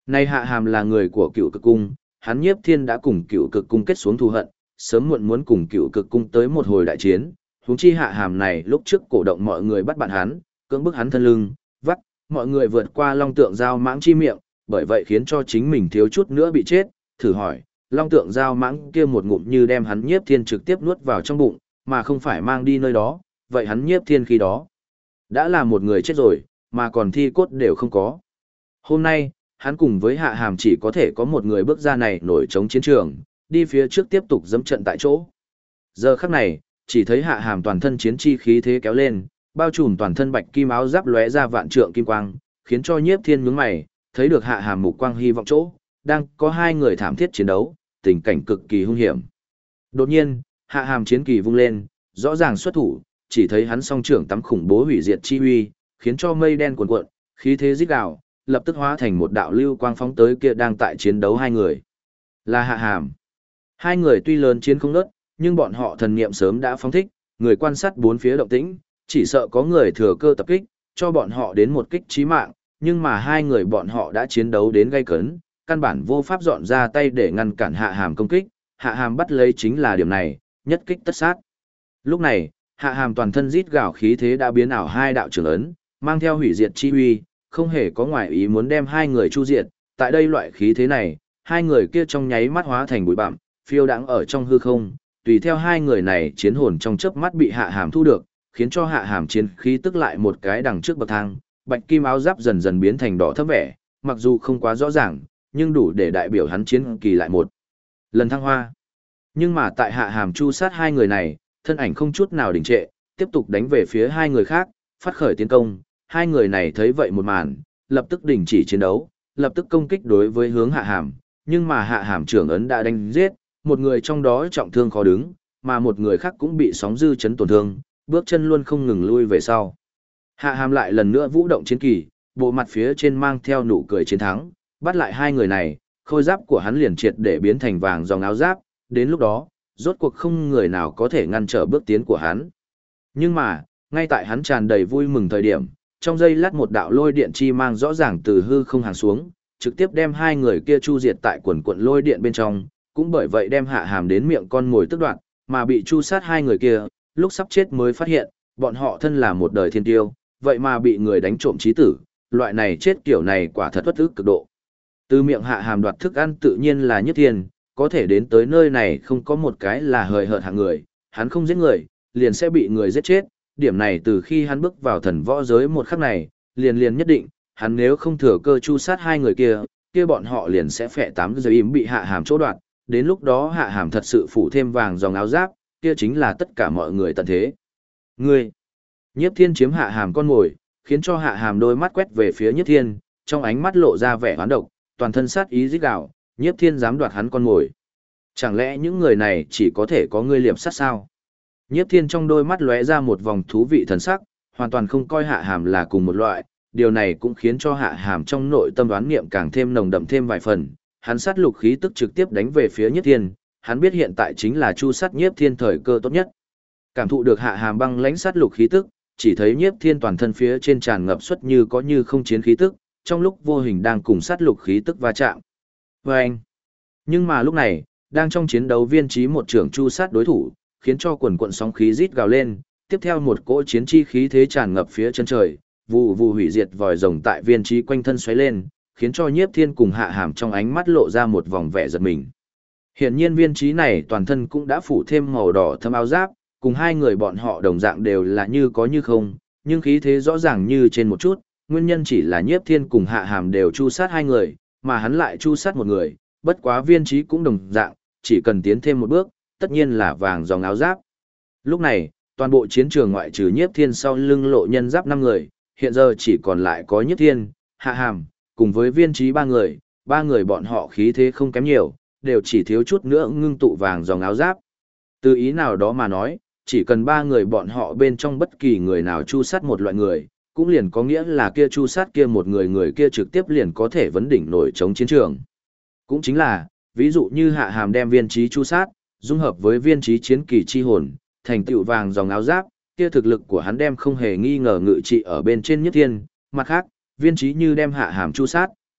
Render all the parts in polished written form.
Nay Hạ Hàm là người của Cựu Cực Cung, hắn Nhiếp Thiên đã cùng Cựu Cực Cung kết xuống thù hận, sớm muộn muốn cùng Cựu Cực Cung tới một hồi đại chiến, huống chi Hạ Hàm này lúc trước cổ động mọi người bắt bạn hắn, cưỡng bức hắn thân lưng, vắt, mọi người vượt qua Long Tượng Giao Mãng chi miệng, bởi vậy khiến cho chính mình thiếu chút nữa bị chết, thử hỏi, Long Tượng Giao Mãng kia một ngụm như đem hắn Nhiếp Thiên trực tiếp nuốt vào trong bụng, mà không phải mang đi nơi đó, vậy hắn Nhiếp Thiên khi đó đã là một người chết rồi, mà còn thi cốt đều không có. Hôm nay, hắn cùng với Hạ Hàm chỉ có thể có một người bước ra này nổi trống chiến trường, đi phía trước tiếp tục dẫm trận tại chỗ. Giờ khắc này, chỉ thấy Hạ Hàm toàn thân chiến chi khí thế kéo lên, bao trùm toàn thân bạch kim áo giáp lóe ra vạn trượng kim quang, khiến cho Nhiếp Thiên nhướng mày, thấy được Hạ Hàm mục quang hy vọng chỗ, đang có hai người thảm thiết chiến đấu, tình cảnh cực kỳ hung hiểm. Đột nhiên, Hạ Hàm chiến kỳ vung lên, rõ ràng xuất thủ, chỉ thấy hắn song trưởng tắm khủng bố hủy diệt chi uy, khiến cho mây đen cuồn cuộn, khí thế rít gào, lập tức hóa thành một đạo lưu quang phóng tới kia đang tại chiến đấu hai người. Là Hạ Hàm. Hai người tuy lớn chiến không nớt, nhưng bọn họ thần niệm sớm đã phóng thích, người quan sát bốn phía động tĩnh, chỉ sợ có người thừa cơ tập kích, cho bọn họ đến một kích chí mạng, nhưng mà hai người bọn họ đã chiến đấu đến gay cấn, căn bản vô pháp dọn ra tay để ngăn cản Hạ Hàm công kích, Hạ Hàm bắt lấy chính là điểm này, nhất kích tất sát. Lúc này, Hạ Hàm toàn thân rít gào khí thế đã biến ảo hai đạo trưởng ấn, mang theo hủy diệt chi uy, không hề có ngoại ý muốn đem hai người chu diệt, tại đây loại khí thế này, hai người kia trong nháy mắt hóa thành bụi bặm, phiêu đãng ở trong hư không, tùy theo hai người này chiến hồn trong chớp mắt bị Hạ Hàm thu được, khiến cho Hạ Hàm chiến khí tức lại một cái đằng trước bậc thang, bạch kim áo giáp dần dần biến thành đỏ thẫm vẻ, mặc dù không quá rõ ràng, nhưng đủ để đại biểu hắn chiến kỳ lại một lần thăng hoa. Nhưng mà tại Hạ Hàm chu sát hai người này, thân ảnh không chút nào đình trệ, tiếp tục đánh về phía hai người khác, phát khởi tiến công, hai người này thấy vậy một màn, lập tức đình chỉ chiến đấu, lập tức công kích đối với hướng Hạ Hàm, nhưng mà Hạ Hàm trưởng ấn đã đánh giết, một người trong đó trọng thương khó đứng, mà một người khác cũng bị sóng dư chấn tổn thương, bước chân luôn không ngừng lui về sau. Hạ Hàm lại lần nữa vũ động chiến kỳ, bộ mặt phía trên mang theo nụ cười chiến thắng, bắt lại hai người này, khôi giáp của hắn liền triệt để biến thành vàng dòng áo giáp, đến lúc đó, rốt cuộc không người nào có thể ngăn trở bước tiến của hắn. Nhưng mà, ngay tại hắn tràn đầy vui mừng thời điểm, trong giây lát một đạo lôi điện chi mang rõ ràng từ hư không hàng xuống, trực tiếp đem hai người kia chu diệt tại quần quận lôi điện bên trong, cũng bởi vậy đem Hạ Hàm đến miệng con mồi tức đoạn, mà bị chu sát hai người kia, lúc sắp chết mới phát hiện, bọn họ thân là một đời thiên tiêu, vậy mà bị người đánh trộm chí tử, loại này chết kiểu này quả thật bất ức cực độ. Từ miệng Hạ Hàm đoạt thức ăn tự nhiên là nhất thiên, có thể đến tới nơi này không có một cái là hời hợt hạng người, hắn không giết người, liền sẽ bị người giết chết, điểm này từ khi hắn bước vào thần võ giới một khắc này, liền nhất định, hắn nếu không thừa cơ chu sát hai người kia, kia bọn họ liền sẽ phệ 8 giờ im bị Hạ Hàm chỗ đoạt, đến lúc đó Hạ Hàm thật sự phủ thêm vàng dòng áo giáp, kia chính là tất cả mọi người tận thế. Ngươi, Nhiếp Thiên chiếm Hạ Hàm con mồi, khiến cho Hạ Hàm đôi mắt quét về phía Nhiếp Thiên, trong ánh mắt lộ ra vẻ oán độc, toàn thân sát ý rít gào, Nhiếp Thiên dám đoạt hắn con mồi. Chẳng lẽ những người này chỉ có thể có ngươi liệp sát sao? Nhiếp Thiên trong đôi mắt lóe ra một vòng thú vị thần sắc, hoàn toàn không coi Hạ Hàm là cùng một loại, điều này cũng khiến cho Hạ Hàm trong nội tâm đoán niệm càng thêm nồng đậm thêm vài phần, hắn sát lục khí tức trực tiếp đánh về phía Nhiếp Thiên, hắn biết hiện tại chính là chu sát Nhiếp Thiên thời cơ tốt nhất. Cảm thụ được Hạ Hàm băng lãnh sát lục khí tức, chỉ thấy Nhiếp Thiên toàn thân phía trên tràn ngập xuất như có như không chiến khí tức, trong lúc vô hình đang cùng sát lục khí tức va chạm. Vâng! Nhưng mà lúc này, đang trong chiến đấu viên trí một trưởng chu sát đối thủ, khiến cho quần quận sóng khí rít gào lên, tiếp theo một cỗ chiến chi khí thế tràn ngập phía chân trời, vụ vụ hủy diệt vòi rồng tại viên trí quanh thân xoáy lên, khiến cho Nhiếp Thiên cùng Hạ Hàm trong ánh mắt lộ ra một vòng vẻ giật mình. Hiển nhiên viên trí này toàn thân cũng đã phủ thêm màu đỏ thâm áo giáp, cùng hai người bọn họ đồng dạng đều là như có như không, nhưng khí thế rõ ràng như trên một chút, nguyên nhân chỉ là Nhiếp Thiên cùng Hạ Hàm đều chu sát hai người, mà hắn lại chu sát một người, bất quá viên trí cũng đồng dạng, chỉ cần tiến thêm một bước, tất nhiên là vàng dòng áo giáp. Lúc này, toàn bộ chiến trường ngoại trừ Nhiếp Thiên sau lưng lộ nhân giáp 5 người, hiện giờ chỉ còn lại có Nhiếp Thiên, Hạ Hàm, cùng với viên trí 3 người bọn họ khí thế không kém nhiều, đều chỉ thiếu chút nữa ngưng tụ vàng dòng áo giáp. Từ ý nào đó mà nói, chỉ cần 3 người bọn họ bên trong bất kỳ người nào chu sát một loại người, cũng liền có nghĩa là kia chu sát kia một người kia trực tiếp liền có thể vấn đỉnh nổi chống chiến trường. Cũng chính là, ví dụ như Hạ Hàm đem viên trí chu sát, dung hợp với viên trí chiến kỳ chi hồn, thành tựu vàng dòng áo giáp, kia thực lực của hắn đem không hề nghi ngờ ngự trị ở bên trên Nhiếp Thiên, mặt khác, viên trí như đem Hạ Hàm chu sát,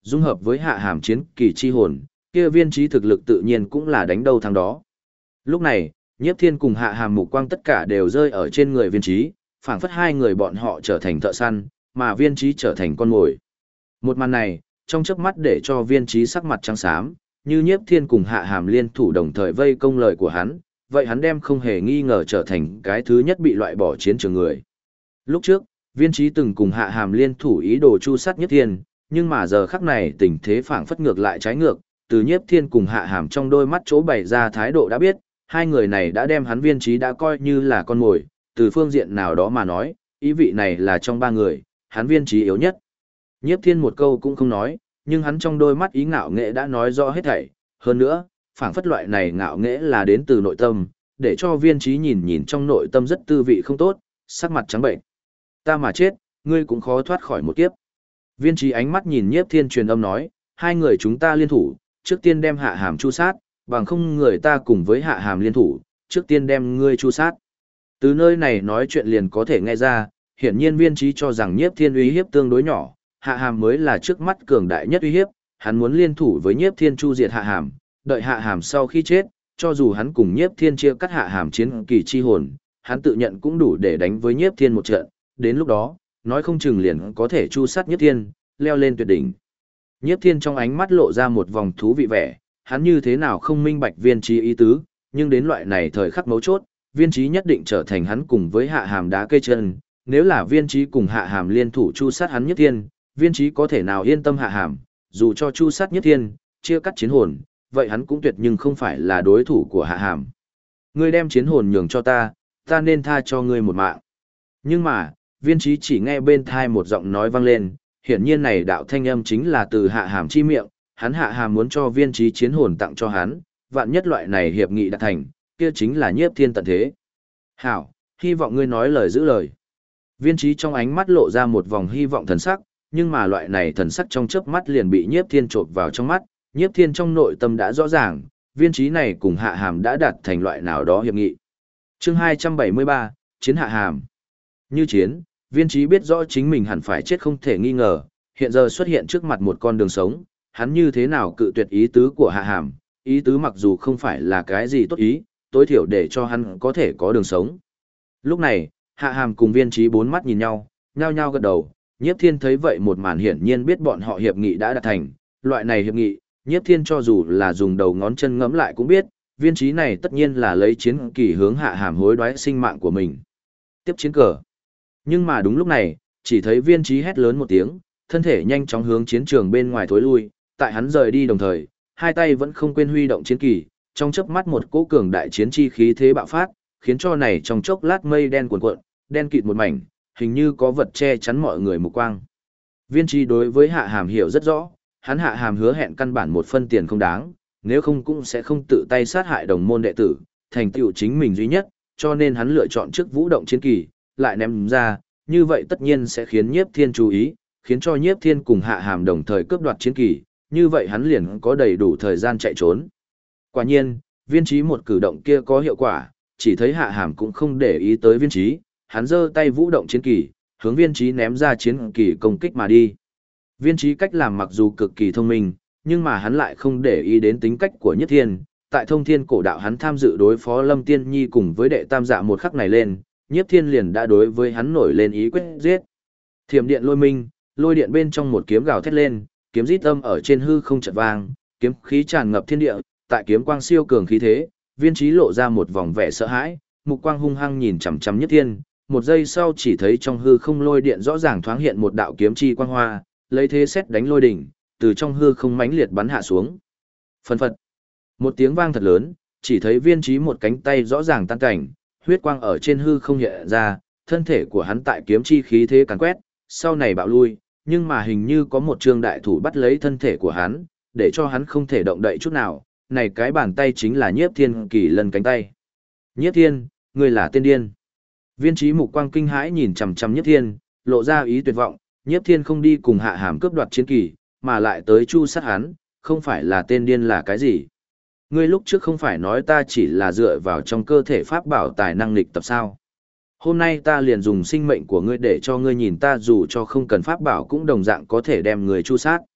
dung hợp với hạ hàm chiến kỳ chi hồn, kia viên trí thực lực tự nhiên cũng là đánh đâu thắng đó. Lúc này, Nhiếp Thiên cùng hạ hàm mục quang tất cả đều rơi ở trên người viên trí, phảng phất hai người bọn họ trở thành thợ săn, mà viên trí trở thành con mồi. Một màn này, trong chớp mắt để cho viên trí sắc mặt trắng xám, như Nhiếp Thiên cùng hạ hàm liên thủ đồng thời vây công lời của hắn, vậy hắn đem không hề nghi ngờ trở thành cái thứ nhất bị loại bỏ chiến trường người. Lúc trước, viên trí từng cùng hạ hàm liên thủ ý đồ chu sát Nhiếp Thiên, nhưng mà giờ khắc này tình thế phảng phất ngược lại trái ngược, từ Nhiếp Thiên cùng hạ hàm trong đôi mắt chỗ bày ra thái độ đã biết, hai người này đã đem hắn viên trí đã coi như là con mồi, từ phương diện nào đó mà nói, ý vị này là trong ba người, hắn viên trí yếu nhất. Nhiếp Thiên một câu cũng không nói, nhưng hắn trong đôi mắt ý ngạo nghệ đã nói rõ hết thảy, hơn nữa, phảng phất loại này ngạo nghệ là đến từ nội tâm, để cho viên trí nhìn nhìn trong nội tâm rất tư vị không tốt, sắc mặt trắng bệnh. Ta mà chết, ngươi cũng khó thoát khỏi một kiếp. Viên trí ánh mắt nhìn Nhiếp Thiên truyền âm nói, hai người chúng ta liên thủ, trước tiên đem hạ hàm chu sát, bằng không người ta cùng với hạ hàm liên thủ, trước tiên đem ngươi chu sát. Từ nơi này nói chuyện liền có thể nghe ra, hiển nhiên viên trí cho rằng Nhiếp Thiên uy hiếp tương đối nhỏ, hạ hàm mới là trước mắt cường đại nhất uy hiếp, hắn muốn liên thủ với Nhiếp Thiên chu diệt hạ hàm, đợi hạ hàm sau khi chết, cho dù hắn cùng Nhiếp Thiên chia cắt hạ hàm chiến kỳ chi hồn, hắn tự nhận cũng đủ để đánh với Nhiếp Thiên một trận, đến lúc đó, nói không chừng liền có thể chu sát Nhiếp Thiên, leo lên tuyệt đỉnh. Nhiếp Thiên trong ánh mắt lộ ra một vòng thú vị vẻ, hắn như thế nào không minh bạch viên trí ý tứ, nhưng đến loại này thời khắc mấu chốt, viên trí nhất định trở thành hắn cùng với hạ hàm đá cây chân, nếu là viên trí cùng hạ hàm liên thủ chu sát hắn Nhiếp Thiên, viên trí có thể nào yên tâm hạ hàm, dù cho chu sát Nhiếp Thiên, chia cắt chiến hồn, vậy hắn cũng tuyệt nhưng không phải là đối thủ của hạ hàm. Ngươi đem chiến hồn nhường cho ta, ta nên tha cho ngươi một mạng. Nhưng mà, viên trí chỉ nghe bên thai một giọng nói vang lên, hiển nhiên này đạo thanh âm chính là từ hạ hàm chi miệng, hắn hạ hàm muốn cho viên trí chiến hồn tặng cho hắn, vạn nhất loại này hiệp nghị đạt thành, kia chính là Nhiếp Thiên tận thế. Hảo, hy vọng ngươi nói lời giữ lời. Viên trí trong ánh mắt lộ ra một vòng hy vọng thần sắc, nhưng mà loại này thần sắc trong chớp mắt liền bị Nhiếp Thiên chộp vào trong mắt, Nhiếp Thiên trong nội tâm đã rõ ràng, viên trí này cùng hạ hàm đã đạt thành loại nào đó hiệp nghị. Chương 273, Chiến hạ hàm. Như chiến, viên trí biết rõ chính mình hẳn phải chết không thể nghi ngờ, hiện giờ xuất hiện trước mặt một con đường sống, hắn như thế nào cự tuyệt ý tứ của hạ hàm, ý tứ mặc dù không phải là cái gì tốt ý, tối thiểu để cho hắn có thể có đường sống. Lúc này, hạ hàm cùng viên trí bốn mắt nhìn nhau, nhao nhao gật đầu, Nhiếp Thiên thấy vậy một màn hiển nhiên biết bọn họ hiệp nghị đã đạt thành, loại này hiệp nghị, Nhiếp Thiên cho dù là dùng đầu ngón chân ngẫm lại cũng biết, viên trí này tất nhiên là lấy chiến kỳ hướng hạ hàm hối đoái sinh mạng của mình. Tiếp chiến cờ. Nhưng mà đúng lúc này, chỉ thấy viên trí hét lớn một tiếng, thân thể nhanh chóng hướng chiến trường bên ngoài thối lui, tại hắn rời đi đồng thời, hai tay vẫn không quên huy động chiến kỳ, trong chớp mắt một cỗ cường đại chiến chi khí thế bạo phát, khiến cho này trong chốc lát mây đen cuồn cuộn, đen kịt một mảnh, hình như có vật che chắn mọi người mục quang. Viên trí đối với hạ hàm hiểu rất rõ, hắn hạ hàm hứa hẹn căn bản một phân tiền không đáng, nếu không cũng sẽ không tự tay sát hại đồng môn đệ tử, thành tựu chính mình duy nhất, cho nên hắn lựa chọn trước vũ động chiến kỳ, lại ném ra, như vậy tất nhiên sẽ khiến Nhiếp Thiên chú ý, khiến cho Nhiếp Thiên cùng hạ hàm đồng thời cướp đoạt chiến kỳ, như vậy hắn liền có đầy đủ thời gian chạy trốn. Quả nhiên, viên trí một cử động kia có hiệu quả, chỉ thấy hạ hàm cũng không để ý tới viên trí, hắn giơ tay vũ động chiến kỳ, hướng viên trí ném ra chiến kỳ công kích mà đi. Viên trí cách làm mặc dù cực kỳ thông minh, nhưng mà hắn lại không để ý đến tính cách của Nhiếp Thiên. Tại Thông Thiên cổ đạo hắn tham dự đối phó Lâm Tiên Nhi cùng với đệ tam dạ một khắc này lên, Nhiếp Thiên liền đã đối với hắn nổi lên ý quyết giết. Thiểm điện lôi minh, lôi điện bên trong một kiếm gào thét lên, kiếm rít âm ở trên hư không chợt vang, kiếm khí tràn ngập thiên địa, tại kiếm quang siêu cường khí thế, viên trí lộ ra một vòng vẻ sợ hãi, mục quang hung hăng nhìn chằm chằm Nhiếp Thiên, một giây sau chỉ thấy trong hư không lôi điện rõ ràng thoáng hiện một đạo kiếm chi quang hoa, lấy thế xét đánh lôi đỉnh, từ trong hư không mãnh liệt bắn hạ xuống. Phân phật. Một tiếng vang thật lớn, chỉ thấy viên trí một cánh tay rõ ràng tan cảnh, huyết quang ở trên hư không hiện ra, thân thể của hắn tại kiếm chi khí thế càn quét, sau này bạo lui, nhưng mà hình như có một trương đại thủ bắt lấy thân thể của hắn, để cho hắn không thể động đậy chút nào, này cái bàn tay chính là Nhiếp Thiên Kỳ Lân cánh tay. Nhiếp Thiên, ngươi là tên điên. Viên trí mục quang kinh hãi nhìn chằm chằm Nhiếp Thiên, lộ ra ý tuyệt vọng, Nhiếp Thiên không đi cùng hạ hàm cướp đoạt chiến kỳ, mà lại tới chu sát hắn, không phải là tên điên là cái gì. Ngươi lúc trước không phải nói ta chỉ là dựa vào trong cơ thể pháp bảo tài năng lịch tập sao. Hôm nay ta liền dùng sinh mệnh của ngươi để cho ngươi nhìn ta dù cho không cần pháp bảo cũng đồng dạng có thể đem người chu sát.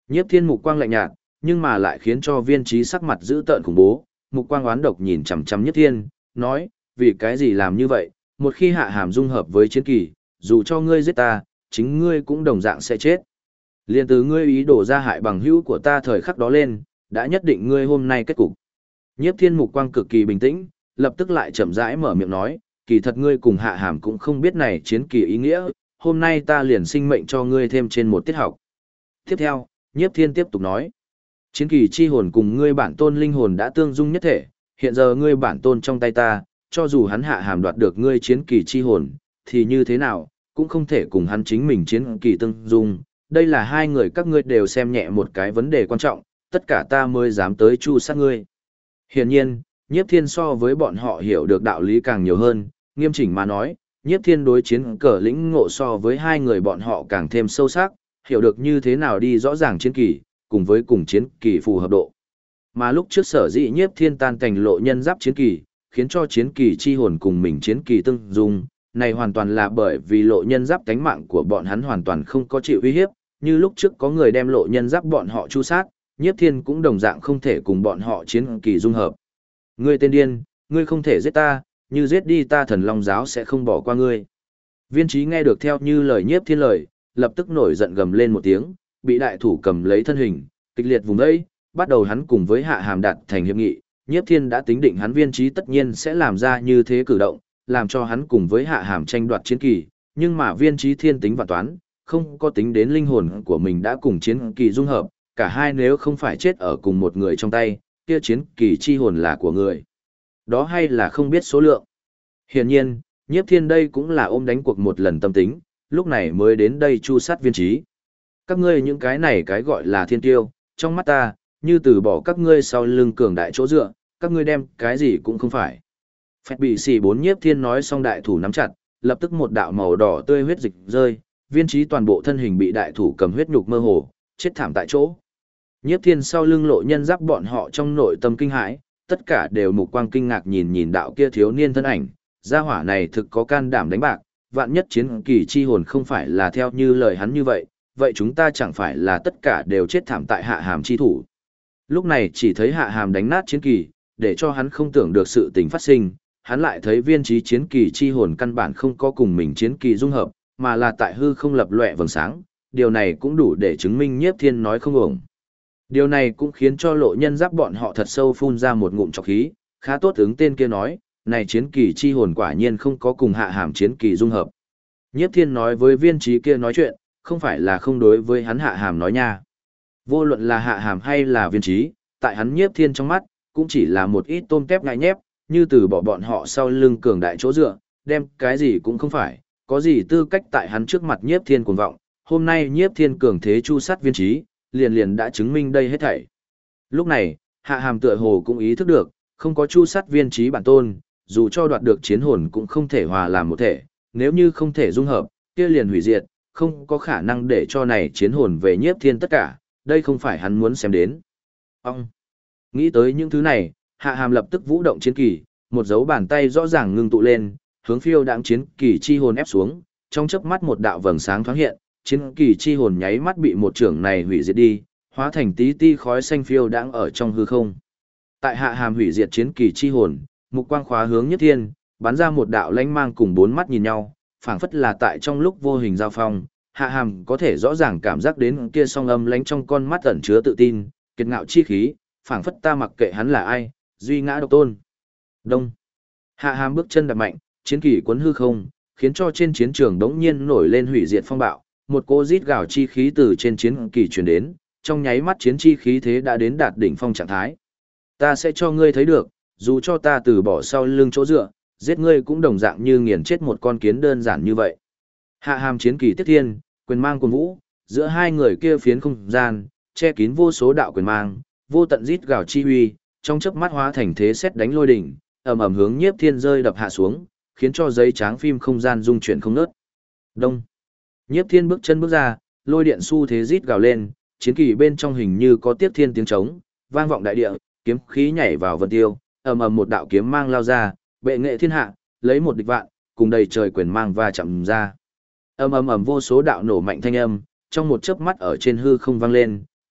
Nhiếp Thiên mục quang lạnh nhạt, nhưng mà lại khiến cho Viên Chí sắc mặt dữ tợn khủng bố, mục quang oán độc nhìn chằm chằm Nhiếp Thiên, nói, vì cái gì làm như vậy, một khi hạ hàm dung hợp với chiến kỳ, dù cho ngươi giết ta, chính ngươi cũng đồng dạng sẽ chết. Liên từ ngươi ý đồ ra hại bằng hữu của ta thời khắc đó lên, đã nhất định ngươi hôm nay kết cục. Nhiếp Thiên mục quang cực kỳ bình tĩnh, lập tức lại chậm rãi mở miệng nói, kỳ thật ngươi cùng hạ hàm cũng không biết này chiến kỳ ý nghĩa, hôm nay ta liền sinh mệnh cho ngươi thêm trên một tiết học. Tiếp theo, Nhiếp Thiên tiếp tục nói, chiến kỳ chi hồn cùng ngươi bản tôn linh hồn đã tương dung nhất thể, hiện giờ ngươi bản tôn trong tay ta, cho dù hắn hạ hàm đoạt được ngươi chiến kỳ chi hồn, thì như thế nào, cũng không thể cùng hắn chính mình chiến kỳ tương dung. Đây là hai người các ngươi đều xem nhẹ một cái vấn đề quan trọng, tất cả ta mới dám tới chu sát ngươi. Hiển nhiên, Nhiếp Thiên so với bọn họ hiểu được đạo lý càng nhiều hơn, nghiêm chỉnh mà nói, Nhiếp Thiên đối chiến cờ lĩnh ngộ so với hai người bọn họ càng thêm sâu sắc, hiểu được như thế nào đi rõ ràng chiến kỳ, cùng với cùng chiến kỳ phù hợp độ. Mà lúc trước sở dĩ Nhiếp Thiên tan cảnh lộ nhân giáp chiến kỳ, khiến cho chiến kỳ chi hồn cùng mình chiến kỳ tương dung, này hoàn toàn là bởi vì lộ nhân giáp cánh mạng của bọn hắn hoàn toàn không có chịu uy hiếp, như lúc trước có người đem lộ nhân giáp bọn họ chu sát, Nhiếp Thiên cũng đồng dạng không thể cùng bọn họ chiến kỳ dung hợp. Ngươi tên điên, ngươi không thể giết ta, như giết đi ta Thần Long giáo sẽ không bỏ qua ngươi. Viên Chí nghe được theo như lời Nhiếp Thiên lời, lập tức nổi giận gầm lên một tiếng, bị đại thủ cầm lấy thân hình, kịch liệt vùng vẫy, bắt đầu hắn cùng với Hạ Hàm đạt thành hiệp nghị, Nhiếp Thiên đã tính định hắn Viên Chí tất nhiên sẽ làm ra như thế cử động, làm cho hắn cùng với Hạ Hàm tranh đoạt chiến kỳ, nhưng mà Viên Chí thiên tính và toán, không có tính đến linh hồn của mình đã cùng chiến kỳ dung hợp, cả hai nếu không phải chết ở cùng một người trong tay, kia chiến kỳ chi hồn là của người. Đó hay là không biết số lượng. Hiển nhiên, Nhiếp Thiên đây cũng là ôm đánh cuộc một lần tâm tính, lúc này mới đến đây chu sát Viên Chí. Các ngươi những cái này cái gọi là thiên tiêu, trong mắt ta, như từ bỏ các ngươi sau lưng cường đại chỗ dựa, các ngươi đem cái gì cũng không phải. Phép bị xỉ bốn Nhiếp Thiên nói xong đại thủ nắm chặt, lập tức một đạo màu đỏ tươi huyết dịch rơi, Viên Chí toàn bộ thân hình bị đại thủ cầm huyết nhục mơ hồ, chết thảm tại chỗ. Nhiếp Thiên sau lưng lộ nhân giáp bọn họ trong nội tâm kinh hãi, tất cả đều mục quang kinh ngạc nhìn nhìn đạo kia thiếu niên thân ảnh, gia hỏa này thực có can đảm đánh bạc, vạn nhất chiến kỳ chi hồn không phải là theo như lời hắn như vậy, vậy chúng ta chẳng phải là tất cả đều chết thảm tại Hạ Hàm chi thủ. Lúc này chỉ thấy Hạ Hàm đánh nát chiến kỳ, để cho hắn không tưởng được sự tình phát sinh, hắn lại thấy Viên Chí chiến kỳ chi hồn căn bản không có cùng mình chiến kỳ dung hợp, mà là tại hư không lập lòe vầng sáng, điều này cũng đủ để chứng minh Nhiếp Thiên nói không ổng. Điều này cũng khiến cho lộ nhân giáp bọn họ thật sâu phun ra một ngụm trọc khí, khá tốt ứng tên kia nói, này chiến kỳ chi hồn quả nhiên không có cùng Hạ Hàm chiến kỳ dung hợp. Nhiếp Thiên nói với Viên Chí kia nói chuyện, không phải là không đối với hắn Hạ Hàm nói nha. Vô luận là Hạ Hàm hay là Viên Chí, tại hắn Nhiếp Thiên trong mắt, cũng chỉ là một ít tôm tép ngại nhép, như từ bỏ bọn họ sau lưng cường đại chỗ dựa, đem cái gì cũng không phải, có gì tư cách tại hắn trước mặt Nhiếp Thiên cuồng vọng, hôm nay Nhiếp Thiên cường thế chu sát Viên Chí, liền liền đã chứng minh đây hết thảy. Lúc này, Hạ Hàm tựa hồ cũng ý thức được, không có chu sát Viên Chí bản tôn, dù cho đoạt được chiến hồn cũng không thể hòa làm một thể, nếu như không thể dung hợp, kia liền hủy diệt, không có khả năng để cho này chiến hồn về Nhiếp Thiên tất cả, đây không phải hắn muốn xem đến. Ông nghĩ tới những thứ này, Hạ Hàm lập tức vũ động chiến kỳ, một dấu bàn tay rõ ràng ngưng tụ lên, hướng phiêu đãng chiến kỳ chi hồn ép xuống, trong chớp mắt một đạo vầng sáng thoáng hiện, chiến kỳ chi hồn nháy mắt bị một trưởng này hủy diệt đi, hóa thành tí ti khói xanh phiêu đãng ở trong hư không. Tại Hạ Hàm hủy diệt chiến kỳ chi hồn, mục quang khóa hướng Nhất Thiên, bắn ra một đạo lanh mang cùng bốn mắt nhìn nhau, phảng phất là tại trong lúc vô hình giao phong, Hạ Hàm có thể rõ ràng cảm giác đến kia song âm lánh trong con mắt ẩn chứa tự tin, kiệt ngạo chi khí, phảng phất ta mặc kệ hắn là ai, duy ngã độc tôn. Đông. Hạ Hàm bước chân đạp mạnh, chiến kỳ cuốn hư không, khiến cho trên chiến trường đống nhiên nổi lên hủy diệt phong bạo, một cô rít gào chi khí từ trên chiến kỳ truyền đến, trong nháy mắt chiến chi khí thế đã đến đạt đỉnh phong trạng thái. Ta sẽ cho ngươi thấy được, dù cho ta từ bỏ sau lưng chỗ dựa, giết ngươi cũng đồng dạng như nghiền chết một con kiến đơn giản như vậy. Hạ Hàm chiến kỳ tiếp thiên, quyền mang cuồng vũ, giữa hai người kia phiến không gian, che kín vô số đạo quyền mang, vô tận rít gào chi huy, trong chớp mắt hóa thành thế sét đánh lôi đỉnh, ầm ầm hướng Nhiếp Thiên rơi đập hạ xuống, khiến cho giấy tráng phim không gian rung chuyển không ngớt. Đông. Nhiếp Thiên bước chân bước ra, lôi điện xu thế rít gào lên, chiến kỳ bên trong hình như có tiếp thiên tiếng trống, vang vọng đại địa, kiếm khí nhảy vào vân tiêu, ầm ầm một đạo kiếm mang lao ra, bệ nghệ thiên hạ, lấy một địch vạn, cùng đầy trời quyền mang va chạm ra. Ầm ầm ầm vô số đạo nổ mạnh thanh âm, trong một chớp mắt ở trên hư không vang lên,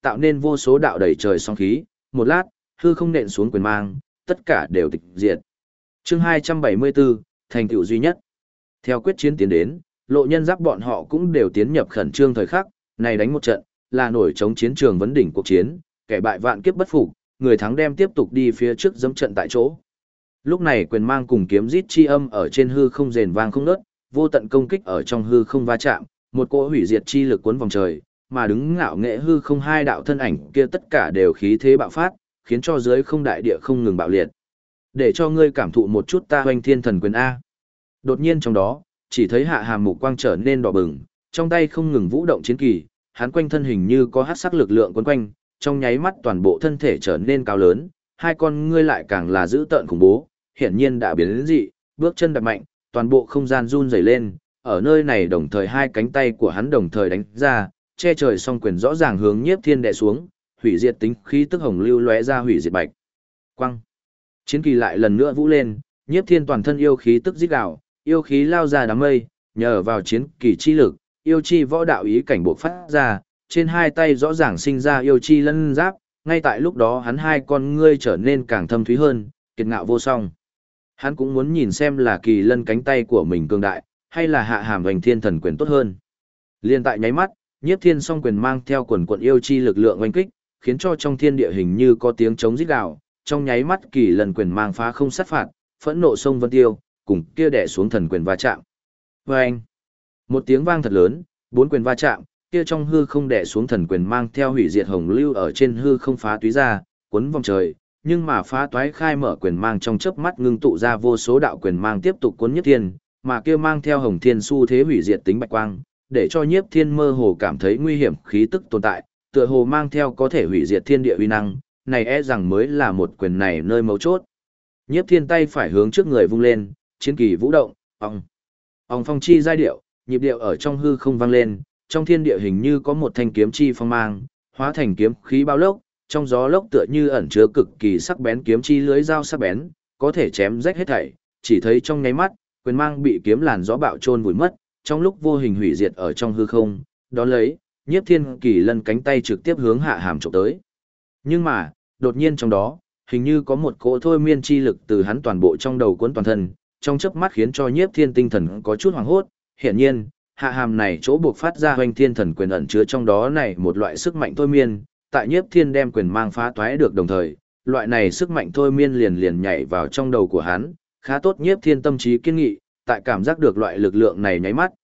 tạo nên vô số đạo đầy trời sóng khí, một lát, hư không nện xuống quyền mang, tất cả đều tịch diệt. Chương 274, thành tựu duy nhất. Theo quyết chiến tiến đến, Lộ Nhân Giáp bọn họ cũng đều tiến nhập khẩn trương thời khắc, này đánh một trận, là nổi chống chiến trường vấn đỉnh cuộc chiến, kẻ bại vạn kiếp bất phục, người thắng đem tiếp tục đi phía trước dẫm trận tại chỗ. Lúc này quyền mang cùng kiếm rít chi âm ở trên hư không rền vang không ngớt, vô tận công kích ở trong hư không va chạm, một cỗ hủy diệt chi lực cuốn vòng trời, mà đứng ngạo nghệ hư không hai đạo thân ảnh kia tất cả đều khí thế bạo phát, khiến cho dưới không đại địa không ngừng bạo liệt. Để cho ngươi cảm thụ một chút ta Hoành Thiên Thần Quyền a. Đột nhiên trong đó, chỉ thấy Hạ Hàm mục quang trở nên đỏ bừng, trong tay không ngừng vũ động chiến kỳ, hắn quanh thân hình như có hắc sắc lực lượng quấn quanh, trong nháy mắt toàn bộ thân thể trở nên cao lớn, hai con ngươi lại càng là dữ tợn khủng bố, hiển nhiên đã biến đến dị, bước chân đạp mạnh, toàn bộ không gian run rẩy lên, ở nơi này đồng thời hai cánh tay của hắn đồng thời đánh ra, che trời song quyền rõ ràng hướng Nhiếp Thiên đè xuống, hủy diệt tính khí tức hồng lưu lóe ra hủy diệt bạch quang. Chiến kỳ lại lần nữa vũ lên, Nhiếp Thiên toàn thân yêu khí tức rít gào, yêu khí lao ra đám mây, nhờ vào chiến kỳ chi lực, yêu chi võ đạo ý cảnh bộc phát ra, trên hai tay rõ ràng sinh ra yêu chi lân giáp, ngay tại lúc đó hắn hai con ngươi trở nên càng thâm thúy hơn, kiệt ngạo vô song. Hắn cũng muốn nhìn xem là kỳ lân cánh tay của mình cường đại, hay là Hạ Hàm Hoành Thiên Thần Quyền tốt hơn. Liên tại nháy mắt, Nhiếp Thiên song quyền mang theo quần quận yêu chi lực lượng oanh kích, khiến cho trong thiên địa hình như có tiếng trống rít gào, trong nháy mắt kỳ lân quyền mang phá không sát phạt, phẫn nộ sông vân tiêu, cùng kia đè xuống thần quyền va chạm. Oeng! Một tiếng vang thật lớn, bốn quyền va chạm, kia trong hư không đè xuống thần quyền mang theo hủy diệt hồng lưu ở trên hư không phá túy ra, cuốn vòng trời, nhưng mà phá toái khai mở quyền mang trong chớp mắt ngưng tụ ra vô số đạo quyền mang tiếp tục cuốn Nhiếp Thiên, mà kia mang theo hồng thiên xu thế hủy diệt tính bạch quang, để cho Nhiếp Thiên mơ hồ cảm thấy nguy hiểm khí tức tồn tại, tựa hồ mang theo có thể hủy diệt thiên địa uy năng, này e rằng mới là một quyền này nơi mấu chốt. Nhiếp Thiên tay phải hướng trước người vung lên, chiến kỳ vũ động, ong phong chi giai điệu, nhịp điệu ở trong hư không vang lên, trong thiên địa hình như có một thanh kiếm chi phong mang, hóa thành kiếm khí bao lốc, trong gió lốc tựa như ẩn chứa cực kỳ sắc bén kiếm chi lưới dao sắc bén, có thể chém rách hết thảy, chỉ thấy trong nháy mắt, quyền mang bị kiếm làn gió bạo chôn vùi mất, trong lúc vô hình hủy diệt ở trong hư không, đón lấy, Nhiếp Thiên kỳ lân cánh tay trực tiếp hướng Hạ Hàm chụp tới. Nhưng mà, đột nhiên trong đó, hình như có một cỗ thôi miên chi lực từ hắn toàn bộ trong đầu cuốn toàn thân, trong chớp mắt khiến cho Nhiếp Thiên tinh thần có chút hoảng hốt, hiển nhiên, Hạ Hàm này chỗ buộc phát ra Hoành Thiên Thần Quyền ẩn chứa trong đó này một loại sức mạnh thôi miên, tại Nhiếp Thiên đem quyền mang phá toái được đồng thời, loại này sức mạnh thôi miên liền liền nhảy vào trong đầu của hắn, khá tốt Nhiếp Thiên tâm trí kiên nghị, tại cảm giác được loại lực lượng này nháy mắt,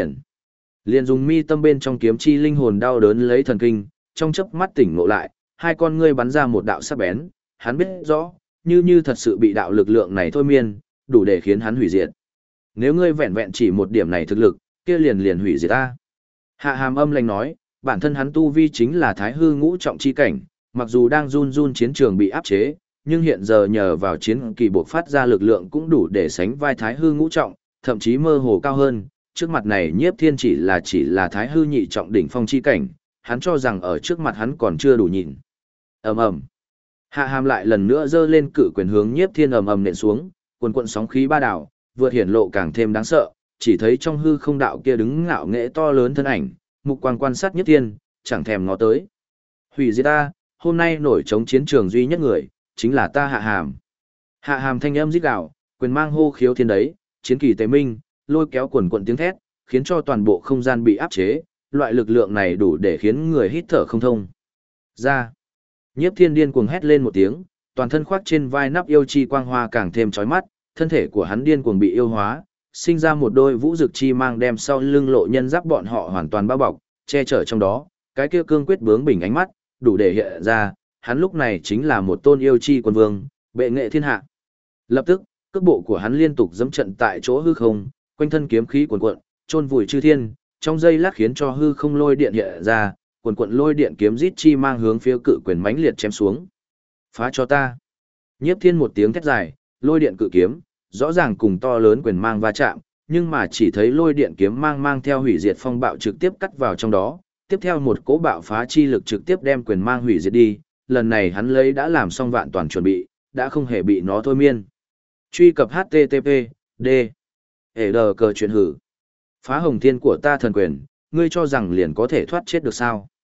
liền dùng mi tâm bên trong kiếm chi linh hồn đau đớn lấy thần kinh, trong chớp mắt tỉnh ngộ lại, hai con ngươi bắn ra một đạo sắc bén, hắn biết rõ, như thật sự bị đạo lực lượng này thôi miên, đủ để khiến hắn hủy diệt. Nếu ngươi vẹn vẹn chỉ một điểm này thực lực, kia liền hủy diệt ta. Hạ Hàm âm lạnh nói, bản thân hắn tu vi chính là Thái Hư ngũ trọng chi cảnh, mặc dù đang run chiến trường bị áp chế, nhưng hiện giờ nhờ vào chiến kỳ bộc phát ra lực lượng cũng đủ để sánh vai Thái Hư ngũ trọng, thậm chí mơ hồ cao hơn. Trước mặt này Nhiếp Thiên chỉ là Thái Hư nhị trọng đỉnh phong chi cảnh, hắn cho rằng ở trước mặt hắn còn chưa đủ nhìn. Ầm ầm. Hạ Hàm lại lần nữa giơ lên cự quyền hướng Nhiếp Thiên ầm ầm nện xuống, quần quần sóng khí ba đảo, vượt hiển lộ càng thêm đáng sợ, chỉ thấy trong hư không đạo kia đứng ngạo nghễ to lớn thân ảnh, mục quang quan sát Nhiếp Thiên, chẳng thèm ngó tới. Hủy diệt ta, hôm nay nổi chống chiến trường duy nhất người, chính là ta Hạ Hàm. Hạ Hàm thanh âm rít gào, quyền mang hô khiếu thiên đấy, chiến kỳ tế minh, lôi kéo quần quần tiếng thét, khiến cho toàn bộ không gian bị áp chế, loại lực lượng này đủ để khiến người hít thở không thông. Ra. Nhiếp Thiên điên cuồng hét lên một tiếng, toàn thân khoác trên vai nắp yêu chi quang hoa càng thêm chói mắt, thân thể của hắn điên cuồng bị yêu hóa, sinh ra một đôi vũ dực chi mang đem sau lưng Lộ Nhân Giáp bọn họ hoàn toàn bao bọc, che chở trong đó, cái kia cương quyết bướng bỉnh ánh mắt, đủ để hiện ra, hắn lúc này chính là một tôn yêu chi quân vương, bệ nghệ thiên hạ. Lập tức, cước bộ của hắn liên tục dẫm trận tại chỗ hư không, quanh thân kiếm khí cuồn cuộn, chôn vùi chư thiên, trong giây lát khiến cho hư không lôi điện hiện ra, cuồn cuộn lôi điện kiếm rít chi mang hướng phía cự quyền mãnh liệt chém xuống. Phá cho ta! Nhiếp Thiên một tiếng thét dài, lôi điện cự kiếm, rõ ràng cùng to lớn quyền mang va chạm, nhưng mà chỉ thấy lôi điện kiếm mang theo hủy diệt phong bạo trực tiếp cắt vào trong đó, tiếp theo một cỗ bạo phá chi lực trực tiếp đem quyền mang hủy diệt đi, lần này hắn lấy đã làm xong vạn toàn chuẩn bị, đã không hề bị nó thôi miên. Truy cập http d cờ chuyện hử. Phá hồng thiên của ta thần quyền, ngươi cho rằng liền có thể thoát chết được sao?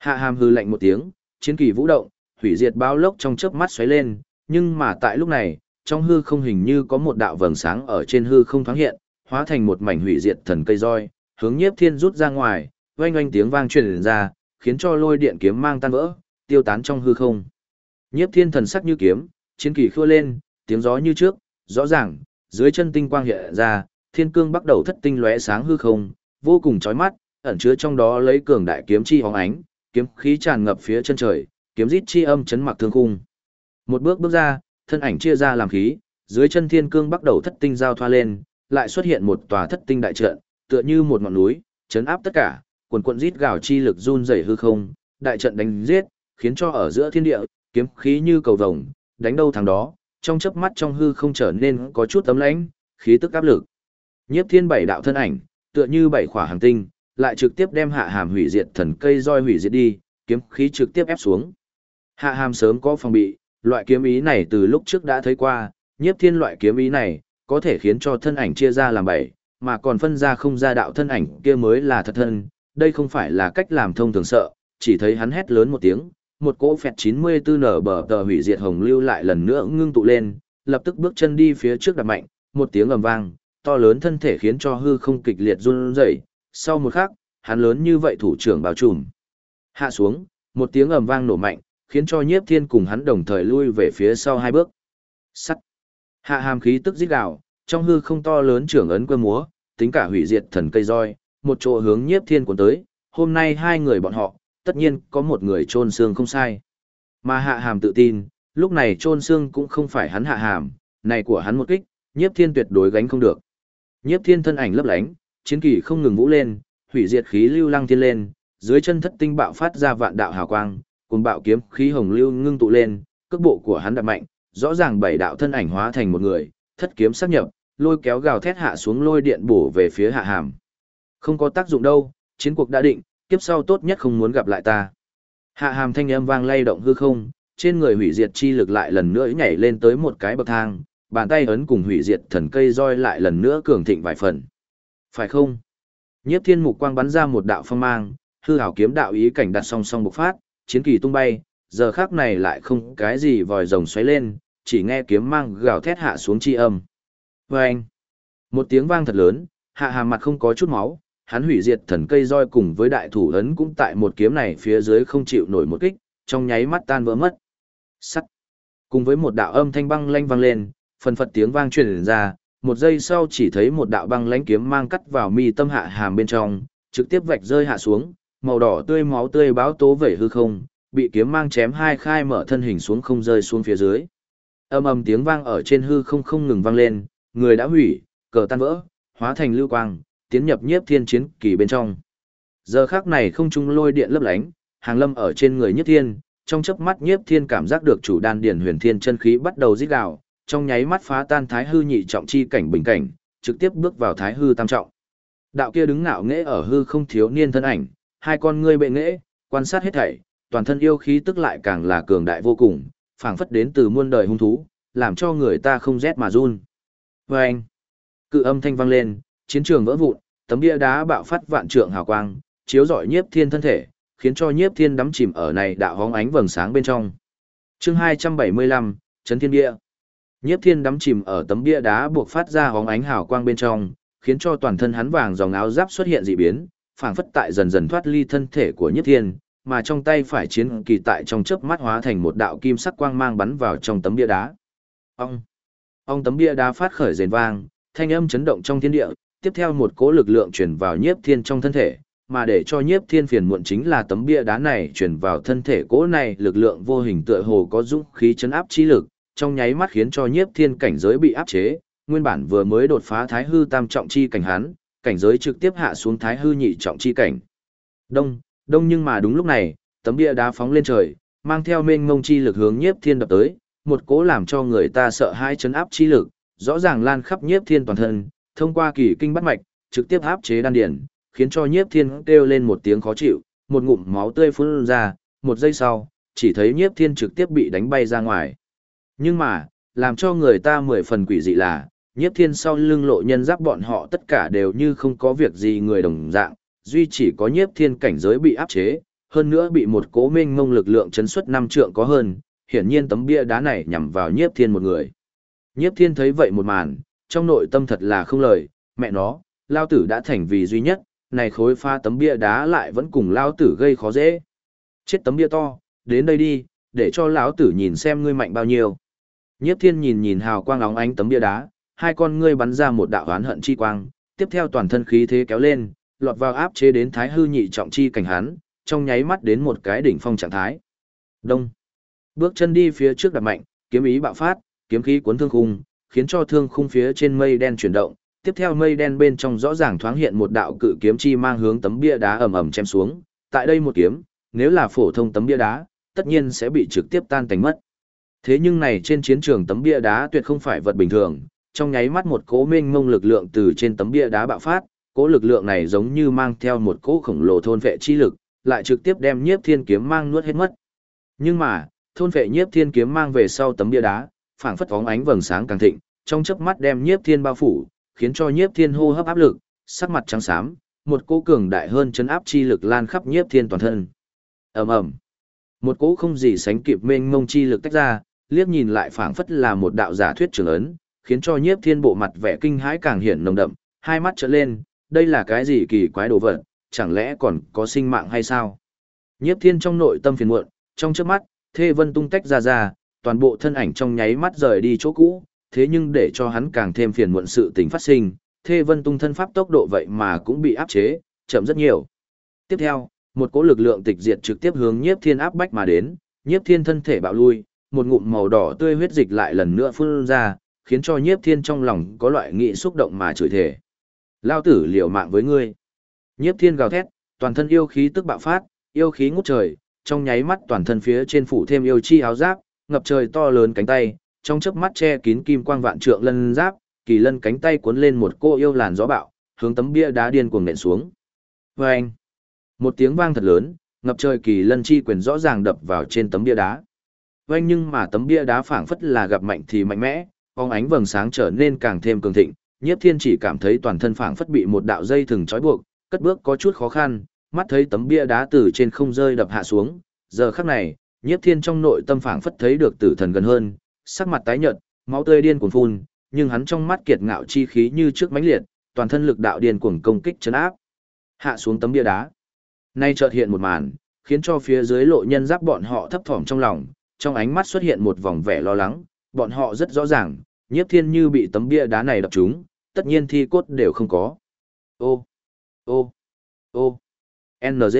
Hạ hàm hư lạnh một tiếng, chiến kỳ vũ động, hủy diệt báo lốc trong chớp mắt xoáy lên, nhưng mà tại lúc này, trong hư không hình như có một đạo vầng sáng ở trên hư không thoáng hiện, hóa thành một mảnh hủy diệt thần cây roi, hướng Nhiếp Thiên rút ra ngoài, oanh oanh tiếng vang truyền ra, khiến cho lôi điện kiếm mang tan vỡ, tiêu tán trong hư không. Nhiếp Thiên thần sắc như kiếm, chiến kỳ khua lên, tiếng gió như trước, rõ ràng, dưới chân tinh quang hiện ra, thiên cương bắt đầu thất tinh lóe sáng hư không, vô cùng chói mắt, ẩn chứa trong đó lấy cường đại kiếm chi hóng ánh, kiếm khí tràn ngập phía chân trời, kiếm rít chi âm chấn mặc thương khung. Một bước bước ra, thân ảnh chia ra làm khí, dưới chân thiên cương bắt đầu thất tinh giao thoa lên, lại xuất hiện một tòa thất tinh đại trận, tựa như một ngọn núi, chấn áp tất cả, quần quần rít gào chi lực run rẩy hư không, đại trận đánh giết, khiến cho ở giữa thiên địa, kiếm khí như cầu vồng, đánh đâu thắng đó, trong chớp mắt trong hư không trở nên có chút ấm lãnh, khí tức áp lực. Nhiếp Thiên bảy đạo thân ảnh, tựa như bảy khỏa hành tinh, lại trực tiếp đem Hạ Hàm hủy diệt thần cây roi hủy diệt đi, kiếm khí trực tiếp ép xuống. Hạ Hàm sớm có phòng bị, loại kiếm ý này từ lúc trước đã thấy qua, Nhiếp Thiên loại kiếm ý này, có thể khiến cho thân ảnh chia ra làm bảy, mà còn phân ra không ra đạo thân ảnh kia mới là thật thân, đây không phải là cách làm thông thường sợ, chỉ thấy hắn hét lớn một tiếng, một cỗ phẹt 94 nở bờ tờ hủy diệt hồng lưu lại lần nữa ngưng tụ lên, lập tức bước chân đi phía trước đạp mạnh, một tiếng ầm vang, to lớn thân thể khiến cho hư không kịch liệt run rẩy, sau một khắc, hắn lớn như vậy thủ trưởng bao trùm. Hạ xuống, một tiếng ầm vang nổ mạnh, khiến cho Nhiếp Thiên cùng hắn đồng thời lui về phía sau hai bước. Sắt. Hạ Hàm khí tức rít gào, trong hư không to lớn trưởng ấn cơ múa, tính cả hủy diệt thần cây roi, một chỗ hướng Nhiếp Thiên cuốn tới, hôm nay hai người bọn họ, tất nhiên có một người chôn xương không sai. Mà Hạ Hàm tự tin, lúc này chôn xương cũng không phải hắn Hạ Hàm, này của hắn một kích, Nhiếp Thiên tuyệt đối gánh không được. Nhiếp Thiên thân ảnh lấp lánh, chiến kỳ không ngừng vũ lên, hủy diệt khí lưu lăng thiên lên, dưới chân thất tinh bạo phát ra vạn đạo hào quang, cùng bạo kiếm khí hồng lưu ngưng tụ lên, cước bộ của hắn đạp mạnh, rõ ràng bảy đạo thân ảnh hóa thành một người, thất kiếm sát nhập, lôi kéo gào thét hạ xuống lôi điện bổ về phía Hạ Hàm. Không có tác dụng đâu, chiến cuộc đã định, kiếp sau tốt nhất không muốn gặp lại ta. Hạ Hàm thanh âm vang lay động hư không, trên người hủy diệt chi lực lại lần nữa nhảy lên tới một cái bậc thang, bàn tay ấn cùng hủy diệt thần cây roi lại lần nữa cường thịnh vài phần. Phải không? Nhiếp Thiên mục quang bắn ra một đạo phong mang, hư ảo kiếm đạo ý cảnh đặt song song bộc phát, chiến kỳ tung bay, giờ khắc này lại không cái gì vòi rồng xoáy lên, chỉ nghe kiếm mang gào thét hạ xuống chi âm. Vâng! Một tiếng vang thật lớn, Hạ Hàm mặt không có chút máu, hắn hủy diệt thần cây roi cùng với đại thủ ấn cũng tại một kiếm này phía dưới không chịu nổi một kích, trong nháy mắt tan vỡ mất. Sắt! Cùng với một đạo âm thanh băng lanh vang lên, phần phật tiếng vang truyền ra, một giây sau chỉ thấy một đạo băng lãnh kiếm mang cắt vào mi tâm Hạ Hàm bên trong, trực tiếp vạch rơi hạ xuống, màu đỏ tươi máu tươi báo tố vẩy hư không, bị kiếm mang chém hai khai mở thân hình xuống không rơi xuống phía dưới. Âm ầm tiếng vang ở trên hư không không ngừng vang lên, người đã hủy, cờ tan vỡ, hóa thành lưu quang, tiến nhập Nhiếp Thiên chiến kỳ bên trong. Giờ khắc này không trung lôi điện lấp lánh, hàng lâm ở trên người Nhiếp Thiên, trong chớp mắt Nhiếp Thiên cảm giác được chủ đan điển huyền thiên chân khí bắt đầu rít gào, trong nháy mắt phá tan thái hư nhị trọng chi cảnh bình cảnh, trực tiếp bước vào thái hư tam trọng. Đạo kia đứng ngạo nghễ ở hư không thiếu niên thân ảnh, hai con ngươi bệ nghễ, quan sát hết thảy, toàn thân yêu khí tức lại càng là cường đại vô cùng, phảng phất đến từ muôn đời hung thú, làm cho người ta không rét mà run. Và anh, cự âm thanh vang lên, chiến trường vỡ vụn, tấm bia đá bạo phát vạn trượng hào quang, chiếu rọi Nhiếp Thiên thân thể, khiến cho Nhiếp Thiên đắm chìm ở này đạo hóng ánh vầng sáng bên trong. Chương 275, Chấn Thiên Bia. Nhiếp Thiên đắm chìm ở tấm bia đá buộc phát ra hóng ánh hào quang bên trong, khiến cho toàn thân hắn vàng dòng áo giáp xuất hiện dị biến, phảng phất tại dần dần thoát ly thân thể của Nhiếp Thiên, mà trong tay phải chiến kỳ tại trong chớp mắt hóa thành một đạo kim sắc quang mang bắn vào trong tấm bia đá. Ong tấm bia đá phát khởi rền vang, thanh âm chấn động trong thiên địa, tiếp theo một cỗ lực lượng truyền vào Nhiếp Thiên trong thân thể, mà để cho Nhiếp Thiên phiền muộn chính là tấm bia đá này truyền vào thân thể cỗ này, lực lượng vô hình tựa hồ có dũng khí chấn áp chi lực, trong nháy mắt khiến cho Nhiếp Thiên cảnh giới bị áp chế, nguyên bản vừa mới đột phá thái hư tam trọng chi cảnh hắn, cảnh giới trực tiếp hạ xuống thái hư nhị trọng chi cảnh. Đông nhưng mà đúng lúc này, tấm bia đá phóng lên trời, mang theo mênh mông chi lực hướng Nhiếp Thiên đập tới, một cỗ làm cho người ta sợ hãi chấn áp chi lực, rõ ràng lan khắp Nhiếp Thiên toàn thân, thông qua kỳ kinh bát mạch, trực tiếp áp chế đan điển, khiến cho Nhiếp Thiên kêu lên một tiếng khó chịu, một ngụm máu tươi phun ra, một giây sau, chỉ thấy Nhiếp Thiên trực tiếp bị đánh bay ra ngoài. Nhưng mà, làm cho người ta mười phần quỷ dị là, Nhiếp Thiên sau lưng lộ nhân giáp bọn họ tất cả đều như không có việc gì người đồng dạng, duy chỉ có Nhiếp Thiên cảnh giới bị áp chế, hơn nữa bị một cỗ mênh mông lực lượng chấn xuất 5 trượng có hơn, hiển nhiên tấm bia đá này nhằm vào Nhiếp Thiên một người. Nhiếp Thiên thấy vậy một màn, trong nội tâm thật là không lời, mẹ nó, lao tử đã thành vì duy nhất, này khối pha tấm bia đá lại vẫn cùng lao tử gây khó dễ. Chết tấm bia to, đến đây đi, để cho lão tử nhìn xem ngươi mạnh bao nhiêu. Nhiếp Thiên nhìn nhìn hào quang óng ánh tấm bia đá, hai con ngươi bắn ra một đạo oán hận chi quang, tiếp theo toàn thân khí thế kéo lên, lọt vào áp chế đến thái hư nhị trọng chi cảnh hắn, trong nháy mắt đến một cái đỉnh phong trạng thái. Đông. Bước chân đi phía trước đặt mạnh, kiếm ý bạo phát, kiếm khí cuốn thương khung, khiến cho thương khung phía trên mây đen chuyển động, tiếp theo mây đen bên trong rõ ràng thoáng hiện một đạo cự kiếm chi mang hướng tấm bia đá ầm ầm chém xuống, tại đây một kiếm, nếu là phổ thông tấm bia đá, tất nhiên sẽ bị trực tiếp tan tành mất. Thế nhưng này trên chiến trường tấm bia đá tuyệt không phải vật bình thường, trong nháy mắt một cỗ mênh mông lực lượng từ trên tấm bia đá bạo phát, cỗ lực lượng này giống như mang theo một cỗ khổng lồ thôn vệ chi lực, lại trực tiếp đem Nhiếp Thiên kiếm mang nuốt hết mất. Nhưng mà, thôn vệ Nhiếp Thiên kiếm mang về sau tấm bia đá, phảng phất bóng ánh vầng sáng càng thịnh, trong chớp mắt đem Nhiếp Thiên bao phủ, khiến cho Nhiếp Thiên hô hấp áp lực, sắc mặt trắng xám, một cỗ cường đại hơn chấn áp chi lực lan khắp Nhiếp Thiên toàn thân. Ầm ầm. Một cỗ không gì sánh kịp mênh mông chi lực tách ra, liếc nhìn lại phảng phất là một đạo giả thuyết trường ấn, khiến cho Nhiếp Thiên bộ mặt vẻ kinh hãi càng hiển nồng đậm, hai mắt trợn lên, đây là cái gì kỳ quái đồ vật, chẳng lẽ còn có sinh mạng hay sao? Nhiếp Thiên trong nội tâm phiền muộn, trong chớp mắt, Thê Vân tung tách ra, toàn bộ thân ảnh trong nháy mắt rời đi chỗ cũ, thế nhưng để cho hắn càng thêm phiền muộn sự tình phát sinh, Thê Vân tung thân pháp tốc độ vậy mà cũng bị áp chế, chậm rất nhiều. Tiếp theo, một cỗ lực lượng tịch diệt trực tiếp hướng Nhiếp Thiên áp bách mà đến, Nhiếp Thiên thân thể bạo lui, một ngụm màu đỏ tươi huyết dịch lại lần nữa phun ra, khiến cho Nhiếp Thiên trong lòng có loại nghị xúc động mà chửi thề. Lao tử liều mạng với ngươi. Nhiếp Thiên gào thét, toàn thân yêu khí tức bạo phát, yêu khí ngút trời, trong nháy mắt toàn thân phía trên phủ thêm yêu chi áo giáp, ngập trời to lớn cánh tay, trong chớp mắt che kín kim quang vạn trượng lân giáp, kỳ lân cánh tay cuốn lên một cô yêu làn gió bạo, hướng tấm bia đá điên cuồng nện xuống. Oeng! Một tiếng vang thật lớn, ngập trời kỳ lân chi quyền rõ ràng đập vào trên tấm bia đá. Oeng, nhưng mà tấm bia đá phảng phất là gặp mạnh thì mạnh mẽ, phóng ánh vầng sáng trở nên càng thêm cường thịnh, Nhiếp Thiên chỉ cảm thấy toàn thân phảng phất bị một đạo dây thừng trói buộc, cất bước có chút khó khăn, mắt thấy tấm bia đá từ trên không rơi đập hạ xuống, giờ khắc này, Nhiếp Thiên trong nội tâm phảng phất thấy được tử thần gần hơn, sắc mặt tái nhợt, máu tươi điên cuồng phun, nhưng hắn trong mắt kiệt ngạo chi khí như trước mãnh liệt, toàn thân lực đạo điên cuồng công kích trấn áp, hạ xuống tấm bia đá. Nay chợt hiện một màn, khiến cho phía dưới lộ nhân giáp bọn họ thấp thỏm trong lòng, trong ánh mắt xuất hiện một vòng vẻ lo lắng, bọn họ rất rõ ràng, Nhiếp Thiên như bị tấm bia đá này đập trúng, tất nhiên thi cốt đều không có. Ô, ô, ô, NG.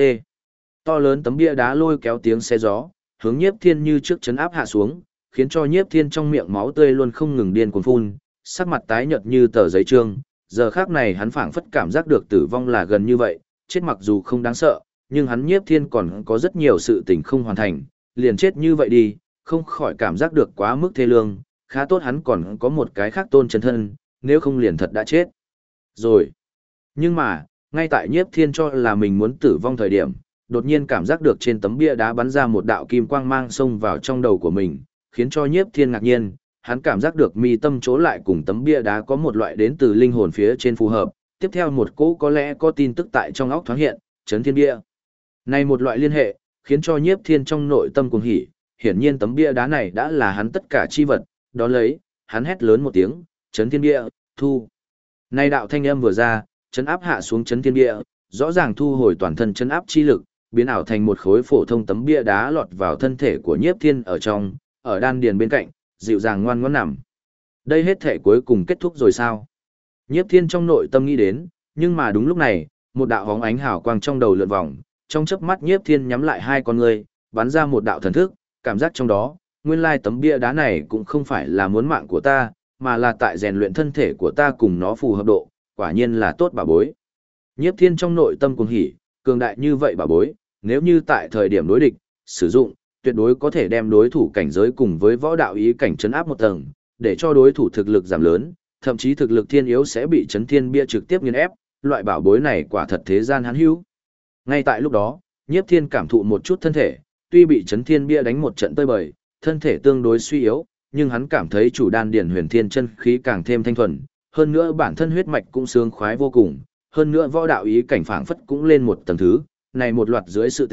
To lớn tấm bia đá lôi kéo tiếng xe gió, hướng Nhiếp Thiên như trước chấn áp hạ xuống, khiến cho Nhiếp Thiên trong miệng máu tươi luôn không ngừng điên cuồng phun, sắc mặt tái nhợt như tờ giấy trương, giờ khắc này hắn phảng phất cảm giác được tử vong là gần như vậy, chết mặc dù không đáng sợ, nhưng hắn Nhiếp Thiên còn có rất nhiều sự tình không hoàn thành, liền chết như vậy đi, không khỏi cảm giác được quá mức thê lương, khá tốt hắn còn có một cái khác tôn chân thân, nếu không liền thật đã chết. Rồi. Nhưng mà, ngay tại Nhiếp Thiên cho là mình muốn tử vong thời điểm, đột nhiên cảm giác được trên tấm bia đá bắn ra một đạo kim quang mang xông vào trong đầu của mình, khiến cho Nhiếp Thiên ngạc nhiên, hắn cảm giác được mi tâm chỗ lại cùng tấm bia đá có một loại đến từ linh hồn phía trên phù hợp, tiếp theo một cỗ có lẽ có tin tức tại trong óc thoáng hiện, chấn thiên bia. Này một loại liên hệ, khiến cho Nhiếp Thiên trong nội tâm cuồng hỉ, hiển nhiên tấm bia đá này đã là hắn tất cả chi vật, đó lấy, hắn hét lớn một tiếng, chấn thiên bia, thu. Này đạo thanh âm vừa ra, chấn áp hạ xuống chấn thiên bia, rõ ràng thu hồi toàn thân chấn áp chi lực, biến ảo thành một khối phổ thông tấm bia đá lọt vào thân thể của Nhiếp Thiên ở trong, ở đan điền bên cạnh, dịu dàng ngoan ngoãn nằm. Đây hết thể cuối cùng kết thúc rồi sao? Nhiếp Thiên trong nội tâm nghĩ đến, nhưng mà đúng lúc này, một đạo hóng ánh hào quang trong đầu lượn vòng, trong chớp mắt Nhiếp Thiên nhắm lại hai con ngươi, bắn ra một đạo thần thức, cảm giác trong đó, nguyên lai tấm bia đá này cũng không phải là muốn mạng của ta, mà là tại rèn luyện thân thể của ta cùng nó phù hợp độ, quả nhiên là tốt bà bối. Nhiếp Thiên trong nội tâm cuồng hỉ, cường đại như vậy bà bối, nếu như tại thời điểm đối địch, sử dụng, tuyệt đối có thể đem đối thủ cảnh giới cùng với võ đạo ý cảnh chấn áp một tầng, để cho đối thủ thực lực giảm lớn, thậm chí thực lực thiên yếu sẽ bị chấn thiên bia trực tiếp nghiền ép, loại bảo bối này quả thật thế gian hắn hữu. Ngay tại lúc đó, Nhiếp Thiên cảm thụ một chút thân thể, tuy bị chấn thiên bia đánh một trận tơi bời, thân thể tương đối suy yếu, nhưng hắn cảm thấy chủ đan điển huyền thiên chân khí càng thêm thanh thuần, hơn nữa bản thân huyết mạch cũng sướng khoái vô cùng, hơn nữa võ đạo ý cảnh phảng phất cũng lên một tầng thứ, này một loạt dưới sự tình,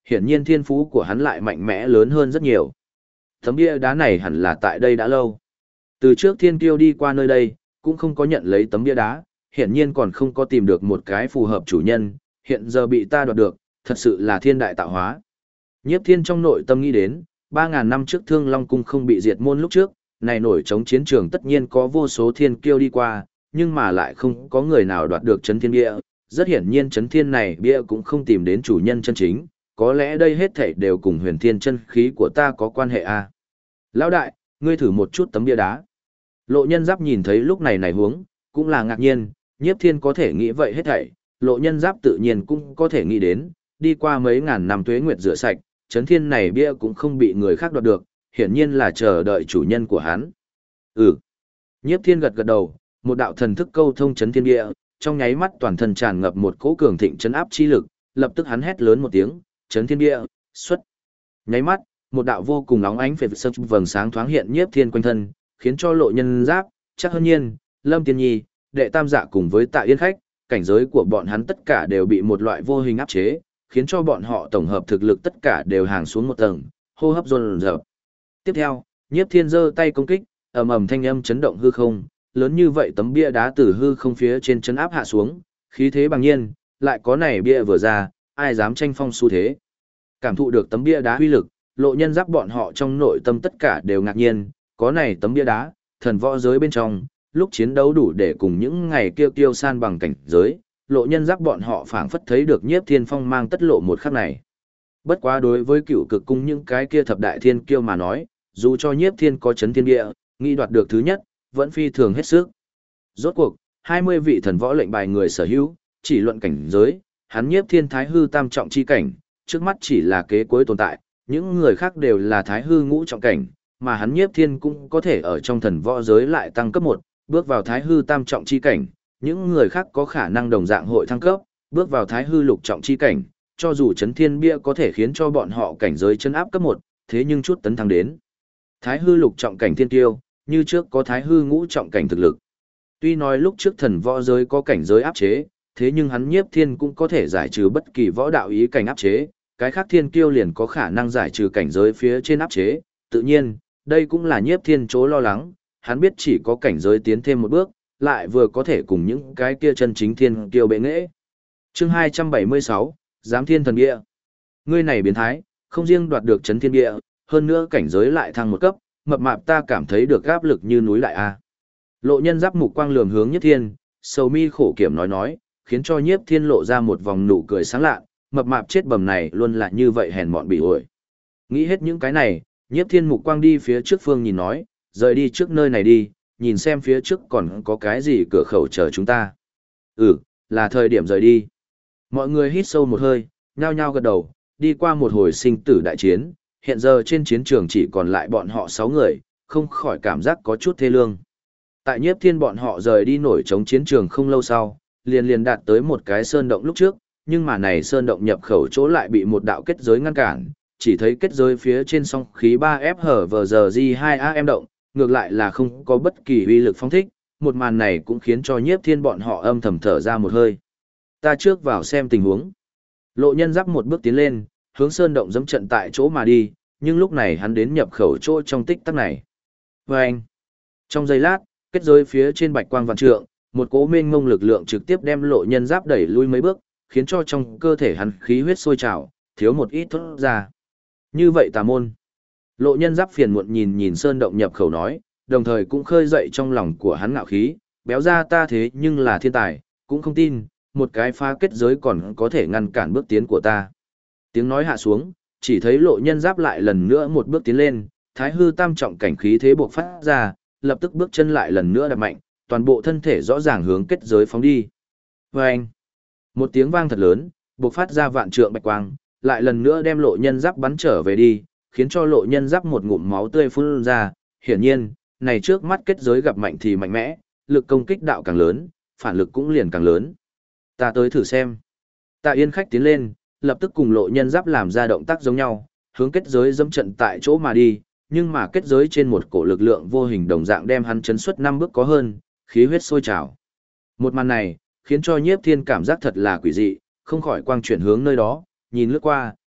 hiển nhiên thiên phú của hắn lại mạnh mẽ lớn hơn rất nhiều. Tấm bia đá này hẳn là tại đây đã lâu. Từ trước thiên kiêu đi qua nơi đây, cũng không có nhận lấy tấm bia đá, hiển nhiên còn không có tìm được một cái phù hợp chủ nhân, hiện giờ bị ta đoạt được, thật sự là thiên đại tạo hóa. Nhiếp Thiên trong nội tâm nghĩ đến, 3.000 năm trước Thương Long Cung không bị diệt môn lúc trước, này nổi chống chiến trường tất nhiên có vô số thiên kiêu đi qua, nhưng mà lại không có người nào đoạt được chấn thiên bia. Rất hiển nhiên chấn thiên này bia cũng không tìm đến chủ nhân chân chính, có lẽ đây hết thảy đều cùng huyền thiên chân khí của ta có quan hệ à. Lão đại, ngươi thử một chút tấm bia đá. Lộ Nhân Giáp nhìn thấy lúc này huống, cũng là ngạc nhiên, Nhiếp Thiên có thể nghĩ vậy hết thảy, Lộ Nhân Giáp tự nhiên cũng có thể nghĩ đến, đi qua mấy ngàn năm tuế nguyệt rửa sạch, chấn thiên này bia cũng không bị người khác đoạt được, hiển nhiên là chờ đợi chủ nhân của hắn. Ừ. Nhiếp Thiên gật gật đầu, một đạo thần thức câu thông chấn thiên bia, trong nháy mắt toàn thân tràn ngập một cỗ cường thịnh chấn áp chi lực, lập tức hắn hét lớn một tiếng, chấn thiên bia, xuất. Nháy mắt, một đạo vô cùng nóng ánh phệ sập vầng sáng thoáng hiện Nhiếp Thiên quanh thân, khiến cho Lộ Nhân Giáp, Chắc Hân Nhiên, Lâm Tiên Nhi, Đệ Tam Dạ cùng với Tạ Yên Khách, cảnh giới của bọn hắn tất cả đều bị một loại vô hình áp chế, khiến cho bọn họ tổng hợp thực lực tất cả đều hàng xuống một tầng, hô hấp dồn dập. Tiếp theo, Nhiếp Thiên giơ tay công kích, ầm ầm thanh âm chấn động hư không, lớn như vậy tấm bia đá từ hư không phía trên chấn áp hạ xuống, khí thế bằng nhiên, lại có này bia vừa ra, ai dám tranh phong xu thế. Cảm thụ được tấm bia đá uy lực, Lộ Nhân Giáp bọn họ trong nội tâm tất cả đều ngạc nhiên, có này tấm bia đá, thần võ giới bên trong, lúc chiến đấu đủ để cùng những ngày kêu tiêu san bằng cảnh giới, Lộ Nhân Giáp bọn họ phảng phất thấy được Nhiếp Thiên phong mang tất lộ một khắc này. Bất quá đối với Cửu Cực cung những cái kia thập đại thiên kiêu mà nói, dù cho Nhiếp Thiên có chấn thiên địa, nghĩ đoạt được thứ nhất, vẫn phi thường hết sức. Rốt cuộc, 20 vị thần võ lệnh bài người sở hữu, chỉ luận cảnh giới, hắn Nhiếp Thiên thái hư tam trọng chi cảnh, trước mắt chỉ là kế cuối tồn tại, những người khác đều là thái hư ngũ trọng cảnh, mà hắn Nhiếp Thiên cũng có thể ở trong thần võ giới lại tăng cấp 1, bước vào thái hư tam trọng chi cảnh, những người khác có khả năng đồng dạng hội thăng cấp, bước vào thái hư lục trọng chi cảnh, cho dù chấn thiên bia có thể khiến cho bọn họ cảnh giới chân áp cấp 1, thế nhưng chút tấn thăng đến thái hư lục trọng cảnh thiên tiêu, như trước có thái hư ngũ trọng cảnh thực lực. Tuy nói lúc trước thần võ giới có cảnh giới áp chế, thế nhưng hắn Nhiếp Thiên cũng có thể giải trừ bất kỳ võ đạo ý cảnh áp chế, cái khác thiên kiêu liền có khả năng giải trừ cảnh giới phía trên áp chế, tự nhiên, đây cũng là Nhiếp Thiên chỗ lo lắng, hắn biết chỉ có cảnh giới tiến thêm một bước, lại vừa có thể cùng những cái kia chân chính thiên kiêu bệ nghệ. Chương 276, Giám Thiên Thần Bia. Ngươi này biến thái, không riêng đoạt được chấn thiên bia, hơn nữa cảnh giới lại thăng một cấp, mập mạp ta cảm thấy được áp lực như núi lại a. Lộ Nhân Giáp mục quang lườm hướng Nhiếp Thiên, sầu mi khổ kiểm nói, khiến cho Nhiếp Thiên lộ ra một vòng nụ cười sáng lạ, mập mạp chết bầm này luôn là như vậy hèn mọn bị ổi. Nghĩ hết những cái này, Nhiếp Thiên mục quang đi phía trước phương nhìn nói, rời đi trước nơi này đi, nhìn xem phía trước còn có cái gì cửa khẩu chờ chúng ta. Ừ, là thời điểm rời đi. Mọi người hít sâu một hơi, nhao nhao gật đầu, đi qua một hồi sinh tử đại chiến, hiện giờ trên chiến trường chỉ còn lại bọn họ 6 người, không khỏi cảm giác có chút thê lương. Tại Nhiếp Thiên bọn họ rời đi nổi chống chiến trường không lâu sau, liền đạt tới một cái sơn động lúc trước, nhưng mà này sơn động nhập khẩu chỗ lại bị một đạo kết giới ngăn cản, chỉ thấy kết giới phía trên song khí 3F hở vờ giờ G2AM động, ngược lại là không có bất kỳ uy lực phong thích, một màn này cũng khiến cho Nhiếp Thiên bọn họ âm thầm thở ra một hơi. Ta trước vào xem tình huống. Lộ Nhân Giáp một bước tiến lên, hướng sơn động dẫm trận tại chỗ mà đi, nhưng lúc này hắn đến nhập khẩu chỗ trong tích tắc này. Vâng! Trong giây lát, kết giới phía trên bạch quang vạn trượng, một cỗ mênh mông lực lượng trực tiếp đem Lộ Nhân Giáp đẩy lui mấy bước, khiến cho trong cơ thể hắn khí huyết sôi trào, thiếu một ít thoát ra. Như vậy tà môn. Lộ Nhân Giáp phiền muộn nhìn sơn động nhập khẩu nói, đồng thời cũng khơi dậy trong lòng của hắn ngạo khí, béo ra ta thế nhưng là thiên tài, cũng không tin, một cái phá kết giới còn có thể ngăn cản bước tiến của ta. Tiếng nói hạ xuống, chỉ thấy Lộ Nhân Giáp lại lần nữa một bước tiến lên, thái hư tam trọng cảnh khí thế bộc phát ra, lập tức bước chân lại lần nữa đạp mạnh, toàn bộ thân thể rõ ràng hướng kết giới phóng đi. Vâng! Một tiếng vang thật lớn, bộc phát ra vạn trượng bạch quang, lại lần nữa đem Lộ Nhân Giáp bắn trở về đi, khiến cho Lộ Nhân Giáp một ngụm máu tươi phun ra. Hiển nhiên, này trước mắt kết giới gặp mạnh thì mạnh mẽ, lực công kích đạo càng lớn, phản lực cũng liền càng lớn. Ta tới thử xem. Tạ Yên Khách tiến lên, lập tức cùng Lộ Nhân Giáp làm ra động tác giống nhau, hướng kết giới dẫm trận tại chỗ mà đi, nhưng mà kết giới trên một cổ lực lượng vô hình đồng dạng đem hắn chấn xuất 5 bước có hơn, khí huyết sôi trào. Một màn này, khiến cho Nhiếp Thiên cảm giác thật là quỷ dị, không khỏi quang chuyển hướng nơi đó, nhìn lướt qua,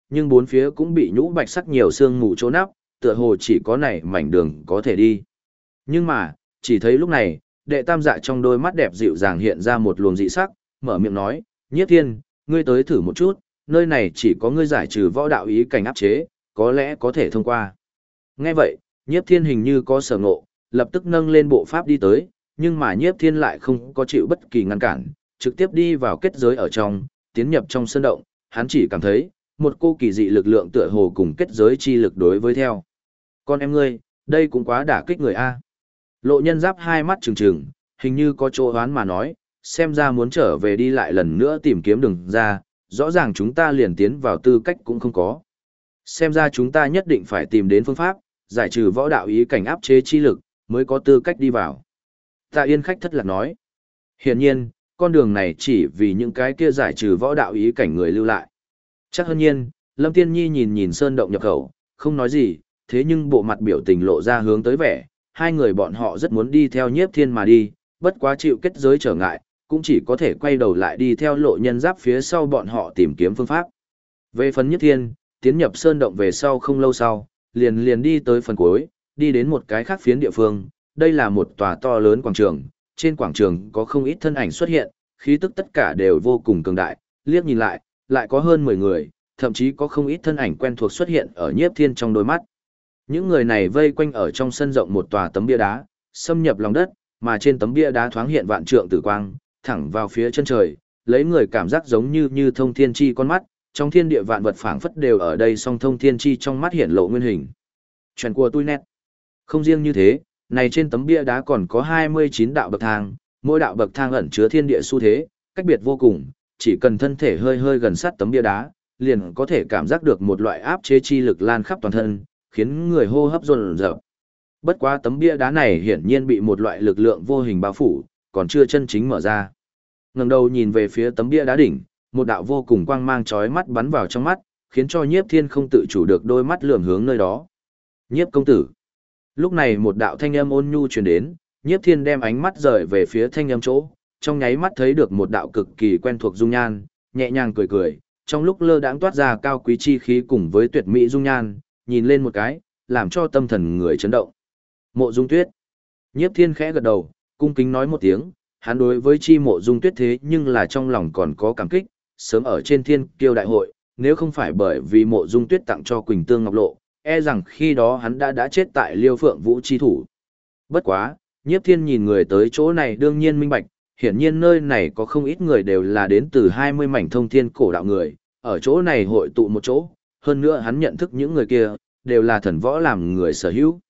nhưng bốn phía cũng bị nhũ bạch sắc nhiều sương mù trốn nắp, tựa hồ chỉ có này mảnh đường có thể đi. Nhưng mà, chỉ thấy lúc này, đệ tam dạ trong đôi mắt đẹp dịu dàng hiện ra một luồng dị sắc, mở miệng nói, Nhiếp Thiên, ngươi tới thử một chút, nơi này chỉ có ngươi giải trừ võ đạo ý cảnh áp chế, có lẽ có thể thông qua. Nghe vậy, Nhiếp Thiên hình như có sở ngộ, lập tức nâng lên bộ pháp đi tới, nhưng mà Nhiếp Thiên lại không có chịu bất kỳ ngăn cản, trực tiếp đi vào kết giới ở trong, tiến nhập trong sơn động, hắn chỉ cảm thấy, một cô kỳ dị lực lượng tựa hồ cùng kết giới chi lực đối với theo. Con em ngươi, đây cũng quá đả kích người A. Lộ Nhân Giáp hai mắt trừng trừng, hình như có chỗ hoán mà nói, xem ra muốn trở về đi lại lần nữa tìm kiếm đường ra, rõ ràng chúng ta liền tiến vào tư cách cũng không có. Xem ra chúng ta nhất định phải tìm đến phương pháp, giải trừ võ đạo ý cảnh áp chế chi lực, mới có tư cách đi vào. Tạ Yên khách thất lạc nói. Hiển nhiên, con đường này chỉ vì những cái kia giải trừ võ đạo ý cảnh người lưu lại. Chắc hơn nhiên, Lâm Tiên Nhi nhìn nhìn sơn động nhập khẩu, không nói gì, thế nhưng bộ mặt biểu tình lộ ra hướng tới vẻ, hai người bọn họ rất muốn đi theo Nhiếp Thiên mà đi, bất quá chịu kết giới trở ngại, cũng chỉ có thể quay đầu lại đi theo Lộ Nhân Giáp phía sau bọn họ tìm kiếm phương pháp. Về phần Nhiếp Thiên, tiến nhập sơn động về sau không lâu sau, liền đi tới phần cuối, đi đến một cái khác phiến địa phương, đây là một tòa to lớn quảng trường, trên quảng trường có không ít thân ảnh xuất hiện, khí tức tất cả đều vô cùng cường đại, liếc nhìn lại, lại có hơn 10 người, thậm chí có không ít thân ảnh quen thuộc xuất hiện ở Nhiếp Thiên trong đôi mắt. Những người này vây quanh ở trong sân rộng một tòa tấm bia đá, xâm nhập lòng đất, mà trên tấm bia đá thoáng hiện vạn trượng tử quang, thẳng vào phía chân trời, lấy người cảm giác giống như thông thiên chi con mắt, trong thiên địa vạn vật phảng phất đều ở đây song thông thiên chi trong mắt hiện lộ nguyên hình. Chuyện của tôi nét. Không riêng như thế, này trên tấm bia đá còn có 29 đạo bậc thang, mỗi đạo bậc thang ẩn chứa thiên địa xu thế, cách biệt vô cùng, chỉ cần thân thể hơi hơi gần sát tấm bia đá, liền có thể cảm giác được một loại áp chế chi lực lan khắp toàn thân, khiến người hô hấp dồn dập. Bất quá tấm bia đá này hiển nhiên bị một loại lực lượng vô hình bao phủ, còn chưa chân chính mở ra. Ngẩng đầu nhìn về phía tấm bia đá đỉnh, một đạo vô cùng quang mang chói mắt bắn vào trong mắt, khiến cho Nhiếp Thiên không tự chủ được đôi mắt lườm hướng nơi đó. Nhiếp công tử. Lúc này một đạo thanh âm ôn nhu truyền đến, Nhiếp Thiên đem ánh mắt rời về phía thanh âm chỗ, trong nháy mắt thấy được một đạo cực kỳ quen thuộc dung nhan, nhẹ nhàng cười cười, trong lúc lơ đãng toát ra cao quý chi khí cùng với tuyệt mỹ dung nhan, nhìn lên một cái, làm cho tâm thần người chấn động. Mộ Dung Tuyết. Nhiếp Thiên khẽ gật đầu, cung kính nói một tiếng, hắn đối với chi Mộ Dung Tuyết thế nhưng là trong lòng còn có cảm kích, sớm ở trên Thiên Kiêu đại hội, nếu không phải bởi vì Mộ Dung Tuyết tặng cho Quỳnh Tương Ngọc Lộ, e rằng khi đó hắn đã chết tại Liêu Phượng Vũ chi thủ. Bất quá, Nhiếp Thiên nhìn người tới chỗ này đương nhiên minh bạch, hiển nhiên nơi này có không ít người đều là đến từ 20 mảnh thông thiên cổ đạo người, ở chỗ này hội tụ một chỗ, hơn nữa hắn nhận thức những người kia, đều là thần võ làm người sở hữu.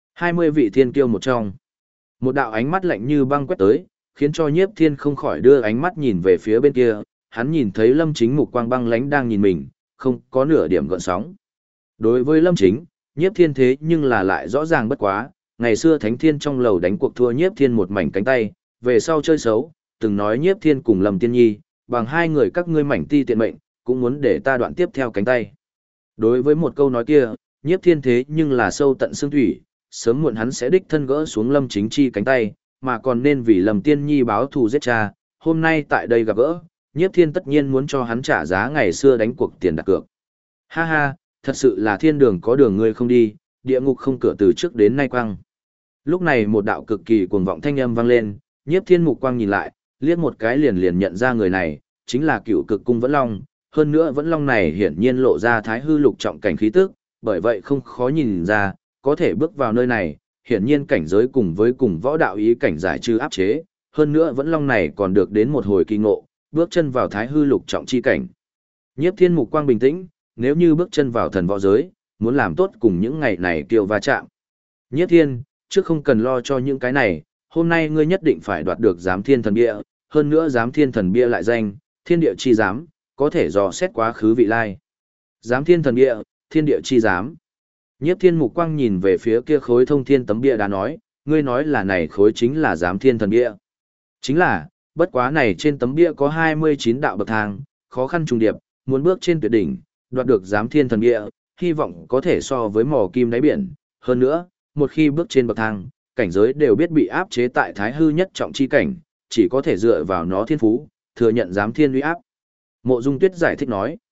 20 vị thiên kiêu một trong. Một đạo ánh mắt lạnh như băng quét tới, khiến cho Nhiếp Thiên không khỏi đưa ánh mắt nhìn về phía bên kia, hắn nhìn thấy Lâm Chính mục quang băng lánh đang nhìn mình, không có nửa điểm gợn sóng. Đối với Lâm Chính, Nhiếp Thiên thế nhưng là lại rõ ràng bất quá, ngày xưa Thánh Thiên trong lầu đánh cuộc thua Nhiếp Thiên một mảnh cánh tay, về sau chơi xấu, từng nói Nhiếp Thiên cùng Lâm Tiên Nhi, bằng hai người các ngươi mảnh ti tiện mệnh, cũng muốn để ta đoạn tiếp theo cánh tay. Đối với một câu nói kia, Nhiếp Thiên thế nhưng là sâu tận xương thủy, sớm muộn hắn sẽ đích thân gỡ xuống Lâm Chính Chi cánh tay, mà còn nên vì Lâm Tiên Nhi báo thù giết cha, hôm nay tại đây gặp gỡ, Nhiếp Thiên tất nhiên muốn cho hắn trả giá ngày xưa đánh cuộc tiền đặt cược. Ha ha, thật sự là thiên đường có đường ngươi không đi, địa ngục không cửa từ trước đến nay quăng. Lúc này một đạo cực kỳ cuồng vọng thanh âm vang lên, Nhiếp Thiên mục quang nhìn lại, liếc một cái liền nhận ra người này, chính là Cựu Cực Cung Vẫn Long, hơn nữa Vẫn Long này hiển nhiên lộ ra thái hư lục trọng cảnh khí tức, bởi vậy không khó nhìn ra, có thể bước vào nơi này, hiển nhiên cảnh giới cùng võ đạo ý cảnh giải trừ áp chế, hơn nữa Vẫn Long này còn được đến một hồi kỳ ngộ, bước chân vào thái hư lục trọng chi cảnh. Nhiếp Thiên mục quang bình tĩnh, nếu như bước chân vào thần võ giới, muốn làm tốt cùng những ngày này kiêu va chạm. Nhiếp Thiên, trước không cần lo cho những cái này, hôm nay ngươi nhất định phải đoạt được giám thiên thần bia, hơn nữa giám thiên thần bia lại danh, thiên địa chi giám, có thể dò xét quá khứ vị lai. Giám thiên thần bia, thiên địa chi giám. Nhiếp Thiên mục quang nhìn về phía kia khối thông thiên tấm bia đã nói, ngươi nói là này khối chính là giám thiên thần bia. Chính là, bất quá này trên tấm bia có 29 đạo bậc thang, khó khăn trùng điệp, muốn bước trên tuyệt đỉnh, đoạt được giám thiên thần bia, hy vọng có thể so với mỏ kim đáy biển. Hơn nữa, một khi bước trên bậc thang, cảnh giới đều biết bị áp chế tại thái hư nhất trọng chi cảnh, chỉ có thể dựa vào nó thiên phú, thừa nhận giám thiên uy áp. Mộ Dung Tuyết giải thích nói.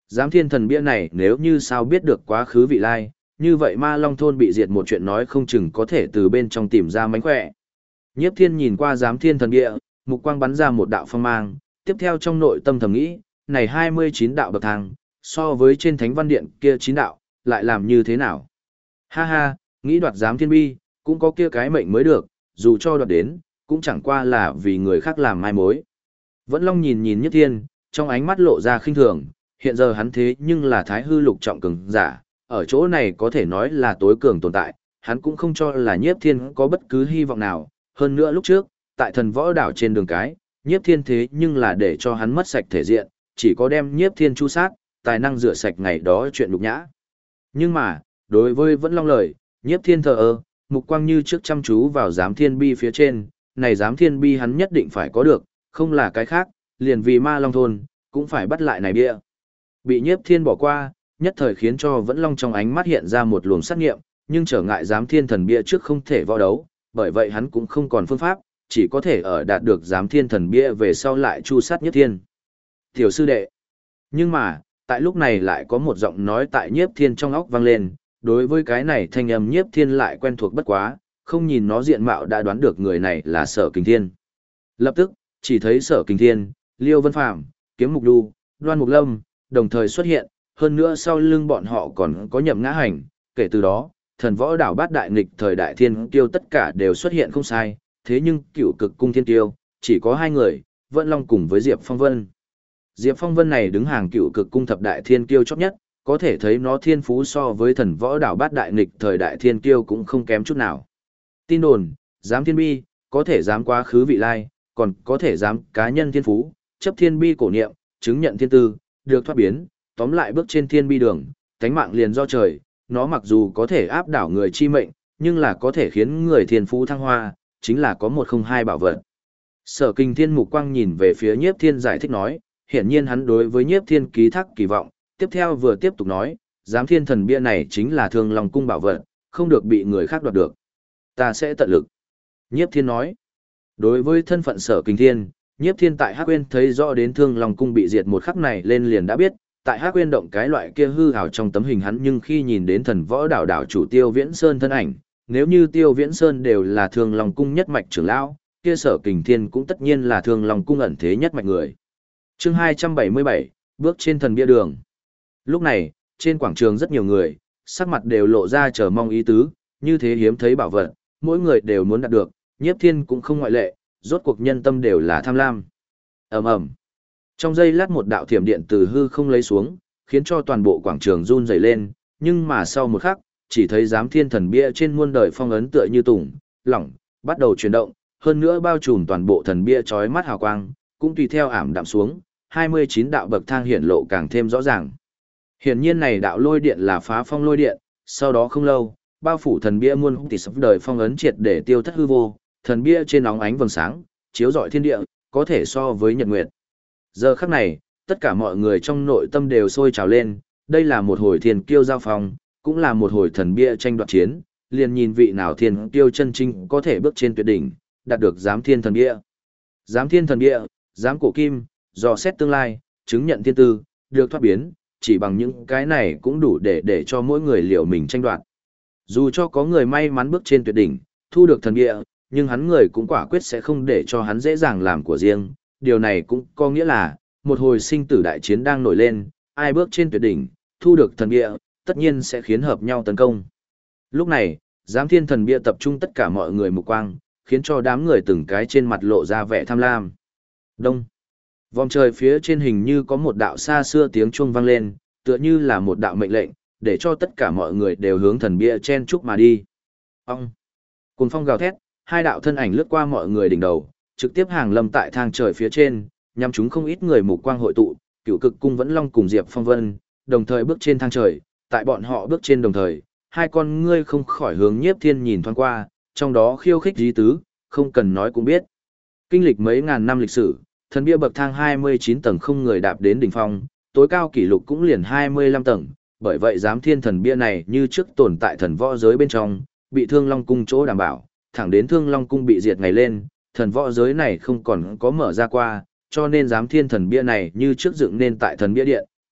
Giám thiên thần bia này nếu như sao biết được quá khứ vị lai, như vậy ma long thôn bị diệt một chuyện nói không chừng có thể từ bên trong tìm ra mánh khỏe. Nhiếp thiên nhìn qua giám thiên thần bia, mục quang bắn ra một đạo phong mang, tiếp theo trong nội tâm thầm nghĩ, này 29 đạo bậc thang, so với trên thánh văn điện kia 9 đạo, lại làm như thế nào? Ha ha, nghĩ đoạt giám thiên bi, cũng có kia cái mệnh mới được, dù cho đoạt đến, cũng chẳng qua là vì người khác làm mai mối. Vẫn Long nhìn nhìn Nhiếp Thiên, trong ánh mắt lộ ra khinh thường, hiện giờ hắn thế nhưng là thái hư lục trọng cường giả, ở chỗ này có thể nói là tối cường tồn tại, hắn cũng không cho là Nhiếp Thiên có bất cứ hy vọng nào, hơn nữa lúc trước, tại thần võ đảo trên đường cái, Nhiếp Thiên thế nhưng là để cho hắn mất sạch thể diện, chỉ có đem Nhiếp Thiên chu sát, tài năng rửa sạch ngày đó chuyện nhục nhã. Nhưng mà, đối với Vẫn Long lời, Nhiếp Thiên thờ ơ, mục quang như trước chăm chú vào giám thiên bi phía trên, này giám thiên bi hắn nhất định phải có được, không là cái khác, liền vì ma long thôn, cũng phải bắt lại này bia. Bị Nhiếp Thiên bỏ qua, nhất thời khiến cho Vẫn Long trong ánh mắt hiện ra một luồng sát nghiệm, nhưng trở ngại giám thiên thần bia trước không thể võ đấu, bởi vậy hắn cũng không còn phương pháp, chỉ có thể ở đạt được giám thiên thần bia về sau lại chu sát Nhiếp Thiên. Tiểu sư đệ. Nhưng mà, tại lúc này lại có một giọng nói tại Nhiếp Thiên trong óc vang lên, đối với cái này thanh âm Nhiếp Thiên lại quen thuộc bất quá, không nhìn nó diện mạo đã đoán được người này là Sở Kình Thiên. Lập tức, chỉ thấy Sở Kình Thiên, Liêu Vân Phàm, Kiếm Mục Đu, Đoan Mục Lâm, đồng thời xuất hiện, hơn nữa sau lưng bọn họ còn có Nhậm Ngã Hành, kể từ đó, thần võ đảo bát đại nghịch thời đại thiên kiêu tất cả đều xuất hiện không sai, thế nhưng cửu cực cung thiên kiêu, chỉ có hai người, Vận Long cùng với Diệp Phong Vân. Diệp Phong Vân này đứng hàng cửu cực cung thập đại thiên kiêu chót nhất, có thể thấy nó thiên phú so với thần võ đảo bát đại nghịch thời đại thiên kiêu cũng không kém chút nào. Tin đồn, giám thiên bi, có thể giám quá khứ vị lai, còn có thể giám cá nhân thiên phú, chấp thiên bi cổ niệm, chứng nhận thiên tư, được thoát biến, tóm lại bước trên thiên bi đường, tánh mạng liền do trời, nó mặc dù có thể áp đảo người chi mệnh, nhưng là có thể khiến người thiên phú thăng hoa, chính là có 102 bảo vật. Sở Kình Thiên mục quang nhìn về phía Nhiếp Thiên giải thích nói, hiển nhiên hắn đối với Nhiếp Thiên ký thác kỳ vọng, tiếp theo vừa tiếp tục nói, giám thiên thần bia này chính là Thương Long cung bảo vật, không được bị người khác đoạt được. Ta sẽ tận lực. Nhiếp Thiên nói, đối với thân phận Sở Kình Thiên, Nhiếp Thiên tại Hắc Uyên thấy rõ đến Thương Long cung bị diệt một khắc này lên liền đã biết, tại Hắc Uyên động cái loại kia hư ảo trong tấm hình hắn, nhưng khi nhìn đến thần võ đảo đảo chủ Tiêu Viễn Sơn thân ảnh, nếu như Tiêu Viễn Sơn đều là Thương Long cung nhất mạch trưởng lão, kia Sở Kình Thiên cũng tất nhiên là Thương Long cung ẩn thế nhất mạch người. Chương 277, bước trên thần bia đường. Lúc này, trên quảng trường rất nhiều người, sắc mặt đều lộ ra chờ mong ý tứ, như thế hiếm thấy bảo vật, mỗi người đều muốn đạt được, Nhiếp Thiên cũng không ngoại lệ, rốt cuộc nhân tâm đều là tham lam. Ầm ầm. Trong giây lát một đạo thiểm điện từ hư không lấy xuống, khiến cho toàn bộ quảng trường run rẩy lên, nhưng mà sau một khắc, chỉ thấy giám thiên thần bia trên muôn đời phong ấn tựa như tùng, lỏng, bắt đầu chuyển động, hơn nữa bao trùm toàn bộ thần bia chói mắt hào quang, cũng tùy theo ảm đạm xuống, 29 đạo bậc thang hiển lộ càng thêm rõ ràng. Hiển nhiên này đạo lôi điện là phá phong lôi điện, sau đó không lâu, bao phủ thần bia muôn tỷ sắp đời phong ấn triệt để tiêu thất hư vô, thần bia trên óng ánh vầng sáng, chiếu rọi thiên địa, có thể so với nhật nguyệt. Giờ khắc này, tất cả mọi người trong nội tâm đều sôi trào lên, đây là một hồi thiên kiêu giao phong, cũng là một hồi thần bia tranh đoạt chiến, liền nhìn vị nào thiên kiêu chân chính có thể bước trên tuyệt đỉnh, đạt được giám thiên thần bia. Giám thiên thần bia, giám cổ kim, dò xét tương lai, chứng nhận thiên tư, được thoát biến, chỉ bằng những cái này cũng đủ để cho mỗi người liệu mình tranh đoạt. Dù cho có người may mắn bước trên tuyệt đỉnh, thu được thần bia, nhưng hắn người cũng quả quyết sẽ không để cho hắn dễ dàng làm của riêng. Điều này cũng có nghĩa là, một hồi sinh tử đại chiến đang nổi lên, ai bước trên tuyệt đỉnh, thu được thần bia, tất nhiên sẽ khiến hợp nhau tấn công. Lúc này, giám thiên thần bia tập trung tất cả mọi người mục quang, khiến cho đám người từng cái trên mặt lộ ra vẻ tham lam. Đông. Vòng trời phía trên hình như có một đạo xa xưa tiếng chuông vang lên, tựa như là một đạo mệnh lệnh, để cho tất cả mọi người đều hướng thần bia chen chúc mà đi. Ông. Cùng phong gào thét, hai đạo thân ảnh lướt qua mọi người đỉnh đầu, trực tiếp hàng lâm tại thang trời phía trên, nhằm chúng không ít người mục quang hội tụ, Cửu Cực cung Vẫn Long cùng Diệp Phong Vân, đồng thời bước trên thang trời, tại bọn họ bước trên đồng thời, hai con ngươi không khỏi hướng Nhiếp Thiên nhìn thoáng qua, trong đó khiêu khích ý tứ, không cần nói cũng biết. Kinh lịch mấy ngàn năm lịch sử, thần bia bậc thang 29 tầng không người đạp đến đỉnh phong, tối cao kỷ lục cũng liền 25 tầng, bởi vậy giám thiên thần bia này như trước tồn tại thần võ giới bên trong, bị Thương Long cung chỗ đảm bảo, thẳng đến Thương Long cung bị diệt ngày lên, thần võ giới này không còn có mở ra qua, cho nên giám thiên thần bia này như trước dựng nên tại thần bia điện,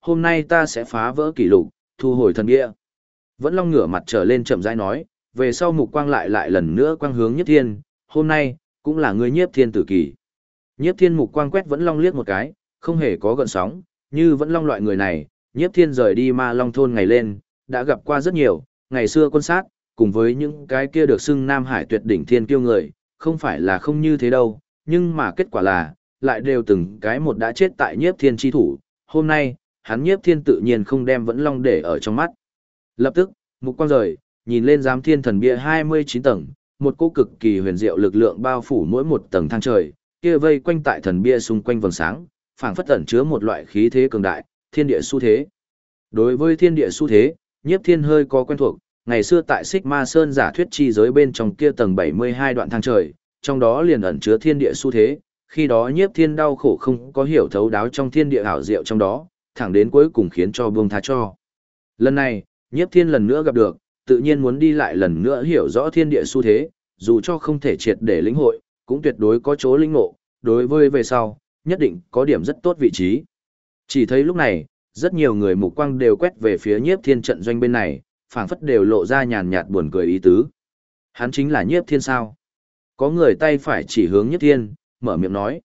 hôm nay ta sẽ phá vỡ kỷ lục, thu hồi thần bia. Vẫn Long ngửa mặt trở lên chậm rãi nói, về sau mục quang lại lần nữa quang hướng Nhiếp Thiên, hôm nay, cũng là ngươi Nhiếp Thiên tử kỳ. Nhiếp Thiên mục quang quét Vẫn Long liếc một cái, không hề có gợn sóng, như Vẫn Long loại người này, Nhiếp Thiên rời đi Ma Long thôn ngày lên, đã gặp qua rất nhiều, ngày xưa quân sát, cùng với những cái kia được xưng Nam Hải tuyệt đỉnh thiên kiêu người, không phải là không như thế đâu, nhưng mà kết quả là, lại đều từng cái một đã chết tại Nhiếp Thiên chi thủ, hôm nay, hắn Nhiếp Thiên tự nhiên không đem Vẫn Long để ở trong mắt. Lập tức, mục quang rời, nhìn lên giám thiên thần bia 29 tầng, một cô cực kỳ huyền diệu lực lượng bao phủ mỗi một tầng thang trời, kia vây quanh tại thần bia xung quanh vầng sáng, phảng phất ẩn chứa một loại khí thế cường đại, thiên địa xu thế. Đối với thiên địa xu thế, Nhiếp Thiên hơi có quen thuộc, ngày xưa tại Xích Ma Sơn giả thuyết chi giới bên trong kia tầng 72 đoạn thang trời, trong đó liền ẩn chứa thiên địa xu thế, khi đó Nhiếp Thiên đau khổ không có hiểu thấu đáo trong thiên địa ảo diệu trong đó, thẳng đến cuối cùng khiến cho buông tha cho. Lần này, Nhiếp Thiên lần nữa gặp được, tự nhiên muốn đi lại lần nữa hiểu rõ thiên địa xu thế, dù cho không thể triệt để lĩnh hội, cũng tuyệt đối có chỗ lĩnh ngộ, đối với về sau, nhất định có điểm rất tốt vị trí. Chỉ thấy lúc này, rất nhiều người mục quang đều quét về phía Nhiếp Thiên trận doanh bên này, phảng phất đều lộ ra nhàn nhạt buồn cười ý tứ. Hắn chính là Nhiếp Thiên sao? Có người tay phải chỉ hướng Nhiếp Thiên, mở miệng nói.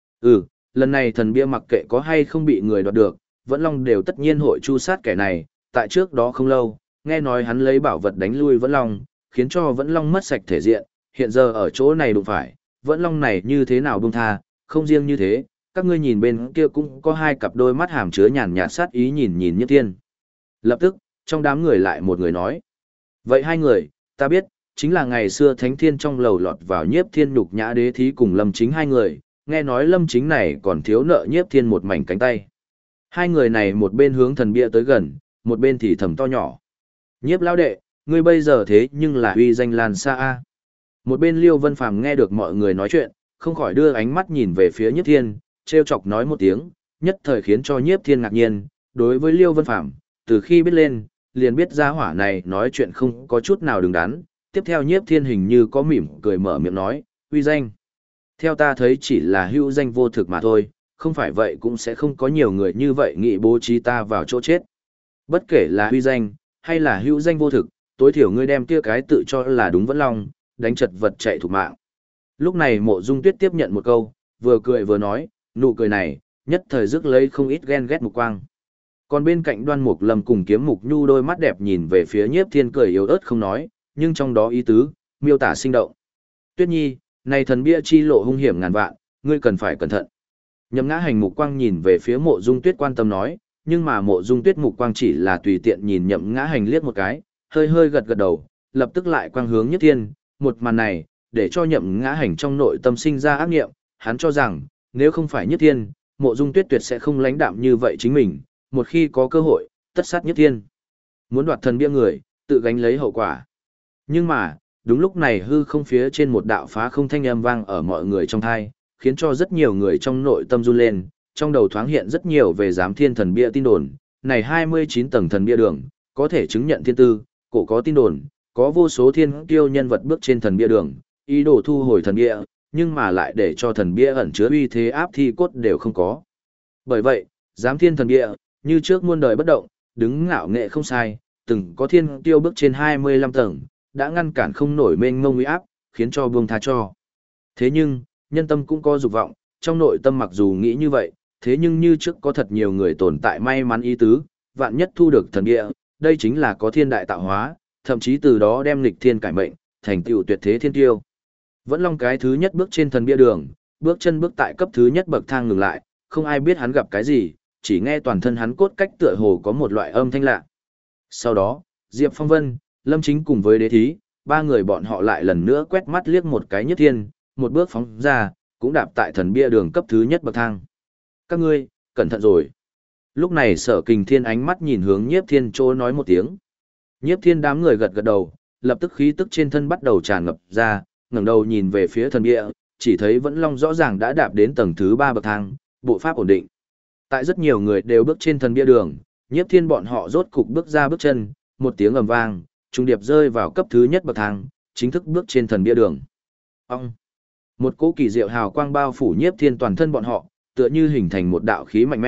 Lần này thần bia mặc kệ có hay không bị người đoạt được, Vẫn Long đều tất nhiên hội chu sát kẻ này, tại trước đó không lâu, nghe nói hắn lấy bảo vật đánh lui Vẫn Long, khiến cho Vẫn Long mất sạch thể diện, hiện giờ ở chỗ này đụng phải, Vẫn Long này như thế nào buông tha, không riêng như thế, các ngươi nhìn bên kia cũng có hai cặp đôi mắt hàm chứa nhàn nhạt sát ý nhìn Nhiếp Thiên. Lập tức, trong đám người lại một người nói. Vậy hai người, ta biết, chính là ngày xưa Thánh Thiên trong lầu lọt vào Nhiếp Thiên nhục nhã đế thí cùng Lâm Chính hai người, nghe nói Lâm Chính này còn thiếu nợ Nhiếp Thiên một mảnh cánh tay. Hai người này một bên hướng thần bia tới gần, một bên thì thầm to nhỏ. Nhiếp lão đệ, ngươi bây giờ thế nhưng là uy danh lan xa a. Một bên Liêu Vân Phàm nghe được mọi người nói chuyện, không khỏi đưa ánh mắt nhìn về phía Nhiếp Thiên, trêu chọc nói một tiếng, nhất thời khiến cho Nhiếp Thiên ngạc nhiên, đối với Liêu Vân Phàm, từ khi biết lên, liền biết gia hỏa này nói chuyện không có chút nào đứng đắn, tiếp theo Nhiếp Thiên hình như có mỉm cười mở miệng nói, uy danh. Theo ta thấy chỉ là hữu danh vô thực mà thôi, không phải vậy cũng sẽ không có nhiều người như vậy nghĩ bố trí ta vào chỗ chết. Bất kể là uy danh, hay là hữu danh vô thực, tối thiểu ngươi đem kia cái tự cho là đúng Vẫn Long, đánh chật vật chạy thục mạng. Lúc này Mộ Dung Tuyết tiếp nhận một câu, vừa cười vừa nói, nụ cười này, nhất thời rước lấy không ít ghen ghét mục quang. Còn bên cạnh Đoan Mục Lâm cùng Kiếm Mục Nhu đôi mắt đẹp nhìn về phía Nhiếp Thiên cười yếu ớt không nói, nhưng trong đó ý tứ, miêu tả sinh động. Tuyết Nhi, này thần bia chi lộ hung hiểm ngàn vạn, ngươi cần phải cẩn thận. Nhậm Ngã Hành mục quang nhìn về phía Mộ Dung Tuyết quan tâm nói, nhưng mà Mộ Dung Tuyết mục quang chỉ là tùy tiện nhìn Nhậm Ngã Hành liếc một cái, hơi hơi gật gật đầu, lập tức lại quang hướng Nhiếp Thiên, một màn này, để cho Nhậm Ngã Hành trong nội tâm sinh ra ác niệm, hắn cho rằng, nếu không phải Nhiếp Thiên, Mộ Dung Tuyết tuyệt sẽ không lãnh đạm như vậy chính mình, một khi có cơ hội, tất sát Nhiếp Thiên. Muốn đoạt thần bia người, tự gánh lấy hậu quả. Nhưng mà, đúng lúc này hư không phía trên một đạo phá không thanh âm vang ở mọi người trong thai, khiến cho rất nhiều người trong nội tâm run lên, trong đầu thoáng hiện rất nhiều về giám thiên thần bia tin đồn, này 29 tầng thần bia đường, có thể chứng nhận thiên tư, cổ có tin đồn, có vô số thiên kiêu nhân vật bước trên thần bia đường, ý đồ thu hồi thần bia, nhưng mà lại để cho thần bia ẩn chứa uy thế áp thi cốt đều không có. Bởi vậy, giám thiên thần bia, như trước muôn đời bất động, đứng ngạo nghệ không sai, từng có thiên kiêu bước trên 25 tầng, đã ngăn cản không nổi mênh mông uy áp, khiến cho buông tha cho. Thế nhưng, nhân tâm cũng có dục vọng, trong nội tâm mặc dù nghĩ như vậy, thế nhưng như trước có thật nhiều người tồn tại may mắn ý tứ, vạn nhất thu được thần địa, đây chính là có thiên đại tạo hóa, thậm chí từ đó đem nghịch thiên cải mệnh, thành tựu tuyệt thế thiên tiêu. Vẫn Long cái thứ nhất bước trên thần bia đường, bước chân bước tại cấp thứ nhất bậc thang ngừng lại, không ai biết hắn gặp cái gì, chỉ nghe toàn thân hắn cốt cách tựa hồ có một loại âm thanh lạ. Sau đó, Diệp Phong Vân, Lâm Chính cùng với Đế Thí, ba người bọn họ lại lần nữa quét mắt liếc một cái Nhất Thiên, một bước phóng ra, cũng đạp tại thần bia đường cấp thứ nhất bậc thang. Các ngươi, cẩn thận rồi. Lúc này Sở Kình Thiên ánh mắt nhìn hướng Nhiếp Thiên chỗ nói một tiếng. Nhiếp Thiên đám người gật gật đầu, lập tức khí tức trên thân bắt đầu tràn ngập ra, ngẩng đầu nhìn về phía thần bia, chỉ thấy Vẫn Long rõ ràng đã đạp đến tầng thứ 3 bậc thang, bộ pháp ổn định. Tại rất nhiều người đều bước trên thần bia đường, Nhiếp Thiên bọn họ rốt cục bước ra bước chân, một tiếng ầm vang, trung điệp rơi vào cấp thứ nhất bậc thang, chính thức bước trên thần bia đường. Ông! Một cỗ kỳ diệu hào quang bao phủ Nhiếp Thiên toàn thân bọn họ, tựa như hình thành một đạo khí mạnh mẽ,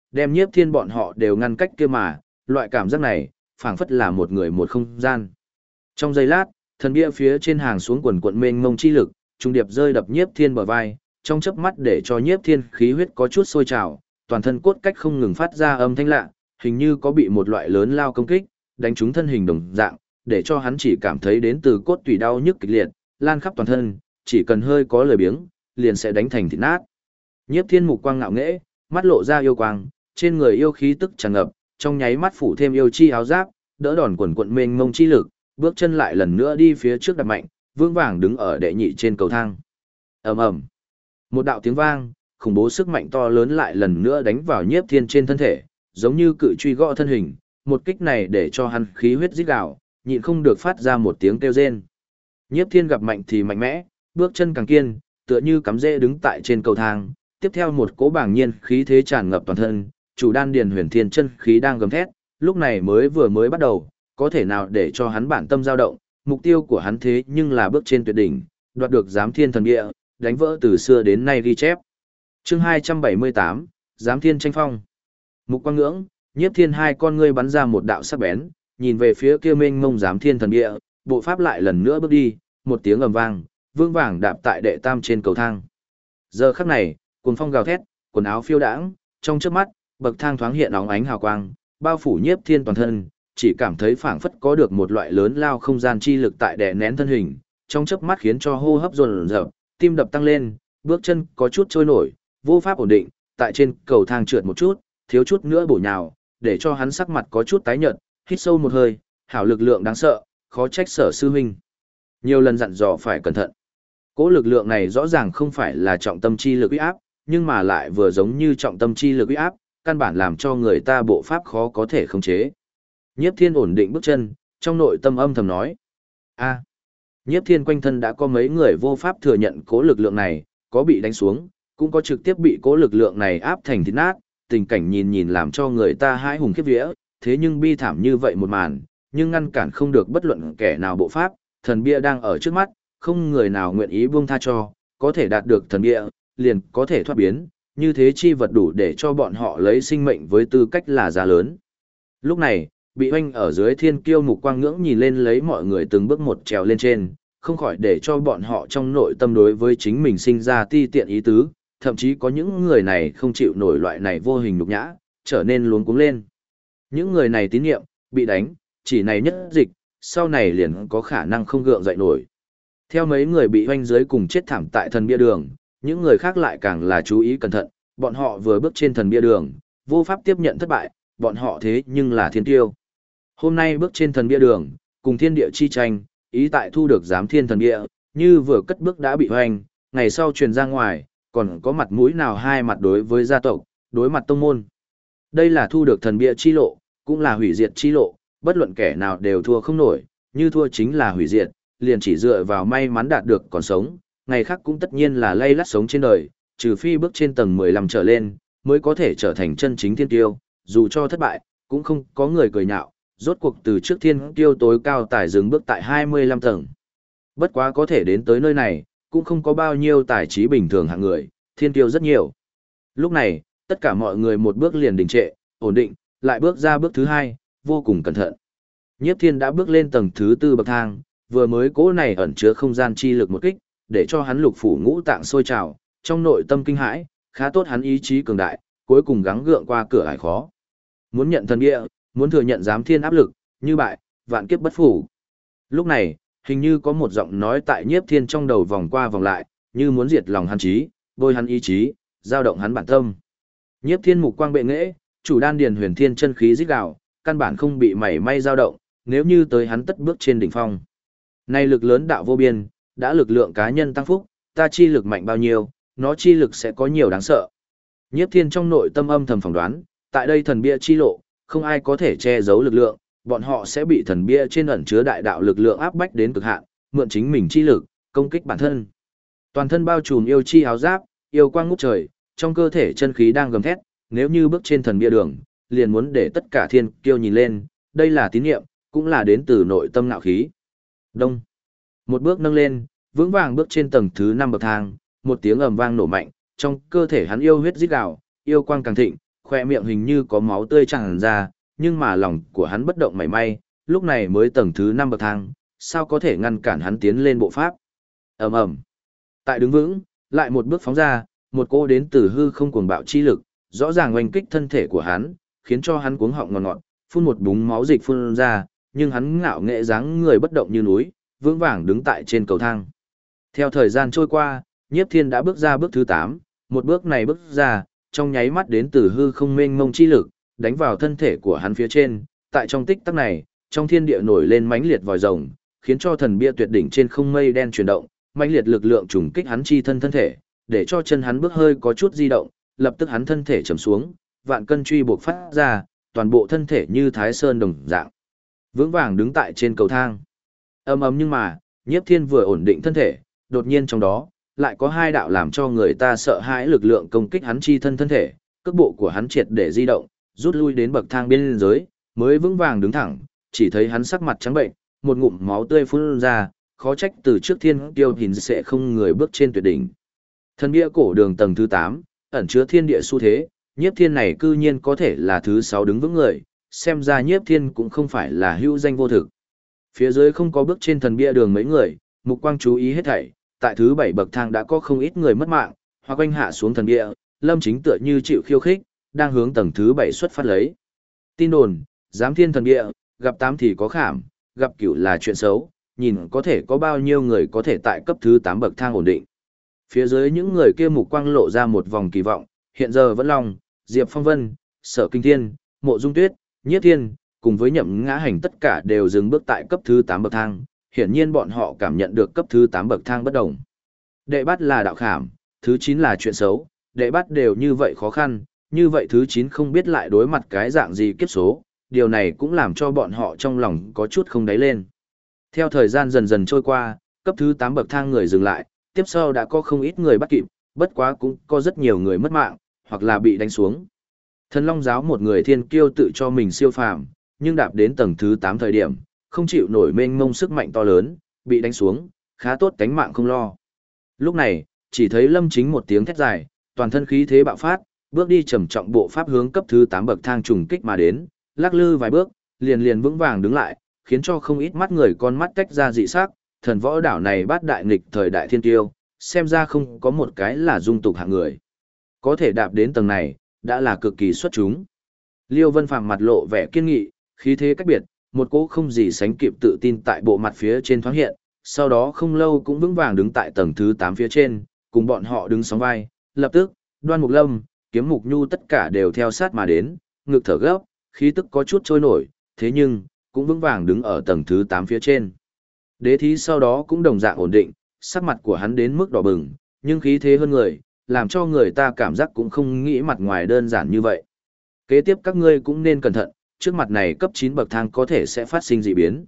đem Nhiếp Thiên bọn họ đều ngăn cách kia mà, loại cảm giác này, phảng phất là một người một không gian. Trong giây lát, thần bia phía trên hàng xuống quần quận mênh mông chi lực, trung điệp rơi đập Nhiếp Thiên bờ vai, trong chớp mắt để cho Nhiếp Thiên khí huyết có chút sôi trào, toàn thân cốt cách không ngừng phát ra âm thanh lạ, hình như có bị một loại lớn lao công kích, đánh trúng thân hình đồng dạng, để cho hắn chỉ cảm thấy đến từ cốt tủy đau nhức kịch liệt, lan khắp toàn thân, chỉ cần hơi có lười biếng, liền sẽ đánh thành thịt nát. Nhiếp Thiên mục quang ngạo nghễ, mắt lộ ra yêu quang, trên người yêu khí tức tràn ngập, trong nháy mắt phủ thêm yêu chi áo giáp, đỡ đòn quần quận mênh mông chi lực, bước chân lại lần nữa đi phía trước đặt mạnh, vững vàng đứng ở đệ nhị trên cầu thang. Ầm ầm. Một đạo tiếng vang, khủng bố sức mạnh to lớn lại lần nữa đánh vào Nhiếp Thiên trên thân thể, giống như cự truy gõ thân hình, một kích này để cho hắn khí huyết rít gào, nhịn không được phát ra một tiếng kêu rên. Nhiếp Thiên gặp mạnh thì mạnh mẽ, bước chân càng kiên, tựa như cắm rễ đứng tại trên cầu thang, tiếp theo một cỗ bàng nhiên khí thế tràn ngập toàn thân, chủ đan điền huyền thiên chân khí đang gầm thét, lúc này mới bắt đầu, có thể nào để cho hắn bản tâm dao động, mục tiêu của hắn thế nhưng là bước trên tuyệt đỉnh, đoạt được giám thiên thần địa, đánh vỡ từ xưa đến nay ghi chép. Chương 278, Giám Thiên tranh phong. Mục quang ngưỡng, Nhiếp Thiên hai con ngươi bắn ra một đạo sắc bén, nhìn về phía kia mênh mông Giám Thiên thần địa, bộ pháp lại lần nữa bước đi, một tiếng ầm vang, vương vàng đạp tại đệ tam trên cầu thang. Giờ khắc này, cuồng phong gào thét, quần áo phiêu đãng, trong chớp mắt, bậc thang thoáng hiện óng ánh hào quang, bao phủ Nhiếp Thiên toàn thân, chỉ cảm thấy phảng phất có được một loại lớn lao không gian chi lực tại đè nén thân hình, trong chớp mắt khiến cho hô hấp dồn dập, tim đập tăng lên, bước chân có chút trôi nổi, vô pháp ổn định, tại trên cầu thang trượt một chút, thiếu chút nữa bổ nhào, để cho hắn sắc mặt có chút tái nhợt, hít sâu một hơi, hảo lực lượng đáng sợ, khó trách Sở sư huynh nhiều lần dặn dò phải cẩn thận. Cỗ lực lượng này rõ ràng không phải là trọng tâm chi lực uy áp, nhưng mà lại vừa giống như trọng tâm chi lực uy áp, căn bản làm cho người ta bộ pháp khó có thể khống chế. Nhiếp Thiên ổn định bước chân, trong nội tâm âm thầm nói: "A." Nhiếp Thiên quanh thân đã có mấy người vô pháp thừa nhận cỗ lực lượng này, có bị đánh xuống, cũng có trực tiếp bị cỗ lực lượng này áp thành thịt nát, tình cảnh nhìn nhìn làm cho người ta hãi hùng khiếp vía, thế nhưng bi thảm như vậy một màn, nhưng ngăn cản không được bất luận kẻ nào bộ pháp, thần bia đang ở trước mắt, không người nào nguyện ý buông tha cho, có thể đạt được thần bia, liền có thể thoát biến, như thế chi vật đủ để cho bọn họ lấy sinh mệnh với tư cách là giá lớn. Lúc này, bị oanh ở dưới thiên kiêu mục quang ngưỡng nhìn lên lấy mọi người từng bước một trèo lên trên, không khỏi để cho bọn họ trong nội tâm đối với chính mình sinh ra ti tiện ý tứ, thậm chí có những người này không chịu nổi loại này vô hình nhục nhã, trở nên luống cuống lên. Những người này tín nhiệm, bị đánh, chỉ này nhất dịch, sau này liền có khả năng không gượng dậy nổi. Theo mấy người bị oanh dưới cùng chết thảm tại thần bia đường, những người khác lại càng là chú ý cẩn thận, bọn họ vừa bước trên thần bia đường, vô pháp tiếp nhận thất bại, bọn họ thế nhưng là thiên tiêu. Hôm nay bước trên thần bia đường, cùng thiên địa chi tranh, ý tại thu được giám thiên thần bia, như vừa cất bước đã bị hoành, ngày sau truyền ra ngoài, còn có mặt mũi nào hai mặt đối với gia tộc, đối mặt tông môn. Đây là thu được thần bia chi lộ, cũng là hủy diệt chi lộ, bất luận kẻ nào đều thua không nổi, như thua chính là hủy diệt, liền chỉ dựa vào may mắn đạt được còn sống, ngày khác cũng tất nhiên là lay lắt sống trên đời, trừ phi bước trên tầng 15 trở lên, mới có thể trở thành chân chính thiên tiêu, dù cho thất bại, cũng không có người cười nhạo, rốt cuộc từ trước thiên tiêu tối cao tài dừng bước tại 25 tầng. Bất quá có thể đến tới nơi này, cũng không có bao nhiêu tài trí bình thường hạng người, thiên tiêu rất nhiều. Lúc này, tất cả mọi người một bước liền đình trệ, ổn định, lại bước ra bước thứ hai, vô cùng cẩn thận. Nhiếp Thiên đã bước lên tầng thứ tư bậc thang, vừa mới cỗ này ẩn chứa không gian chi lực một kích, để cho hắn lục phủ ngũ tạng sôi trào, trong nội tâm kinh hãi, khá tốt hắn ý chí cường đại, cuối cùng gắng gượng qua cửa ải khó. Muốn nhận thần bia, muốn thừa nhận giám thiên áp lực, như bại, vạn kiếp bất phục. Lúc này, hình như có một giọng nói tại Nhiếp Thiên trong đầu vòng qua vòng lại, như muốn diệt lòng hắn trí, bôi hắn ý chí, dao động hắn bản tâm. Nhiếp Thiên mục quang bệ nghệ, chủ đan điền huyền thiên chân khí rít gào, căn bản không bị mảy may dao động, nếu như tới hắn tất bước trên đỉnh phong. Nay lực lớn đạo vô biên, đã lực lượng cá nhân tăng phúc, ta chi lực mạnh bao nhiêu, nó chi lực sẽ có nhiều đáng sợ. Nhiếp Thiên trong nội tâm âm thầm phỏng đoán, tại đây thần bia chi lộ, không ai có thể che giấu lực lượng, bọn họ sẽ bị thần bia trên ẩn chứa đại đạo lực lượng áp bách đến cực hạn, mượn chính mình chi lực, công kích bản thân. Toàn thân bao trùm yêu chi áo giáp, yêu quang ngút trời, trong cơ thể chân khí đang gầm thét, nếu như bước trên thần bia đường, liền muốn để tất cả thiên kiêu nhìn lên, đây là tín niệm, cũng là đến từ nội tâm ngạo khí. Đông. Một bước nâng lên, vững vàng bước trên tầng thứ 5 bậc thang, một tiếng ầm vang nổ mạnh, trong cơ thể hắn yêu huyết rít gào, yêu quang càng thịnh, khoe miệng hình như có máu tươi tràn ra, nhưng mà lòng của hắn bất động mảy may, lúc này mới tầng thứ 5 bậc thang, sao có thể ngăn cản hắn tiến lên bộ pháp. Ầm ầm. Tại đứng vững, lại một bước phóng ra, một cỗ đến từ hư không cuồng bạo chi lực, rõ ràng oanh kích thân thể của hắn, khiến cho hắn cuống họng ngọt ngọt, phun một búng máu dịch phun ra, nhưng hắn ngạo nghệ dáng người bất động như núi, vững vàng đứng tại trên cầu thang. Theo thời gian trôi qua, Nhiếp Thiên đã bước ra bước thứ 8, một bước này bước ra, trong nháy mắt đến từ hư không mênh mông chi lực, đánh vào thân thể của hắn phía trên, tại trong tích tắc này, trong thiên địa nổi lên mãnh liệt vòi rồng, khiến cho thần bia tuyệt đỉnh trên không mây đen chuyển động, mãnh liệt lực lượng trùng kích hắn chi thân thể, để cho chân hắn bước hơi có chút di động, lập tức hắn thân thể trầm xuống, vạn cân truy buộc phát ra, toàn bộ thân thể như thái sơn đồng dạng, vững vàng đứng tại trên cầu thang. Ầm ầm, nhưng mà, Nhiếp Thiên vừa ổn định thân thể, đột nhiên trong đó lại có hai đạo làm cho người ta sợ hãi lực lượng công kích hắn chi thân thể, cước bộ của hắn triệt để di động, rút lui đến bậc thang bên dưới, mới vững vàng đứng thẳng, chỉ thấy hắn sắc mặt trắng bệnh, một ngụm máu tươi phun ra, khó trách từ trước thiên tiêu hình sẽ không người bước trên tuyệt đỉnh. Thần bia cổ đường tầng thứ 8, ẩn chứa thiên địa xu thế, Nhiếp Thiên này cư nhiên có thể là thứ 6 đứng vững người, xem ra Nhiếp Thiên cũng không phải là hữu danh vô thực. Phía dưới không có bước trên thần bia đường mấy người, mục quang chú ý hết thảy, tại thứ 7 bậc thang đã có không ít người mất mạng, hoặc oanh hạ xuống thần bia, Lâm Chính tựa như chịu khiêu khích, đang hướng tầng thứ 7 xuất phát lấy. Tin đồn, giám thiên thần bia, gặp 8 thì có khảm, gặp cửu là chuyện xấu, nhìn có thể có bao nhiêu người có thể tại cấp thứ 8 bậc thang ổn định. Phía dưới những người kia mục quang lộ ra một vòng kỳ vọng, hiện giờ vẫn lòng, Diệp Phong Vân, Sở Kinh Thiên, Mộ Dung Tuyết, Nhiếp Thiên, cùng với Nhậm Ngã Hành tất cả đều dừng bước tại cấp thứ 8 bậc thang, hiển nhiên bọn họ cảm nhận được cấp thứ 8 bậc thang bất đồng. Đệ bát là đạo khảm, thứ 9 là chuyện xấu, đệ bát đều như vậy khó khăn, như vậy thứ 9 không biết lại đối mặt cái dạng gì kiếp số, điều này cũng làm cho bọn họ trong lòng có chút không đáy lên. Theo thời gian dần dần trôi qua, cấp thứ 8 bậc thang người dừng lại, tiếp sau đã có không ít người bắt kịp, bất quá cũng có rất nhiều người mất mạng, hoặc là bị đánh xuống. Thần Long giáo một người thiên kiêu tự cho mình siêu phàm, nhưng đạp đến tầng thứ 8 thời điểm, không chịu nổi mênh mông sức mạnh to lớn, bị đánh xuống, khá tốt cánh mạng không lo. Lúc này, chỉ thấy Lâm Chính một tiếng thét dài, toàn thân khí thế bạo phát, bước đi trầm trọng bộ pháp hướng cấp thứ 8 bậc thang trùng kích mà đến, lắc lư vài bước, liền liền vững vàng đứng lại, khiến cho không ít mắt người con mắt tách ra dị sắc, thần võ đảo này bát đại nghịch thời đại thiên tiêu, xem ra không có một cái là dung tục hạng người. Có thể đạp đến tầng này, đã là cực kỳ xuất chúng. Liêu Vân Phàm mặt lộ vẻ kiên nghị, khí thế cách biệt, một cỗ không gì sánh kịp tự tin tại bộ mặt phía trên thoáng hiện, sau đó không lâu cũng vững vàng đứng tại tầng thứ 8 phía trên, cùng bọn họ đứng sóng vai, lập tức, Đoan Mục Lâm, Kiếm Mục Nhu tất cả đều theo sát mà đến, ngực thở gấp, khí tức có chút trôi nổi, thế nhưng, cũng vững vàng đứng ở tầng thứ 8 phía trên. Đế thí sau đó cũng đồng dạng ổn định, sắc mặt của hắn đến mức đỏ bừng, nhưng khí thế hơn người, làm cho người ta cảm giác cũng không nghĩ mặt ngoài đơn giản như vậy. Kế tiếp các ngươi cũng nên cẩn thận, trước mặt này cấp 9 bậc thang có thể sẽ phát sinh dị biến.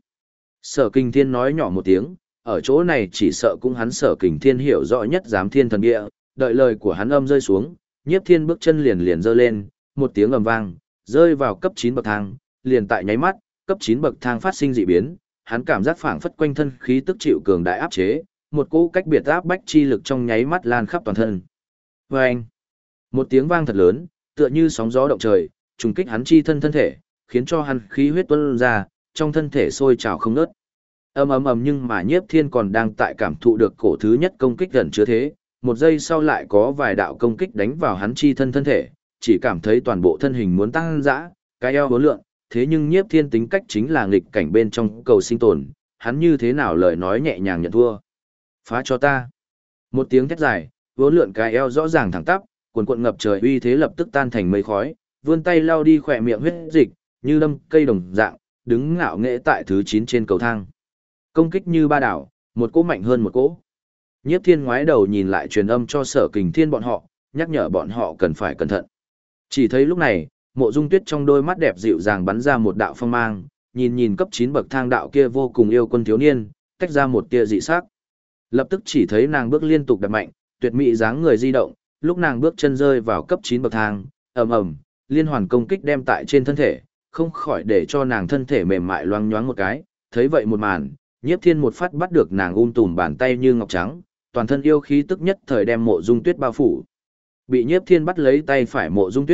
Sở Kình Thiên nói nhỏ một tiếng, ở chỗ này chỉ sợ cũng hắn Sở Kình Thiên hiểu rõ nhất giám thiên thần địa, đợi lời của hắn âm rơi xuống, Nhiếp Thiên bước chân liền liền giơ lên, một tiếng ầm vang, rơi vào cấp 9 bậc thang, liền tại nháy mắt, cấp 9 bậc thang phát sinh dị biến, hắn cảm giác phảng phất quanh thân khí tức chịu cường đại áp chế, một cỗ cách biệt áp bách chi lực trong nháy mắt lan khắp toàn thân. Oeng! Một tiếng vang thật lớn, tựa như sóng gió động trời, trùng kích hắn chi thân thể, khiến cho hắn khí huyết tuôn ra, trong thân thể sôi trào không ngớt. Ầm ầm ầm, nhưng mà Nhiếp Thiên còn đang tại cảm thụ được cổ thứ nhất công kích gần chứa thế, một giây sau lại có vài đạo công kích đánh vào hắn chi thân thể, chỉ cảm thấy toàn bộ thân hình muốn tăng dã, cái eo hối lượng, thế nhưng Nhiếp Thiên tính cách chính là nghịch cảnh bên trong cầu sinh tồn, hắn như thế nào lời nói nhẹ nhàng nhận thua. Phá cho ta. Một tiếng thét dài, vốn lượn cái eo rõ ràng thẳng tắp, cuồn cuộn ngập trời uy thế lập tức tan thành mây khói, vươn tay lau đi khỏe miệng huyết dịch, như đâm cây đồng dạng, đứng ngạo nghễ tại thứ 9 trên cầu thang. Công kích như ba đảo, một cỗ mạnh hơn một cỗ. Nhiếp Thiên ngoái đầu nhìn lại truyền âm cho Sở Kình Thiên bọn họ, nhắc nhở bọn họ cần phải cẩn thận. Chỉ thấy lúc này, Mộ Dung Tuyết trong đôi mắt đẹp dịu dàng bắn ra một đạo phong mang, nhìn nhìn cấp 9 bậc thang đạo kia vô cùng yêu quân thiếu niên, tách ra một tia dị sắc. Lập tức chỉ thấy nàng bước liên tục đập mạnh, tuyệt mỹ dáng người di động, lúc nàng bước chân rơi vào cấp 9 bậc thang, ầm ầm, liên hoàn công kích đem tại trên thân thể, không khỏi để cho nàng thân thể mềm mại loang nhoáng một cái, thấy vậy một màn, Nhiếp Thiên một phát bắt được nàng tùm bàn tay như ngọc trắng, toàn thân yêu khí tức nhất thời đem Mộ Dung Tuyết bao phủ. Bị Nhiếp Thiên bắt lấy tay phải Mộ Dung Tuyết,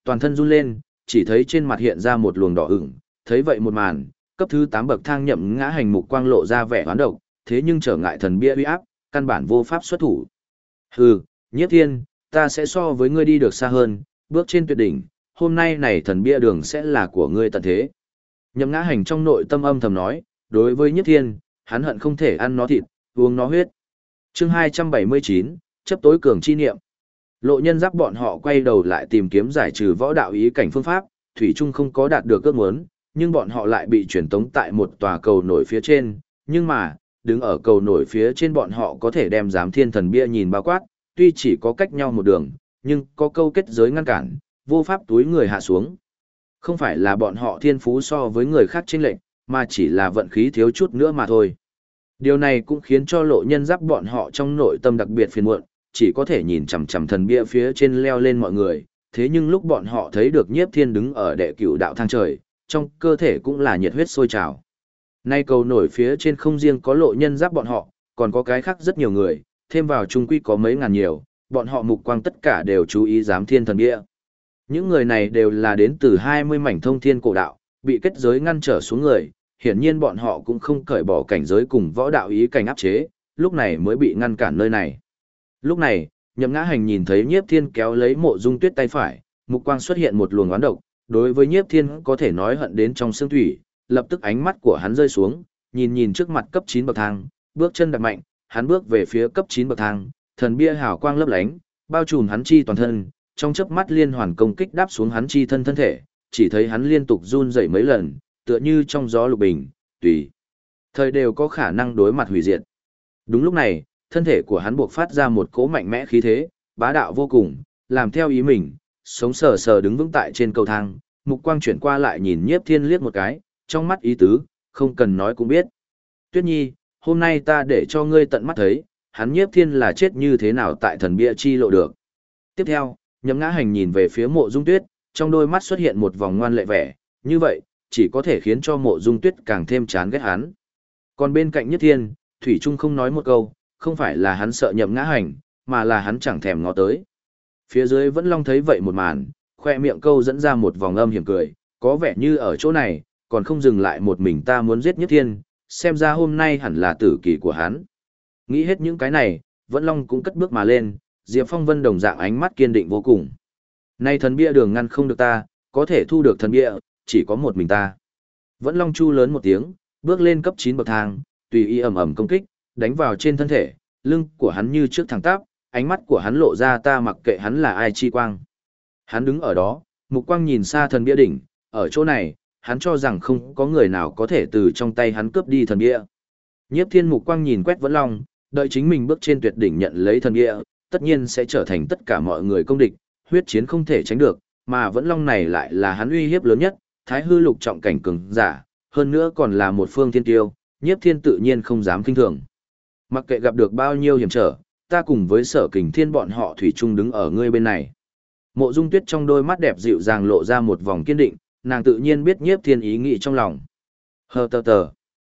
toàn thân run lên, chỉ thấy trên mặt hiện ra một luồng đỏ ửng, thấy vậy một màn, cấp thứ 8 bậc thang Nhậm Ngã Hành mục quang lộ ra vẻ oán độc, thế nhưng trở ngại thần bia uy áp, căn bản vô pháp xuất thủ. Hừ, Nhiếp Thiên, ta sẽ so với ngươi đi được xa hơn, bước trên tuyệt đỉnh, hôm nay này thần bia đường sẽ là của ngươi tận thế. Nhậm Ngã Hành trong nội tâm âm thầm nói, đối với Nhiếp Thiên, hắn hận không thể ăn nó thịt, uống nó huyết. Chương 279, chấp tối cường chi niệm. Lộ Nhân Giáp bọn họ quay đầu lại tìm kiếm giải trừ võ đạo ý cảnh phương pháp, thủy chung không có đạt được ước muốn, nhưng bọn họ lại bị truyền tống tại một tòa cầu nổi phía trên, nhưng mà, đứng ở cầu nổi phía trên bọn họ có thể đem giám thiên thần bia nhìn bao quát, tuy chỉ có cách nhau một đường, nhưng có câu kết giới ngăn cản, vô pháp túi người hạ xuống. Không phải là bọn họ thiên phú so với người khác chênh lệch, mà chỉ là vận khí thiếu chút nữa mà thôi. Điều này cũng khiến cho Lộ Nhân Giáp bọn họ trong nội tâm đặc biệt phiền muộn, chỉ có thể nhìn chằm chằm thần bia phía trên leo lên mọi người, thế nhưng lúc bọn họ thấy được Nhiếp Thiên đứng ở đệ cửu đạo thang trời, trong cơ thể cũng là nhiệt huyết sôi trào. Nay cầu nổi phía trên không riêng có Lộ Nhân Giáp bọn họ, còn có cái khác rất nhiều người, thêm vào chung quy có mấy ngàn nhiều, bọn họ mục quang tất cả đều chú ý giám thiên thần bia. Những người này đều là đến từ 20 mảnh thông thiên cổ đạo, bị kết giới ngăn trở xuống người, hiển nhiên bọn họ cũng không cởi bỏ cảnh giới cùng võ đạo ý cảnh áp chế, lúc này mới bị ngăn cản nơi này. Lúc này, Nhậm Ngã Hành nhìn thấy Nhiếp Thiên kéo lấy Mộ Dung Tuyết tay phải, mục quang xuất hiện một luồng oán độc, đối với Nhiếp Thiên có thể nói hận đến trong xương thủy, lập tức ánh mắt của hắn rơi xuống, nhìn trước mặt cấp 9 bậc thang, bước chân đạp mạnh, hắn bước về phía cấp 9 bậc thang, thần bia hào quang lấp lánh, bao trùm hắn chi toàn thân, trong chớp mắt liên hoàn công kích đáp xuống hắn chi thân thể, chỉ thấy hắn liên tục run rẩy mấy lần, tựa như trong gió lục bình, tùy thời đều có khả năng đối mặt hủy diệt. Đúng lúc này, thân thể của hắn buộc phát ra một cỗ mạnh mẽ khí thế, bá đạo vô cùng, làm theo ý mình, sống sờ sờ đứng vững tại trên cầu thang, mục quang chuyển qua lại nhìn Nhiếp Thiên liếc một cái, trong mắt ý tứ, không cần nói cũng biết. Tuyết Nhi, hôm nay ta để cho ngươi tận mắt thấy, hắn Nhiếp Thiên là chết như thế nào tại thần bia chi lộ được. Tiếp theo, Nhậm Ngã Hành nhìn về phía Mộ Dung Tuyết, trong đôi mắt xuất hiện một vòng ngoan lệ vẻ, như vậy, chỉ có thể khiến cho Mộ Dung Tuyết càng thêm chán ghét hắn. Còn bên cạnh Nhiếp Thiên, Thủy Trung không nói một câu, không phải là hắn sợ Nhậm Ngã Hành, mà là hắn chẳng thèm ngó tới. Phía dưới Vẫn Long thấy vậy một màn, khoe miệng câu dẫn ra một vòng âm hiểm cười, có vẻ như ở chỗ này, còn không dừng lại một mình ta muốn giết Nhiếp Thiên, xem ra hôm nay hẳn là tử kỳ của hắn. Nghĩ hết những cái này, Vẫn Long cũng cất bước mà lên, Diệp Phong Vân đồng dạng ánh mắt kiên định vô cùng. Nay thần bia đường ngăn không được ta, có thể thu được thần bia, chỉ có một mình ta. Vẫn Long chu lớn một tiếng, bước lên cấp 9 bậc thang, tùy ý ầm ầm công kích, đánh vào trên thân thể, lưng của hắn như trước thẳng tắp, ánh mắt của hắn lộ ra ta mặc kệ hắn là ai chi quang. Hắn đứng ở đó, mục quang nhìn xa thần bia đỉnh, ở chỗ này, hắn cho rằng không có người nào có thể từ trong tay hắn cướp đi thần bia. Nhiếp Thiên mục quang nhìn quét Vẫn Long, đợi chính mình bước trên tuyệt đỉnh nhận lấy thần bia, tất nhiên sẽ trở thành tất cả mọi người công địch, huyết chiến không thể tránh được, mà Vẫn Long này lại là hắn uy hiếp lớn nhất, Thái hư lục trọng cảnh cường giả, hơn nữa còn là một phương thiên tiêu, Nhiếp Thiên tự nhiên không dám kinh thường. Mặc kệ gặp được bao nhiêu hiểm trở, ta cùng với Sở Kình Thiên bọn họ thủy chung đứng ở ngươi bên này. Mộ Dung Tuyết trong đôi mắt đẹp dịu dàng lộ ra một vòng kiên định, nàng tự nhiên biết Nhiếp Thiên ý nghĩ trong lòng. Hờ tờ tờ.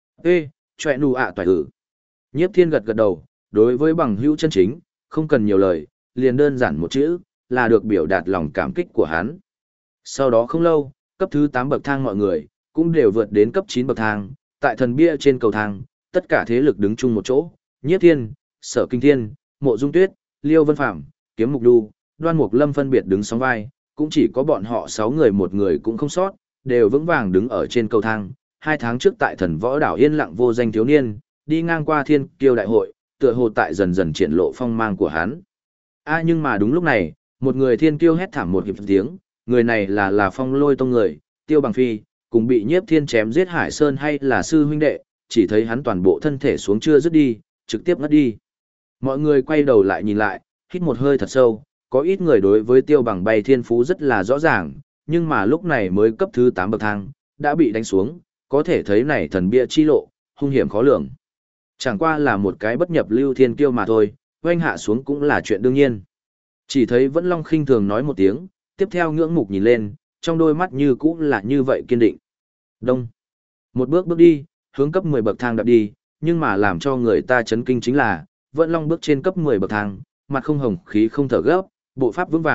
Ê, chọe nụ ạ toại ử. Nhiếp Thiên gật gật đầu, đối với bằng hữu chân chính, không cần nhiều lời, liền đơn giản một chữ, là được biểu đạt lòng cảm kích của hắn. Sau đó không lâu, cấp thứ 8 bậc thang mọi người, cũng đều vượt đến cấp 9 bậc thang, tại thần bia trên cầu thang, tất cả thế lực đứng chung một chỗ, Nhiếp Thiên, Sở Kinh Thiên, Mộ Dung Tuyết, Liêu Vân Phạm, Kiếm Mục Đu, Đoan Mục Lâm phân biệt đứng sóng vai, cũng chỉ có bọn họ 6 người một người cũng không sót, đều vững vàng đứng ở trên cầu thang. 2 tháng trước tại thần võ đảo yên lặng vô danh thiếu niên, đi ngang qua thiên kiêu đại hội, tựa hồ tại dần dần triển lộ phong mang của hắn. Nhưng mà đúng lúc này, một người thiên kiêu hét thảm một hiệp tiếng, người này là Phong Lôi tông người, Tiêu Bằng Phi, cùng bị Nhiếp Thiên chém giết Hải Sơn hay là sư huynh đệ, chỉ thấy hắn toàn bộ thân thể xuống chưa dứt đi, trực tiếp ngất đi. Mọi người quay đầu lại nhìn lại, hít một hơi thật sâu, có ít người đối với Tiêu Bằng bay thiên phú rất là rõ ràng, nhưng mà lúc này mới cấp thứ 8 bậc thang, đã bị đánh xuống, có thể thấy này thần bia chi lộ, hung hiểm khó lường. Chẳng qua là một cái bất nhập lưu thiên kiêu mà thôi, oanh hạ xuống cũng là chuyện đương nhiên. Chỉ thấy Vẫn Long khinh thường nói một tiếng, tiếp theo ngưỡng mục nhìn lên, trong đôi mắt như cũ là như vậy kiên định. Đông. Một bước bước đi, hướng cấp 10 bậc thang đạp đi, nhưng mà làm cho người ta chấn kinh chính là, Vẫn Long bước trên cấp 10 bậc thang, mặt không hồng khí không thở gấp, bộ pháp vững vàng,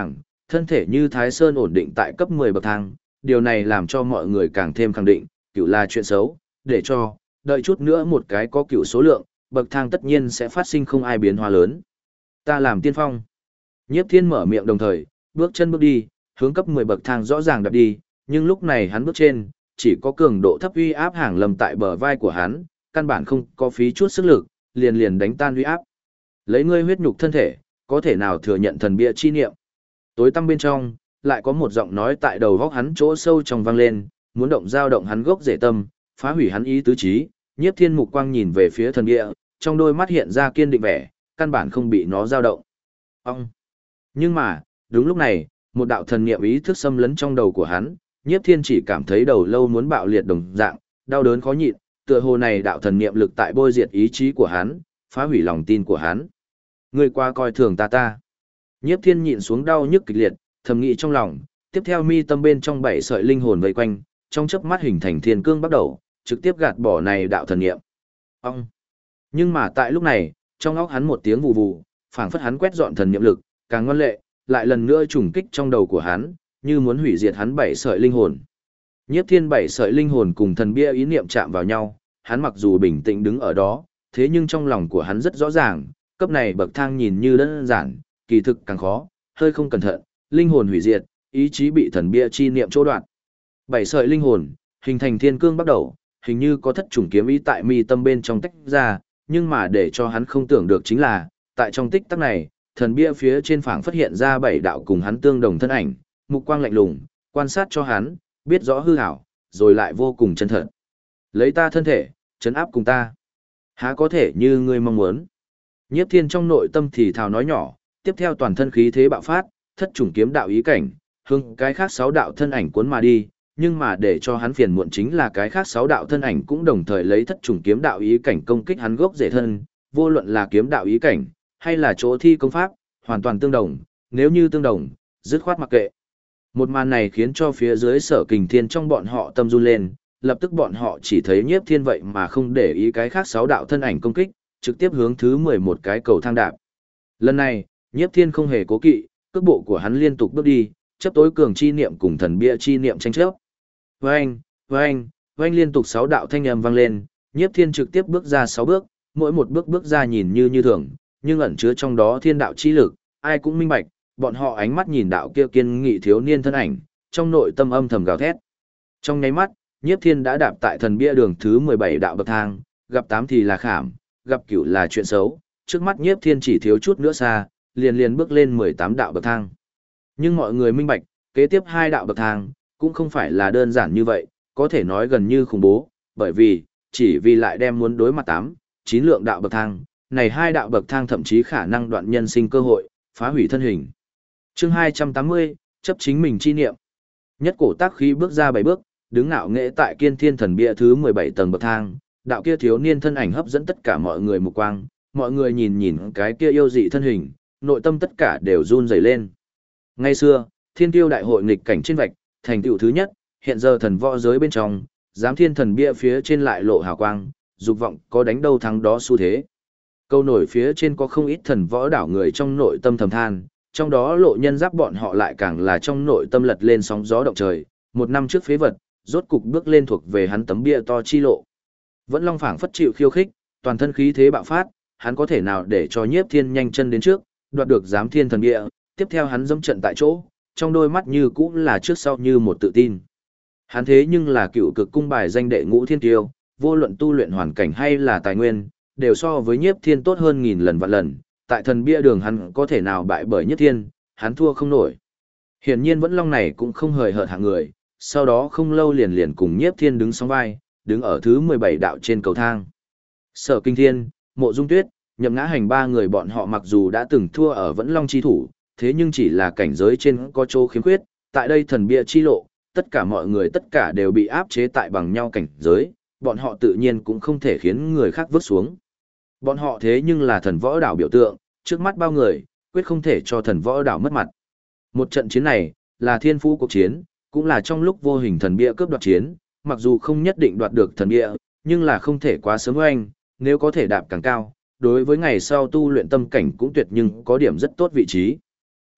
thân thể như Thái Sơn ổn định tại cấp 10 bậc thang, điều này làm cho mọi người càng thêm khẳng định, cựu là chuyện xấu, để cho, đợi chút nữa một cái có cựu số lượng, bậc thang tất nhiên sẽ phát sinh không ai biến hóa lớn. Ta làm tiên phong. Nhiếp Thiên mở miệng đồng thời, bước chân bước đi, hướng cấp 10 bậc thang rõ ràng đạp đi, nhưng lúc này hắn bước trên, chỉ có cường độ thấp uy áp hàng lầm tại bờ vai của hắn, căn bản không có phí chút sức lực, liền liền đánh tan uy áp. Lấy ngươi huyết nhục thân thể, có thể nào thừa nhận thần bia chi niệm? Tối tăm bên trong, lại có một giọng nói tại đầu góc hắn chỗ sâu trong vang lên, muốn dao động hắn gốc rễ tâm, phá hủy hắn ý tứ trí. Nhiếp Thiên mục quang nhìn về phía thần bia, trong đôi mắt hiện ra kiên định vẻ, căn bản không bị nó dao động. Ông. Nhưng mà, đúng lúc này, một đạo thần niệm ý thức xâm lấn trong đầu của hắn, Nhiếp Thiên chỉ cảm thấy đầu lâu muốn bạo liệt đồng dạng, đau đớn khó nhịn, tựa hồ này đạo thần niệm lực tại bôi diệt ý chí của hắn, phá hủy lòng tin của hắn. Ngươi qua coi thường ta. Nhiếp Thiên nhịn xuống đau nhức kịch liệt, thầm nghĩ trong lòng, tiếp theo mi tâm bên trong 7 sợi linh hồn vây quanh, trong chớp mắt hình thành thiên cương bắt đầu, trực tiếp gạt bỏ này đạo thần niệm. Ông. Nhưng mà tại lúc này, trong óc hắn một tiếng vù vù, phảng phất hắn quét dọn thần niệm lực, càng ngoan lệ, lại lần nữa trùng kích trong đầu của hắn, như muốn hủy diệt hắn 7 sợi linh hồn. Nhiếp Thiên 7 sợi linh hồn cùng thần bia ý niệm chạm vào nhau, hắn mặc dù bình tĩnh đứng ở đó, thế nhưng trong lòng của hắn rất rõ ràng, cấp này bậc thang nhìn như đơn giản, kỳ thực càng khó, hơi không cẩn thận, linh hồn hủy diệt, ý chí bị thần bia chi niệm chỗ đoạn. 7 sợi linh hồn, hình thành thiên cương bắt đầu, hình như có thất chủng kiếm ý tại mi tâm bên trong tách ra, nhưng mà để cho hắn không tưởng được chính là, tại trong tích tắc này, thần bia phía trên phảng phát hiện ra 7 đạo cùng hắn tương đồng thân ảnh, mục quang lạnh lùng, quan sát cho hắn, biết rõ hư ảo, rồi lại vô cùng chân thật. Lấy ta thân thể, trấn áp cùng ta. Há có thể như ngươi mong muốn. Nhiếp Thiên trong nội tâm thì thào nói nhỏ, tiếp theo toàn thân khí thế bạo phát, thất chủng kiếm đạo ý cảnh, hướng cái khác 6 đạo thân ảnh cuốn mà đi, nhưng mà để cho hắn phiền muộn chính là cái khác 6 đạo thân ảnh cũng đồng thời lấy thất chủng kiếm đạo ý cảnh công kích hắn gốc rễ thân, vô luận là kiếm đạo ý cảnh hay là chỗ thi công pháp, hoàn toàn tương đồng, nếu như tương đồng, dứt khoát mặc kệ. Một màn này khiến cho phía dưới Sở Kình Thiên trong bọn họ tâm run lên, lập tức bọn họ chỉ thấy Nhiếp Thiên vậy mà không để ý cái khác 6 đạo thân ảnh công kích, trực tiếp hướng thứ 11 cái cầu thang đạp. Lần này, Nhiếp Thiên không hề cố kỵ, cước bộ của hắn liên tục bước đi, chấp tối cường chi niệm cùng thần bia chi niệm tranh chấp. Oeng, oeng, oeng liên tục 6 đạo thanh âm vang lên, Nhiếp Thiên trực tiếp bước ra 6 bước, mỗi một bước ra nhìn như thường, nhưng ẩn chứa trong đó thiên đạo chi lực, ai cũng minh bạch, bọn họ ánh mắt nhìn đạo kia kiên nghị thiếu niên thân ảnh, trong nội tâm âm thầm gào thét. Trong nháy mắt, Nhiếp Thiên đã đạp tại thần bia đường thứ 17 đạo bậc thang, gặp 8 thì là khảm, gặp 9 là chuyện xấu, trước mắt Nhiếp Thiên chỉ thiếu chút nữa xa, liền bước lên 18 đạo bậc thang. Nhưng mọi người minh bạch, kế tiếp 2 đạo bậc thang, cũng không phải là đơn giản như vậy, có thể nói gần như khủng bố, bởi vì, chỉ vì lại đem muốn đối mặt 8, 9 lượng đạo bậc thang, này 2 đạo bậc thang thậm chí khả năng đoạn nhân sinh cơ hội, phá hủy thân hình. Chương 280, chấp chính mình chi niệm. Nhất cổ tác khí bước ra 7 bước, đứng ngạo nghễ tại Kiên Thiên Thần Bia thứ 17 tầng bậc thang, đạo kia thiếu niên thân ảnh hấp dẫn tất cả mọi người mục quang, mọi người nhìn cái kia yêu dị thân hình, nội tâm tất cả đều run rẩy lên. Ngày xưa, Thiên Tiêu đại hội nghịch cảnh trên vạch, thành tựu thứ nhất, hiện giờ thần võ giới bên trong, giám Thiên Thần Bia phía trên lại lộ hào quang, dục vọng có đánh đâu thắng đó xu thế. Câu nổi phía trên có không ít thần võ đảo người trong nội tâm thầm than, trong đó lộ nhân giáp bọn họ lại càng là trong nội tâm lật lên sóng gió động trời, một năm trước phế vật, rốt cục bước lên thuộc về hắn tấm bia to chi lộ. Vẫn Long phảng phất chịu khiêu khích, toàn thân khí thế bạo phát, hắn có thể nào để cho Nhiếp Thiên nhanh chân đến trước, đoạt được giám Thiên Thần Bia, tiếp theo hắn dẫm trận tại chỗ, trong đôi mắt như cũng là trước sau như một tự tin. Hắn thế nhưng là cựu cực cung bài danh đệ ngũ thiên tiêu, vô luận tu luyện hoàn cảnh hay là tài nguyên, đều so với Nhiếp Thiên tốt hơn nghìn lần vạn lần, tại thần bia đường hắn có thể nào bại bởi Nhiếp Thiên, hắn thua không nổi. Hiển nhiên Vẫn Long này cũng không hời hợt hạng người, sau đó không lâu liền cùng Nhiếp Thiên đứng song vai, đứng ở thứ 17 đạo trên cầu thang. Sở Kinh Thiên, Mộ Dung Tuyết, Nhậm Ngã Hành 3 người bọn họ mặc dù đã từng thua ở Vẫn Long chi thủ, thế nhưng chỉ là cảnh giới trên có chỗ khiếm khuyết, tại đây thần bia chi lộ, tất cả mọi người tất cả đều bị áp chế tại bằng nhau cảnh giới, bọn họ tự nhiên cũng không thể khiến người khác vứt xuống. Bọn họ thế nhưng là thần võ đảo biểu tượng, trước mắt bao người, quyết không thể cho thần võ đảo mất mặt. Một trận chiến này, là thiên phú cuộc chiến, cũng là trong lúc vô hình thần bia cướp đoạt chiến, mặc dù không nhất định đoạt được thần bia, nhưng là không thể quá sớm oanh, nếu có thể đạp càng cao, đối với ngày sau tu luyện tâm cảnh cũng tuyệt nhưng có điểm rất tốt vị trí.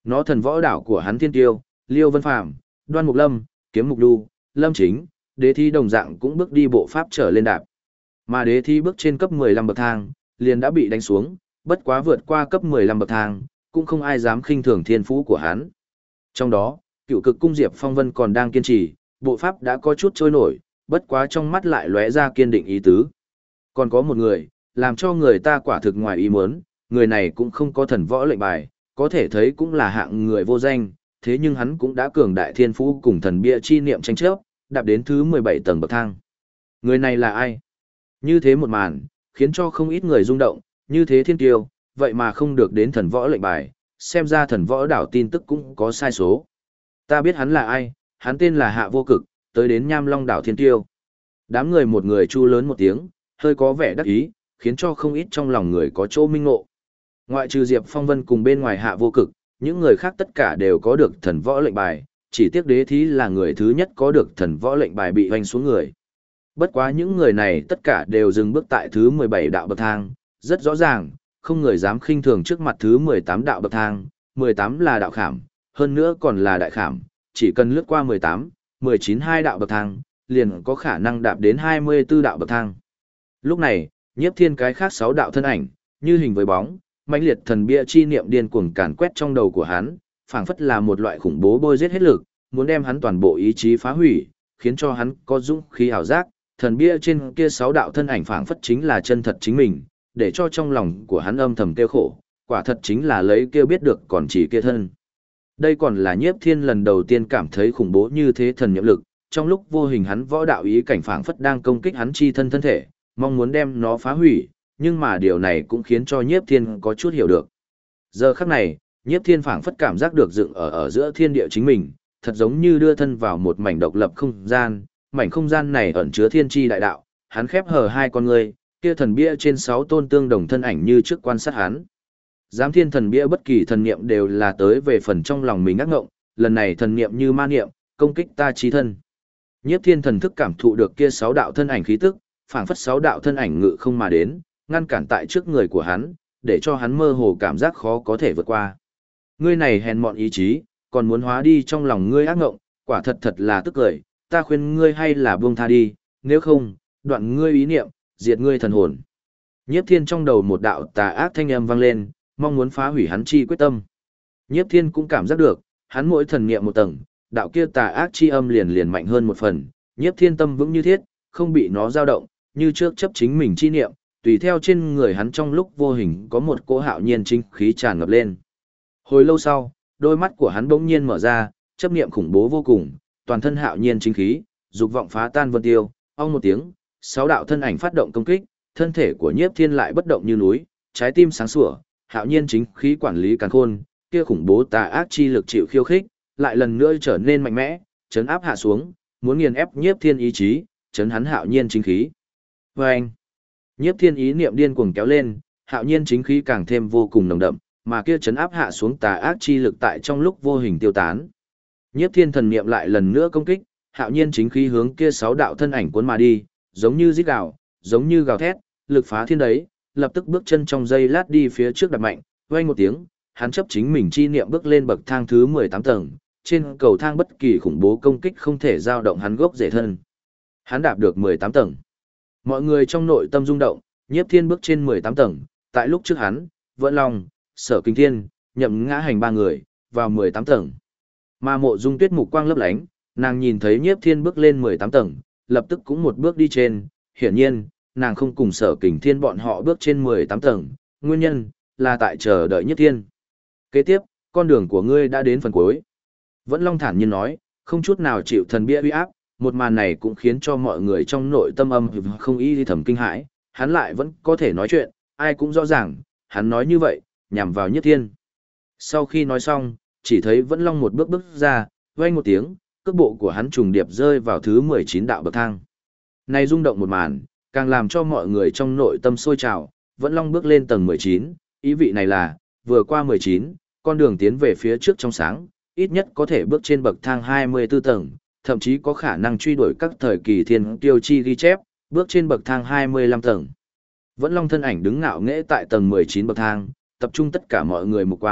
Nó thần võ đảo của hắn Thiên Tiêu, Liêu Vân Phàm, Đoan Mục Lâm, Kiếm Mục Đu, Lâm Chính, Đế Thi đồng dạng cũng bước đi bộ pháp trở lên đạp. Mà Đế Thi bước trên cấp 15 bậc thang, liền đã bị đánh xuống, bất quá vượt qua cấp 15 bậc thang, cũng không ai dám khinh thường thiên phú của hắn. Trong đó, Cựu Cực Cung Diệp Phong Vân còn đang kiên trì, bộ pháp đã có chút trôi nổi, bất quá trong mắt lại lóe ra kiên định ý tứ. Còn có một người, làm cho người ta quả thực ngoài ý muốn, người này cũng không có thần võ lệnh bài, có thể thấy cũng là hạng người vô danh, thế nhưng hắn cũng đã cường đại thiên phú cùng thần bia chi niệm tranh chấp, đạp đến thứ 17 tầng bậc thang. Người này là ai? Như thế một màn, khiến cho không ít người rung động, như thế thiên tiêu, vậy mà không được đến thần võ lệnh bài, xem ra thần võ đảo tin tức cũng có sai số. Ta biết hắn là ai, hắn tên là Hạ Vô Cực, tới đến Nham Long đảo thiên tiêu. Đám người một người chu lớn một tiếng, hơi có vẻ đắc ý, khiến cho không ít trong lòng người có chỗ minh ngộ. Ngoại trừ Diệp Phong Vân cùng bên ngoài Hạ Vô Cực, những người khác tất cả đều có được thần võ lệnh bài, chỉ tiếc Đế Thí là người thứ nhất có được thần võ lệnh bài bị hoành xuống người. Bất quá những người này tất cả đều dừng bước tại thứ 17 đạo bậc thang, rất rõ ràng, không người dám khinh thường trước mặt thứ 18 đạo bậc thang, 18 là đạo khảm, hơn nữa còn là đại khảm, chỉ cần lướt qua 18, 19 hai đạo bậc thang, liền có khả năng đạp đến 24 đạo bậc thang. Lúc này, Nhiếp Thiên cái khác 6 đạo thân ảnh, như hình với bóng, mãnh liệt thần bia chi niệm điên cuồng càn quét trong đầu của hắn, phảng phất là một loại khủng bố bôi giết hết lực, muốn đem hắn toàn bộ ý chí phá hủy, khiến cho hắn có dũng khí ảo giác, thần bia trên kia 6 đạo thân ảnh phảng phất chính là chân thật chính mình, để cho trong lòng của hắn âm thầm kêu khổ, quả thật chính là lấy kêu biết được còn chỉ kia thân. Đây còn là Nhiếp Thiên lần đầu tiên cảm thấy khủng bố như thế thần niệm lực, trong lúc vô hình hắn võ đạo ý cảnh phảng phất đang công kích hắn chi thân thân thể, mong muốn đem nó phá hủy, nhưng mà điều này cũng khiến cho Nhiếp Thiên có chút hiểu được. Giờ khắc này, Nhiếp Thiên phảng phất cảm giác được dựng ở giữa thiên địa chính mình, thật giống như đưa thân vào một mảnh độc lập không gian, mảnh không gian này ẩn chứa thiên chi đại đạo, hắn khép hờ hai con ngươi, kia thần bia trên 6 tôn tương đồng thân ảnh như trước quan sát hắn. Giám thiên thần bia bất kỳ thần niệm đều là tới về phần trong lòng mình ác ngộng, lần này thần niệm như ma niệm, công kích ta chí thân. Nhiếp Thiên thần thức cảm thụ được kia 6 đạo thân ảnh khí tức, phảng phất 6 đạo thân ảnh ngự không mà đến, ngăn cản tại trước người của hắn, để cho hắn mơ hồ cảm giác khó có thể vượt qua. Ngươi này hèn mọn ý chí, còn muốn hóa đi trong lòng ngươi ác ngộng, quả thật thật là tức cười, ta khuyên ngươi hay là buông tha đi, nếu không, đoạn ngươi ý niệm, diệt ngươi thần hồn. Nhiếp Thiên trong đầu một đạo tà ác thanh âm vang lên, mong muốn phá hủy hắn chi quyết tâm. Nhiếp Thiên cũng cảm giác được, hắn mỗi thần niệm một tầng, đạo kia tà ác chi âm liền liền mạnh hơn một phần, Nhiếp Thiên tâm vững như thiết, không bị nó dao động, như trước chấp chính mình chi niệm, tùy theo trên người hắn trong lúc vô hình có một cỗ hạo nhiên chính khí tràn ngập lên. Hồi lâu sau, đôi mắt của hắn bỗng nhiên mở ra, chấp niệm khủng bố vô cùng, toàn thân hạo nhiên chính khí, dục vọng phá tan vân tiêu, ong một tiếng, 6 đạo thân ảnh phát động công kích, thân thể của Nhiếp Thiên lại bất động như núi, trái tim sáng sủa, hạo nhiên chính khí quản lý càn khôn, kia khủng bố tà ác chi lực chịu khiêu khích, lại lần nữa trở nên mạnh mẽ, chấn áp hạ xuống, muốn nghiền ép Nhiếp Thiên ý chí, chấn hắn hạo nhiên chính khí. Oeng! Nhiếp Thiên ý niệm điên cuồng kéo lên, hạo nhiên chính khí càng thêm vô cùng nồng đậm, mà kia chấn áp hạ xuống tà ác chi lực tại trong lúc vô hình tiêu tán. Nhiếp Thiên thần niệm lại lần nữa công kích, hạo nhiên chính khí hướng kia 6 đạo thân ảnh cuốn mà đi, giống như rít gào, giống như gào thét, lực phá thiên đấy, lập tức bước chân trong giây lát đi phía trước đạp mạnh, oanh một tiếng, hắn chấp chính mình chi niệm bước lên bậc thang thứ 18 tầng, trên cầu thang bất kỳ khủng bố công kích không thể dao động hắn gốc rễ thân. Hắn đạp được 18 tầng. Mọi người trong nội tâm rung động, Nhiếp Thiên bước trên 18 tầng, tại lúc trước hắn, Vẫn Long, Sở Kinh Thiên, Nhậm Ngã Hành 3 người, vào 18 tầng. Mà Mộ Dung Tuyết mục quang lấp lánh, nàng nhìn thấy Nhiếp Thiên bước lên 18 tầng, lập tức cũng một bước đi trên, hiển nhiên, nàng không cùng Sở Kình Thiên bọn họ bước trên 18 tầng, nguyên nhân là tại chờ đợi Nhiếp Thiên. Kế tiếp, con đường của ngươi đã đến phần cuối. Vẫn Long thản nhiên nói, không chút nào chịu thần bia uy áp, một màn này cũng khiến cho mọi người trong nội tâm âm không ý thầm kinh hãi, hắn lại vẫn có thể nói chuyện, ai cũng rõ ràng, hắn nói như vậy, nhằm vào Nhiếp Thiên. Sau khi nói xong, chỉ thấy Vẫn Long một bước bước ra, vang một tiếng, cước bộ của hắn trùng điệp rơi vào thứ 19 đạo bậc thang. Này rung động một màn, càng làm cho mọi người trong nội tâm sôi trào, Vẫn Long bước lên tầng 19, ý vị này là, vừa qua 19, con đường tiến về phía trước trong sáng, ít nhất có thể bước trên bậc thang 24 tầng, thậm chí có khả năng truy đuổi các thời kỳ thiên tiêu chi ghi chép, bước trên bậc thang 25 tầng. Vẫn Long thân ảnh đứng ngạo nghễ tại tầng 19 bậc thang, tập trung tất cả mọi người mục quang,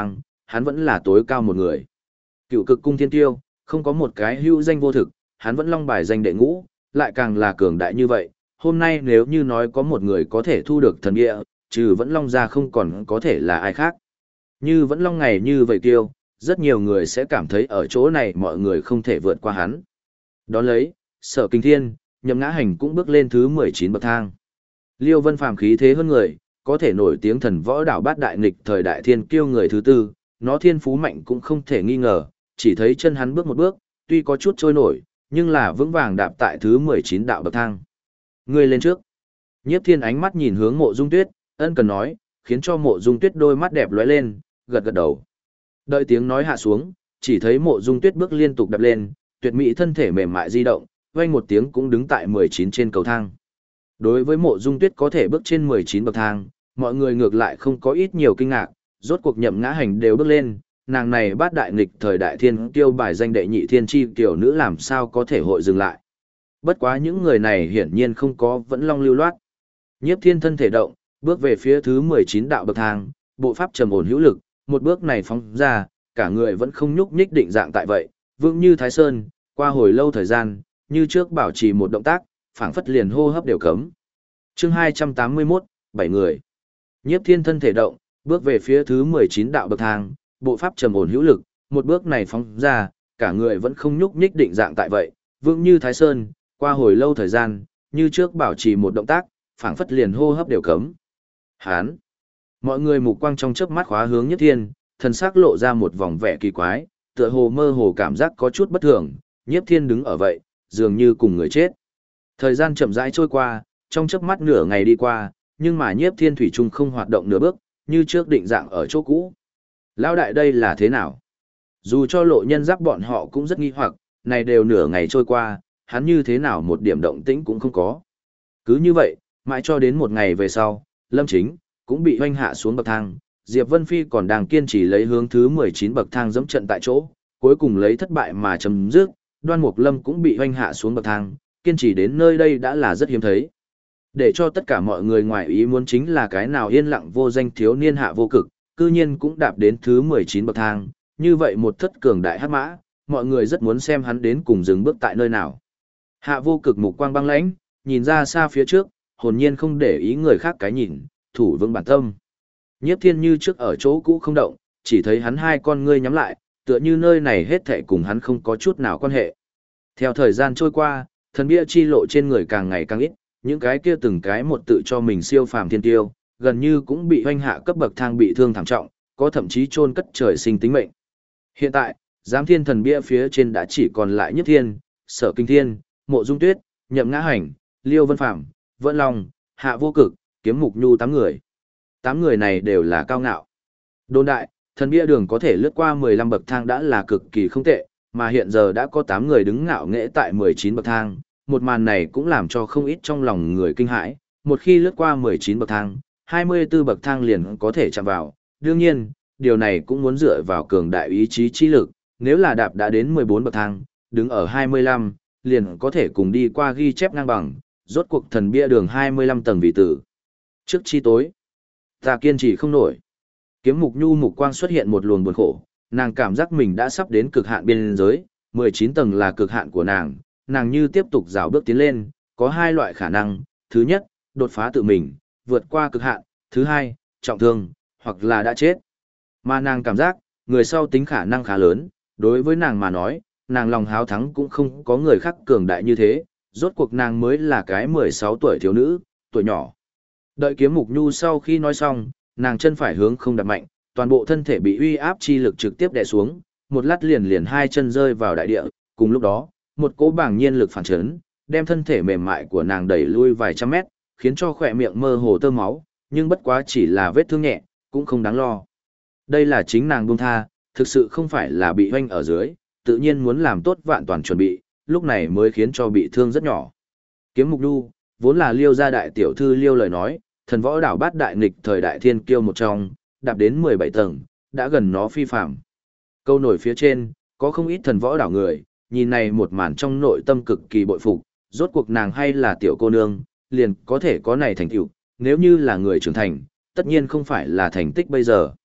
hắn vẫn là tối cao một người. Cựu cực cung thiên tiêu, không có một cái hữu danh vô thực, hắn vẫn long bài danh đệ ngũ, lại càng là cường đại như vậy. Hôm nay nếu như nói có một người có thể thu được thần địa, trừ vẫn long ra không còn có thể là ai khác. Như vẫn long ngày như vậy tiêu, rất nhiều người sẽ cảm thấy ở chỗ này mọi người không thể vượt qua hắn. Đón lấy, Sở Kinh Thiên, Nhậm Ngã Hành cũng bước lên thứ 19 bậc thang. Liêu Vân Phàm khí thế hơn người, có thể nổi tiếng thần võ đảo bát đại nghịch thời đại thiên kiêu người thứ tư, nó thiên phú mạnh cũng không thể nghi ngờ, chỉ thấy chân hắn bước một bước, tuy có chút trôi nổi, nhưng là vững vàng đạp tại thứ 19 đạo bậc thang. Ngươi lên trước. Nhiếp Thiên ánh mắt nhìn hướng Mộ Dung Tuyết, ân cần nói, khiến cho Mộ Dung Tuyết đôi mắt đẹp lóe lên, gật gật đầu. Đợi tiếng nói hạ xuống, chỉ thấy Mộ Dung Tuyết bước liên tục đạp lên, tuyệt mỹ thân thể mềm mại di động, vang một tiếng cũng đứng tại 19 trên cầu thang. Đối với Mộ Dung Tuyết có thể bước trên 19 bậc thang, mọi người ngược lại không có ít nhiều kinh ngạc, rốt cuộc Nhậm Ngã Hành đều bước lên, nàng này bát đại nghịch thời đại thiên kiêu bài danh đệ nhị thiên chi tiểu nữ làm sao có thể hội dừng lại. Bất quá những người này hiển nhiên không có vẫn long lưu loát. Nhiếp Thiên thân thể động, bước về phía thứ 19 đạo bậc thang, bộ pháp trầm ổn hữu lực, một bước này phóng ra, cả người vẫn không nhúc nhích định dạng tại vậy, vững như Thái Sơn, qua hồi lâu thời gian, như trước bảo trì một động tác, phảng phất liền hô hấp đều cấm. Chương 281, 7 người. Nhiếp Thiên thân thể động, bước về phía thứ 19 đạo bậc thang, bộ pháp trầm ổn hữu lực, một bước này phóng ra, cả người vẫn không nhúc nhích định dạng tại vậy, vững như Thái Sơn, qua hồi lâu thời gian, như trước bảo trì một động tác, phảng phất liền hô hấp đều cấm. Hán. Mọi người mục quang trong chớp mắt khóa hướng Nhiếp Thiên, thần sắc lộ ra một vòng vẻ kỳ quái, tựa hồ mơ hồ cảm giác có chút bất thường, Nhiếp Thiên đứng ở vậy, dường như cùng người chết. Thời gian chậm rãi trôi qua, trong chớp mắt nửa ngày đi qua, nhưng mà Nhiếp Thiên thủy chung không hoạt động nửa bước, như trước định dạng ở chỗ cũ. Lão đại đây là thế nào? Dù cho lộ nhân giáp bọn họ cũng rất nghi hoặc, này đều nửa ngày trôi qua, hắn như thế nào một điểm động tĩnh cũng không có. Cứ như vậy, mãi cho đến một ngày về sau, Lâm Chính cũng bị hoanh hạ xuống bậc thang, Diệp Vân Phi còn đang kiên trì lấy hướng thứ 19 bậc thang dẫm trận tại chỗ, cuối cùng lấy thất bại mà chấm dứt, Đoan Mục Lâm cũng bị hoanh hạ xuống bậc thang, kiên trì đến nơi đây đã là rất hiếm thấy. Để cho tất cả mọi người ngoài ý muốn chính là cái nào yên lặng vô danh thiếu niên Hạ Vô Cực, cư nhiên cũng đạp đến thứ 19 bậc thang, như vậy một thất cường đại hắc mã, mọi người rất muốn xem hắn đến cùng dừng bước tại nơi nào. Hạ Vô Cực mục quang băng lãnh, nhìn ra xa phía trước, hồn nhiên không để ý người khác cái nhìn, thủ vững bản tâm. Nhiếp Thiên như trước ở chỗ cũ không động, chỉ thấy hắn hai con ngươi nhắm lại, tựa như nơi này hết thảy cùng hắn không có chút nào quan hệ. Theo thời gian trôi qua, thần bia chi lộ trên người càng ngày càng ít, những cái kia từng cái một tự cho mình siêu phàm thiên tiêu, gần như cũng bị hoanh hạ cấp bậc thang bị thương thảm trọng, có thậm chí chôn cất trời sinh tính mệnh. Hiện tại, giám thiên thần bia phía trên đã chỉ còn lại Nhiếp Thiên, Sở Kinh Thiên, Mộ Dung Tuyết, Nhậm Ngã Hành, Liêu Vân Phàm, Vẫn Long, Hạ Vô Cực, Kiếm Mục Nhu 8 người. 8 người này đều là cao ngạo. Đồn đại, thần bia đường có thể lướt qua 15 bậc thang đã là cực kỳ không tệ, mà hiện giờ đã có 8 người đứng ngạo nghễ tại 19 bậc thang, một màn này cũng làm cho không ít trong lòng người kinh hãi, một khi lướt qua 19 bậc thang, 24 bậc thang liền có thể chạm vào. Đương nhiên, điều này cũng muốn dựa vào cường đại ý chí trí lực, nếu là đạp đã đến 14 bậc thang, đứng ở 25, liền có thể cùng đi qua ghi chép ngang bằng, rốt cuộc thần bia đường 25 tầng vị tử. Trước chi tối, ta kiên trì không nổi. Kiếm Mục Nhu mục quang xuất hiện một luồng buồn khổ, nàng cảm giác mình đã sắp đến cực hạn biên giới, 19 tầng là cực hạn của nàng, nàng như tiếp tục rào bước tiến lên, có hai loại khả năng, thứ nhất, đột phá tự mình, vượt qua cực hạn, thứ hai, trọng thương, hoặc là đã chết. Mà nàng cảm giác, người sau tính khả năng khá lớn, đối với nàng mà nói, nàng lòng háo thắng cũng không có người khác cường đại như thế, rốt cuộc nàng mới là cái 16 tuổi thiếu nữ, tuổi nhỏ. Đợi Kiếm Mục Nhu sau khi nói xong, nàng chân phải hướng không đạp mạnh, toàn bộ thân thể bị uy áp chi lực trực tiếp đè xuống, một lát liền hai chân rơi vào đại địa, cùng lúc đó, một cỗ bàng nhiên lực phản chấn, đem thân thể mềm mại của nàng đẩy lui vài trăm mét, khiến cho khỏe miệng mơ hồ tơ máu, nhưng bất quá chỉ là vết thương nhẹ, cũng không đáng lo. Đây là chính nàng buông tha, thực sự không phải là bị hoanh ở dưới, tự nhiên muốn làm tốt vạn toàn chuẩn bị, lúc này mới khiến cho bị thương rất nhỏ. Kiếm Mục Nhu, vốn là Liêu gia đại tiểu thư Liêu lời nói, thần võ đảo bát đại nghịch thời đại thiên kiêu một trong, đạp đến 17 tầng, đã gần nó phi phạm. Câu nổi phía trên, có không ít thần võ đảo người, nhìn này một màn trong nội tâm cực kỳ bội phục, rốt cuộc nàng hay là tiểu cô nương, liền có thể có này thành tựu, nếu như là người trưởng thành, tất nhiên không phải là thành tích bây giờ.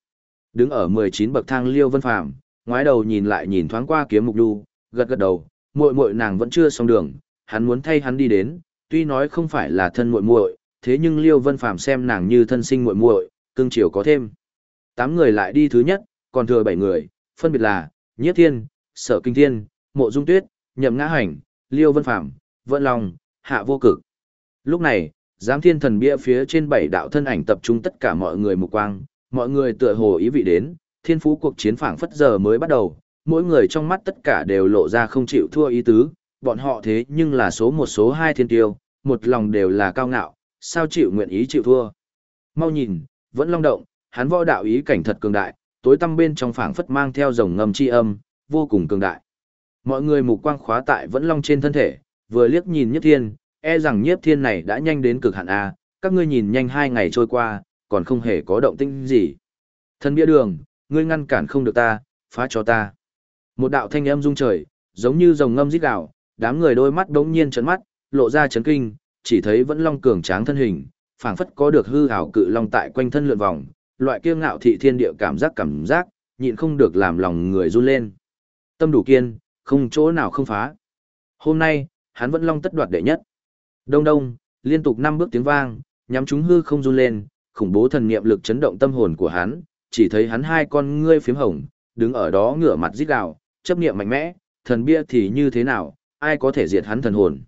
Đứng ở 19 bậc thang Liêu Vân Phàm, ngoái đầu nhìn lại nhìn thoáng qua Kiếm Mục Nhu, gật gật đầu, muội muội nàng vẫn chưa xong đường, hắn muốn thay hắn đi đến, tuy nói không phải là thân muội muội, thế nhưng Liêu Vân Phàm xem nàng như thân sinh muội muội, cưng chiều có thêm. 8 người lại đi thứ nhất, còn thừa 7 người, phân biệt là Nhiếp Thiên, Sở Kinh Thiên, Mộ Dung Tuyết, Nhậm Ngã Hành, Liêu Vân Phàm, Vận Long, Hạ Vô Cực. Lúc này, Giám Thiên Thần bia phía trên 7 đạo thân ảnh tập trung tất cả mọi người mục quang, mọi người tựa hồ ý vị đến, thiên phú cuộc chiến phảng phất giờ mới bắt đầu, mỗi người trong mắt tất cả đều lộ ra không chịu thua ý tứ, bọn họ thế nhưng là số 1 số 2 thiên tiêu, một lòng đều là cao ngạo, sao chịu nguyện ý chịu thua. Mau nhìn, Vẫn Long động, hắn võ đạo ý cảnh thật cường đại, tối tăm bên trong phảng phất mang theo rồng ngâm chi âm, vô cùng cường đại. Mọi người mục quang khóa tại Vẫn Long trên thân thể, vừa liếc nhìn Nhiếp Thiên, e rằng Nhiếp Thiên này đã nhanh đến cực hạn a, các ngươi nhìn nhanh 2 ngày trôi qua, còn không hề có động tĩnh gì. Thần bia đường, ngươi ngăn cản không được ta, phá cho ta. Một đạo thanh âm rung trời, giống như rồng ngâm rít gào, đám người đôi mắt đống nhiên trợn mắt, lộ ra chấn kinh, chỉ thấy Vẫn Long cường tráng thân hình, phảng phất có được hư ảo cự long tại quanh thân lượn vòng, loại kiêu ngạo thị thiên địa cảm giác, nhịn không được làm lòng người run lên. Tâm đủ kiên, không chỗ nào không phá. Hôm nay, hắn Vẫn Long tất đoạt đệ nhất. Đông đông, liên tục 5 bước tiếng vang, nhắm chúng hư không run lên, khủng bố thần niệm lực chấn động tâm hồn của hắn, chỉ thấy hắn hai con ngươi phiếm hồng, đứng ở đó ngửa mặt rít gào, chấp niệm mạnh mẽ, thần bia thì như thế nào, ai có thể diệt hắn thần hồn.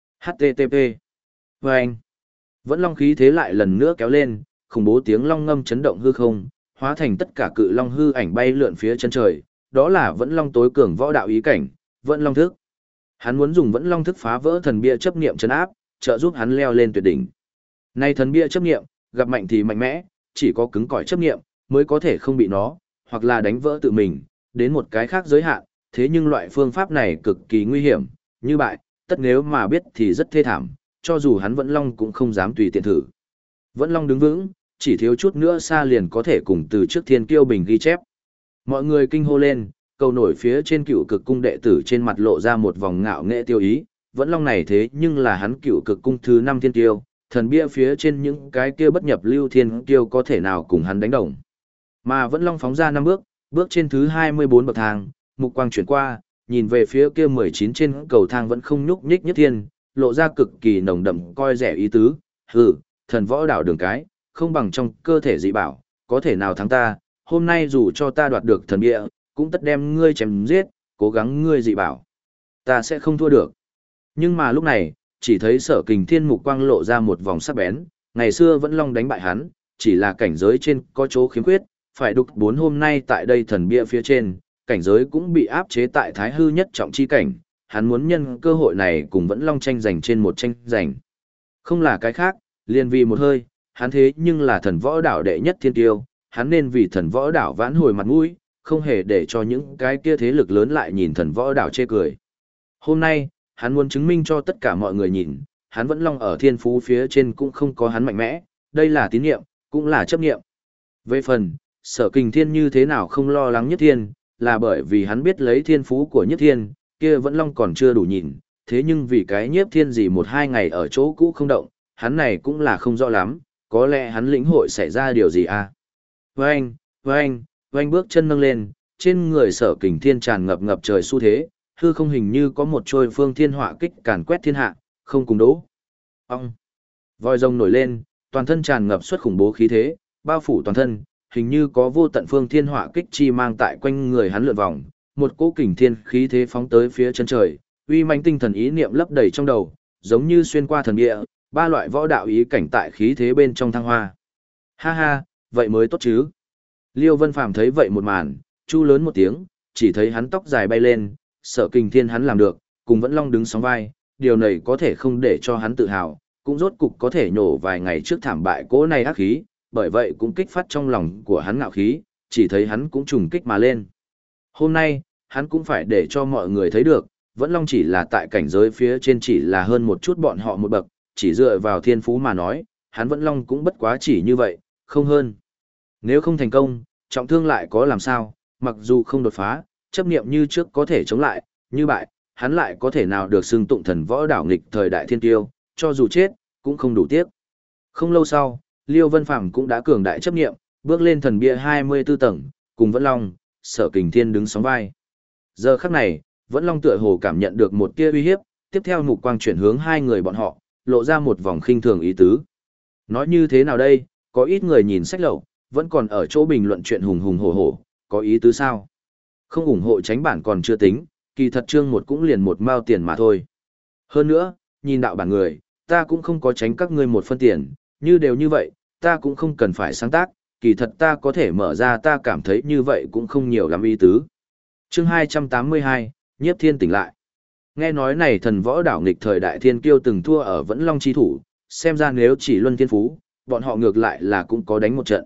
HTTP. Vâng. Vẫn Long khí thế lại lần nữa kéo lên, khủng bố tiếng long ngâm chấn động hư không, hóa thành tất cả cự long hư ảnh bay lượn phía chân trời, đó là Vẫn Long tối cường võ đạo ý cảnh, Vẫn Long thức. Hắn muốn dùng Vẫn Long thức phá vỡ thần bia chấp niệm trấn áp, trợ giúp hắn leo lên tuyệt đỉnh. Nay thần bia chấp niệm, gặp mạnh thì mạnh mẽ, chỉ có cứng cỏi chấp niệm mới có thể không bị nó, hoặc là đánh vỡ tự mình, đến một cái khác giới hạn, thế nhưng loại phương pháp này cực kỳ nguy hiểm, như bại, tất nếu mà biết thì rất thê thảm, cho dù hắn Vẫn Long cũng không dám tùy tiện thử. Vẫn Long đứng vững, chỉ thiếu chút nữa xa liền có thể cùng từ trước Thiên Kiêu Bình ghi chép. Mọi người kinh hô lên, cầu nổi phía trên Cựu Cực cung đệ tử trên mặt lộ ra một vòng ngạo nghệ tiêu ý, Vẫn Long này thế nhưng là hắn Cựu Cực cung thứ 5 thiên tiêu, thần bia phía trên những cái kia bất nhập lưu thiên kiêu có thể nào cùng hắn đánh đồng. Mà Vẫn Long phóng ra 5 bước, bước trên thứ 24 bậc thang, mục quang chuyển qua, nhìn về phía kia 19 trên cầu thang vẫn không nhúc nhích Nhất Thiên, lộ ra cực kỳ nồng đậm coi rẻ ý tứ, hừ, thần võ đảo đường cái, không bằng trong cơ thể dị bảo, có thể nào thắng ta, hôm nay dù cho ta đoạt được thần bia, cũng tất đem ngươi chém giết, cố gắng ngươi dị bảo. Ta sẽ không thua được. Nhưng mà lúc này, chỉ thấy Sở Kình Thiên mục quang lộ ra một vòng sắc bén, ngày xưa Vẫn Long đánh bại hắn, chỉ là cảnh giới trên có chỗ khiếm khuyết, phải đục 4 hôm nay tại đây thần bia phía trên, cảnh giới cũng bị áp chế tại thái hư nhất trọng chi cảnh, hắn muốn nhân cơ hội này cùng Vẫn Long tranh giành trên một tranh giành. Không là cái khác, liền vì một hơi, hắn thế nhưng là thần võ đảo đệ nhất thiên tiêu, hắn nên vì thần võ đảo vãn hồi mặt mũi, không hề để cho những cái kia thế lực lớn lại nhìn thần võ đảo chê cười. Hôm nay, hắn muốn chứng minh cho tất cả mọi người nhìn, hắn Vẫn Long ở thiên phú phía trên cũng không có hắn mạnh mẽ, đây là tín nhiệm, cũng là chấp nhiệm. Về phần, Sở Kình Thiên như thế nào không lo lắng Nhất Thiên, là bởi vì hắn biết lấy thiên phú của Nhất Thiên, kia Vẫn Long còn chưa đủ nhìn, thế nhưng vì cái Nhiếp Thiên gì 1-2 ngày ở chỗ cũ không động, hắn này cũng là không rõ lắm, có lẽ hắn lĩnh hội xảy ra điều gì à. Vâng, bước chân nâng lên, trên người Sở Kình Thiên tràn ngập trời xu thế, hư không hình như có một trôi phương thiên họa kích càn quét thiên hạ, không cùng đố. Ông! Vòi rồng nổi lên, toàn thân tràn ngập xuất khủng bố khí thế, bao phủ toàn thân, hình như có vô tận phương thiên họa kích chi mang tại quanh người hắn lượn vòng, một cỗ kình thiên khí thế phóng tới phía chân trời, uy mãnh tinh thần ý niệm lấp đầy trong đầu, giống như xuyên qua thần địa, 3 loại võ đạo ý cảnh tại khí thế bên trong thăng hoa. Ha ha, vậy mới tốt chứ. Liêu Vân Phàm thấy vậy một màn, chu lớn một tiếng, chỉ thấy hắn tóc dài bay lên, Sở Kình Thiên hắn làm được, cùng Vẫn Long đứng sóng vai, điều này có thể không để cho hắn tự hào, cũng rốt cục có thể nhổ vài ngày trước thảm bại cỗ này ác khí, bởi vậy cũng kích phát trong lòng của hắn ngạo khí, chỉ thấy hắn cũng trùng kích mà lên. Hôm nay, hắn cũng phải để cho mọi người thấy được, Vẫn Long chỉ là tại cảnh giới phía trên chỉ là hơn một chút bọn họ một bậc, chỉ dựa vào thiên phú mà nói, hắn Vẫn Long cũng bất quá chỉ như vậy, không hơn. Nếu không thành công, trọng thương lại có làm sao, mặc dù không đột phá, chấp niệm như trước có thể chống lại, như bại, hắn lại có thể nào được xưng tụng thần võ đảo nghịch thời đại thiên tiêu, cho dù chết, cũng không đủ tiếc. Không lâu sau, Liêu Vân Phàm cũng đã cường đại chấp niệm, bước lên thần bia 24 tầng, cùng Vẫn Long, Sở Kình Thiên đứng sóng vai. Giờ khắc này, Vẫn Long tựa hồ cảm nhận được một tia uy hiếp, tiếp theo mục quang chuyển hướng hai người bọn họ, lộ ra một vòng khinh thường ý tứ. Nói như thế nào đây, có ít người nhìn sách lậu, vẫn còn ở chỗ bình luận chuyện hùng hùng hổ hổ, có ý tứ sao? Không ủng hộ tránh bản còn chưa tính, kỳ thật chương một cũng liền một mao tiền mà thôi. Hơn nữa, nhìn đạo bản người, ta cũng không có tránh các ngươi một phân tiền, như đều như vậy, ta cũng không cần phải sáng tác, kỳ thật ta có thể mở ra ta cảm thấy như vậy cũng không nhiều lắm ý tứ. Chương 282, Nhiếp Thiên tỉnh lại. Nghe nói này thần võ đảo nghịch thời đại thiên kiêu từng thua ở Vẫn Long chi thủ, xem ra nếu chỉ luân thiên phú, bọn họ ngược lại là cũng có đánh một trận.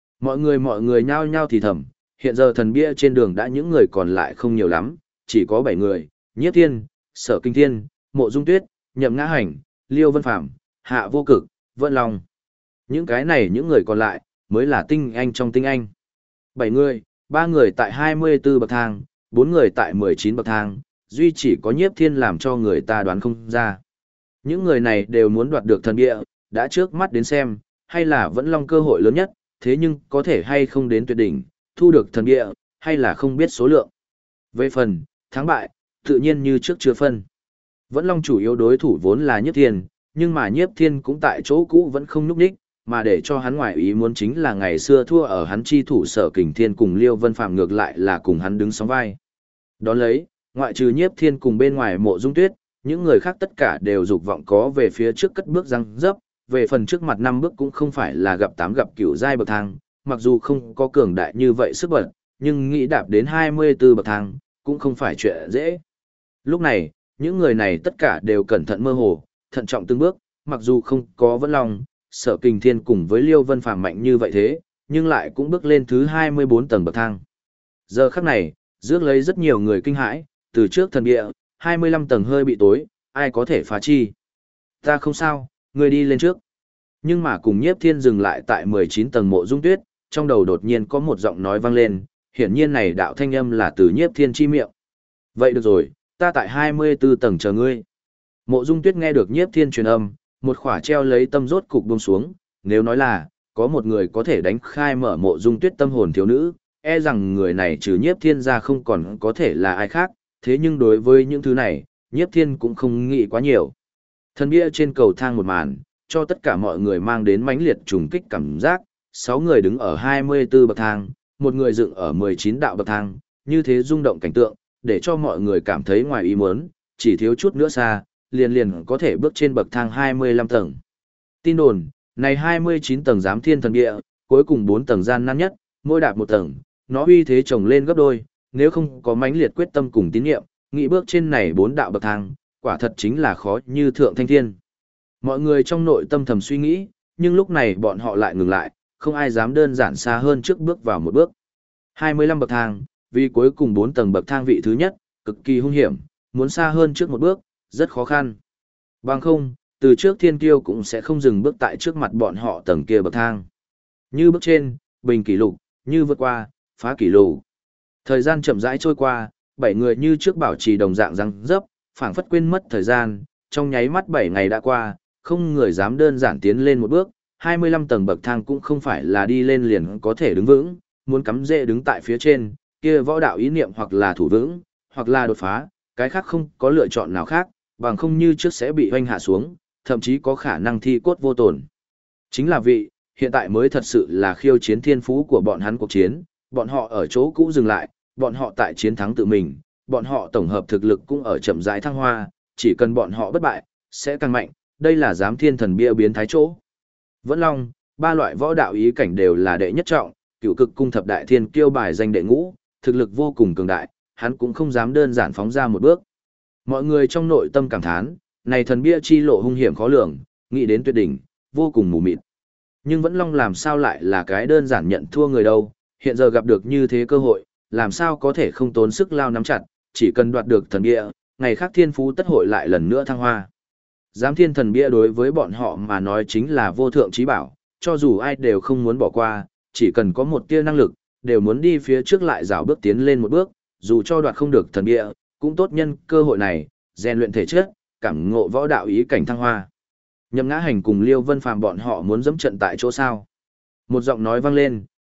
Mọi người nhao nhao thì thầm, hiện giờ thần bia trên đường đã những người còn lại không nhiều lắm, chỉ có 7 người, Nhiếp Thiên, Sở Kinh Thiên, Mộ Dung Tuyết, Nhậm Ngã Hành, Liêu Vân Phàm, Hạ Vô Cực, Vẫn Long. Những cái này những người còn lại, mới là tinh anh trong tinh anh. 7 người, 3 người tại 24 bậc thang, 4 người tại 19 bậc thang, duy chỉ có Nhiếp Thiên làm cho người ta đoán không ra. Những người này đều muốn đoạt được thần bia, đã trước mắt đến xem, hay là Vẫn Long cơ hội lớn nhất, thế nhưng có thể hay không đến tuyệt đỉnh, thu được thần bia, hay là không biết số lượng. Về phần, thắng bại, tự nhiên như trước chưa phân. Vẫn Long chủ yếu đối thủ vốn là Nhiếp Thiên, nhưng mà Nhiếp Thiên cũng tại chỗ cũ vẫn không nhúc nhích, mà để cho hắn ngoại ý muốn chính là ngày xưa thua ở hắn chi thủ Sở Kình Thiên cùng Liêu Vân Phàm ngược lại là cùng hắn đứng sóng vai. Đón lấy, ngoại trừ Nhiếp Thiên cùng bên ngoài Mộ Dung Tuyết, những người khác tất cả đều dục vọng có về phía trước cất bước răng dấp, về phần trước mặt 5 bước cũng không phải là gặp 8 gặp cửu giai bậc thang, mặc dù không có cường đại như vậy sức bật, nhưng nghĩ đạp đến 24 bậc thang, cũng không phải chuyện dễ. Lúc này, những người này tất cả đều cẩn thận mơ hồ, thận trọng từng bước, mặc dù không có Vẫn Long, Sở Kình Thiên cùng với Liêu Vân Phàm mạnh như vậy thế, nhưng lại cũng bước lên thứ 24 tầng bậc thang. Giờ khắc này, rước lấy rất nhiều người kinh hãi, từ trước thần địa, 25 tầng hơi bị tối, ai có thể phá chi. Ta không sao, người đi lên trước. Nhưng mà cùng Nhiếp Thiên dừng lại tại 19 tầng Mộ Dung Tuyết, trong đầu đột nhiên có một giọng nói vang lên, hiển nhiên này đạo thanh âm là từ Nhiếp Thiên chi miệng. Vậy được rồi, ta tại 24 tầng chờ ngươi. Mộ Dung Tuyết nghe được Nhiếp Thiên truyền âm, một khỏa treo lấy tâm rốt cục buông xuống, nếu nói là, có một người có thể đánh khai mở Mộ Dung Tuyết tâm hồn thiếu nữ, e rằng người này trừ Nhiếp Thiên ra không còn có thể là ai khác, thế nhưng đối với những thứ này, Nhiếp Thiên cũng không nghĩ quá nhiều. Thần bia trên cầu thang một màn, cho tất cả mọi người mang đến mãnh liệt trùng kích cảm giác, 6 người đứng ở 24 bậc thang, một người dựng ở 19 đạo bậc thang, như thế rung động cảnh tượng, để cho mọi người cảm thấy ngoài ý muốn, chỉ thiếu chút nữa xa, liền có thể bước trên bậc thang 25 tầng. Tin đồn, này 29 tầng giám thiên thần địa, cuối cùng 4 tầng gian nan nhất, mỗi đạp một tầng, nó uy thế chồng lên gấp đôi, nếu không có mãnh liệt quyết tâm cùng tín nhiệm, nghĩ bước trên này 4 đạo bậc thang, quả thật chính là khó như thượng thanh thiên. Mọi người trong nội tâm thầm suy nghĩ, nhưng lúc này bọn họ lại ngừng lại, không ai dám đơn giản xa hơn trước bước vào một bước. 25 bậc thang, vì cuối cùng 4 tầng bậc thang vị thứ nhất, cực kỳ hung hiểm, muốn xa hơn trước một bước, rất khó khăn. Bằng không, từ trước thiên kiêu cũng sẽ không dừng bước tại trước mặt bọn họ tầng kia bậc thang. Như bước trên, bình kỷ lục, như vượt qua, phá kỷ lục. Thời gian chậm rãi trôi qua, 7 người như trước bảo trì đồng dạng răng dấp, phảng phất quên mất thời gian, trong nháy mắt 7 ngày đã qua, không người dám đơn giản tiến lên một bước, 25 tầng bậc thang cũng không phải là đi lên liền có thể đứng vững, muốn cắm rễ đứng tại phía trên, kia võ đạo ý niệm hoặc là thủ vững, hoặc là đột phá, cái khác không có lựa chọn nào khác, bằng không như trước sẽ bị hoanh hạ xuống, thậm chí có khả năng thi cốt vô tổn. Chính là vị, hiện tại mới thật sự là khiêu chiến thiên phú của bọn hắn cuộc chiến, bọn họ ở chỗ cũ dừng lại, bọn họ tại chiến thắng tự mình, bọn họ tổng hợp thực lực cũng ở chậm rãi thăng hoa, chỉ cần bọn họ bất bại, sẽ càng mạnh, đây là giám thiên thần bia biến thái chỗ. Vẫn Long, 3 loại võ đạo ý cảnh đều là đệ nhất trọng, cửu cực cung thập đại thiên kiêu bài danh đệ ngũ, thực lực vô cùng cường đại, hắn cũng không dám đơn giản phóng ra một bước. Mọi người trong nội tâm cảm thán, này thần bia chi lộ hung hiểm khó lường, nghĩ đến tuyệt đỉnh, vô cùng mù mịt. Nhưng Vẫn Long làm sao lại là cái đơn giản nhận thua người đâu, hiện giờ gặp được như thế cơ hội, làm sao có thể không tốn sức lao nắm chặt, chỉ cần đoạt được thần bia, ngày khác thiên phú tất hội lại lần nữa thăng hoa. Giám thiên thần bia đối với bọn họ mà nói chính là vô thượng trí bảo, cho dù ai đều không muốn bỏ qua, chỉ cần có một tia năng lực, đều muốn đi phía trước lại rào bước tiến lên một bước, dù cho đoạt không được thần bia, cũng tốt nhân cơ hội này, rèn luyện thể chất, cảm ngộ võ đạo ý cảnh thăng hoa. Nhậm Ngã Hành cùng Liêu Vân Phàm bọn họ muốn dẫm trận tại chỗ sao? Một giọng nói vang lên,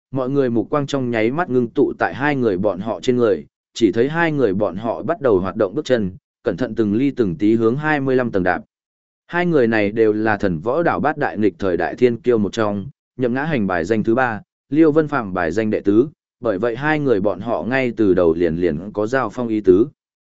mọi người mục quang trong nháy mắt ngưng tụ tại hai người bọn họ trên người, chỉ thấy hai người bọn họ bắt đầu hoạt động bước chân, cẩn thận từng ly từng tí hướng 25 tầng đạp. Hai người này đều là thần võ đảo bát đại nghịch thời đại thiên kiêu một trong, Nhậm Ngã Hành bài danh thứ 3, Liêu Vân Phàm bài danh đệ tứ, bởi vậy hai người bọn họ ngay từ đầu liền có giao phong ý tứ.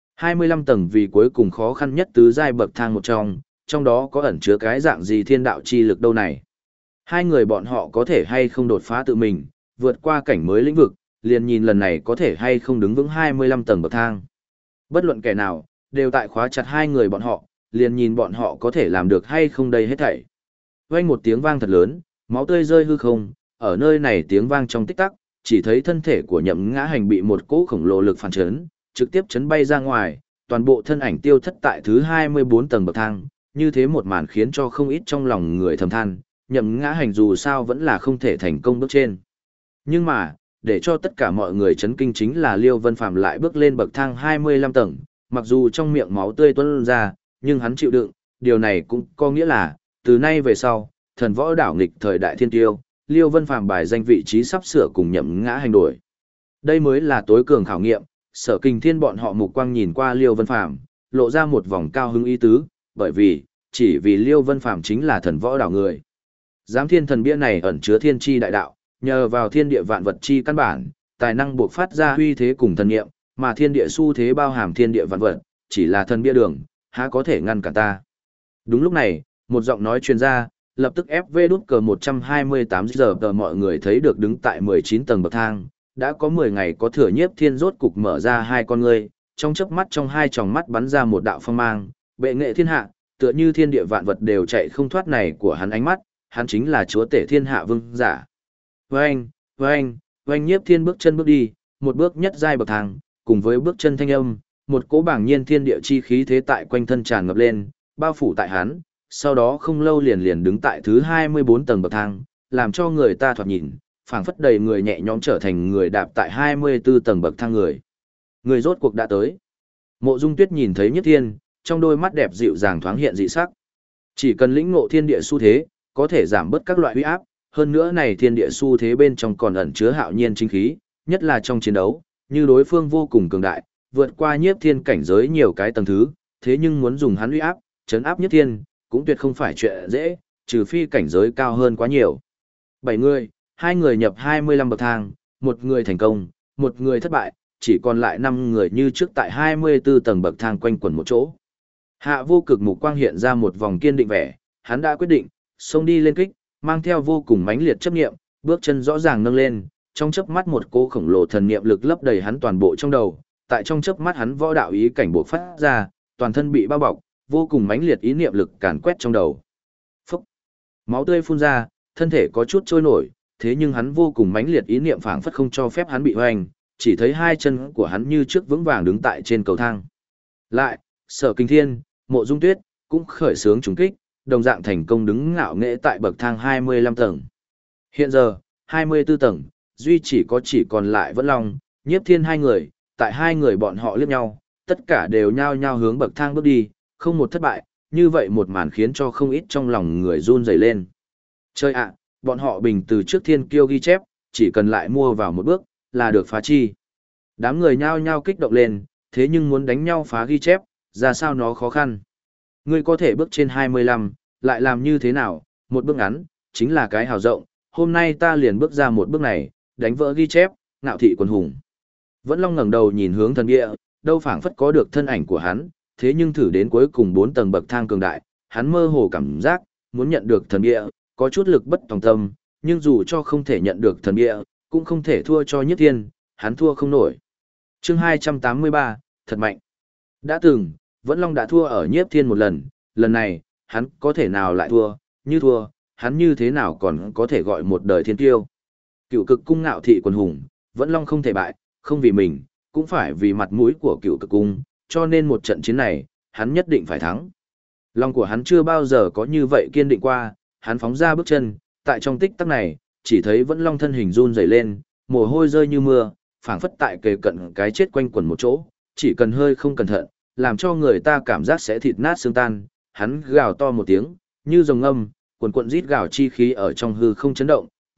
25 tầng vì cuối cùng khó khăn nhất tứ giai bậc thang một trong đó có ẩn chứa cái dạng gì thiên đạo chi lực đâu này. Hai người bọn họ có thể hay không đột phá tự mình, vượt qua cảnh mới lĩnh vực, liền nhìn lần này có thể hay không đứng vững 25 tầng bậc thang. Bất luận kẻ nào, đều tại khóa chặt hai người bọn họ, liền nhìn bọn họ có thể làm được hay không đây hết thảy. Vang một tiếng vang thật lớn, máu tươi rơi hư không, ở nơi này tiếng vang trong tích tắc, chỉ thấy thân thể của Nhậm Ngã Hành bị một cỗ khổng lồ lực phản chấn, trực tiếp chấn bay ra ngoài, toàn bộ thân ảnh tiêu thất tại thứ 24 tầng bậc thang, như thế một màn khiến cho không ít trong lòng người thầm than, Nhậm Ngã Hành dù sao vẫn là không thể thành công bước trên. Nhưng mà, để cho tất cả mọi người chấn kinh chính là Liêu Vân Phàm lại bước lên bậc thang 25 tầng, mặc dù trong miệng máu tươi tuôn ra, nhưng hắn chịu đựng, điều này cũng có nghĩa là, từ nay về sau, thần võ đảo nghịch thời đại thiên tiêu, Liêu Vân Phàm bài danh vị trí sắp sửa cùng Nhậm Ngã Hành đổi. Đây mới là tối cường khảo nghiệm, Sở Kình Thiên bọn họ mục quang nhìn qua Liêu Vân Phàm, lộ ra một vòng cao hứng ý tứ, bởi vì, chỉ vì Liêu Vân Phàm chính là thần võ đảo người. Giám thiên thần bia này ẩn chứa thiên chi đại đạo, nhờ vào thiên địa vạn vật chi căn bản, tài năng buộc phát ra huy thế cùng thần nghiệm, mà thiên địa xu thế bao hàm thiên địa vạn vật, chỉ là thần bia đường, há có thể ngăn cản ta. Đúng lúc này, một giọng nói truyền ra, lập tức FV đút cờ 128 giờ tờ mọi người thấy được đứng tại 19 tầng bậc thang, đã có 10 ngày có thừa Nhiếp Thiên rốt cục mở ra hai con ngươi, trong chớp mắt trong hai tròng mắt bắn ra một đạo phong mang, bệ nghệ thiên hạ, tựa như thiên địa vạn vật đều chạy không thoát này của hắn ánh mắt, hắn chính là chúa tể thiên hạ vương giả. Vâng, vâng, vâng Nhiếp Thiên bước chân bước đi, một bước nhất giai bậc thang, cùng với bước chân thanh âm, một cỗ bảng nhiên thiên địa chi khí thế tại quanh thân tràn ngập lên, bao phủ tại hắn, sau đó không lâu liền đứng tại thứ 24 tầng bậc thang, làm cho người ta thoạt nhìn, phảng phất đầy người nhẹ nhõm trở thành người đạp tại 24 tầng bậc thang người. Người rốt cuộc đã tới. Mộ Dung Tuyết nhìn thấy Nhiếp Thiên, trong đôi mắt đẹp dịu dàng thoáng hiện dị sắc. Chỉ cần lĩnh ngộ thiên địa xu thế, có thể giảm bớt các loại uy áp, hơn nữa này thiên địa xu thế bên trong còn ẩn chứa hạo nhiên chính khí, nhất là trong chiến đấu, như đối phương vô cùng cường đại, vượt qua Nhiếp Thiên cảnh giới nhiều cái tầng thứ, thế nhưng muốn dùng hắn uy áp, trấn áp Nhiếp Thiên, cũng tuyệt không phải chuyện dễ, trừ phi cảnh giới cao hơn quá nhiều. 7 người, 2 người nhập 25 bậc thang, một người thành công, một người thất bại, chỉ còn lại 5 người như trước tại 24 tầng bậc thang quanh quẩn một chỗ. Hạ Vô Cực mục quang hiện ra một vòng kiên định vẻ, hắn đã quyết định, xông đi lên kích, mang theo vô cùng mãnh liệt chấp niệm, bước chân rõ ràng nâng lên, trong chớp mắt một cỗ khổng lồ thần niệm lực lấp đầy hắn toàn bộ trong đầu, tại trong chớp mắt hắn võ đạo ý cảnh bộc phát ra, toàn thân bị bao bọc, vô cùng mãnh liệt ý niệm lực càn quét trong đầu. Phúc! Máu tươi phun ra, thân thể có chút trôi nổi, thế nhưng hắn vô cùng mãnh liệt ý niệm phảng phất không cho phép hắn bị hoành, chỉ thấy hai chân của hắn như trước vững vàng đứng tại trên cầu thang. Lại, Sở Kình Thiên, Mộ Dung Tuyết cũng khởi xướng trùng kích, đồng dạng thành công đứng ngạo nghễ tại bậc thang 25 tầng. Hiện giờ, 24 tầng, duy chỉ còn lại Vẫn Long, Nhiếp Thiên hai người, tại hai người bọn họ liếc nhau, tất cả đều nhao nhao hướng bậc thang bước đi, không một thất bại, như vậy một màn khiến cho không ít trong lòng người run rẩy lên. Chơi ạ, bọn họ bình từ trước thiên kiêu ghi chép, chỉ cần lại mua vào một bước, là được phá chi. Đám người nhao nhao kích động lên, thế nhưng muốn đánh nhau phá ghi chép, ra sao nó khó khăn. Ngươi có thể bước trên 25, lại làm như thế nào, một bước ngắn, chính là cái hào rộng, hôm nay ta liền bước ra một bước này, đánh vỡ ghi chép, ngạo thị quần hùng. Vẫn Long ngẩng đầu nhìn hướng thần địa, đâu phảng phất có được thân ảnh của hắn, thế nhưng thử đến cuối cùng 4 tầng bậc thang cường đại, hắn mơ hồ cảm giác, muốn nhận được thần địa, có chút lực bất tòng tâm, nhưng dù cho không thể nhận được thần địa, cũng không thể thua cho Nhiếp Thiên, hắn thua không nổi. Chương 283, thật mạnh. Đã từng, Vẫn Long đã thua ở Nhiếp Thiên một lần, lần này, hắn có thể nào lại thua, như thua, hắn như thế nào còn có thể gọi một đời thiên tiêu. Cựu Cực cung ngạo thị quần hùng, Vẫn Long không thể bại, không vì mình, cũng phải vì mặt mũi của Cựu Cực cung, cho nên một trận chiến này, hắn nhất định phải thắng. Lòng của hắn chưa bao giờ có như vậy kiên định qua, hắn phóng ra bước chân, tại trong tích tắc này, chỉ thấy Vẫn Long thân hình run rẩy lên, mồ hôi rơi như mưa, phảng phất tại kề cận cái chết quanh quẩn một chỗ, chỉ cần hơi không cẩn thận, làm cho người ta cảm giác sẽ thịt nát xương tan, hắn gào to một tiếng, như rồng ngâm, cuồn cuộn rít gào chi khí ở trong hư không chấn động,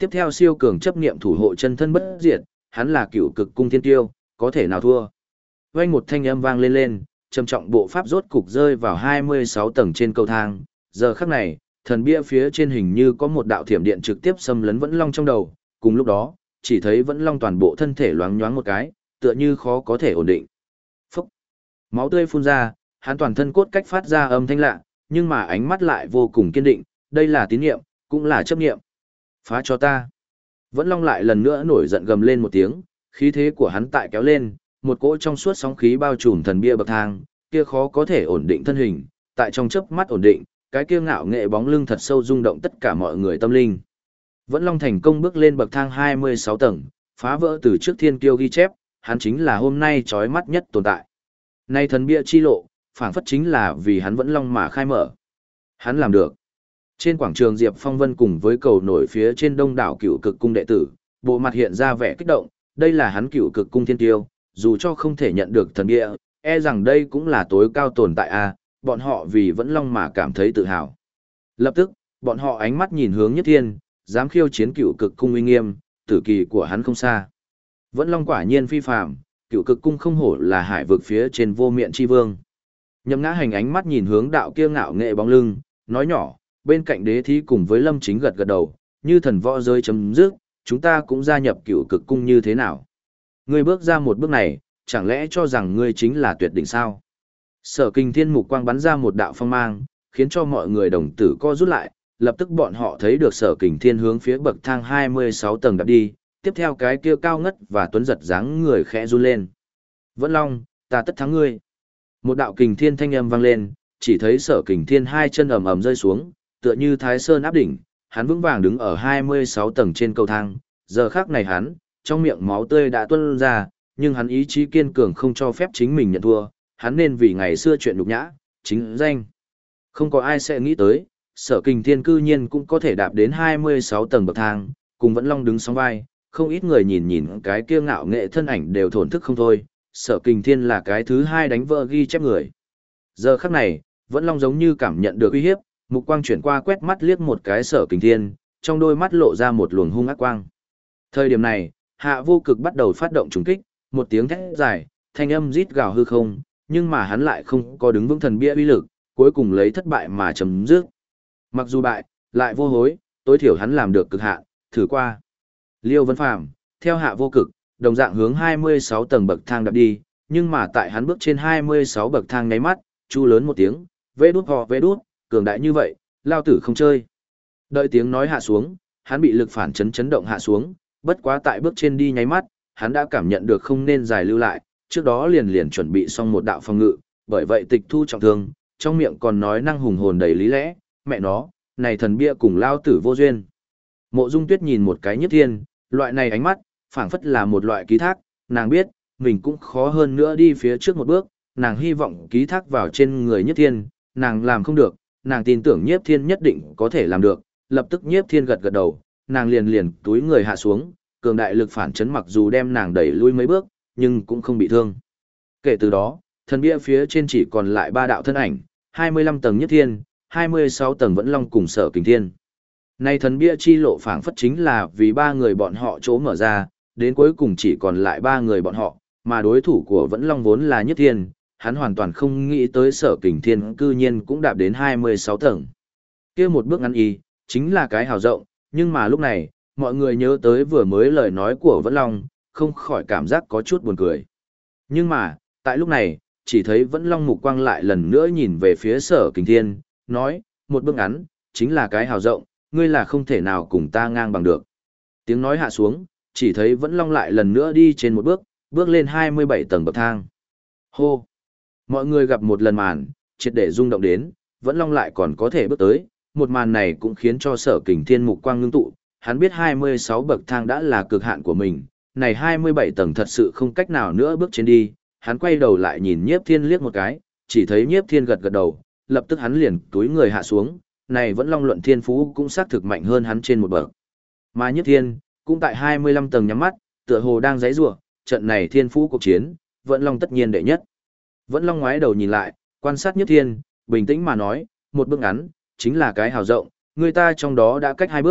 Tiếp theo siêu cường chấp niệm thủ hộ chân thân bất diệt, hắn là cựu cực cung thiên tiêu, có thể nào thua. Vang một thanh âm vang lên lên, trầm trọng bộ pháp rốt cục rơi vào 26 tầng trên cầu thang, giờ khắc này, thần bia phía trên hình như có một đạo thiểm điện trực tiếp xâm lấn Vẫn Long trong đầu, cùng lúc đó, chỉ thấy Vẫn Long toàn bộ thân thể loáng nhoáng một cái, tựa như khó có thể ổn định. Phốc. Máu tươi phun ra, hắn toàn thân cốt cách phát ra âm thanh lạ, nhưng mà ánh mắt lại vô cùng kiên định, đây là tín niệm, cũng là chấp niệm. Phá cho ta. Vẫn Long lại lần nữa nổi giận gầm lên một tiếng, khí thế của hắn tại kéo lên, một cỗ trong suốt sóng khí bao trùm thần bia bậc thang, kia khó có thể ổn định thân hình, tại trong chớp mắt ổn định, cái kia ngạo nghệ bóng lưng thật sâu rung động tất cả mọi người tâm linh. Vẫn Long thành công bước lên bậc thang 26 tầng, phá vỡ từ trước thiên kiêu ghi chép, hắn chính là hôm nay chói mắt nhất tồn tại. Nay thần bia chi lộ, phảng phất chính là vì hắn Vẫn Long mà khai mở. Hắn làm được. Trên quảng trường Diệp Phong Vân cùng với cầu nổi phía trên đông đảo cựu cực cung đệ tử, bộ mặt hiện ra vẻ kích động, đây là hắn cựu cực cung thiên tiêu, dù cho không thể nhận được thần bia, e rằng đây cũng là tối cao tồn tại a, bọn họ vì Vẫn Long mà cảm thấy tự hào. Lập tức, bọn họ ánh mắt nhìn hướng Nhất Thiên, dám khiêu chiến cựu cực cung uy nghiêm, tử kỳ của hắn không xa. Vẫn Long quả nhiên phi phàm, cựu cực cung không hổ là hải vực phía trên vô miện chi vương. Nhậm Ngã Hành ánh mắt nhìn hướng đạo kia ngạo nghệ bóng lưng, nói nhỏ, bên cạnh Đế Thí cùng với Lâm Chính gật gật đầu, như thần võ giới chấm dứt, chúng ta cũng gia nhập cựu cực cung như thế nào? Ngươi bước ra một bước này, chẳng lẽ cho rằng ngươi chính là tuyệt đỉnh sao? Sở Kình Thiên mục quang bắn ra một đạo phong mang, khiến cho mọi người đồng tử co rút lại, lập tức bọn họ thấy được Sở Kình Thiên hướng phía bậc thang 26 tầng đạp đi, tiếp theo cái kia cao ngất và tuấn giật dáng người khẽ run lên. Vẫn Long, ta tất thắng ngươi. Một đạo kình thiên thanh âm vang lên, chỉ thấy Sở Kình Thiên hai chân ầm ầm rơi xuống, tựa như Thái Sơn áp đỉnh, hắn vững vàng đứng ở 26 tầng trên cầu thang, giờ khắc này hắn, trong miệng máu tươi đã tuôn ra, nhưng hắn ý chí kiên cường không cho phép chính mình nhận thua, hắn nên vì ngày xưa chuyện nhục nhã, chính danh. Không có ai sẽ nghĩ tới, Sở Kình Thiên cư nhiên cũng có thể đạp đến 26 tầng bậc thang, cùng Vẫn Long đứng song vai, không ít người nhìn nhìn cái kia ngạo nghệ thân ảnh đều thổn thức không thôi, Sở Kình Thiên là cái thứ hai đánh vỡ ghi chép người. Giờ khắc này, Vẫn Long giống như cảm nhận được uy hiếp, mục quang chuyển qua quét mắt liếc một cái Sở Kình Thiên, trong đôi mắt lộ ra một luồng hung ác quang. Thời điểm này, Hạ Vô Cực bắt đầu phát động trùng kích, một tiếng thét dài, thanh âm rít gào hư không, nhưng mà hắn lại không có đứng vững thần bia uy lực, cuối cùng lấy thất bại mà chấm dứt. Mặc dù bại, lại vô hối, tối thiểu hắn làm được cực hạn, thử qua. Liêu Vân Phàm theo Hạ Vô Cực, đồng dạng hướng 26 tầng bậc thang đạp đi, nhưng mà tại hắn bước trên 26 bậc thang nháy mắt, chu lớn một tiếng, vê đút, cường đại như vậy, lao tử không chơi. Đợi tiếng nói hạ xuống, hắn bị lực phản chấn động hạ xuống, bất quá tại bước trên đi nháy mắt, hắn đã cảm nhận được không nên dài lưu lại, trước đó liền chuẩn bị xong một đạo phòng ngự, bởi vậy tịch thu trọng thương, trong miệng còn nói năng hùng hồn đầy lý lẽ, mẹ nó, này thần bia cùng lao tử vô duyên. Mộ Dung Tuyết nhìn một cái Nhất Thiên, loại này ánh mắt, phảng phất là một loại ký thác, nàng biết, mình cũng khó hơn nữa đi phía trước một bước, nàng hy vọng ký thác vào trên người Nhất Thiên, nàng làm không được, nàng tin tưởng Nhiếp Thiên nhất định có thể làm được, lập tức Nhiếp Thiên gật gật đầu, nàng liền túi người hạ xuống, cường đại lực phản chấn mặc dù đem nàng đẩy lui mấy bước, nhưng cũng không bị thương. Kể từ đó, thần bia phía trên chỉ còn lại 3 đạo thân ảnh, 25 tầng Nhất Thiên, 26 tầng Vẫn Long cùng Sở Kình Thiên. Nay thần bia chi lộ phảng phất chính là vì 3 người bọn họ chỗ mở ra, đến cuối cùng chỉ còn lại 3 người bọn họ, mà đối thủ của Vẫn Long vốn là Nhất Thiên, hắn hoàn toàn không nghĩ tới Sở Kình Thiên cư nhiên cũng đạp đến 26 tầng. Kia một bước ngắn y, chính là cái hào rộng, nhưng mà lúc này, mọi người nhớ tới vừa mới lời nói của Vẫn Long, không khỏi cảm giác có chút buồn cười. Nhưng mà, tại lúc này, chỉ thấy Vẫn Long mục quang lại lần nữa nhìn về phía Sở Kình Thiên, nói, một bước ngắn, chính là cái hào rộng, ngươi là không thể nào cùng ta ngang bằng được. Tiếng nói hạ xuống, chỉ thấy Vẫn Long lại lần nữa đi trên một bước, bước lên 27 tầng bậc thang. Hô! Mọi người gặp một lần màn, triệt để rung động đến, Vẫn Long lại còn có thể bước tới, một màn này cũng khiến cho Sở Kình Thiên mục quang ngưng tụ, hắn biết 26 bậc thang đã là cực hạn của mình, này 27 tầng thật sự không cách nào nữa bước trên đi, hắn quay đầu lại nhìn Nhiếp Thiên liếc một cái, chỉ thấy Nhiếp Thiên gật gật đầu, lập tức hắn liền túi người hạ xuống, này Vẫn Long luận thiên phú cũng xác thực mạnh hơn hắn trên một bậc. Mà Nhiếp Thiên, cũng tại 25 tầng nhắm mắt, tựa hồ đang giãy giụa, trận này thiên phú cuộc chiến, Vẫn Long tất nhiên đệ nhất. Vẫn Long ngoái đầu nhìn lại, quan sát Nhiếp Thiên, bình tĩnh mà nói, một bước ngắn, chính là cái hào rộng, người ta trong đó đã cách 2 bước,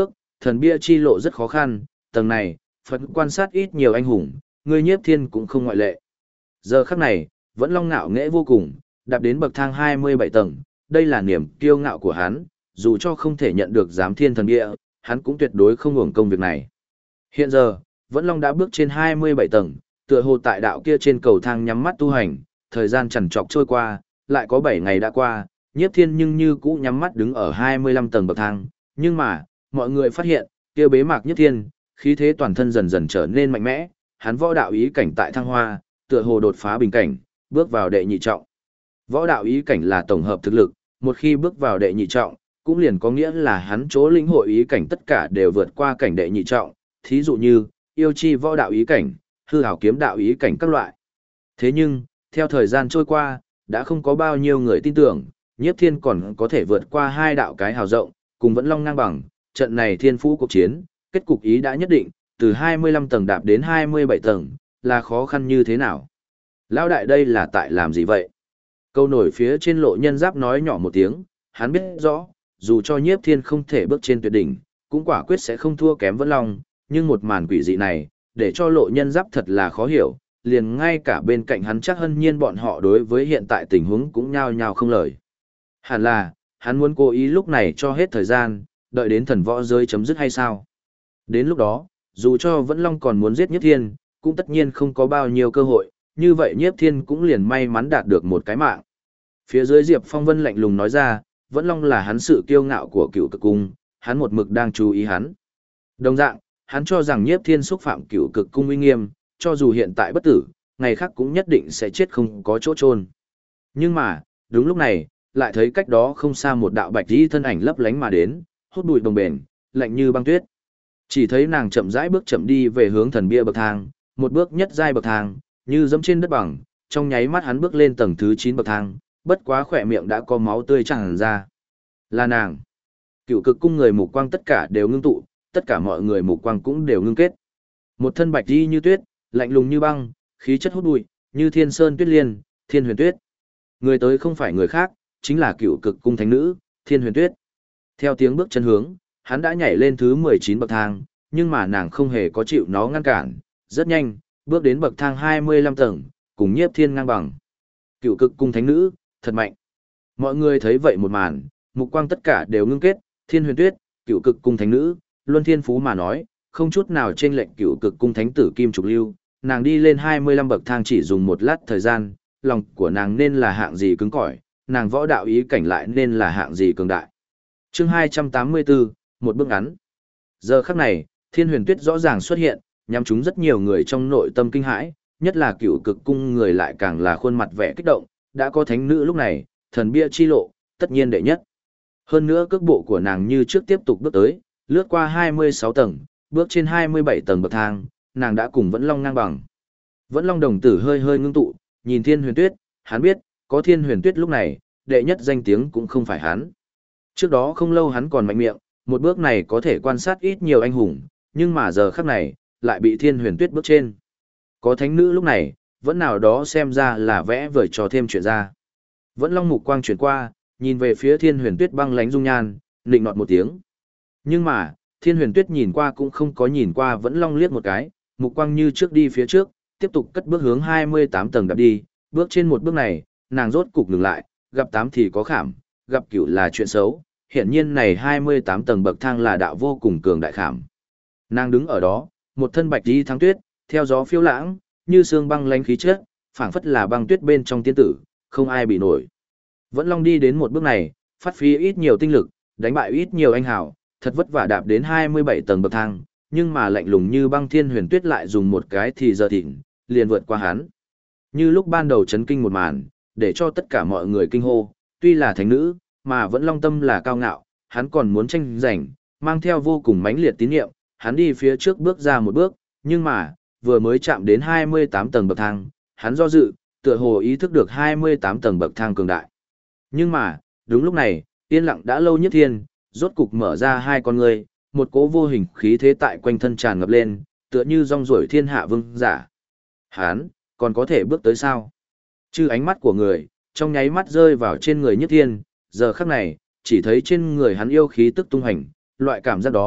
thần bia chi lộ rất khó khăn, tầng này, Phật quan sát ít nhiều anh hùng, ngươi Nhiếp Thiên cũng không ngoại lệ. Giờ khắc này, Vẫn Long ngạo nghễ vô cùng, đạp đến bậc thang 27 tầng, đây là niềm kiêu ngạo của hắn, dù cho không thể nhận được giám thiên thần bia, hắn cũng tuyệt đối không hưởng công việc này. Hiện giờ, Vẫn Long đã bước trên 27 tầng, tựa hồ tại đạo kia trên cầu thang nhắm mắt tu hành, thời gian chằn trọc trôi qua, lại có 7 ngày đã qua, Nhiếp Thiên nhưng như cũ nhắm mắt đứng ở 25 tầng bậc thang, nhưng mà, mọi người phát hiện, kia bế mạc Nhiếp Thiên, khí thế toàn thân dần dần trở nên mạnh mẽ, hắn võ đạo ý cảnh tại thăng hoa, tựa hồ đột phá bình cảnh, bước vào đệ nhị trọng. Võ đạo ý cảnh là tổng hợp thực lực, một khi bước vào đệ nhị trọng, cũng liền có nghĩa là hắn chỗ lĩnh hội ý cảnh tất cả đều vượt qua cảnh đệ nhị trọng, thí dụ như yêu chi võ đạo ý cảnh, hư ảo kiếm đạo ý cảnh các loại. Thế nhưng, theo thời gian trôi qua, đã không có bao nhiêu người tin tưởng, Nhiếp Thiên còn có thể vượt qua hai đạo cái hào rộng, cùng Vẫn Long ngang bằng, trận này thiên phú cuộc chiến, kết cục ý đã nhất định, từ 25 tầng đạp đến 27 tầng, là khó khăn như thế nào. Lão đại đây là tại làm gì vậy? Câu nổi phía trên Lộ Nhân Giáp nói nhỏ một tiếng, hắn biết rõ, dù cho Nhiếp Thiên không thể bước trên tuyệt đỉnh, cũng quả quyết sẽ không thua kém Vẫn Long, nhưng một màn quỷ dị này, để cho Lộ Nhân Giáp thật là khó hiểu, liền ngay cả bên cạnh hắn chắc hân nhiên bọn họ đối với hiện tại tình huống cũng nhao nhao không lời. Hẳn là, hắn muốn cố ý lúc này cho hết thời gian, đợi đến thần võ giới chấm dứt hay sao? Đến lúc đó, dù cho Vẫn Long còn muốn giết Nhiếp Thiên, cũng tất nhiên không có bao nhiêu cơ hội, như vậy Nhiếp Thiên cũng liền may mắn đạt được một cái mạng. Phía dưới Diệp Phong Vân lạnh lùng nói ra, Vẫn Long là hắn sự kiêu ngạo của Cửu Cực Cung, hắn một mực đang chú ý hắn. Đồng dạng, hắn cho rằng Nhiếp Thiên xúc phạm Cửu Cực Cung uy nghiêm, cho dù hiện tại bất tử, ngày khác cũng nhất định sẽ chết không có chỗ chôn. Nhưng mà, đúng lúc này, lại thấy cách đó không xa một đạo bạch y thân ảnh lấp lánh mà đến, hút bụi bồng bềnh, lạnh như băng tuyết. Chỉ thấy nàng chậm rãi bước chậm đi về hướng thần bia bậc thang, một bước nhất giai bậc thang, như dẫm trên đất bằng, trong nháy mắt hắn bước lên tầng thứ 9 bậc thang, bất quá khỏe miệng đã có máu tươi tràn ra. Là nàng. Cửu Cực Cung người mục quang tất cả đều ngưng tụ, tất cả mọi người mục quang cũng đều ngưng kết. Một thân bạch y như tuyết, lạnh lùng như băng, khí chất hút bụi, như thiên sơn tuyết liên, Thiên Huyền Tuyết. Người tới không phải người khác, chính là Cửu Cực Cung thánh nữ, Thiên Huyền Tuyết. Theo tiếng bước chân hướng, hắn đã nhảy lên thứ 19 bậc thang, nhưng mà nàng không hề có chịu nó ngăn cản, rất nhanh, bước đến bậc thang 25 tầng, cùng Nhiếp Thiên ngang bằng. Cửu Cực Cung thánh nữ, thật mạnh. Mọi người thấy vậy một màn, mục quang tất cả đều ngưng kết, Thiên Huyền Tuyết, Cửu Cực Cung thánh nữ, luân thiên phú mà nói, không chút nào chênh lệch Cửu Cực Cung thánh tử Kim Trục Lưu, nàng đi lên 25 bậc thang chỉ dùng một lát thời gian, lòng của nàng nên là hạng gì cứng cỏi, nàng võ đạo ý cảnh lại nên là hạng gì cường đại. Chương 284, một bước ngắn. Giờ khắc này, Thiên Huyền Tuyết rõ ràng xuất hiện, nhằm chúng rất nhiều người trong nội tâm kinh hãi, nhất là Cửu Cực Cung người lại càng là khuôn mặt vẻ kích động, đã có thánh nữ lúc này, thần bia chi lộ, tất nhiên đệ nhất. Hơn nữa cước bộ của nàng như trước tiếp tục bước tới, lướt qua 26 tầng, bước trên 27 tầng bậc thang, nàng đã cùng Vẫn Long ngang bằng. Vẫn Long đồng tử hơi hơi ngưng tụ, nhìn Thiên Huyền Tuyết, hắn biết, có Thiên Huyền Tuyết lúc này, đệ nhất danh tiếng cũng không phải hắn. Trước đó không lâu hắn còn mạnh miệng, một bước này có thể quan sát ít nhiều anh hùng, nhưng mà giờ khắc này, lại bị Thiên Huyền Tuyết bước trên. Có thánh nữ lúc này, vẫn nào đó xem ra là vẽ vời cho thêm chuyện ra. Vẫn Long mục quang chuyển qua, nhìn về phía Thiên Huyền Tuyết băng lánh dung nhan, nịnh nọt một tiếng. Nhưng mà, Thiên Huyền Tuyết nhìn qua cũng không có nhìn qua Vẫn Long liếc một cái, mục quang như trước đi phía trước, tiếp tục cất bước hướng 28 tầng đạp đi, bước trên một bước này, nàng rốt cục ngừng lại, gặp 8 thì có khảm, gặp cửu là chuyện xấu, hiển nhiên này 28 tầng bậc thang là đạo vô cùng cường đại khảm. Nàng đứng ở đó, một thân bạch y thắng tuyết, theo gió phiêu lãng, như sương băng lánh khí chất, phảng phất là băng tuyết bên trong tiên tử, không ai bị nổi. Vẫn Long đi đến một bước này, phát phí ít nhiều tinh lực, đánh bại ít nhiều anh hào, thật vất vả đạp đến 27 tầng bậc thang, nhưng mà lạnh lùng như băng Thiên Huyền Tuyết lại dùng một cái thì giờ thịnh, liền vượt qua hắn. Như lúc ban đầu chấn kinh một màn, để cho tất cả mọi người kinh hô, tuy là thánh nữ, mà Vẫn Long tâm là cao ngạo, hắn còn muốn tranh giành, mang theo vô cùng mãnh liệt tín niệm, hắn đi phía trước bước ra một bước, nhưng mà, vừa mới chạm đến 28 tầng bậc thang, hắn do dự, tựa hồ ý thức được 28 tầng bậc thang cường đại. Nhưng mà, đúng lúc này, yên lặng đã lâu Nhiếp Thiên, rốt cục mở ra hai con ngươi, một cỗ vô hình khí thế tại quanh thân tràn ngập lên, tựa như rong ruổi thiên hạ vương giả. Hắn, còn có thể bước tới sao? Chứ ánh mắt của người, trong nháy mắt rơi vào trên người Nhiếp Thiên, giờ khắc này, chỉ thấy trên người hắn yêu khí tức tung hành, loại cảm giác đó,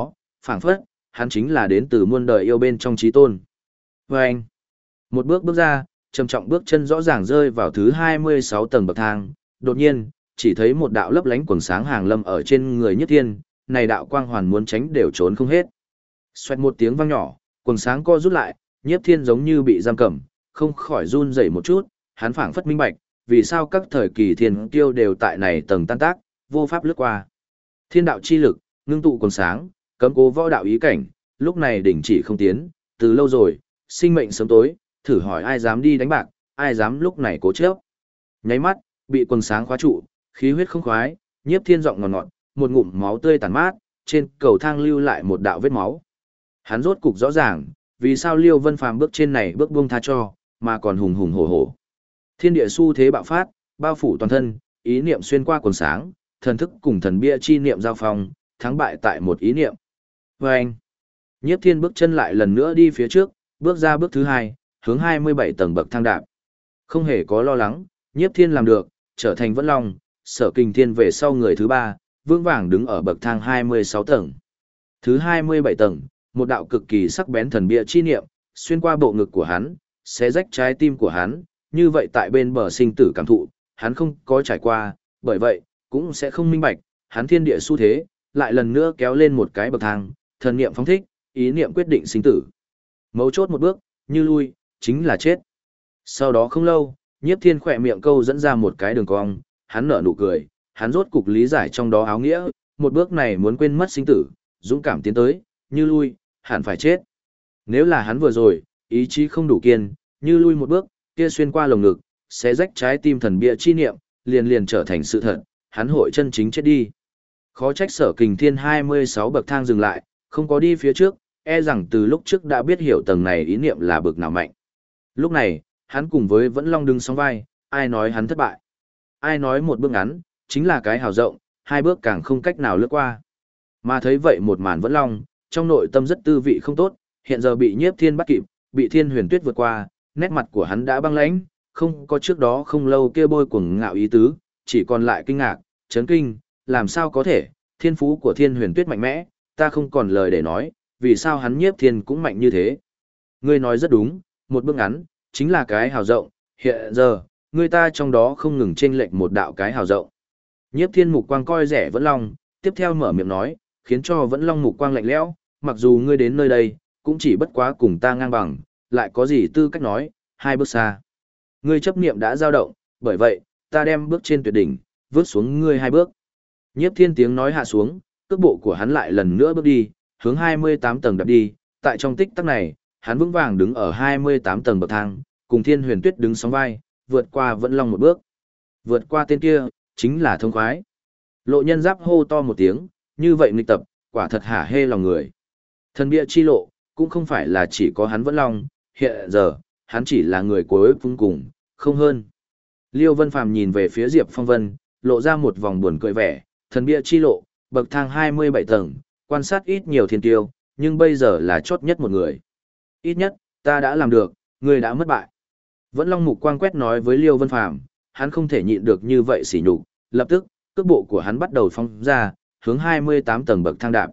phảng phất, hắn chính là đến từ muôn đời yêu bên trong chí tôn. Và anh, một bước bước ra, trầm trọng bước chân rõ ràng rơi vào thứ 26 tầng bậc thang, đột nhiên, chỉ thấy một đạo lấp lánh quầng sáng hàng lâm ở trên người Nhiếp Thiên, này đạo quang hoàn muốn tránh đều trốn không hết. Xoẹt một tiếng vang nhỏ, quầng sáng co rút lại, Nhiếp Thiên giống như bị giam cầm, không khỏi run rẩy một chút, hắn phảng phất minh bạch, vì sao các thời kỳ thiên kiêu đều tại này tầng tan tác, vô pháp lướt qua. Thiên đạo chi lực, ngưng tụ quầng sáng, cấm cố võ đạo ý cảnh, lúc này đình chỉ không tiến, từ lâu rồi, sinh mệnh sớm tối, thử hỏi ai dám đi đánh bạc, ai dám lúc này cố chấp. Nháy mắt, bị quầng sáng khóa trụ, khí huyết không khoái, Nhiếp Thiên giọng ngọt ngọt, một ngụm máu tươi tàn mát, trên cầu thang lưu lại một đạo vết máu. Hắn rốt cục rõ ràng, vì sao Liêu Vân Phàm bước trên này bước buông tha cho, mà còn hùng hùng hổ hổ. Thiên địa xu thế bạo phát, bao phủ toàn thân, ý niệm xuyên qua quần sáng, thần thức cùng thần bia chi niệm giao phong, thắng bại tại một ý niệm. Và anh, Nhiếp Thiên bước chân lại lần nữa đi phía trước, bước ra bước thứ hai, hướng 27 tầng bậc thang đạp. Không hề có lo lắng, Nhiếp Thiên làm được, trở thành Vẫn Long, Sở Kình Thiên về sau người thứ ba, vững vàng đứng ở bậc thang 26 tầng. Thứ 27 tầng, một đạo cực kỳ sắc bén thần bia chi niệm, xuyên qua bộ ngực của hắn, xé rách trái tim của hắn, như vậy tại bên bờ sinh tử cảm thụ, hắn không có trải qua, bởi vậy, cũng sẽ không minh bạch, hắn thiên địa xu thế, lại lần nữa kéo lên một cái bậc thang, thần niệm phóng thích, ý niệm quyết định sinh tử. Mấu chốt một bước, như lui, chính là chết. Sau đó không lâu, Nhiếp Thiên khỏe miệng câu dẫn ra một cái đường cong, hắn nở nụ cười, hắn rốt cục lý giải trong đó áo nghĩa, một bước này muốn quên mất sinh tử, dũng cảm tiến tới, như lui, hẳn phải chết. Nếu là hắn vừa rồi, ý chí không đủ kiên, như lui một bước, kia xuyên qua lồng ngực, sẽ rách trái tim thần bia chi niệm, liền liền trở thành sự thật, hắn hội chân chính chết đi. Khó trách Sở Kình Thiên 26 bậc thang dừng lại, không có đi phía trước, e rằng từ lúc trước đã biết hiểu tầng này ý niệm là bực nào mạnh. Lúc này, hắn cùng với Vẫn Long đứng song vai, ai nói hắn thất bại. Ai nói một bước ngắn, chính là cái hào rộng, hai bước càng không cách nào lướt qua. Mà thấy vậy một màn Vẫn Long, trong nội tâm rất tư vị không tốt, hiện giờ bị Nhiếp Thiên bắt kịp, bị Thiên Huyền Tuyết vượt qua, nét mặt của hắn đã băng lãnh, không có trước đó không lâu kia bôi cuồng ngạo ý tứ, chỉ còn lại kinh ngạc, chấn kinh, làm sao có thể, thiên phú của Thiên Huyền Tuyết mạnh mẽ, ta không còn lời để nói, vì sao hắn Nhiếp Thiên cũng mạnh như thế. Ngươi nói rất đúng, một bước ngắn, chính là cái hào rộng, hiện giờ, người ta trong đó không ngừng chênh lệch một đạo cái hào rộng. Nhiếp Thiên mục quang coi rẻ Vẫn Long, tiếp theo mở miệng nói, khiến cho Vẫn Long mục quang lạnh lẽo, mặc dù ngươi đến nơi đây, cũng chỉ bất quá cùng ta ngang bằng, lại có gì tư cách nói, hai bước xa. Ngươi chấp niệm đã dao động, bởi vậy, ta đem bước trên tuyệt đỉnh, vứt xuống ngươi hai bước. Nhiếp Thiên tiếng nói hạ xuống, cước bộ của hắn lại lần nữa bước đi, hướng 28 tầng đạp đi, tại trong tích tắc này, hắn vững vàng đứng ở 28 tầng bậc thang, cùng Thiên Huyền Tuyết đứng sóng vai, vượt qua Vẫn Long một bước. Vượt qua tên kia, chính là thông khoái. Lộ Nhân Giáp hô to một tiếng, như vậy nghịch tập, quả thật hả hê lòng người. Thần bia chi lộ, cũng không phải là chỉ có hắn Vẫn Long, hiện giờ, hắn chỉ là người cuối cùng, không hơn. Liêu Vân Phàm nhìn về phía Diệp Phong Vân, lộ ra một vòng buồn cười vẻ, thần bia chi lộ, bậc thang 27 tầng, quan sát ít nhiều thiên tiêu, nhưng bây giờ là chót nhất một người. Ít nhất, ta đã làm được, ngươi đã mất bại. Vẫn Long mục quang quét nói với Liêu Vân Phàm, hắn không thể nhịn được như vậy sỉ nhục, lập tức, cước bộ của hắn bắt đầu phóng ra, hướng 28 tầng bậc thang đạp.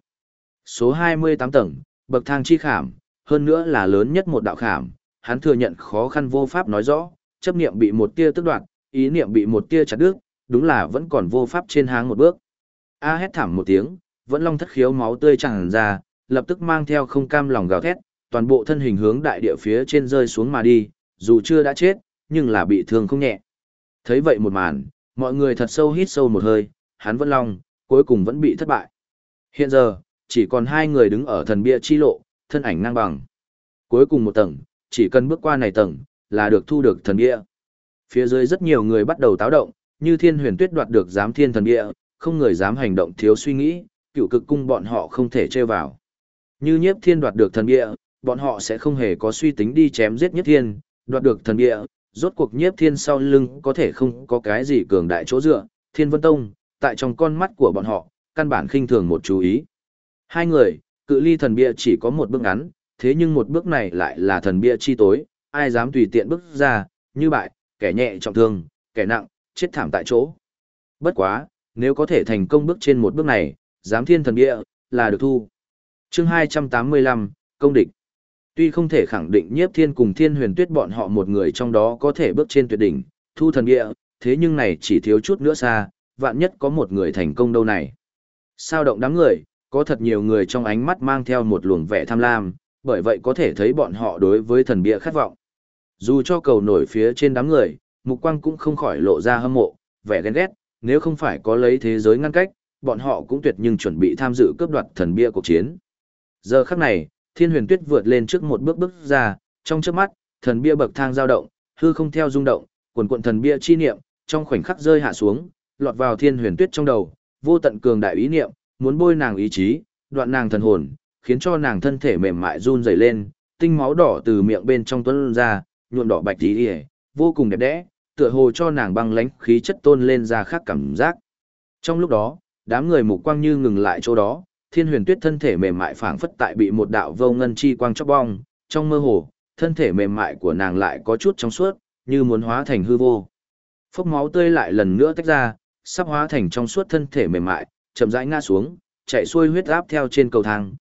Số 28 tầng, bậc thang chi khảm, hơn nữa là lớn nhất một đạo khảm, hắn thừa nhận khó khăn vô pháp nói rõ, chấp niệm bị một tia tức đoạt, ý niệm bị một tia chặt đứt, đúng là vẫn còn vô pháp trên háng một bước. A hét thảm một tiếng, Vẫn Long thất khiếu máu tươi tràn ra, lập tức mang theo không cam lòng gào thét, toàn bộ thân hình hướng đại địa phía trên rơi xuống mà đi, dù chưa đã chết, nhưng là bị thương không nhẹ. Thấy vậy một màn, mọi người thật sâu hít sâu một hơi, hắn Vẫn Long, cuối cùng vẫn bị thất bại. Hiện giờ, chỉ còn hai người đứng ở thần bia chi lộ, thân ảnh ngang bằng. Cuối cùng một tầng, chỉ cần bước qua này tầng, là được thu được thần bia. Phía dưới rất nhiều người bắt đầu táo động, như Thiên Huyền Tuyết đoạt được giám thiên thần bia, không người dám hành động thiếu suy nghĩ, Cửu Cực cung bọn họ không thể trêu vào. Như Nhiếp Thiên đoạt được thần bia, bọn họ sẽ không hề có suy tính đi chém giết Nhiếp Thiên, đoạt được thần bia, rốt cuộc Nhiếp Thiên sau lưng có thể không có cái gì cường đại chỗ dựa, Thiên Vân Tông, tại trong con mắt của bọn họ, căn bản khinh thường một chú ý. Hai người, cự ly thần bia chỉ có một bước ngắn, thế nhưng một bước này lại là thần bia chi tối, ai dám tùy tiện bước ra, như bại, kẻ nhẹ trọng thương, kẻ nặng, chết thảm tại chỗ. Bất quá, nếu có thể thành công bước trên một bước này, giám thiên thần bia, là được thu. Chương 285, công địch. Tuy không thể khẳng định Nhiếp Thiên cùng Thiên Huyền Tuyết bọn họ một người trong đó có thể bước trên tuyệt đỉnh, thu thần địa, thế nhưng này chỉ thiếu chút nữa xa, vạn nhất có một người thành công đâu này. Sao động đám người, có thật nhiều người trong ánh mắt mang theo một luồng vẻ tham lam, bởi vậy có thể thấy bọn họ đối với thần bia khát vọng. Dù cho cầu nổi phía trên đám người, mục quang cũng không khỏi lộ ra hâm mộ, vẻ ghen ghét, nếu không phải có lấy thế giới ngăn cách, bọn họ cũng tuyệt nhưng chuẩn bị tham dự cướp đoạt thần bia cuộc chiến. Giờ khắc này, Thiên Huyền Tuyết vượt lên trước một bước bước ra, trong chớp mắt, thần bia bậc thang dao động, hư không theo rung động, quần quần thần bia chi niệm, trong khoảnh khắc rơi hạ xuống, lọt vào Thiên Huyền Tuyết trong đầu, vô tận cường đại ý niệm, muốn bôi nàng ý chí, đoạn nàng thần hồn, khiến cho nàng thân thể mềm mại run rẩy lên, tinh máu đỏ từ miệng bên trong tuôn ra, nhuộm đỏ bạch tí, vô cùng đẹp đẽ, tựa hồ cho nàng băng lãnh khí chất tôn lên ra khác cảm giác. Trong lúc đó, đám người mục quang như ngừng lại chỗ đó, Thiên Huyền Tuyết thân thể mềm mại phảng phất tại bị một đạo vô ngân chi quang chóp bong, trong mơ hồ, thân thể mềm mại của nàng lại có chút trong suốt, như muốn hóa thành hư vô. Phốc máu tươi lại lần nữa tách ra, sắp hóa thành trong suốt thân thể mềm mại, chậm rãi ngã xuống, chạy xuôi huyết áp theo trên cầu thang,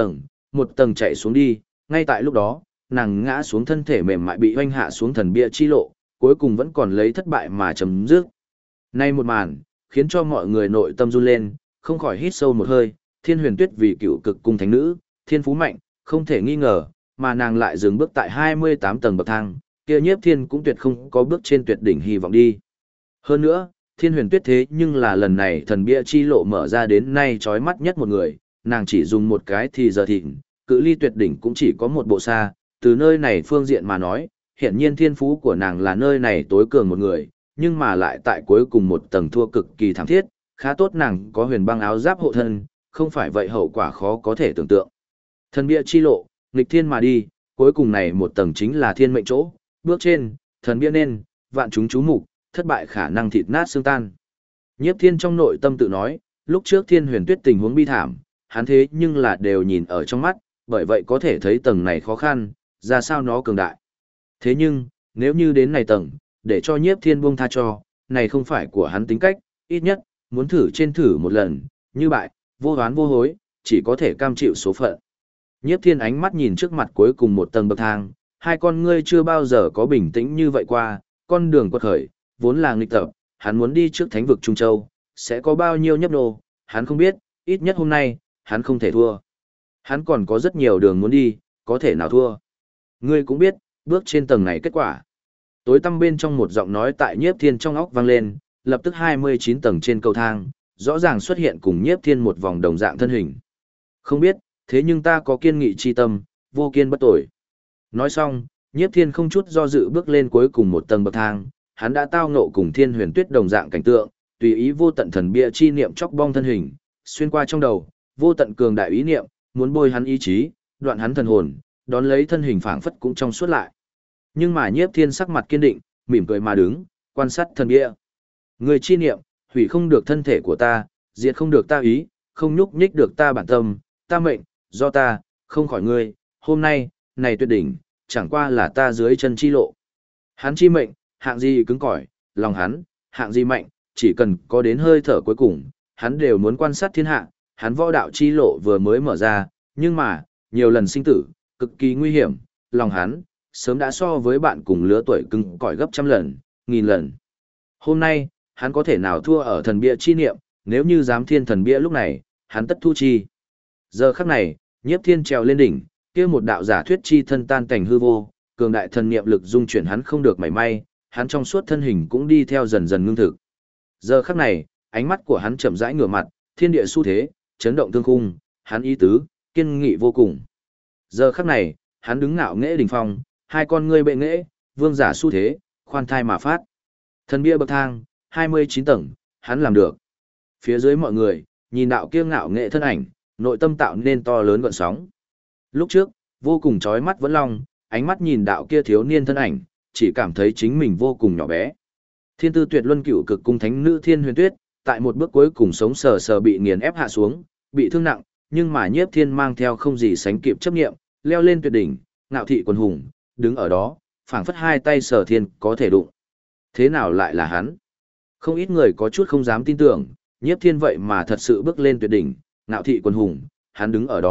một tầng chạy xuống đi, ngay tại lúc đó, nàng ngã xuống thân thể mềm mại bị oanh hạ xuống thần bia chi lộ, cuối cùng vẫn còn lấy thất bại mà chấm dứt. Nay một màn, khiến cho mọi người nội tâm run lên, không khỏi hít sâu một hơi, Thiên Huyền Tuyết vì cựu cực cung thánh nữ, thiên phú mạnh, không thể nghi ngờ, mà nàng lại dừng bước tại 28 tầng bậc thang, kia Nhiếp Thiên cũng tuyệt không có bước trên tuyệt đỉnh hy vọng đi. Hơn nữa, Thiên Huyền Tuyết thế nhưng là lần này thần bia chi lộ mở ra đến nay chói mắt nhất một người, nàng chỉ dùng một cái thì giờ thịnh, cự ly tuyệt đỉnh cũng chỉ có một bộ xa, từ nơi này phương diện mà nói, hiển nhiên thiên phú của nàng là nơi này tối cường một người, nhưng mà lại tại cuối cùng một tầng thua cực kỳ thảm thiết, khá tốt nàng có huyền băng áo giáp hộ thân, không phải vậy hậu quả khó có thể tưởng tượng. Thần bia chi lộ, nghịch thiên mà đi, cuối cùng này một tầng chính là thiên mệnh chỗ, bước trên, thần bia nên, vạn chúng chú mục, thất bại khả năng thịt nát xương tan. Nhiếp Thiên trong nội tâm tự nói, lúc trước Thiên Huyền Tuyết tình huống bi thảm, hắn thế nhưng là đều nhìn ở trong mắt, bởi vậy có thể thấy tầng này khó khăn, ra sao nó cường đại. Thế nhưng, nếu như đến này tầng, để cho Nhiếp Thiên buông tha cho, này không phải của hắn tính cách, ít nhất, muốn thử trên thử một lần, như bại, vô đoán vô hối, chỉ có thể cam chịu số phận. Nhiếp Thiên ánh mắt nhìn trước mặt cuối cùng một tầng bậc thang, hai con ngươi chưa bao giờ có bình tĩnh như vậy qua, con đường quật khởi, vốn là nghịch tập, hắn muốn đi trước thánh vực Trung Châu, sẽ có bao nhiêu nhấp nô, hắn không biết, ít nhất hôm nay, hắn không thể thua. Hắn còn có rất nhiều đường muốn đi, có thể nào thua. Ngươi cũng biết, bước trên tầng này kết quả. Tối tăm bên trong một giọng nói tại Nhiếp Thiên trong óc vang lên, lập tức 29 tầng trên cầu thang, rõ ràng xuất hiện cùng Nhiếp Thiên một vòng đồng dạng thân hình. Không biết, thế nhưng ta có kiên nghị chi tâm, vô kiên bất tội. Nói xong, Nhiếp Thiên không chút do dự bước lên cuối cùng một tầng bậc thang, hắn đã tao ngộ cùng Thiên Huyền Tuyết đồng dạng cảnh tượng, tùy ý vô tận thần bia chi niệm chọc bong thân hình, xuyên qua trong đầu, vô tận cường đại ý niệm, muốn bôi hắn ý chí, đoạn hắn thần hồn, đón lấy thân hình phảng phất cũng trong suốt lại. Nhưng mà Nhiếp Thiên sắc mặt kiên định, mỉm cười mà đứng, quan sát thần bia. Người chi niệm, hủy không được thân thể của ta, diệt không được ta ý, không nhúc nhích được ta bản tâm, ta mệnh, do ta, không khỏi ngươi, hôm nay, này tuyệt đỉnh, chẳng qua là ta dưới chân chi lộ. Hắn chi mệnh, hạng gì cứng cỏi, lòng hắn, hạng gì mạnh, chỉ cần có đến hơi thở cuối cùng, hắn đều muốn quan sát thiên hạ, hắn võ đạo chi lộ vừa mới mở ra, nhưng mà, nhiều lần sinh tử, cực kỳ nguy hiểm, lòng hắn, sớm đã so với bạn cùng lứa tuổi cứng cỏi gấp trăm lần, nghìn lần. Hôm nay, hắn có thể nào thua ở thần bia chi niệm, nếu như dám thiên thần bia lúc này, hắn tất thu chi. Giờ khắc này, Nhiếp Thiên trèo lên đỉnh, kia một đạo giả thuyết chi thân tan cảnh hư vô, cường đại thần niệm lực dung chuyển hắn không được mảy may, hắn trong suốt thân hình cũng đi theo dần dần ngưng thực. Giờ khắc này, ánh mắt của hắn chậm rãi ngửa mặt, thiên địa xu thế, chấn động thương khung, hắn ý tứ, kiên nghị vô cùng. Giờ khắc này, hắn đứng ngạo nghễ đỉnh phong, hai con ngươi bệ nghễ, vương giả xu thế, khoan thai mà phát. Thần bia bậc thang, 29 tầng, hắn làm được. Phía dưới mọi người, nhìn đạo kia ngạo nghệ thân ảnh, nội tâm tạo nên to lớn gợn sóng. Lúc trước, vô cùng chói mắt vẫn long, ánh mắt nhìn đạo kia thiếu niên thân ảnh, chỉ cảm thấy chính mình vô cùng nhỏ bé. Thiên tư tuyệt luân cửu cực cung thánh nữ Thiên Huyền Tuyết, tại một bước cuối cùng sống sờ sờ bị nghiền ép hạ xuống, bị thương nặng, nhưng mà Nhiếp Thiên mang theo không gì sánh kịp chấp niệm, leo lên tuyệt đỉnh, ngạo thị quần hùng, đứng ở đó, phảng phất hai tay sở thiên có thể đụng. Thế nào lại là hắn? Không ít người có chút không dám tin tưởng, Nhiếp Thiên vậy mà thật sự bước lên tuyệt đỉnh, ngạo thị quần hùng, hắn đứng ở đó,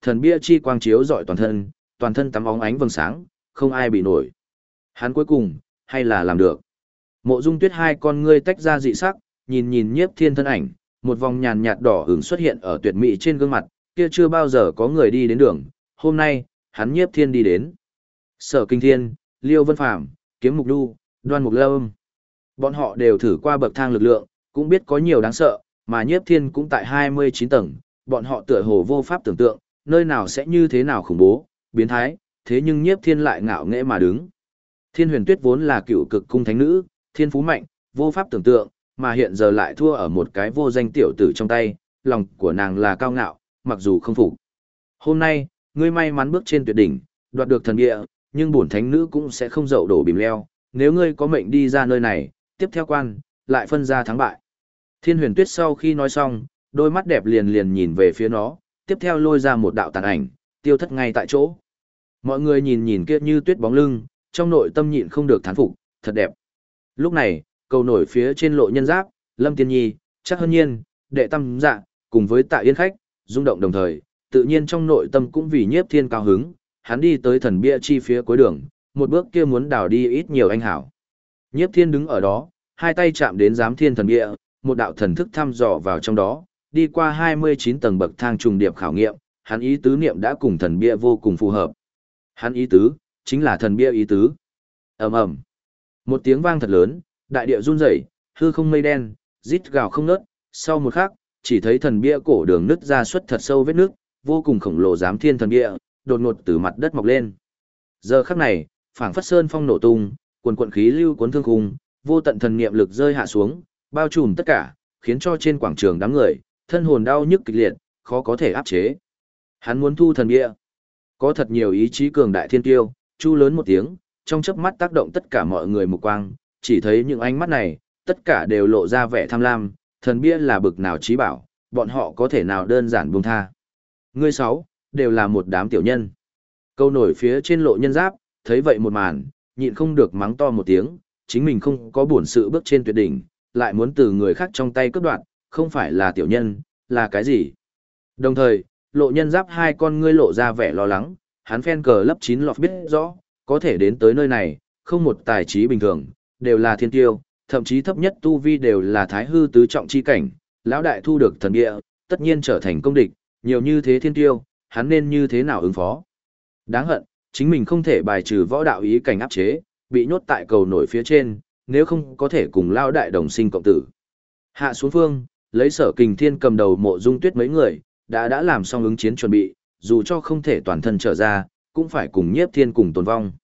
thần bia chi quang chiếu rọi toàn thân tắm óng ánh vầng sáng, không ai bị nổi. Hắn cuối cùng, hay là làm được. Mộ Dung Tuyết hai con ngươi tách ra dị sắc, nhìn nhìn Nhiếp Thiên thân ảnh, một vòng nhàn nhạt đỏ ửng xuất hiện ở tuyệt mỹ trên gương mặt, kia chưa bao giờ có người đi đến đường, hôm nay, hắn Nhiếp Thiên đi đến. Sở Kinh Thiên, Liêu Vân Phàm, Kiếm Mục Đu, Đoan Mục Lâm. Bọn họ đều thử qua bậc thang lực lượng, cũng biết có nhiều đáng sợ, mà Nhiếp Thiên cũng tại 29 tầng, bọn họ tựa hồ vô pháp tưởng tượng, nơi nào sẽ như thế nào khủng bố, biến thái, thế nhưng Nhiếp Thiên lại ngạo nghễ mà đứng. Thiên Huyền Tuyết vốn là cựu cực cung thánh nữ, thiên phú mạnh, vô pháp tưởng tượng, mà hiện giờ lại thua ở một cái vô danh tiểu tử trong tay, lòng của nàng là cao ngạo, mặc dù không phục. Hôm nay, ngươi may mắn bước trên tuyệt đỉnh, đoạt được thần địa, nhưng bổn thánh nữ cũng sẽ không dậu đổ bìm leo, nếu ngươi có mệnh đi ra nơi này, tiếp theo quan, lại phân ra thắng bại. Thiên Huyền Tuyết sau khi nói xong, đôi mắt đẹp liền liền nhìn về phía nó, tiếp theo lôi ra một đạo tàn ảnh, tiêu thất ngay tại chỗ. Mọi người nhìn nhìn kia như tuyết bóng lưng, trong nội tâm nhịn không được thán phục, thật đẹp. Lúc này, cầu nổi phía trên Lộ Nhân Giáp, Lâm Tiên Nhi, Trác Hân Nhiên, Đệ Tam Dạ, cùng với Tạ Yên Khách, rung động đồng thời, tự nhiên trong nội tâm cũng vì Nhiếp Thiên cao hứng, hắn đi tới thần bia chi phía cuối đường, một bước kia muốn đào đi ít nhiều anh hảo. Nhiếp Thiên đứng ở đó, hai tay chạm đến giám thiên thần bia, một đạo thần thức thăm dò vào trong đó, đi qua 29 tầng bậc thang trùng điệp khảo nghiệm, hắn ý tứ niệm đã cùng thần bia vô cùng phù hợp. Hắn ý tứ, chính là thần bia ý tứ. Ầm ầm. Một tiếng vang thật lớn, đại địa run rẩy, hư không mây đen, rít gào không ngớt, sau một khắc, chỉ thấy thần bia cổ đường nứt ra xuất thật sâu vết nước, vô cùng khổng lồ giám thiên thần bia, đột ngột từ mặt đất mọc lên. Giờ khắc này, phảng phất sơn phong nổ tung, quần quần khí lưu cuốn thương khung, vô tận thần niệm lực rơi hạ xuống, bao trùm tất cả, khiến cho trên quảng trường đám người, thân hồn đau nhức kịch liệt, khó có thể áp chế. Hắn muốn thu thần bia. Có thật nhiều ý chí cường đại thiên tiêu, chu lớn một tiếng, trong chớp mắt tác động tất cả mọi người mục quang, chỉ thấy những ánh mắt này, tất cả đều lộ ra vẻ tham lam, thần bia là bực nào trí bảo, bọn họ có thể nào đơn giản buông tha. Ngươi sáu, đều là một đám tiểu nhân. Câu nổi phía trên Lộ Nhân Giáp, thấy vậy một màn, nhịn không được mắng to một tiếng, chính mình không có bổn sự bước trên tuyệt đỉnh, lại muốn từ người khác trong tay cướp đoạt, không phải là tiểu nhân, là cái gì? Đồng thời, Lộ Nhân Giáp hai con ngươi lộ ra vẻ lo lắng, hắn phen cờ lấp 9 lọt biết rõ, có thể đến tới nơi này, không một tài trí bình thường, đều là thiên tiêu, thậm chí thấp nhất tu vi đều là thái hư tứ trọng chi cảnh, lão đại thu được thần địa, tất nhiên trở thành công địch, nhiều như thế thiên tiêu, hắn nên như thế nào ứng phó? Đáng hận, chính mình không thể bài trừ võ đạo ý cảnh áp chế, bị nhốt tại cầu nổi phía trên, nếu không có thể cùng lão đại đồng sinh cộng tử. Hạ xuống phương, lấy Sở Kình Thiên cầm đầu Mộ Dung Tuyết mấy người, đã làm xong ứng chiến chuẩn bị, dù cho không thể toàn thân trở ra, cũng phải cùng Nhiếp Thiên cùng tồn vong.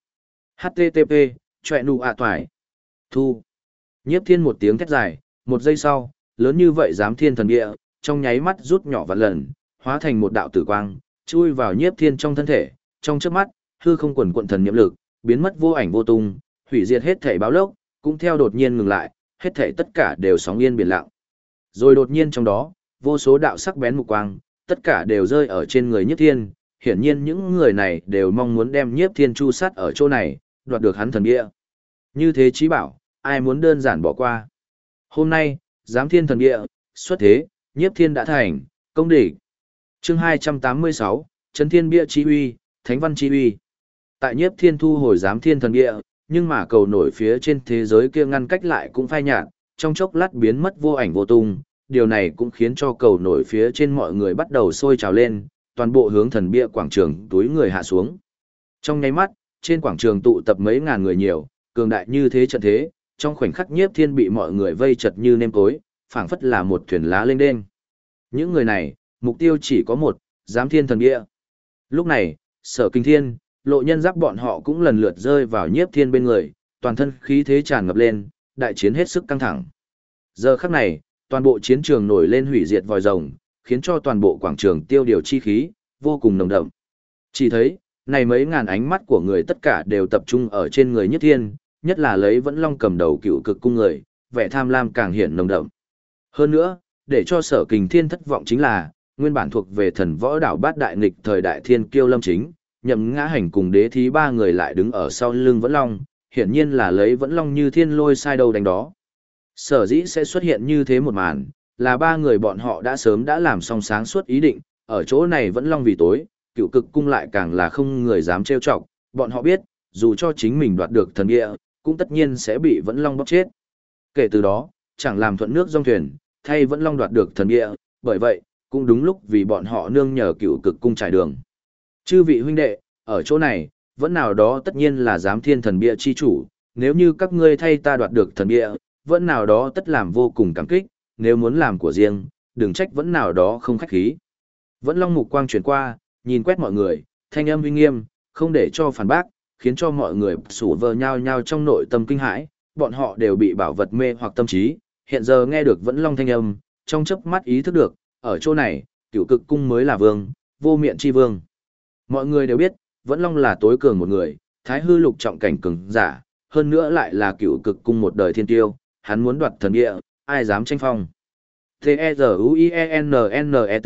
HTTP, chọe nụ ạ toài. Thu. Nhiếp Thiên một tiếng thét dài, một giây sau, lớn như vậy giám thiên thần địa, trong nháy mắt rút nhỏ vạn lần, hóa thành một đạo tử quang, chui vào Nhiếp Thiên trong thân thể, trong chớp mắt, hư không quần quận thần niệm lực, biến mất vô ảnh vô tung, hủy diệt hết thảy báo lốc, cũng theo đột nhiên ngừng lại, hết thảy tất cả đều sóng yên biển lặng. Rồi đột nhiên trong đó, vô số đạo sắc bén mục quang, tất cả đều rơi ở trên người Nhiếp Thiên, hiển nhiên những người này đều mong muốn đem Nhiếp Thiên chu sát ở chỗ này, đoạt được hắn thần bia. Như thế chí bảo, ai muốn đơn giản bỏ qua. Hôm nay, giám thiên thần bia, xuất thế, Nhiếp Thiên đã thành, công địch. Chương 286, Chấn Thiên bia chi uy, Thánh văn chi uy. Tại Nhiếp Thiên thu hồi giám thiên thần bia, nhưng mà cầu nổi phía trên thế giới kia ngăn cách lại cũng phai nhạt, trong chốc lát biến mất vô ảnh vô tung, điều này cũng khiến cho cầu nổi phía trên mọi người bắt đầu sôi trào lên, toàn bộ hướng thần bia quảng trường túi người hạ xuống. Trong nháy mắt, trên quảng trường tụ tập mấy ngàn người nhiều, cường đại như thế trận thế, trong khoảnh khắc Nhiếp Thiên bị mọi người vây chật như nêm cối, phảng phất là một thuyền lá lênh đênh. Những người này, mục tiêu chỉ có một, giám thiên thần bia. Lúc này, Sở Kinh Thiên, Lộ Nhân Giáp bọn họ cũng lần lượt rơi vào Nhiếp Thiên bên người, toàn thân khí thế tràn ngập lên, đại chiến hết sức căng thẳng. Giờ khắc này, toàn bộ chiến trường nổi lên hủy diệt vòi rồng, khiến cho toàn bộ quảng trường tiêu điều chi khí, vô cùng nồng đậm. Chỉ thấy, này mấy ngàn ánh mắt của người tất cả đều tập trung ở trên người Nhiếp Thiên, nhất là lấy Vẫn Long cầm đầu cựu cực cung người, vẻ tham lam càng hiển nồng đậm. Hơn nữa, để cho Sở Kình Thiên thất vọng chính là, nguyên bản thuộc về thần võ đảo bát đại nghịch thời đại thiên kiêu Lâm Chính, Nhậm Ngã Hành cùng Đế Thí ba người lại đứng ở sau lưng Vẫn Long, hiển nhiên là lấy Vẫn Long như thiên lôi sai đâu đánh đó. Sở dĩ sẽ xuất hiện như thế một màn, là ba người bọn họ đã sớm đã làm xong sáng suốt ý định, ở chỗ này Vẫn Long vì tối, Cựu cực cung lại càng là không người dám trêu chọc, bọn họ biết, dù cho chính mình đoạt được thần địa, cũng tất nhiên sẽ bị Vẫn Long bóc chết. Kể từ đó, chẳng làm thuận nước dòng thuyền, thay Vẫn Long đoạt được thần địa, bởi vậy, cũng đúng lúc vì bọn họ nương nhờ Cựu cực cung trải đường. Chư vị huynh đệ, ở chỗ này, vẫn nào đó tất nhiên là giám thiên thần bia chi chủ, nếu như các ngươi thay ta đoạt được thần bia, vẫn nào đó tất làm vô cùng cảm kích, nếu muốn làm của riêng, đừng trách vẫn nào đó không khách khí. Vẫn Long mục quang chuyển qua, nhìn quét mọi người, thanh âm uy nghiêm, không để cho phản bác, khiến cho mọi người sủ vờ nhau nhau trong nội tâm kinh hãi, bọn họ đều bị bảo vật mê hoặc tâm trí, hiện giờ nghe được Vẫn Long thanh âm, trong chớp mắt ý thức được, ở chỗ này, Cựu cực cung mới là vương, vô miệng chi vương. Mọi người đều biết, Vẫn Long là tối cường một người, thái hư lục trọng cảnh cường giả, hơn nữa lại là Cựu cực cung một đời thiên tiêu, hắn muốn đoạt thần địa, ai dám tranh phong. T-E-Z-U-I-E-N-N-E-T.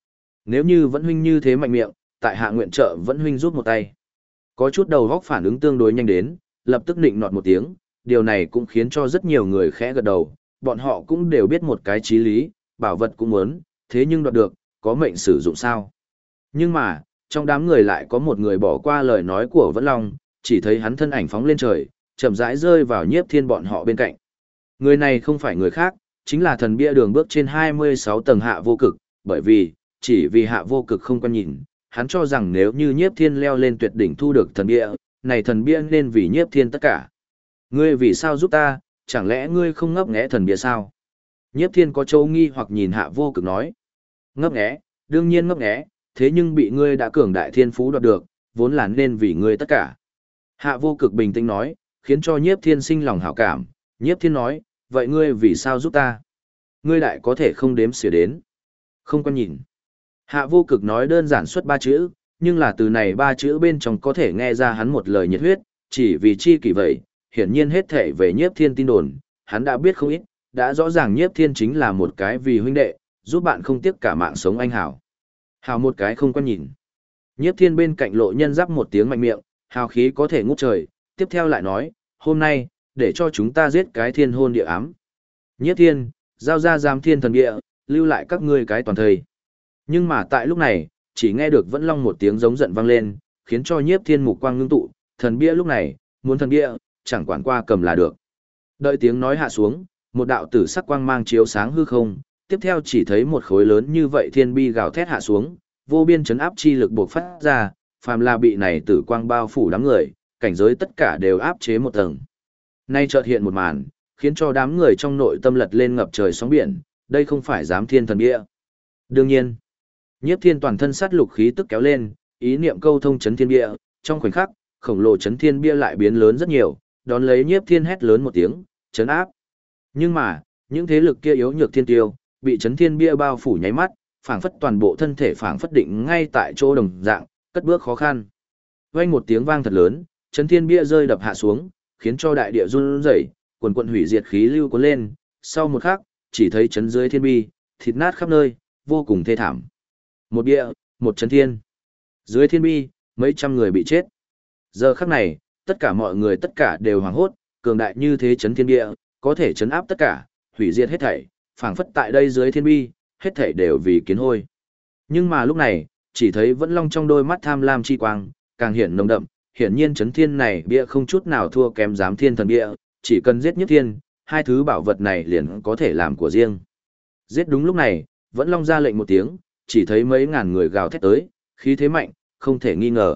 Nếu như Vẫn huynh như thế mạnh miệng, tại hạ nguyện trợ Vẫn huynh rút một tay. Có chút đầu góc phản ứng tương đối nhanh đến, lập tức nịnh nọt một tiếng, điều này cũng khiến cho rất nhiều người khẽ gật đầu, bọn họ cũng đều biết một cái chí lý, bảo vật cũng muốn, thế nhưng đoạt được, có mệnh sử dụng sao. Nhưng mà, trong đám người lại có một người bỏ qua lời nói của Vẫn Long, chỉ thấy hắn thân ảnh phóng lên trời, chậm rãi rơi vào Nhiếp Thiên bọn họ bên cạnh. Người này không phải người khác, chính là thần bia đường bước trên 26 tầng Hạ Vô Cực, bởi vì, chỉ vì Hạ Vô Cực không quan nhìn, hắn cho rằng nếu như Nhiếp Thiên leo lên tuyệt đỉnh thu được thần bia, này thần bia nên vì Nhiếp Thiên tất cả. Ngươi vì sao giúp ta, chẳng lẽ ngươi không ngấp nghé thần bia sao? Nhiếp Thiên có châu nghi hoặc nhìn Hạ Vô Cực nói. Ngấp nghé, đương nhiên ngấp nghé, thế nhưng bị ngươi đã cường đại thiên phú đoạt được, vốn là nên vì ngươi tất cả. Hạ Vô Cực bình tĩnh nói, khiến cho Nhiếp Thiên sinh lòng hảo cảm. Nhiếp Thiên nói, vậy ngươi vì sao giúp ta? Ngươi đại có thể không đếm xỉa đến. Không quan nhìn. Hạ Vô Cực nói đơn giản xuất ba chữ, nhưng là từ này ba chữ bên trong có thể nghe ra hắn một lời nhiệt huyết, chỉ vì chi kỷ vậy, hiển nhiên hết thể về Nhiếp Thiên tin đồn, hắn đã biết không ít, đã rõ ràng Nhiếp Thiên chính là một cái vì huynh đệ, giúp bạn không tiếc cả mạng sống anh hảo. Hào một cái không quan nhìn. Nhiếp Thiên bên cạnh Lộ Nhân giáp một tiếng mạnh miệng, hào khí có thể ngút trời, tiếp theo lại nói, hôm nay, để cho chúng ta giết cái thiên hôn địa ám. Nhiếp Thiên, giao ra giam thiên thần địa, lưu lại các ngươi cái toàn thời. Nhưng mà tại lúc này, chỉ nghe được Vẫn Long một tiếng giống giận vang lên, khiến cho Nhiếp Thiên mục quang ngưng tụ, thần bia lúc này, muốn thần bia, chẳng quản qua cầm là được. Đợi tiếng nói hạ xuống, một đạo tử sắc quang mang chiếu sáng hư không, tiếp theo chỉ thấy một khối lớn như vậy thiên bi gào thét hạ xuống, vô biên chấn áp chi lực bộc phát ra, phàm là bị này tử quang bao phủ đám người, cảnh giới tất cả đều áp chế một tầng. Nay chợt hiện một màn, khiến cho đám người trong nội tâm lật lên ngập trời sóng biển, đây không phải giám thiên thần bia. Đương nhiên, Nhiếp Thiên toàn thân sát lục khí tức kéo lên, ý niệm câu thông chấn thiên bia, trong khoảnh khắc, khổng lồ chấn thiên bia lại biến lớn rất nhiều, đón lấy Nhiếp Thiên hét lớn một tiếng, chấn áp. Nhưng mà, những thế lực kia yếu nhược thiên tiêu, bị chấn thiên bia bao phủ nháy mắt, phảng phất toàn bộ thân thể phảng phất định ngay tại chỗ đồng dạng, cất bước khó khăn. Vang một tiếng vang thật lớn, chấn thiên bia rơi đập hạ xuống, khiến cho đại địa run rẩy, quần quần hủy diệt khí lưu cuốn lên, sau một khắc, chỉ thấy chấn dưới thiên bi, thịt nát khắp nơi, vô cùng thê thảm. Một địa, một chấn thiên. Dưới thiên bi, mấy trăm người bị chết. Giờ khắc này, tất cả mọi người tất cả đều hoảng hốt, cường đại như thế chấn thiên địa, có thể chấn áp tất cả, hủy diệt hết thảy, phảng phất tại đây dưới thiên bi, hết thảy đều vì kiến hôi. Nhưng mà lúc này, chỉ thấy Vẫn Long trong đôi mắt tham lam chi quang, càng hiện nồng đậm, hiển nhiên chấn thiên này bia không chút nào thua kém giám thiên thần bia, chỉ cần giết Nhiếp Thiên, hai thứ bảo vật này liền có thể làm của riêng. Giết đúng lúc này, Vẫn Long ra lệnh một tiếng, chỉ thấy mấy ngàn người gào thét tới, khí thế mạnh, không thể nghi ngờ.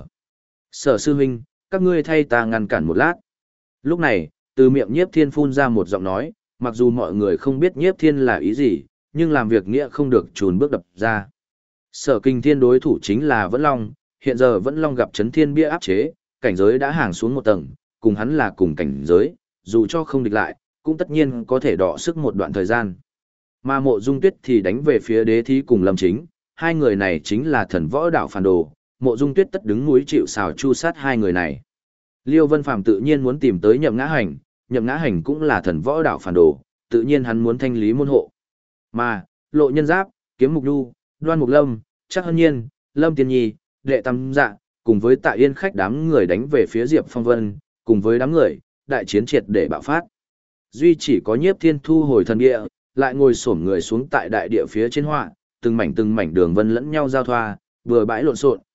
Sở sư huynh, các ngươi thay ta ngăn cản một lát. Lúc này, từ miệng Nhiếp Thiên phun ra một giọng nói, mặc dù mọi người không biết Nhiếp Thiên là ý gì, nhưng làm việc nghĩa không được chùn bước đập ra. Sở Kinh Thiên đối thủ chính là Vẫn Long, hiện giờ Vẫn Long gặp chấn thiên bia áp chế, cảnh giới đã hàng xuống một tầng, cùng hắn là cùng cảnh giới, dù cho không địch lại, cũng tất nhiên có thể đọ sức một đoạn thời gian. Mà Mộ Dung Tuyết thì đánh về phía Đế Thí cùng Lâm Chính, hai người này chính là thần võ đạo phản đồ, Mộ Dung Tuyết tất đứng núi chịu sào chu sát hai người này. Liêu Vân Phàm tự nhiên muốn tìm tới Nhậm Ngã Hành, Nhậm Ngã Hành cũng là thần võ đạo phản đồ, tự nhiên hắn muốn thanh lý môn hộ. Mà, Lộ Nhân Giáp, Kiếm Mục Nhu, Đoan Mục Lâm, Trác Hân Nhiên, Lâm Tiên Nhi, Đệ Tam Dạ, cùng với Tạ Yên Khách đám người đánh về phía Diệp Phong Vân, cùng với đám người, đại chiến triệt để bạo phát. Duy chỉ có Nhiếp Thiên thu hồi thần địa, lại ngồi xổm người xuống tại đại địa phía trên họa, từng mảnh đường vân lẫn nhau giao thoa, vừa bãi lộn xộn,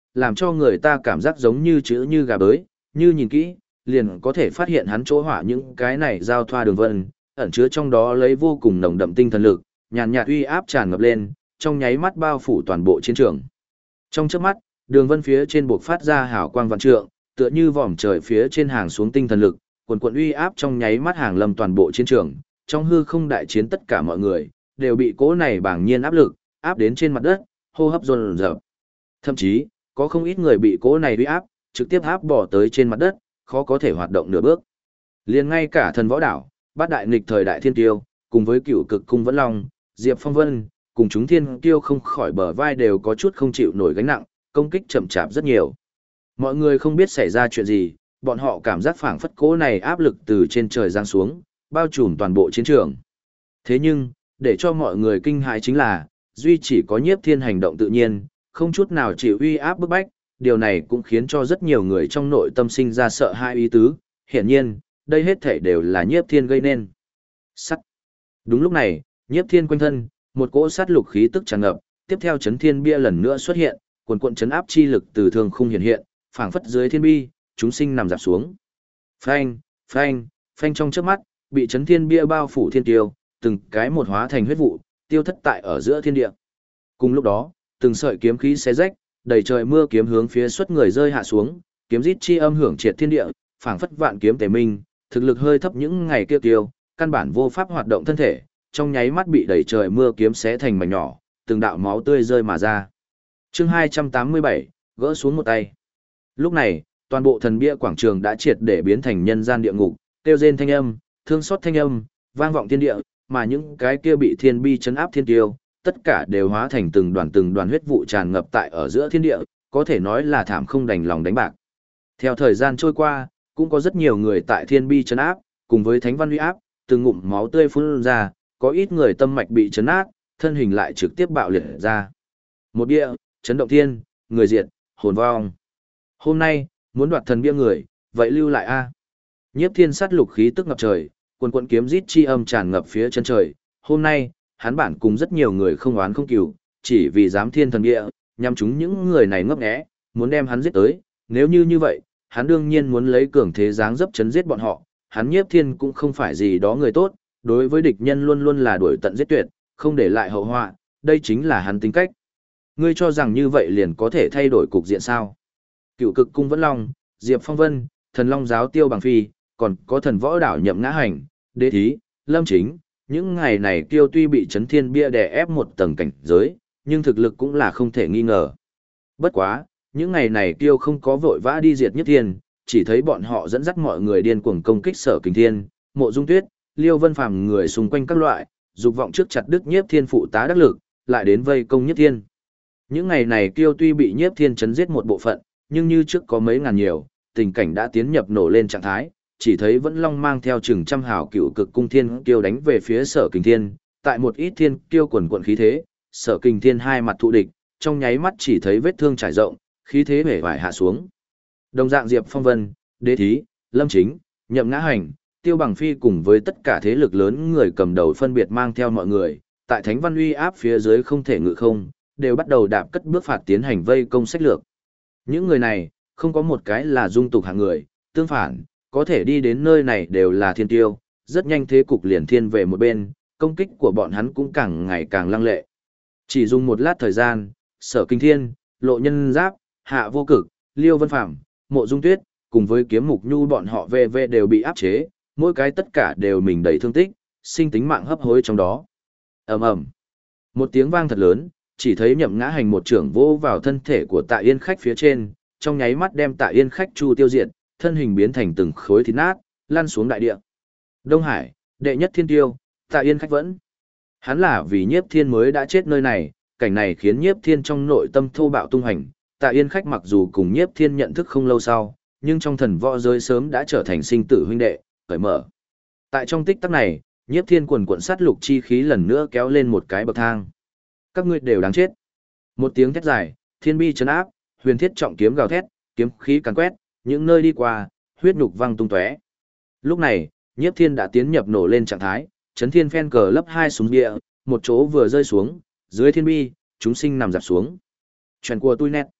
làm cho người ta cảm giác giống như chữ như gà bới, như nhìn kỹ, liền có thể phát hiện hắn chỗ hỏa những cái này giao thoa đường vân, ẩn chứa trong đó lấy vô cùng nồng đậm tinh thần lực, nhàn nhạt uy áp tràn ngập lên, trong nháy mắt bao phủ toàn bộ chiến trường. Trong chớp mắt, đường vân phía trên buộc phát ra hào quang vạn trượng, tựa như vòm trời phía trên hàng xuống tinh thần lực, quần quần uy áp trong nháy mắt hàng lâm toàn bộ chiến trường, trong hư không đại chiến tất cả mọi người đều bị cỗ này bàng nhiên áp lực áp đến trên mặt đất, hô hấp dồn dập. Thậm chí, có không ít người bị cỗ này uy áp trực tiếp áp bỏ tới trên mặt đất, khó có thể hoạt động nửa bước. Liền ngay cả thần võ đảo, bát đại nghịch thời đại thiên tiêu, cùng với cựu cực cung vẫn long, Diệp Phong Vân, cùng chúng thiên tiêu không khỏi bờ vai đều có chút không chịu nổi gánh nặng, công kích chậm chạp rất nhiều. Mọi người không biết xảy ra chuyện gì, bọn họ cảm giác phảng phất cỗ này áp lực từ trên trời giáng xuống, bao trùm toàn bộ chiến trường. Thế nhưng, để cho mọi người kinh hãi chính là, duy chỉ có Nhiếp Thiên hành động tự nhiên, không chút nào chịu uy áp bức bách, điều này cũng khiến cho rất nhiều người trong nội tâm sinh ra sợ hãi ý tứ, hiển nhiên, đây hết thảy đều là Nhiếp Thiên gây nên. Sắt. Đúng lúc này, Nhiếp Thiên quanh thân, một cỗ sát lục khí tức tràn ngập, tiếp theo chấn thiên bia lần nữa xuất hiện, cuồn cuộn chấn áp chi lực từ thương khung hiện hiện, phảng phất dưới thiên bi, chúng sinh nằm dạp xuống. Phanh, phanh, phanh trong chớp mắt, bị chấn thiên bia bao phủ thiên tiêu, từng cái một hóa thành huyết vụ, tiêu thất tại ở giữa thiên địa. Cùng lúc đó, từng sợi kiếm khí xé rách, đầy trời mưa kiếm hướng phía xuất người rơi hạ xuống, kiếm rít chi âm hưởng triệt thiên địa, phảng phất vạn kiếm tề minh, thực lực hơi thấp những ngày kia tiêu, căn bản vô pháp hoạt động thân thể, trong nháy mắt bị đầy trời mưa kiếm xé thành mảnh nhỏ, từng đạo máu tươi rơi mà ra. Chương 287, gỡ xuống một tay. Lúc này, toàn bộ thần bia quảng trường đã triệt để biến thành nhân gian địa ngục, kêu rên thanh âm, thương xót thanh âm, vang vọng thiên địa, mà những cái kia bị thiên bi chấn áp thiên tiêu, tất cả đều hóa thành từng đoàn huyết vụ tràn ngập tại ở giữa thiên địa, có thể nói là thảm không đành lòng đánh bạc. Theo thời gian trôi qua, cũng có rất nhiều người tại thiên bi chấn áp, cùng với thánh văn uy áp, từng ngụm máu tươi phun ra, có ít người tâm mạch bị chấn áp, thân hình lại trực tiếp bạo liệt ra. Một bia, chấn động thiên, người diệt, hồn vong. Hôm nay, muốn đoạt thần bia người, vậy lưu lại a. Nhiếp Thiên sát lục khí tức ngập trời, quần quần kiếm rít chi âm tràn ngập phía chân trời. Hôm nay, hắn bản cùng rất nhiều người không oán không cừu, chỉ vì dám thiên thần bia, nhằm chúng những người này ngấp nghé, muốn đem hắn giết tới. Nếu như vậy, hắn đương nhiên muốn lấy cường thế dáng dấp chấn giết bọn họ. Hắn Nhiếp Thiên cũng không phải gì đó người tốt, đối với địch nhân luôn luôn là đuổi tận giết tuyệt, không để lại hậu họa, đây chính là hắn tính cách. Ngươi cho rằng như vậy liền có thể thay đổi cục diện sao? Cựu cực cung vẫn long, Diệp Phong Vân, thần long giáo Tiêu Bằng Phi, còn có thần võ đảo Nhậm Ngã Hành, Đế Thí, Lâm Chính, những ngày này Tiêu tuy bị chấn thiên bia đè ép một tầng cảnh giới, nhưng thực lực cũng là không thể nghi ngờ. Bất quá, những ngày này Tiêu không có vội vã đi diệt Nhất Thiên, chỉ thấy bọn họ dẫn dắt mọi người điên cuồng công kích Sở Kình Thiên, Mộ Dung Tuyết, Liêu Vân Phàm người xung quanh các loại, dục vọng trước chặt đứt Nhiếp Thiên phụ tá đắc lực, lại đến vây công Nhất Thiên. Những ngày này Tiêu tuy bị Nhiếp Thiên chấn giết một bộ phận, nhưng như trước có mấy ngàn nhiều, tình cảnh đã tiến nhập nổ lên trạng thái, chỉ thấy Vẫn Long mang theo chừng trăm hào cựu cực cung thiên kiêu đánh về phía Sở Kình Thiên, tại một ít thiên kiêu quần quận khí thế, Sở Kình Thiên hai mặt thụ địch, trong nháy mắt chỉ thấy vết thương trải rộng, khí thế bể vải hạ xuống. Đồng dạng Diệp Phong Vân, Đế Thí, Lâm Chính, Nhậm Ngã Hành, Tiêu Bằng Phi cùng với tất cả thế lực lớn người cầm đầu phân biệt mang theo mọi người, tại Thánh Văn uy áp phía dưới không thể ngự không, đều bắt đầu đạp cất bước phạt tiến hành vây công sách lược. Những người này, không có một cái là dung tục hạng người, tương phản, có thể đi đến nơi này đều là thiên tiêu, rất nhanh thế cục liền thiên về một bên, công kích của bọn hắn cũng càng ngày càng lăng lệ. Chỉ dùng một lát thời gian, Sở Kình Thiên, Lộ Nhân Giáp, Hạ Vô Cực, Liêu Vân Phàm, Mộ Dung Tuyết, cùng với Kiếm Mục Nhu bọn họ VV đều bị áp chế, mỗi cái tất cả đều mình đầy thương tích, sinh tính mạng hấp hối trong đó. Ầm ầm. Một tiếng vang thật lớn, chỉ thấy Nhậm Ngã Hành một trưởng vô vào thân thể của Tạ Yên Khách phía trên, trong nháy mắt đem Tạ Yên Khách chu tiêu diệt, thân hình biến thành từng khối thịt nát, lăn xuống đại địa. Đông Hải, đệ nhất thiên tiêu, Tạ Yên Khách vẫn. Hắn là vì Nhiếp Thiên mới đã chết nơi này, cảnh này khiến Nhiếp Thiên trong nội tâm thô bạo tung hành. Tạ Yên Khách mặc dù cùng Nhiếp Thiên nhận thức không lâu sau, nhưng trong thần võ giới sớm đã trở thành sinh tử huynh đệ, cởi mở. Tại trong tích tắc này, Nhiếp Thiên quần quận sát lục chi khí lần nữa kéo lên một cái bậc thang. Các ngươi đều đáng chết. Một tiếng thét dài, thiên bi chấn áp, huyền thiết trọng kiếm gào thét, kiếm khí càn quét, những nơi đi qua, huyết nhục văng tung tóe. Lúc này, Nhiếp Thiên đã tiến nhập nổ lên trạng thái, chấn thiên phen cờ lấp hai súng địa, một chỗ vừa rơi xuống, dưới thiên bi, chúng sinh nằm dạp xuống. Chuyện của tôi nét.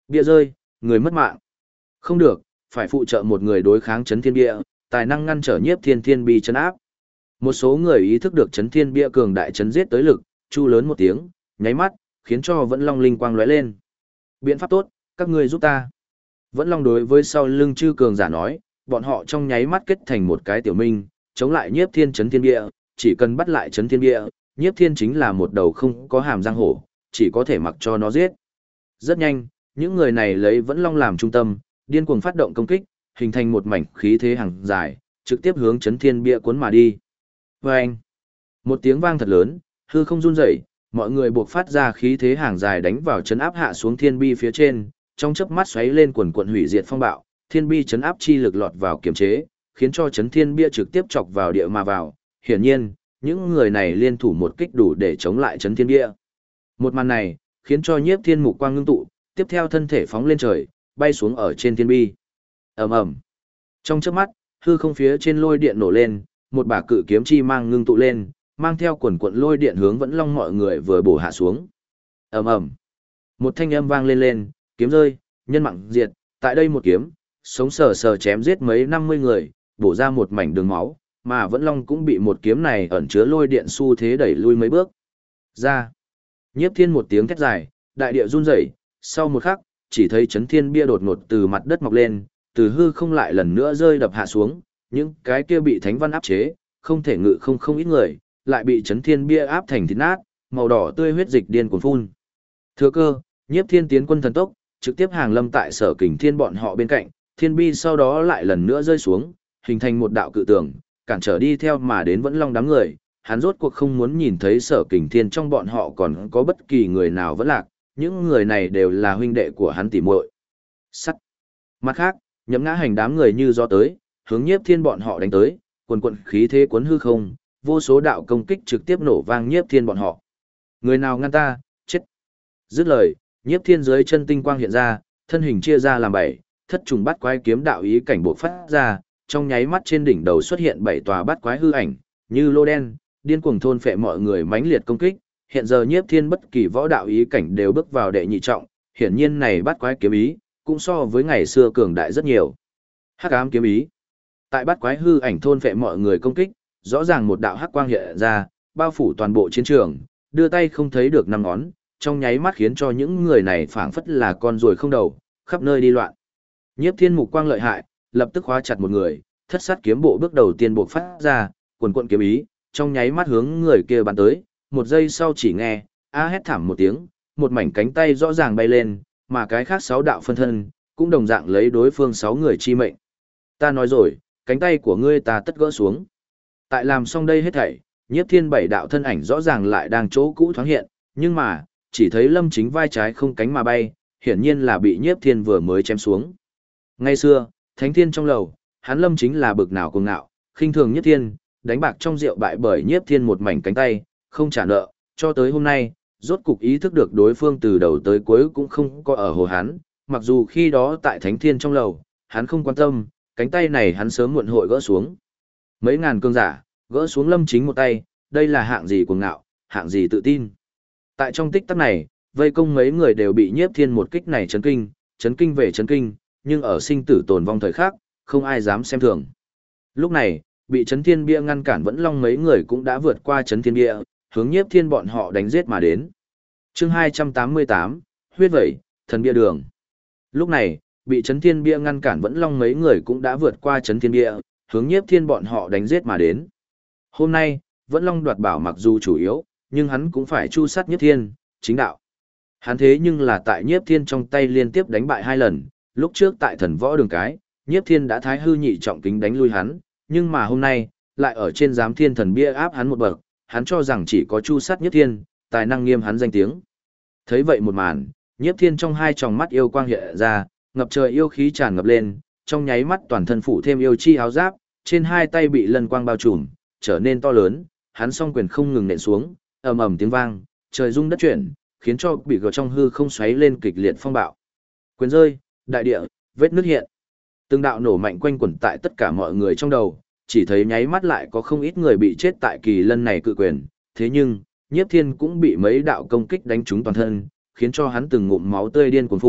Bia rơi, người mất mạng. Không được, phải phụ trợ một người đối kháng chấn thiên bia, tài năng ngăn trở nhiếp thiên thiên bi chấn áp. Một số người ý thức được chấn thiên bia cường đại chấn giết tới lực, chu lớn một tiếng, nháy mắt, khiến cho Vẫn Long linh quang lóe lên. Biện pháp tốt, các ngươi giúp ta. Vẫn Long đối với sau lưng chư cường giả nói, bọn họ trong nháy mắt kết thành một cái tiểu minh, chống lại nhiếp thiên chấn thiên bia, chỉ cần bắt lại chấn thiên bia, nhiếp thiên chính là một đầu không có hàm răng hổ, chỉ có thể mặc cho nó giết. Rất nhanh, những người này lấy Vẫn Long làm trung tâm, điên cuồng phát động công kích, hình thành một mảnh khí thế hàng dài, trực tiếp hướng chấn thiên bia cuốn mà đi. Vâng! Một tiếng vang thật lớn, hư không run rẩy, mọi người buộc phát ra khí thế hàng dài đánh vào chấn áp hạ xuống thiên bi phía trên, trong chớp mắt xoáy lên quần quần hủy diệt phong bạo, thiên bi chấn áp chi lực lọt vào kiềm chế, khiến cho chấn thiên bia trực tiếp chọc vào địa mà vào. Hiển nhiên, những người này liên thủ một kích đủ để chống lại chấn thiên bia. Một màn này, khiến cho nhiếp thiên mục quang ngưng tụ, tiếp theo thân thể phóng lên trời, bay xuống ở trên thiên bi. Ầm ầm. Trong chớp mắt, hư không phía trên lôi điện nổ lên, một bả cự kiếm chi mang ngưng tụ lên, mang theo quần quận lôi điện hướng Vẫn Long mọi người vừa bổ hạ xuống. Ầm ầm. Một thanh âm vang lên lên, kiếm rơi, nhân mạng diệt, tại đây một kiếm, sống sờ sờ chém giết mấy 50 người, bổ ra một mảnh đường máu, mà Vẫn Long cũng bị một kiếm này ẩn chứa lôi điện xu thế đẩy lui mấy bước. Ra. Nhiếp thiên một tiếng thét dài, đại địa run rẩy, sau một khắc, chỉ thấy chấn thiên bia đột ngột từ mặt đất mọc lên, từ hư không lại lần nữa rơi đập hạ xuống, những cái kia bị thánh văn áp chế, không thể ngự không ít người, lại bị chấn thiên bia áp thành thịt nát, màu đỏ tươi huyết dịch điên cuồng phun. Thừa cơ, nhiếp thiên tiến quân thần tốc, trực tiếp hàng lâm tại Sở Kình Thiên bọn họ bên cạnh, thiên bi sau đó lại lần nữa rơi xuống, hình thành một đạo cự tường, cản trở đi theo mà đến Vẫn Long đám người. Hắn rốt cuộc không muốn nhìn thấy Sở Kình Thiên trong bọn họ còn có bất kỳ người nào vẫn lạc, những người này đều là huynh đệ của hắn tỉ muội. Sắt. Mặt khác, Nhậm Ngã Hành đám người như gió tới, hướng nhiếp thiên bọn họ đánh tới, quần quần khí thế cuốn hư không, vô số đạo công kích trực tiếp nổ vang nhiếp thiên bọn họ. Người nào ngăn ta, chết. Dứt lời, nhiếp thiên dưới chân tinh quang hiện ra, thân hình chia ra làm 7, thất trùng bát quái kiếm đạo ý cảnh bộc phát ra, trong nháy mắt trên đỉnh đầu xuất hiện 7 tòa bát quái hư ảnh, như lô đen, điên cuồng thôn phệ mọi người mãnh liệt công kích. Hiện giờ nhiếp thiên bất kỳ võ đạo ý cảnh đều bước vào đệ nhị trọng, hiển nhiên này bát quái kiếm ý, cũng so với ngày xưa cường đại rất nhiều. Hắc ám kiếm ý. Tại bát quái hư ảnh thôn phệ mọi người công kích, rõ ràng một đạo hắc quang hiện ra, bao phủ toàn bộ chiến trường, đưa tay không thấy được năm ngón, trong nháy mắt khiến cho những người này phảng phất là con ruồi không đầu, khắp nơi đi loạn. Nhiếp thiên mục quang lợi hại, lập tức khóa chặt một người, thất sát kiếm bộ bước đầu tiên bộc phát ra, quần quận kiếm ý, trong nháy mắt hướng người kia bắn tới, một giây sau chỉ nghe, a hét thảm một tiếng, một mảnh cánh tay rõ ràng bay lên, mà cái khác 6 đạo phân thân, cũng đồng dạng lấy đối phương 6 người chi mệnh. Ta nói rồi, cánh tay của ngươi ta tất gỡ xuống. Tại làm xong đây hết thảy, nhiếp thiên 7 đạo thân ảnh rõ ràng lại đang chỗ cũ thoáng hiện, nhưng mà, chỉ thấy Lâm Chính vai trái không cánh mà bay, hiển nhiên là bị nhiếp thiên vừa mới chém xuống. Ngày xưa, Thánh Thiên trong lầu, hắn Lâm Chính là bực nào cuồng ngạo, khinh thường nhiếp thiên, đánh bạc trong rượu bại bởi nhiếp thiên một mảnh cánh tay, không trả nợ, cho tới hôm nay, rốt cục ý thức được đối phương từ đầu tới cuối cũng không có ở hồ hắn, mặc dù khi đó tại Thánh Thiên trong lầu, hắn không quan tâm, cánh tay này hắn sớm muộn hội gỡ xuống. Mấy ngàn cương giả, gỡ xuống Lâm Chính một tay, đây là hạng gì cuồng ngạo, hạng gì tự tin. Tại trong tích tắc này, vây công mấy người đều bị nhiếp thiên một kích này chấn kinh về chấn kinh, nhưng ở sinh tử tồn vong thời khắc, không ai dám xem thường. Lúc này, bị chấn thiên bia ngăn cản Vẫn Long mấy người cũng đã vượt qua chấn thiên bia, hướng nhiếp thiên bọn họ đánh giết mà đến. Chương 288, huyết vẩy, thần bia đường. Lúc này, bị chấn thiên bia ngăn cản Vẫn Long mấy người cũng đã vượt qua chấn thiên bia, hướng nhiếp thiên bọn họ đánh giết mà đến. Hôm nay, Vẫn Long đoạt bảo mặc dù chủ yếu, nhưng hắn cũng phải chu sát nhiếp thiên, chính đạo. Hắn thế nhưng là tại nhiếp thiên trong tay liên tiếp đánh bại 2 lần, lúc trước tại thần võ đường cái, nhiếp thiên đã thái hư nhị trọng kính đánh lui hắn, nhưng mà hôm nay, lại ở trên giám thiên thần bia áp hắn một bậc, hắn cho rằng chỉ có chu sát nhiếp thiên, tài năng nghiêm hắn danh tiếng. Thấy vậy một màn, nhiếp thiên trong 2 tròng mắt yêu quang hiện ra, ngập trời yêu khí tràn ngập lên, trong nháy mắt toàn thân phủ thêm yêu chi áo giáp, trên 2 tay bị lân quang bao trùm, trở nên to lớn, hắn song quyền không ngừng nện xuống, ầm ầm tiếng vang, trời rung đất chuyển, khiến cho bị gợn trong hư không xoáy lên kịch liệt phong bạo. Quyền rơi, đại địa, vết nứt hiện. Từng đạo nổ mạnh quanh quẩn tại tất cả mọi người trong đầu, chỉ thấy nháy mắt lại có không ít người bị chết tại kỳ lân này cự quyền, thế nhưng, nhiếp thiên cũng bị mấy đạo công kích đánh trúng toàn thân, khiến cho hắn từng ngụm máu tươi điên cuồng phun,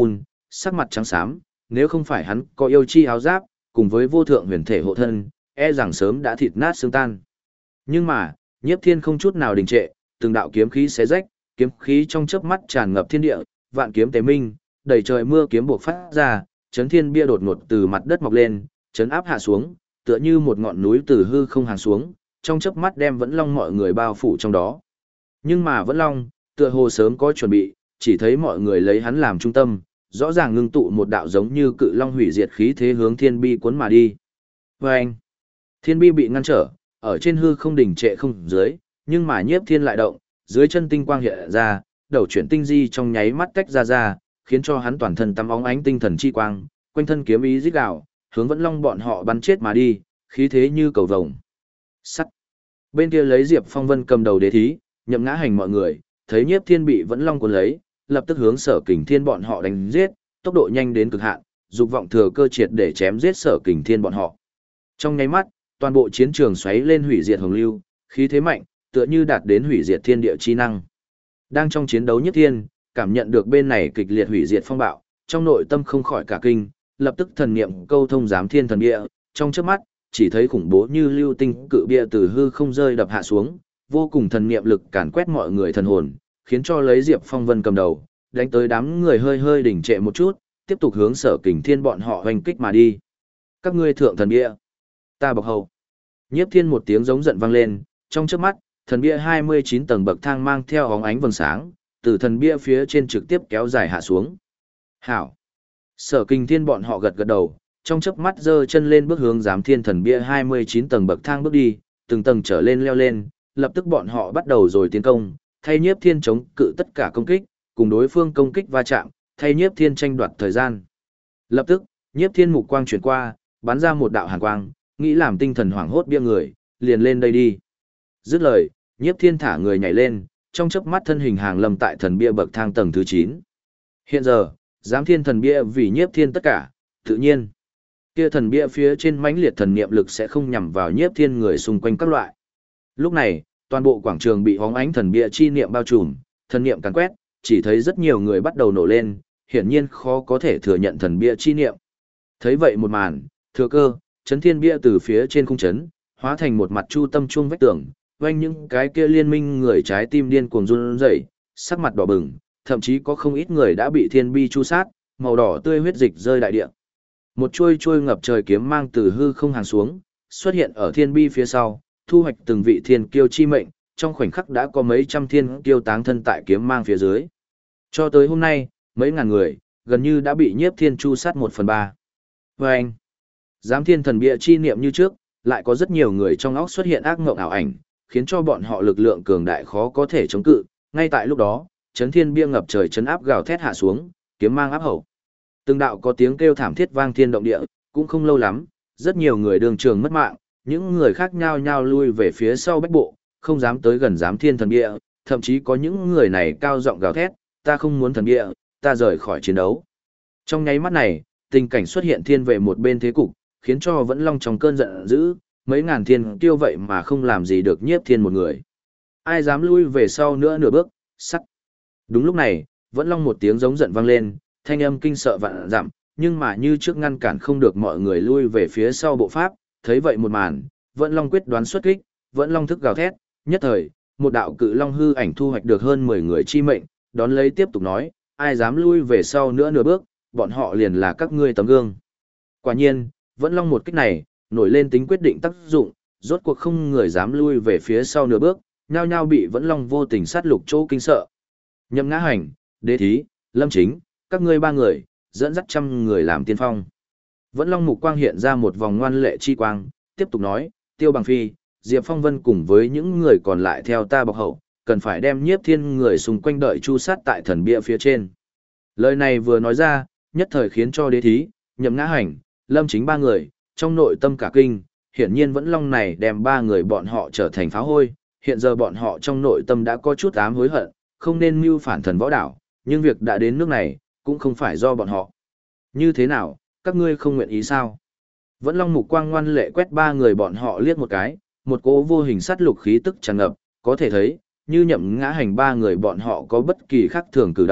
sắc mặt trắng xám, nếu không phải hắn có yêu chi áo giáp, cùng với vô thượng huyền thể hộ thân, e rằng sớm đã thịt nát xương tan. Nhưng mà, Nhiếp Thiên không chút nào đình trệ, từng đạo kiếm khí xé rách, kiếm khí trong chớp mắt tràn ngập thiên địa, vạn kiếm tế minh, đầy trời mưa kiếm buộc phát ra, chấn thiên bia đột ngột từ mặt đất mọc lên, chấn áp hạ xuống, tựa như một ngọn núi từ hư không hàng xuống, trong chớp mắt đem Vẫn Long mọi người bao phủ trong đó. Nhưng mà Vẫn Long, tựa hồ sớm có chuẩn bị, chỉ thấy mọi người lấy hắn làm trung tâm, rõ ràng ngưng tụ một đạo giống như cự long hủy diệt khí thế hướng thiên bi cuốn mà đi. Và anh, thiên bi bị ngăn trở, ở trên hư không đỉnh trệ không dưới, nhưng mà Nhiếp Thiên lại động, dưới chân tinh quang hiện ra, đầu chuyển tinh di trong nháy mắt tách ra, khiến cho hắn toàn thân tắm óng ánh tinh thần chi quang, quanh thân kiếm ý rít gào, hướng Vẫn Long bọn họ bắn chết mà đi, khí thế như cầu vồng. Sắt. Bên kia lấy Diệp Phong Vân cầm đầu đế thí, Nhậm Ngã Hành mọi người, thấy Nhiếp Thiên bị Vẫn Long cuốn lấy, lập tức hướng Sở Kình Thiên bọn họ đánh giết, tốc độ nhanh đến cực hạn, dục vọng thừa cơ triệt để chém giết Sở Kình Thiên bọn họ. Trong nháy mắt, toàn bộ chiến trường xoáy lên hủy diệt hồng lưu, khí thế mạnh, tựa như đạt đến hủy diệt thiên địa chi năng. Đang trong chiến đấu Nhiếp Thiên, cảm nhận được bên này kịch liệt hủy diệt phong bạo, trong nội tâm không khỏi cả kinh, lập tức thần niệm câu thông giám thiên thần bia, trong chớp mắt, chỉ thấy khủng bố như lưu tinh cự bia từ hư không rơi đập hạ xuống, vô cùng thần niệm lực càn quét mọi người thần hồn, khiến cho lấy Diệp Phong Vân cầm đầu, đánh tới đám người hơi hơi đỉnh trệ một chút, tiếp tục hướng Sở Kình Thiên bọn họ hoành kích mà đi. Các ngươi thượng thần bia, ta bọc hầu. Nhiếp Thiên một tiếng giống giận vang lên, trong chớp mắt, thần bia 29 tầng bậc thang mang theo óng ánh vầng sáng, từ thần bia phía trên trực tiếp kéo dài hạ xuống. Hảo. Sở Kình Thiên bọn họ gật gật đầu, trong chớp mắt giơ chân lên bước hướng giám thiên thần bia 29 tầng bậc thang bước đi, từng tầng trở lên leo lên, lập tức bọn họ bắt đầu rồi tiến công, thay Nhiếp Thiên chống cự tất cả công kích, cùng đối phương công kích va chạm, thay Nhiếp Thiên tranh đoạt thời gian. Lập tức, Nhiếp Thiên mục quang chuyển qua, bắn ra một đạo hàn quang, nghĩ làm tinh thần hoảng hốt bia người, liền lên đây đi. Dứt lời, Nhiếp Thiên thả người nhảy lên, trong chớp mắt thân hình hàng lâm tại thần bia bậc thang tầng thứ 9. Hiện giờ, giám thiên thần bia vì Nhiếp Thiên tất cả, tự nhiên. Kia thần bia phía trên mãnh liệt thần niệm lực sẽ không nhằm vào Nhiếp Thiên người xung quanh các loại. Lúc này, toàn bộ quảng trường bị hóng ánh thần bia chi niệm bao trùm, thần niệm càn quét, chỉ thấy rất nhiều người bắt đầu nổ lên, hiển nhiên khó có thể thừa nhận thần bia chi niệm. Thấy vậy một màn, thừa cơ, chấn thiên bia từ phía trên khung chấn, hóa thành một mặt chu tâm chuông vách tường, quanh những cái kia liên minh người trái tim điên cuồng run rẩy, sắc mặt đỏ bừng, thậm chí có không ít người đã bị thiên bi chu sát, màu đỏ tươi huyết dịch rơi đại địa. Một chuôi chuôi ngập trời kiếm mang từ hư không hàng xuống, xuất hiện ở thiên bi phía sau, thu hoạch từng vị thiên kiêu chi mệnh, trong khoảnh khắc đã có mấy trăm thiên kiêu táng thân tại kiếm mang phía dưới. Cho tới hôm nay, mấy ngàn người, gần như đã bị Nhiếp Thiên chu sát 1/3. Và anh, giám thiên thần bia chi niệm như trước, lại có rất nhiều người trong óc xuất hiện ác mộng ảo ảnh, khiến cho bọn họ lực lượng cường đại khó có thể chống cự. Ngay tại lúc đó, chấn thiên bia ngập trời chấn áp gào thét hạ xuống, kiếm mang áp hậu. Từng đạo có tiếng kêu thảm thiết vang thiên động địa, cũng không lâu lắm, rất nhiều người đường trường mất mạng, những người khác nhao nhao lui về phía sau bách bộ, không dám tới gần giám thiên thần bia, thậm chí có những người này cao giọng gào thét, ta không muốn thần bia, ta rời khỏi chiến đấu. Trong nháy mắt này, tình cảnh xuất hiện thiên về một bên thế cục, khiến cho Vẫn Long trong cơn giận dữ, mấy ngàn thiên tiêu vậy mà không làm gì được Nhiếp Thiên một người. Ai dám lui về sau nữa nửa bước, sắt. Đúng lúc này, Vẫn Long một tiếng giống giận vang lên, thanh âm kinh sợ vạn dặm, nhưng mà như trước ngăn cản không được mọi người lui về phía sau bộ pháp, thấy vậy một màn, Vẫn Long quyết đoán xuất kích, Vẫn Long thức gào thét, nhất thời, một đạo cự long hư ảnh thu hoạch được hơn 10 người chi mệnh, đón lấy tiếp tục nói, ai dám lui về sau nữa nửa bước, bọn họ liền là các ngươi tấm gương. Quả nhiên, Vẫn Long một kích này, nổi lên tính quyết định tác dụng, rốt cuộc không người dám lui về phía sau nửa bước, nhao nhao bị Vẫn Long vô tình sát lục chỗ kinh sợ. Nhậm Ngã Hành, Đế Thí, Lâm Chính, các ngươi ba người, dẫn dắt trăm người làm tiên phong. Vẫn Long mục quang hiện ra một vòng ngoan lệ chi quang, tiếp tục nói, Tiêu Bằng Phi, Diệp Phong Vân cùng với những người còn lại theo ta bọc hậu, cần phải đem Nhiếp Thiên người xung quanh đợi chu sát tại thần bia phía trên. Lời này vừa nói ra, nhất thời khiến cho Đế Thí, Nhậm Ngã Hành, Lâm Chính ba người, trong nội tâm cả kinh, hiển nhiên Vẫn Long này đem ba người bọn họ trở thành phá hôi, hiện giờ bọn họ trong nội tâm đã có chút ám hối hận, không nên mưu phản thần võ đảo, nhưng việc đã đến nước này, cũng không phải do bọn họ. Như thế nào, các ngươi không nguyện ý sao? Vẫn Long mục quang ngoan lệ quét ba người bọn họ liếc một cái, một cỗ vô hình sát lục khí tức tràn ngập, có thể thấy, như Nhậm Ngã Hành ba người bọn họ có bất kỳ khác thường cử động,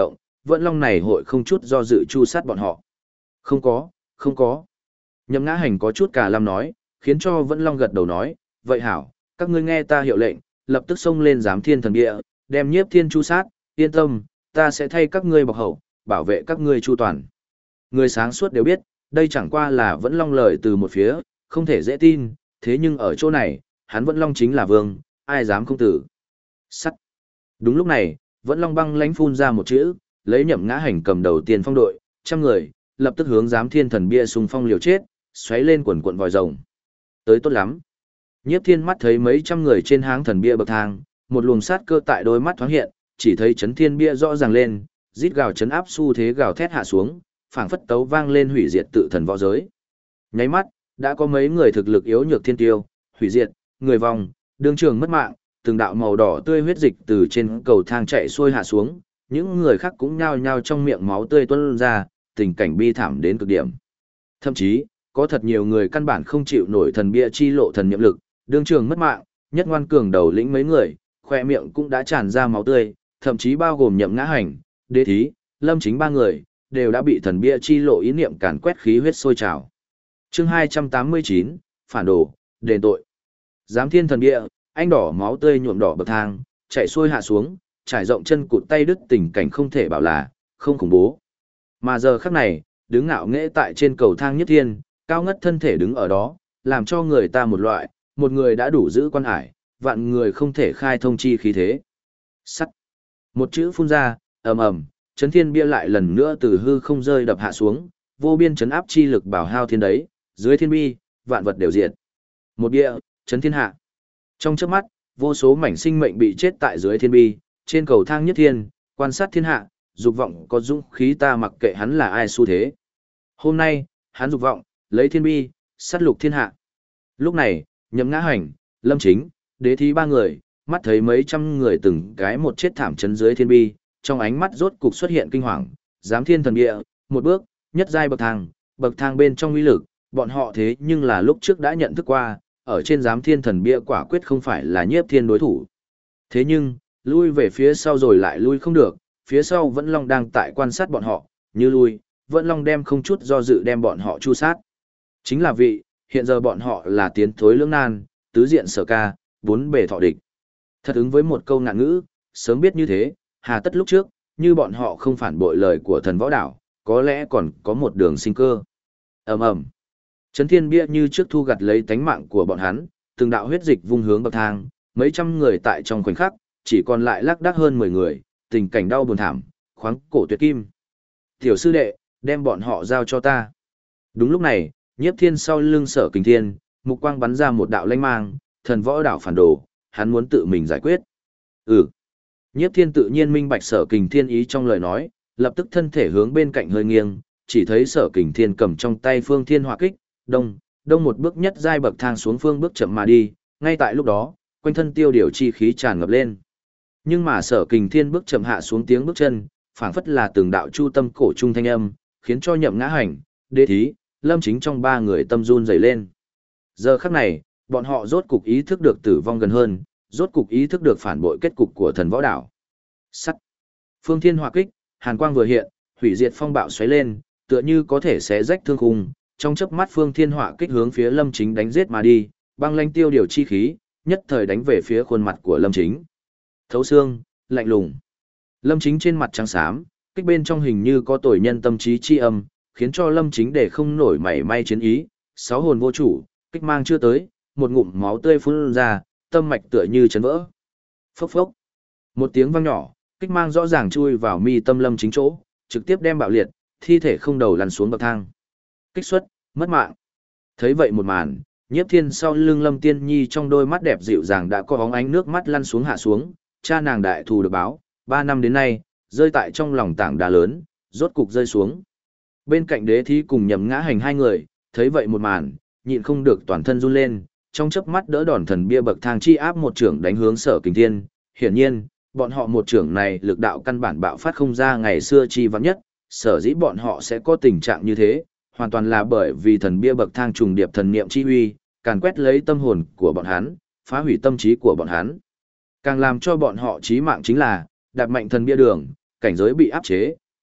Vẫn Long này hội không chút do dự chu sát bọn họ. Không có, không có. Nhậm Ngã Hành có chút cả lâm nói, khiến cho Vẫn Long gật đầu nói, vậy hảo, các ngươi nghe ta hiệu lệnh, lập tức xông lên giám thiên thần địa, đem Nhiếp Thiên chu sát, yên tâm, ta sẽ thay các ngươi bọc hậu, bảo vệ các ngươi chu toàn. Người sáng suốt đều biết, đây chẳng qua là Vẫn Long lời từ một phía, không thể dễ tin, thế nhưng ở chỗ này, hắn Vẫn Long chính là vương, ai dám không tử. Sắt. Đúng lúc này, Vẫn Long băng lãnh phun ra một chữ, lấy Nhậm Ngã Hành cầm đầu tiền phong đội, trăm người, lập tức hướng giám thiên thần bia xung phong liều chết, xoáy lên quần quần vòi rồng. Tới tốt lắm. Nhiếp Thiên mắt thấy mấy trăm người trên háng thần bia bậc thang, một luồng sát cơ tại đôi mắt thoáng hiện, chỉ thấy chấn thiên bia rõ ràng lên, rít gào chấn áp xu thế gào thét hạ xuống, phảng phất tấu vang lên hủy diệt tự thần võ giới. Nháy mắt, đã có mấy người thực lực yếu nhược thiên tiêu, hủy diệt, người vong, đương trường mất mạng, từng đạo màu đỏ tươi huyết dịch từ trên cầu thang chạy xuôi hạ xuống, những người khác cũng nhao nhao trong miệng máu tươi tuôn ra, tình cảnh bi thảm đến cực điểm. Thậm chí, có thật nhiều người căn bản không chịu nổi thần bia chi lộ thần nhiệm lực, đương trường mất mạng, nhất ngoan cường đầu lĩnh mấy người, khoe miệng cũng đã tràn ra máu tươi, thậm chí bao gồm Nhậm Ngã Hành, Đế Thí, Lâm Chính ba người, đều đã bị thần bia chi lộ ý niệm càn quét khí huyết sôi trào. Chương 289, phản đồ, đền tội. Giám thiên thần bia, anh đỏ máu tươi nhuộm đỏ bậc thang, chạy xuôi hạ xuống, trải rộng chân cụt tay đứt, tình cảnh không thể bảo là không khủng bố. Mà giờ khắc này, đứng ngạo nghễ tại trên cầu thang Nhất Thiên, cao ngất thân thể đứng ở đó, làm cho người ta một loại, một người đã đủ giữ quan hải, vạn người không thể khai thông chi khí thế. Sắt. Một chữ phun ra, ầm ầm, chấn thiên bia lại lần nữa từ hư không rơi đập hạ xuống, vô biên chấn áp chi lực bảo hao thiên đấy, dưới thiên bi, vạn vật đều diệt. Một bia, chấn thiên hạ. Trong chớp mắt, vô số mảnh sinh mệnh bị chết tại dưới thiên bi, trên cầu thang Nhất Thiên, quan sát thiên hạ, dục vọng có dũng khí ta mặc kệ hắn là ai xu thế. Hôm nay, hắn dục vọng, lấy thiên bi, sát lục thiên hạ. Lúc này, Nhậm Ngã Hành, Lâm Chính, Đế Thí ba người, mắt thấy mấy trăm người từng cái một chết thảm chấn dưới thiên bi, trong ánh mắt rốt cục xuất hiện kinh hoàng, giám thiên thần địa, một bước, nhất giai bậc thang bên trong uy lực, bọn họ thế nhưng là lúc trước đã nhận thức qua, ở trên giám thiên thần bia quả quyết không phải là Nhiếp Thiên đối thủ. Thế nhưng, lui về phía sau rồi lại lui không được, phía sau Vẫn Long đang tại quan sát bọn họ, như lui, Vẫn Long đem không chút do dự đem bọn họ chu sát. Chính là vị, hiện giờ bọn họ là tiến thối lưỡng nan, tứ diện sở ca, bốn bề thọ địch. Thật ứng với một câu ngạn ngữ, sớm biết như thế, hà tất lúc trước, như bọn họ không phản bội lời của thần võ đảo, có lẽ còn có một đường sinh cơ. Ầm ầm. Chấn thiên bia như trước thu gặt lấy tánh mạng của bọn hắn, từng đạo huyết dịch vung hướng bậc thang, mấy trăm người tại trong khoảnh khắc, chỉ còn lại lác đác hơn 10 người, tình cảnh đau buồn thảm, khoáng cổ tuyệt kim. Tiểu sư đệ, đem bọn họ giao cho ta. Đúng lúc này, Nhiếp Thiên sau lưng Sở Kình Thiên, mục quang bắn ra một đạo lanh mang, thần võ đảo phản đồ, hắn muốn tự mình giải quyết. Ừ. Nhiếp Thiên tự nhiên minh bạch Sở Kình Thiên ý trong lời nói, lập tức thân thể hướng bên cạnh hơi nghiêng, chỉ thấy Sở Kình Thiên cầm trong tay Phương Thiên Hỏa Kích, đông một bước nhất giai bậc thang xuống phương bước chậm mà đi, ngay tại lúc đó, quanh thân tiêu điều chi khí tràn ngập lên. Nhưng mà Sở Kình Thiên bước chậm hạ xuống tiếng bước chân, phảng phất là từng đạo chu tâm cổ trung thanh âm, khiến cho Nhậm Ngã Hành, Đế Thí, Lâm Chính trong ba người tâm run rẩy lên. Giờ khắc này, bọn họ rốt cục ý thức được tử vong gần hơn, rốt cục ý thức được phản bội kết cục của thần võ đảo. Sắt. Phương Thiên Hỏa Kích, hàn quang vừa hiện, hủy diệt phong bạo xoáy lên, tựa như có thể xé rách thương khung, trong chớp mắt Phương Thiên Hỏa Kích hướng phía Lâm Chính đánh giết mà đi, băng lãnh tiêu điều chi khí, nhất thời đánh về phía khuôn mặt của Lâm Chính. Thấu xương, lạnh lùng. Lâm Chính trên mặt trắng xám, kích bên trong hình như có tội nhân tâm trí chi âm, khiến cho Lâm Chính để không nổi mảy may chiến ý, sáu hồn vô chủ, kích mang chưa tới, một ngụm máu tươi phun ra, tâm mạch tựa như chấn vỡ. Phốc phốc. Một tiếng vang nhỏ, kích mang rõ ràng chui vào mi tâm Lâm Chính chỗ, trực tiếp đem bạo liệt, thi thể không đầu lăn xuống bậc thang. Kích xuất, mất mạng. Thấy vậy một màn, Nhiếp Thiên sau lưng Lâm Tiên Nhi trong đôi mắt đẹp dịu dàng đã có bóng ánh nước mắt lăn xuống hạ xuống, cha nàng đại thù được báo, 3 năm đến nay, rơi tại trong lòng tảng đá lớn, rốt cục rơi xuống. Bên cạnh Đế Thí cùng Nhậm Ngã Hành hai người, thấy vậy một màn, nhịn không được toàn thân run lên, trong chớp mắt đỡ đòn thần bia bậc thang chi áp một trưởng đánh hướng Sở Kình Thiên. Hiển nhiên, bọn họ một trưởng này lực đạo căn bản bạo phát không ra ngày xưa chi vắng nhất, sở dĩ bọn họ sẽ có tình trạng như thế, hoàn toàn là bởi vì thần bia bậc thang trùng điệp thần niệm chi uy, càn quét lấy tâm hồn của bọn hắn, phá hủy tâm trí của bọn hắn. Càng làm cho bọn họ chí mạng chính là, đạp mạnh thần bia đường, cảnh giới bị áp chế,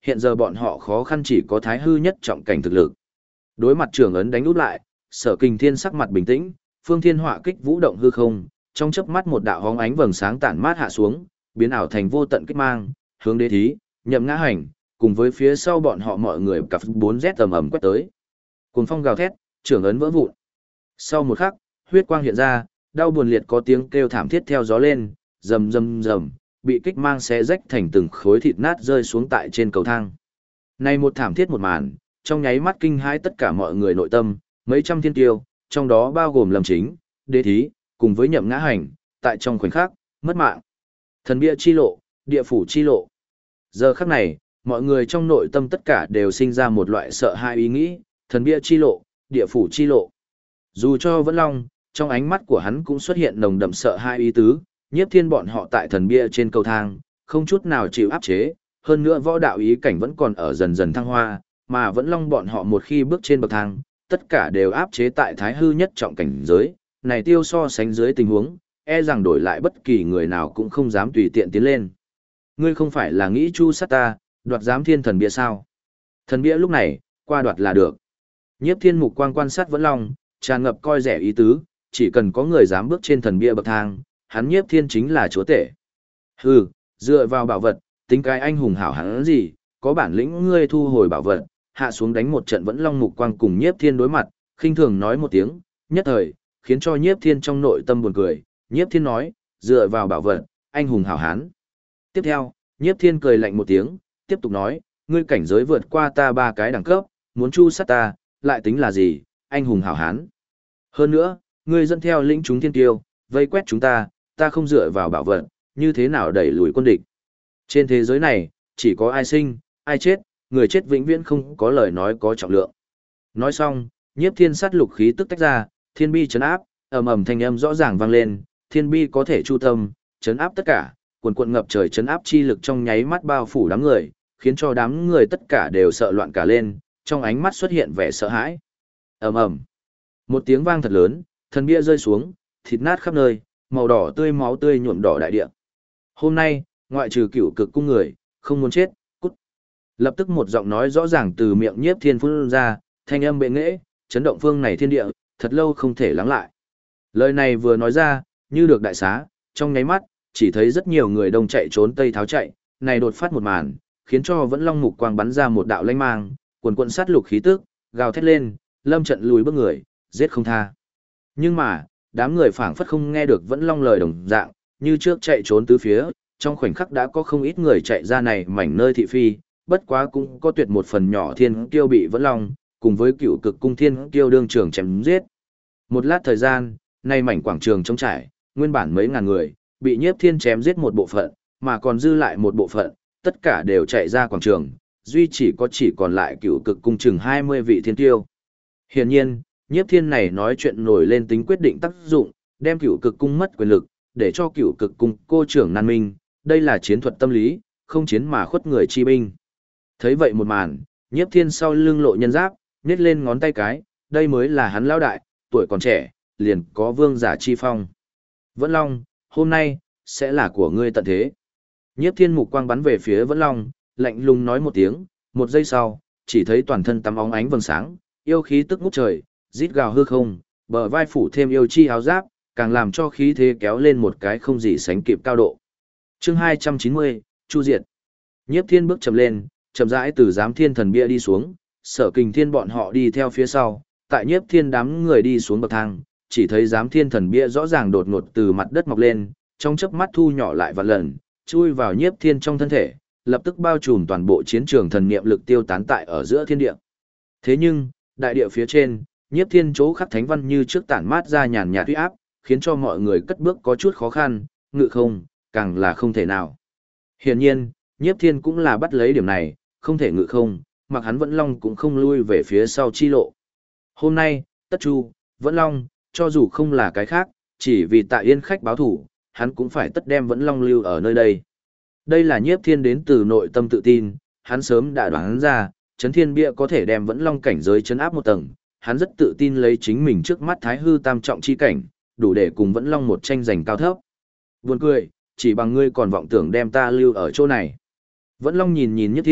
hiện giờ bọn họ khó khăn chỉ có thái hư nhất trọng cảnh thực lực. Đối mặt trưởng ấn đánh úp lại, Sở Kình Thiên sắc mặt bình tĩnh, phương thiên họa kích vũ động hư không, trong chớp mắt một đạo hóng ánh vầng sáng tản mát hạ xuống, biến ảo thành vô tận kích mang, hướng đế thí, nhậm ngã hành, cùng với phía sau bọn họ mọi người cặp 4Z ầm ầm quét tới. Cuồng phong gào thét, trưởng ấn vỡ vụn. Sau một khắc, huyết quang hiện ra, đau buồn liệt có tiếng kêu thảm thiết theo gió lên, rầm rầm rầm, bị kích mang xé rách thành từng khối thịt nát rơi xuống tại trên cầu thang. Này một thảm thiết một màn, trong nháy mắt kinh hãi tất cả mọi người nội tâm, mấy trăm thiên tiêu, trong đó bao gồm Lâm Chính, Đế Thí, cùng với Nhậm Ngã Hành, tại trong khoảnh khắc, mất mạng. Thần bia chi lộ, địa phủ chi lộ. Giờ khắc này, mọi người trong nội tâm tất cả đều sinh ra một loại sợ hãi ý nghĩ, thần bia chi lộ, địa phủ chi lộ. Dù cho Vẫn Long, trong ánh mắt của hắn cũng xuất hiện nồng đậm sợ hãi ý tứ, Nhiếp Thiên bọn họ tại thần bia trên cầu thang, không chút nào chịu áp chế, hơn nữa võ đạo ý cảnh vẫn còn ở dần dần thăng hoa, mà Vẫn Long bọn họ một khi bước trên bậc thang, tất cả đều áp chế tại thái hư nhất trọng cảnh giới, này tiêu so sánh dưới tình huống, e rằng đổi lại bất kỳ người nào cũng không dám tùy tiện tiến lên. Ngươi không phải là nghĩ chu sát ta, đoạt giám thiên thần bia sao? Thần bia lúc này, qua đoạt là được. Nhiếp Thiên mục quang quan sát Vẫn Long, tràn ngập coi rẻ ý tứ, chỉ cần có người dám bước trên thần bia bậc thang, hắn Nhiếp Thiên chính là chúa tể. Hừ, dựa vào bảo vật, tính cái anh hùng hảo hắn gì, có bản lĩnh ngươi thu hồi bảo vật, hạ xuống đánh một trận Vẫn Long mục quang cùng Nhiếp Thiên đối mặt, khinh thường nói một tiếng, nhất thời, khiến cho Nhiếp Thiên trong nội tâm buồn cười. Nhiếp Thiên nói, dựa vào bảo vật, anh hùng hảo hán. Tiếp theo, Nhiếp Thiên cười lạnh một tiếng, tiếp tục nói, ngươi cảnh giới vượt qua ta 3 cái đẳng cấp, muốn chu sát ta, lại tính là gì, anh hùng hảo hán. Hơn nữa, ngươi dẫn theo lĩnh chúng thiên tiêu, vây quét chúng ta không dựa vào bảo vật, như thế nào đẩy lùi quân địch. Trên thế giới này, chỉ có ai sinh, ai chết, người chết vĩnh viễn không có lời nói có trọng lượng. Nói xong, Nhiếp Thiên sát lục khí tức tách ra, thiên bi chấn áp, ầm ầm thanh âm rõ ràng vang lên, thiên bi có thể chu tâm, chấn áp tất cả, quần quần ngập trời chấn áp chi lực trong nháy mắt bao phủ đám người, khiến cho đám người tất cả đều sợ loạn cả lên, trong ánh mắt xuất hiện vẻ sợ hãi. Ầm ầm. Một tiếng vang thật lớn, thần bia rơi xuống, thịt nát khắp nơi, màu đỏ tươi máu tươi nhuộm đỏ đại địa. Hôm nay, ngoại trừ Cửu Cực cung người, không muốn chết, cút. Lập tức một giọng nói rõ ràng từ miệng Nhiếp Thiên phun ra, thanh âm bệ nghệ, chấn động phương này thiên địa, thật lâu không thể lắng lại. Lời này vừa nói ra, như được đại xá, trong nháy mắt, chỉ thấy rất nhiều người đông chạy trốn tây tháo chạy, này đột phát một màn, khiến cho Vẫn Long mục quang bắn ra một đạo lanh mang, quần quần sát lục khí tức, gào thét lên, lâm trận lùi bước người, giết không tha. Nhưng mà, đám người phảng phất không nghe được Vẫn Long lời đồng dạng, như trước chạy trốn tứ phía, trong khoảnh khắc đã có không ít người chạy ra này mảnh nơi thị phi, bất quá cũng có tuyệt một phần nhỏ thiên kiêu bị Vẫn Long, cùng với Cửu Cực cung thiên kiêu đương trường chém giết. Một lát thời gian, nay mảnh quảng trường trống trải, nguyên bản mấy ngàn người, bị Nhiếp Thiên chém giết một bộ phận, mà còn dư lại một bộ phận, tất cả đều chạy ra quảng trường, duy chỉ còn lại Cửu Cực cung chừng 20 vị thiên kiêu. Hiển nhiên, Nhiếp Thiên này nói chuyện nổi lên tính quyết định tác dụng, đem Cửu Cực cung mất quyền lực, để cho Cửu Cực cung cô trưởng nan minh, đây là chiến thuật tâm lý, không chiến mà khuất người chi binh. Thấy vậy một màn, Nhiếp Thiên sau lưng lộ nhân giáp, nhét lên ngón tay cái, đây mới là hắn lão đại, tuổi còn trẻ, liền có vương giả chi phong. Vẫn Long, hôm nay, sẽ là của ngươi tận thế. Nhiếp Thiên mục quang bắn về phía Vẫn Long, lạnh lùng nói một tiếng, một giây sau, chỉ thấy toàn thân tắm óng ánh vầng sáng, yêu khí tức ngút trời, rít gào hư không, bờ vai phủ thêm yêu chi áo giáp, càng làm cho khí thế kéo lên một cái không gì sánh kịp cao độ. Chương 290, Chu Diệt. Nhiếp Thiên bước chậm lên, chậm rãi từ Giám Thiên thần bia đi xuống, Sở Kình Thiên bọn họ đi theo phía sau, tại Nhiếp Thiên đám người đi xuống bậc thang, chỉ thấy Giám Thiên thần bia rõ ràng đột ngột từ mặt đất mọc lên, trong chớp mắt thu nhỏ lại vạn lần, chui vào Nhiếp Thiên trong thân thể, lập tức bao trùm toàn bộ chiến trường thần niệm lực tiêu tán tại ở giữa thiên địa. Thế nhưng, đại địa phía trên, Nhiếp Thiên chỗ khắc thánh văn như trước tản mát ra nhàn nhạt uy áp, khiến cho mọi người cất bước có chút khó khăn, ngự không, càng là không thể nào. Hiển nhiên, Nhiếp Thiên cũng là bắt lấy điểm này, không thể ngự không, mặc hắn Vẫn Long cũng không lui về phía sau chi lộ. Hôm nay, Tất Chu, Vẫn Long, cho dù không là cái khác, chỉ vì Tạ Yên khách báo thủ, hắn cũng phải tất đem Vẫn Long lưu ở nơi đây. Đây là Nhiếp Thiên đến từ nội tâm tự tin, hắn sớm đã đoán ra, Chấn Thiên Bia có thể đem Vẫn Long cảnh giới chấn áp một tầng, hắn rất tự tin lấy chính mình trước mắt Thái Hư tam trọng chi cảnh, đủ để cùng Vẫn Long một tranh giành cao thấp. Buồn cười, chỉ bằng ngươi còn vọng tưởng đem ta lưu ở chỗ này. Vẫn Long nhìn Nhiếp Thiên,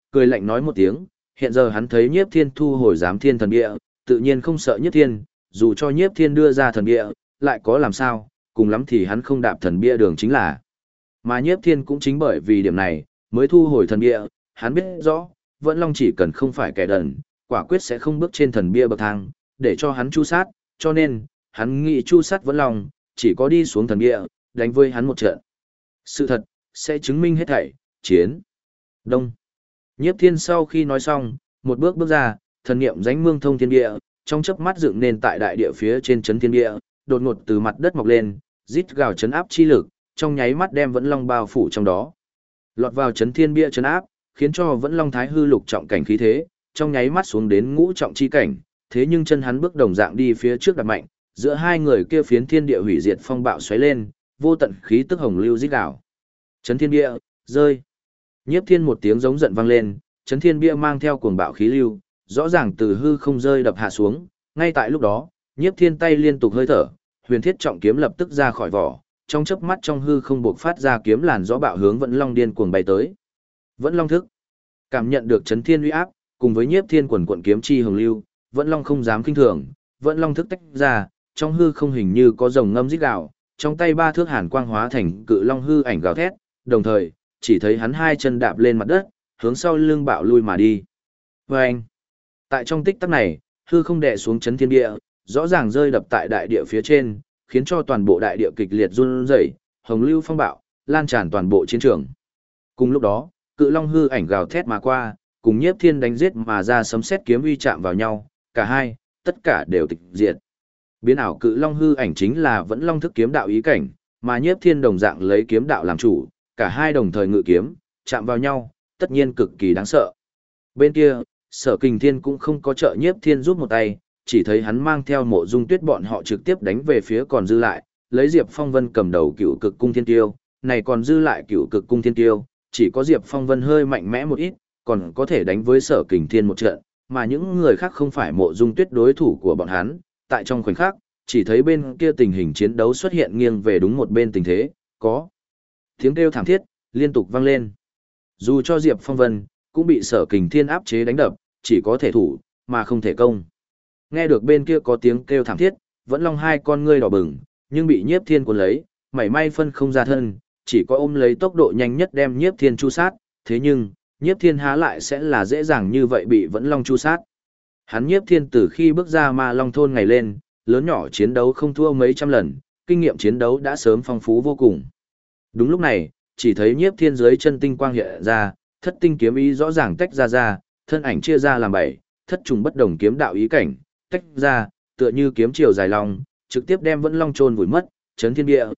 cười lạnh nói một tiếng, hiện giờ hắn thấy Nhiếp Thiên thu hồi Giám Thiên thần bia, tự nhiên không sợ Nhiếp Thiên, dù cho Nhiếp Thiên đưa ra thần bia, lại có làm sao, cùng lắm thì hắn không đạp thần bia đường chính là. Mà Nhiếp Thiên cũng chính bởi vì điểm này, mới thu hồi thần bia, hắn biết rõ, Vẫn Long chỉ cần không phải kẻ đần, quả quyết sẽ không bước trên thần bia bậc thang, để cho hắn chu sát, cho nên, hắn nghĩ chu sát Vẫn Long, chỉ có đi xuống thần bia, đánh với hắn một trận. Sự thật, sẽ chứng minh hết thảy, chiến. Đông. Nhiếp Thiên sau khi nói xong, một bước bước ra, thần niệm dánh mương thông thiên địa, trong chớp mắt dựng nên tại đại địa phía trên chấn thiên địa, đột ngột từ mặt đất mọc lên, rít gào chấn áp chi lực, trong nháy mắt đem Vẫn Long bao phủ trong đó. Lọt vào chấn thiên bia chấn áp, khiến cho Vẫn Long thái hư lục trọng cảnh khí thế, trong nháy mắt xuống đến ngũ trọng chi cảnh, thế nhưng chân hắn bước đồng dạng đi phía trước đặt mạnh, giữa hai người kia phiến thiên địa hủy diệt phong bạo xoáy lên, vô tận khí tức hồng lưu rít gào. Chấn thiên bia, rơi. Nhiếp Thiên một tiếng giống giận vang lên, chấn thiên bia mang theo cuồng bạo khí lưu, rõ ràng từ hư không rơi đập hạ xuống, ngay tại lúc đó, Nhiếp Thiên tay liên tục hơi thở, huyền thiết trọng kiếm lập tức ra khỏi vỏ, trong chớp mắt trong hư không buộc phát ra kiếm làn gió bạo hướng Vẫn Long điên cuồng bay tới. Vẫn Long thức, cảm nhận được chấn thiên uy áp, cùng với Nhiếp Thiên quần quận kiếm chi hồng lưu, Vẫn Long không dám khinh thường, Vẫn Long thức tách ra, trong hư không hình như có rồng ngâm rít gào, trong tay ba thước hàn quang hóa thành cự long hư ảnh gào thét, đồng thời, chỉ thấy hắn hai chân đạp lên mặt đất, hướng sau lưng bạo lui mà đi. Vâng! Tại trong tích tắc này, hư không đè xuống chấn thiên địa, rõ ràng rơi đập tại đại địa phía trên, khiến cho toàn bộ đại địa kịch liệt run rẩy, hồng lưu phong bạo, lan tràn toàn bộ chiến trường. Cùng lúc đó, cự long hư ảnh gào thét mà qua, cùng Nhiếp Thiên đánh giết mà ra sấm sét kiếm uy chạm vào nhau, cả hai, tất cả đều tịch diệt. Biến ảo cự long hư ảnh chính là Vẫn Long thức kiếm đạo ý cảnh, mà Nhiếp Thiên đồng dạng lấy kiếm đạo làm chủ, cả hai đồng thời ngự kiếm, chạm vào nhau, tất nhiên cực kỳ đáng sợ. Bên kia, Sở Kình Thiên cũng không có trợ Nhiếp Thiên giúp một tay, chỉ thấy hắn mang theo Mộ Dung Tuyết bọn họ trực tiếp đánh về phía còn dư lại, lấy Diệp Phong Vân cầm đầu Cựu Cực Cung Thiên Tiêu, này còn dư lại Cựu Cực Cung Thiên Tiêu, chỉ có Diệp Phong Vân hơi mạnh mẽ một ít, còn có thể đánh với Sở Kình Thiên một trận, mà những người khác không phải Mộ Dung Tuyết đối thủ của bọn hắn, tại trong khoảnh khắc, chỉ thấy bên kia tình hình chiến đấu xuất hiện nghiêng về đúng một bên tình thế, có tiếng kêu thảm thiết liên tục vang lên. Dù cho Diệp Phong Vân cũng bị Sở Kình Thiên áp chế đánh đập, chỉ có thể thủ mà không thể công. Nghe được bên kia có tiếng kêu thảm thiết, Vẫn Long hai con ngươi đỏ bừng, nhưng bị Nhiếp Thiên cuốn lấy, mảy may phân không ra thân, chỉ có ôm lấy tốc độ nhanh nhất đem Nhiếp Thiên chu sát, thế nhưng, Nhiếp Thiên há lại sẽ là dễ dàng như vậy bị Vẫn Long chu sát. Hắn Nhiếp Thiên từ khi bước ra Ma Long thôn ngày lên, lớn nhỏ chiến đấu không thua mấy trăm lần, kinh nghiệm chiến đấu đã sớm phong phú vô cùng. Đúng lúc này, chỉ thấy Nhiếp Thiên dưới chân tinh quang hiện ra, thất tinh kiếm ý rõ ràng tách ra, thân ảnh chia ra làm bảy, thất trùng bất đồng kiếm đạo ý cảnh, tách ra, tựa như kiếm chiều dài long, trực tiếp đem Vẫn Long chôn vùi mất, chấn thiên địa,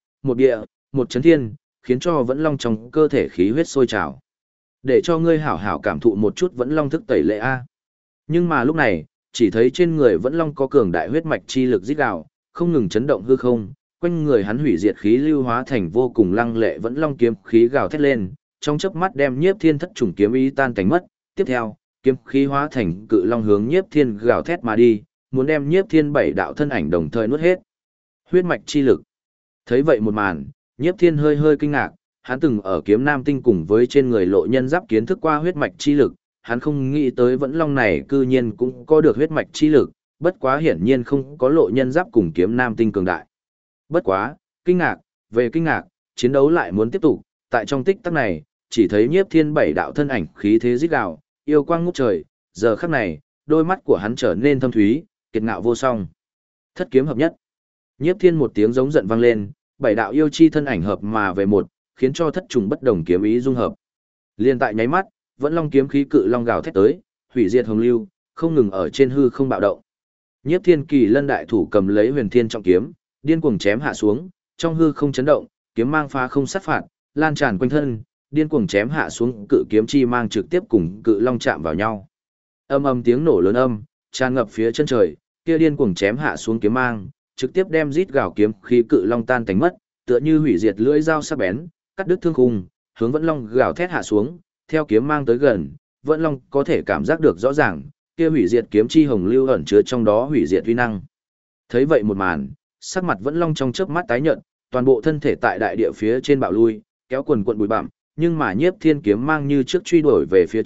một chấn thiên, khiến cho Vẫn Long trong cơ thể khí huyết sôi trào. Để cho ngươi hảo hảo cảm thụ một chút Vẫn Long thức tẩy lệ a. Nhưng mà lúc này, chỉ thấy trên người Vẫn Long có cường đại huyết mạch chi lực rít gào, không ngừng chấn động hư không, quanh người hắn hủy diệt khí lưu hóa thành vô cùng lăng lệ Vẫn Long kiếm khí gào thét lên, trong chớp mắt đem Nhiếp Thiên thất trùng kiếm ý tan cảnh mất. Tiếp theo, kiếm khí hóa thành cự long hướng Nhiếp Thiên gào thét mà đi, muốn đem Nhiếp Thiên bảy đạo thân ảnh đồng thời nuốt hết. Huyết mạch chi lực. Thấy vậy một màn, Nhiếp Thiên hơi hơi kinh ngạc, hắn từng ở Kiếm Nam Tinh cùng với trên người Lộ Nhân Giáp kiến thức qua huyết mạch chi lực, hắn không nghĩ tới Vẫn Long này cư nhiên cũng có được huyết mạch chi lực, bất quá hiển nhiên không có Lộ Nhân Giáp cùng Kiếm Nam Tinh cường đại. Bất quá, kinh ngạc, về kinh ngạc, chiến đấu lại muốn tiếp tục, tại trong tích tắc này, chỉ thấy Nhiếp Thiên bảy đạo thân ảnh khí thế rít gào, yêu quang ngút trời, giờ khắc này, đôi mắt của hắn trở nên thâm thúy, kiệt ngạo vô song. Thất kiếm hợp nhất. Nhiếp Thiên một tiếng giống giận vang lên, bảy đạo yêu chi thân ảnh hợp mà về một, khiến cho thất trùng bất đồng kiếm ý dung hợp. Liên tại nháy mắt, Vẫn Long kiếm khí cự long gào thét tới, hủy diệt hồng lưu, không ngừng ở trên hư không bạo động. Nhiếp Thiên kỳ lân đại thủ cầm lấy Huyền Thiên trọng kiếm, điên cuồng chém hạ xuống, trong hư không chấn động, kiếm mang phá không sát phạt, lan tràn quanh thân, điên cuồng chém hạ xuống, cự kiếm chi mang trực tiếp cùng cự long chạm vào nhau. Âm âm tiếng nổ lớn âm, tràn ngập phía chân trời, kia điên cuồng chém hạ xuống kiếm mang, trực tiếp đem rít gào kiếm khí cự long tan tành mất, tựa như hủy diệt lưỡi dao sắc bén, cắt đứt thương khung, hướng Vẫn Long gào thét hạ xuống, theo kiếm mang tới gần, Vẫn Long có thể cảm giác được rõ ràng, kia hủy diệt kiếm chi hồng lưu ẩn chứa trong đó hủy diệt uy năng. Thấy vậy một màn, sắc mặt Vẫn Long trong chớp mắt tái nhợt, toàn bộ thân thể tại đại địa phía trên bạo lui, kéo quần quần bụi bặm, nhưng mà Nhiếp Thiên kiếm mang như trước truy đuổi về phía trước,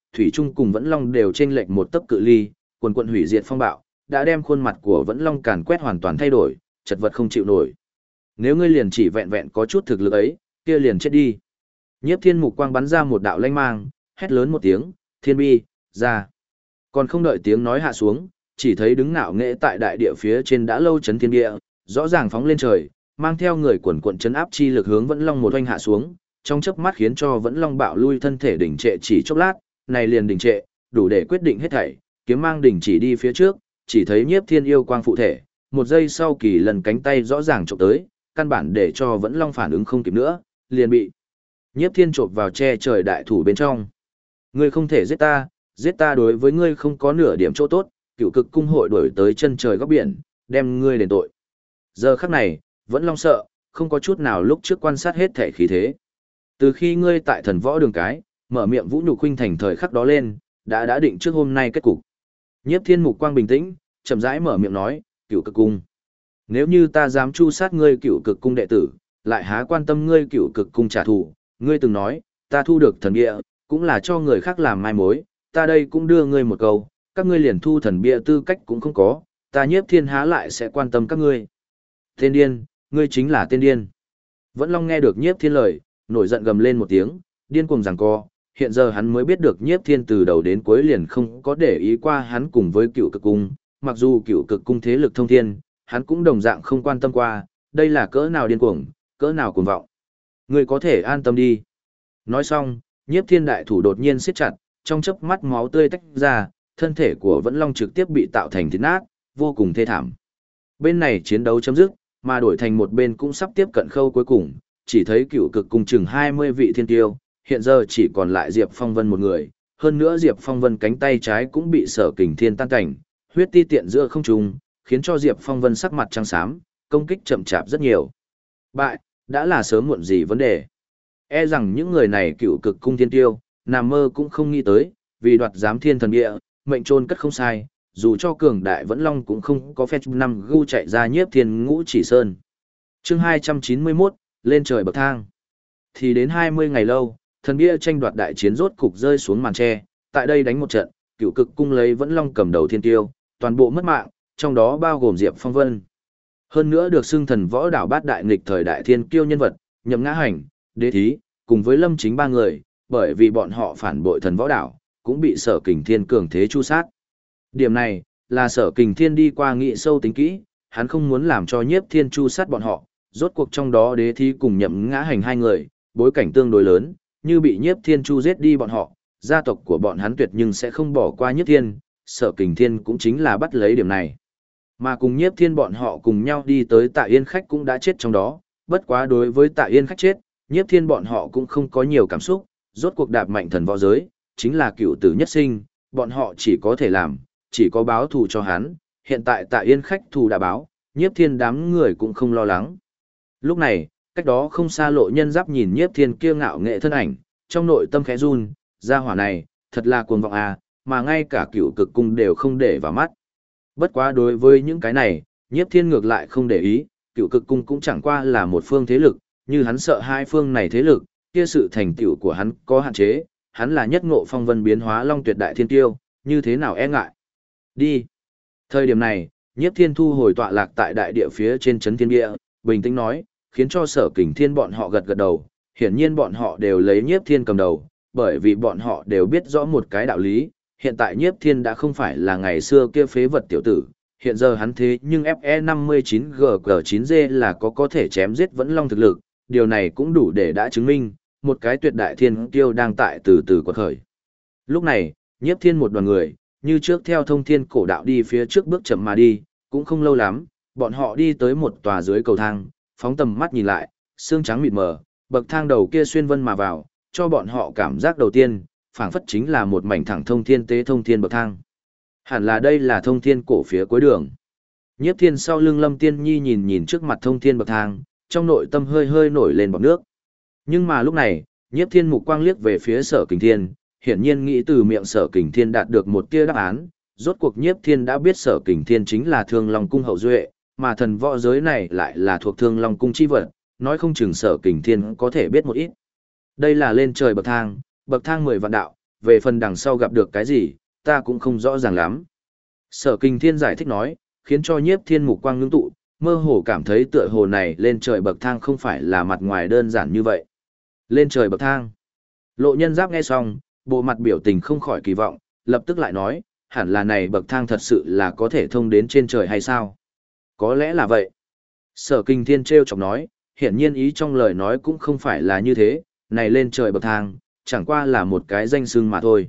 thủy trung cùng Vẫn Long đều chênh lệch một tấc cự ly, quần quần hủy diệt phong bạo, đã đem khuôn mặt của Vẫn Long càn quét hoàn toàn thay đổi, chật vật không chịu nổi. Nếu ngươi liền chỉ vẹn vẹn có chút thực lực ấy, kia liền chết đi. Nhiếp Thiên mục quang bắn ra một đạo lanh mang, hét lớn một tiếng, "Thiên bi, ra!" Còn không đợi tiếng nói hạ xuống, chỉ thấy đứng ngạo nghệ tại đại địa phía trên đã lâu chấn thiên địa, rõ ràng phóng lên trời, mang theo người quần quần chấn áp chi lực hướng Vẫn Long một oanh hạ xuống, trong chớp mắt khiến cho Vẫn Long bạo lui thân thể đỉnh trệ chỉ chốc lát, này liền đỉnh trệ, đủ để quyết định hết thảy, kiếm mang đỉnh chỉ đi phía trước, chỉ thấy Nhiếp Thiên yêu quang phụ thể, một giây sau kỳ lần cánh tay rõ ràng chụp tới, căn bản để cho Vẫn Long phản ứng không kịp nữa, liền bị Nhiếp Thiên chộp vào che trời đại thủ bên trong. Ngươi không thể giết ta đối với ngươi không có nửa điểm chỗ tốt, Cửu Cực cung hội đuổi tới chân trời góc biển, đem ngươi đền tội. Giờ khắc này, Vẫn Long sợ, không có chút nào lúc trước quan sát hết thể khí thế. Từ khi ngươi tại thần võ đường cái, mở miệng vũ nhục huynh thành thời khắc đó lên, đã định trước hôm nay kết cục. Nhiếp Thiên mục quang bình tĩnh, chậm rãi mở miệng nói, Cửu Cực cung. Nếu như ta dám tru sát ngươi Cửu Cực cung đệ tử, lại há quan tâm ngươi Cửu Cực cung trả thù, ngươi từng nói, ta thu được thần bia, cũng là cho người khác làm mai mối, ta đây cũng đưa ngươi một câu, các ngươi liền thu thần bia tư cách cũng không có, ta Nhiếp Thiên há lại sẽ quan tâm các ngươi. Tên điên, ngươi chính là tên điên. Vẫn Long nghe được Nhiếp Thiên lời, nổi giận gầm lên một tiếng, điên cuồng giằng co, hiện giờ hắn mới biết được Nhiếp Thiên từ đầu đến cuối liền không có để ý qua hắn cùng với Cửu Cực cung, mặc dù Cửu Cực cung thế lực thông thiên, hắn cũng đồng dạng không quan tâm qua, đây là cỡ nào điên cuồng, cỡ nào cuồng vọng. Ngươi có thể an tâm đi. Nói xong, Nhiếp Thiên đại thủ đột nhiên siết chặt, trong chớp mắt máu tươi tách ra, thân thể của Vẫn Long trực tiếp bị tạo thành thịt nát, vô cùng thê thảm. Bên này chiến đấu chấm dứt, mà đổi thành một bên cũng sắp tiếp cận khâu cuối cùng, chỉ thấy Cửu Cực cung chừng 20 vị thiên tiêu, hiện giờ chỉ còn lại Diệp Phong Vân một người, hơn nữa Diệp Phong Vân cánh tay trái cũng bị Sở Kình Thiên tan cảnh, huyết ti tiện giữa không trung, khiến cho Diệp Phong Vân sắc mặt trắng xám, công kích chậm chạp rất nhiều. Bại, đã là sớm muộn gì vấn đề. E rằng những người này Cửu Cực cung thiên tiêu, nằm mơ cũng không nghĩ tới, vì đoạt giám thiên thần địa, mệnh trôn cất không sai, dù cho cường đại Vẫn Long cũng không có phép năm gu chạy ra Nhiếp Thiên ngũ chỉ sơn. Chương 291, lên trời bậc thang. Thì đến 20 ngày lâu, thần bia tranh đoạt đại chiến rốt cục rơi xuống màn tre, tại đây đánh một trận, Cửu Cực cung lấy Vẫn Long cầm đầu thiên tiêu, toàn bộ mất mạng, trong đó bao gồm Diệp Phong Vân. Hơn nữa được xưng thần võ đảo bát đại nghịch thời đại thiên kiêu nhân vật, Nhậm Ngã Hành, Đế Thí, cùng với Lâm Chính ba người, bởi vì bọn họ phản bội thần võ đảo, cũng bị Sở Kình Thiên cường thế chu sát. Điểm này, là Sở Kình Thiên đi qua nghị sâu tính kỹ, hắn không muốn làm cho Nhiếp Thiên chu sát bọn họ, rốt cuộc trong đó Đế Thí cùng Nhậm Ngã Hành hai người, bối cảnh tương đối lớn, như bị Nhiếp Thiên chu giết đi bọn họ, gia tộc của bọn hắn tuyệt nhưng sẽ không bỏ qua Nhiếp Thiên, Sở Kình Thiên cũng chính là bắt lấy điểm này. Mà cùng Nhiếp Thiên bọn họ cùng nhau đi tới Tạ Yên khách cũng đã chết trong đó, bất quá đối với Tạ Yên khách chết, Nhiếp Thiên bọn họ cũng không có nhiều cảm xúc, rốt cuộc đạp mạnh thần võ giới, chính là cựu tử nhất sinh, bọn họ chỉ có thể làm, chỉ có báo thù cho hắn, hiện tại Tạ Yên khách thù đã báo, Nhiếp Thiên đám người cũng không lo lắng. Lúc này, cách đó không xa Lộ Nhân Giáp nhìn Nhiếp Thiên kia ngạo nghệ thân ảnh, trong nội tâm khẽ run, gia hỏa này, thật là cuồng vọng à, mà ngay cả Cửu Cực cung đều không để vào mắt. Bất quá đối với những cái này, Nhiếp Thiên ngược lại không để ý, Cửu Cực cung cũng chẳng qua là một phương thế lực, như hắn sợ hai phương này thế lực, kia sự thành tựu của hắn có hạn chế, hắn là nhất ngộ phong vân biến hóa long tuyệt đại thiên tiêu, như thế nào e ngại. Đi. Thời điểm này, Nhiếp Thiên thu hồi tọa lạc tại đại địa phía trên chấn thiên địa, bình tĩnh nói, khiến cho Sở Kình Thiên bọn họ gật gật đầu, hiển nhiên bọn họ đều lấy Nhiếp Thiên cầm đầu, bởi vì bọn họ đều biết rõ một cái đạo lý, hiện tại Nhiếp Thiên đã không phải là ngày xưa kia phế vật tiểu tử, hiện giờ hắn thế nhưng FE59GG9G là có thể chém giết vẫn long thực lực, điều này cũng đủ để đã chứng minh, một cái tuyệt đại thiên kiêu đang tại từ từ quật khởi. Lúc này, Nhiếp Thiên một đoàn người, như trước theo thông thiên cổ đạo đi phía trước bước chậm mà đi, cũng không lâu lắm, bọn họ đi tới một tòa dưới cầu thang, phóng tầm mắt nhìn lại, xương trắng mịt mờ, bậc thang đầu kia xuyên vân mà vào, cho bọn họ cảm giác đầu tiên, phảng phất chính là một mảnh thẳng thông thiên tế thông thiên bậc thang. Hẳn là đây là thông thiên cổ phía cuối đường. Nhiếp Thiên sau lưng Lâm Tiên Nhi nhìn nhìn trước mặt thông thiên bậc thang, trong nội tâm hơi hơi nổi lên bọt nước. Nhưng mà lúc này, Nhiếp Thiên mục quang liếc về phía Sở Kình Thiên, hiển nhiên nghĩ từ miệng Sở Kình Thiên đạt được một tia đáp án, rốt cuộc Nhiếp Thiên đã biết Sở Kình Thiên chính là Thương Long cung hậu duệ, mà thần võ giới này lại là thuộc Thương Long cung chi vật, nói không chừng Sở Kình Thiên có thể biết một ít. Đây là lên trời bậc thang 10 vạn đạo, về phần đằng sau gặp được cái gì, ta cũng không rõ ràng lắm. Sở Kình Thiên giải thích nói, khiến cho Nhiếp Thiên mục quang ngưng tụ, mơ hồ cảm thấy tựa hồ này lên trời bậc thang không phải là mặt ngoài đơn giản như vậy. Lên trời bậc thang. Lộ Nhân Giáp nghe xong, bộ mặt biểu tình không khỏi kỳ vọng, lập tức lại nói, hẳn là này bậc thang thật sự là có thể thông đến trên trời hay sao? Có lẽ là vậy. Sở Kình Thiên trêu chọc nói, hiển nhiên ý trong lời nói cũng không phải là như thế, này lên trời bậc thang, chẳng qua là một cái danh xưng mà thôi.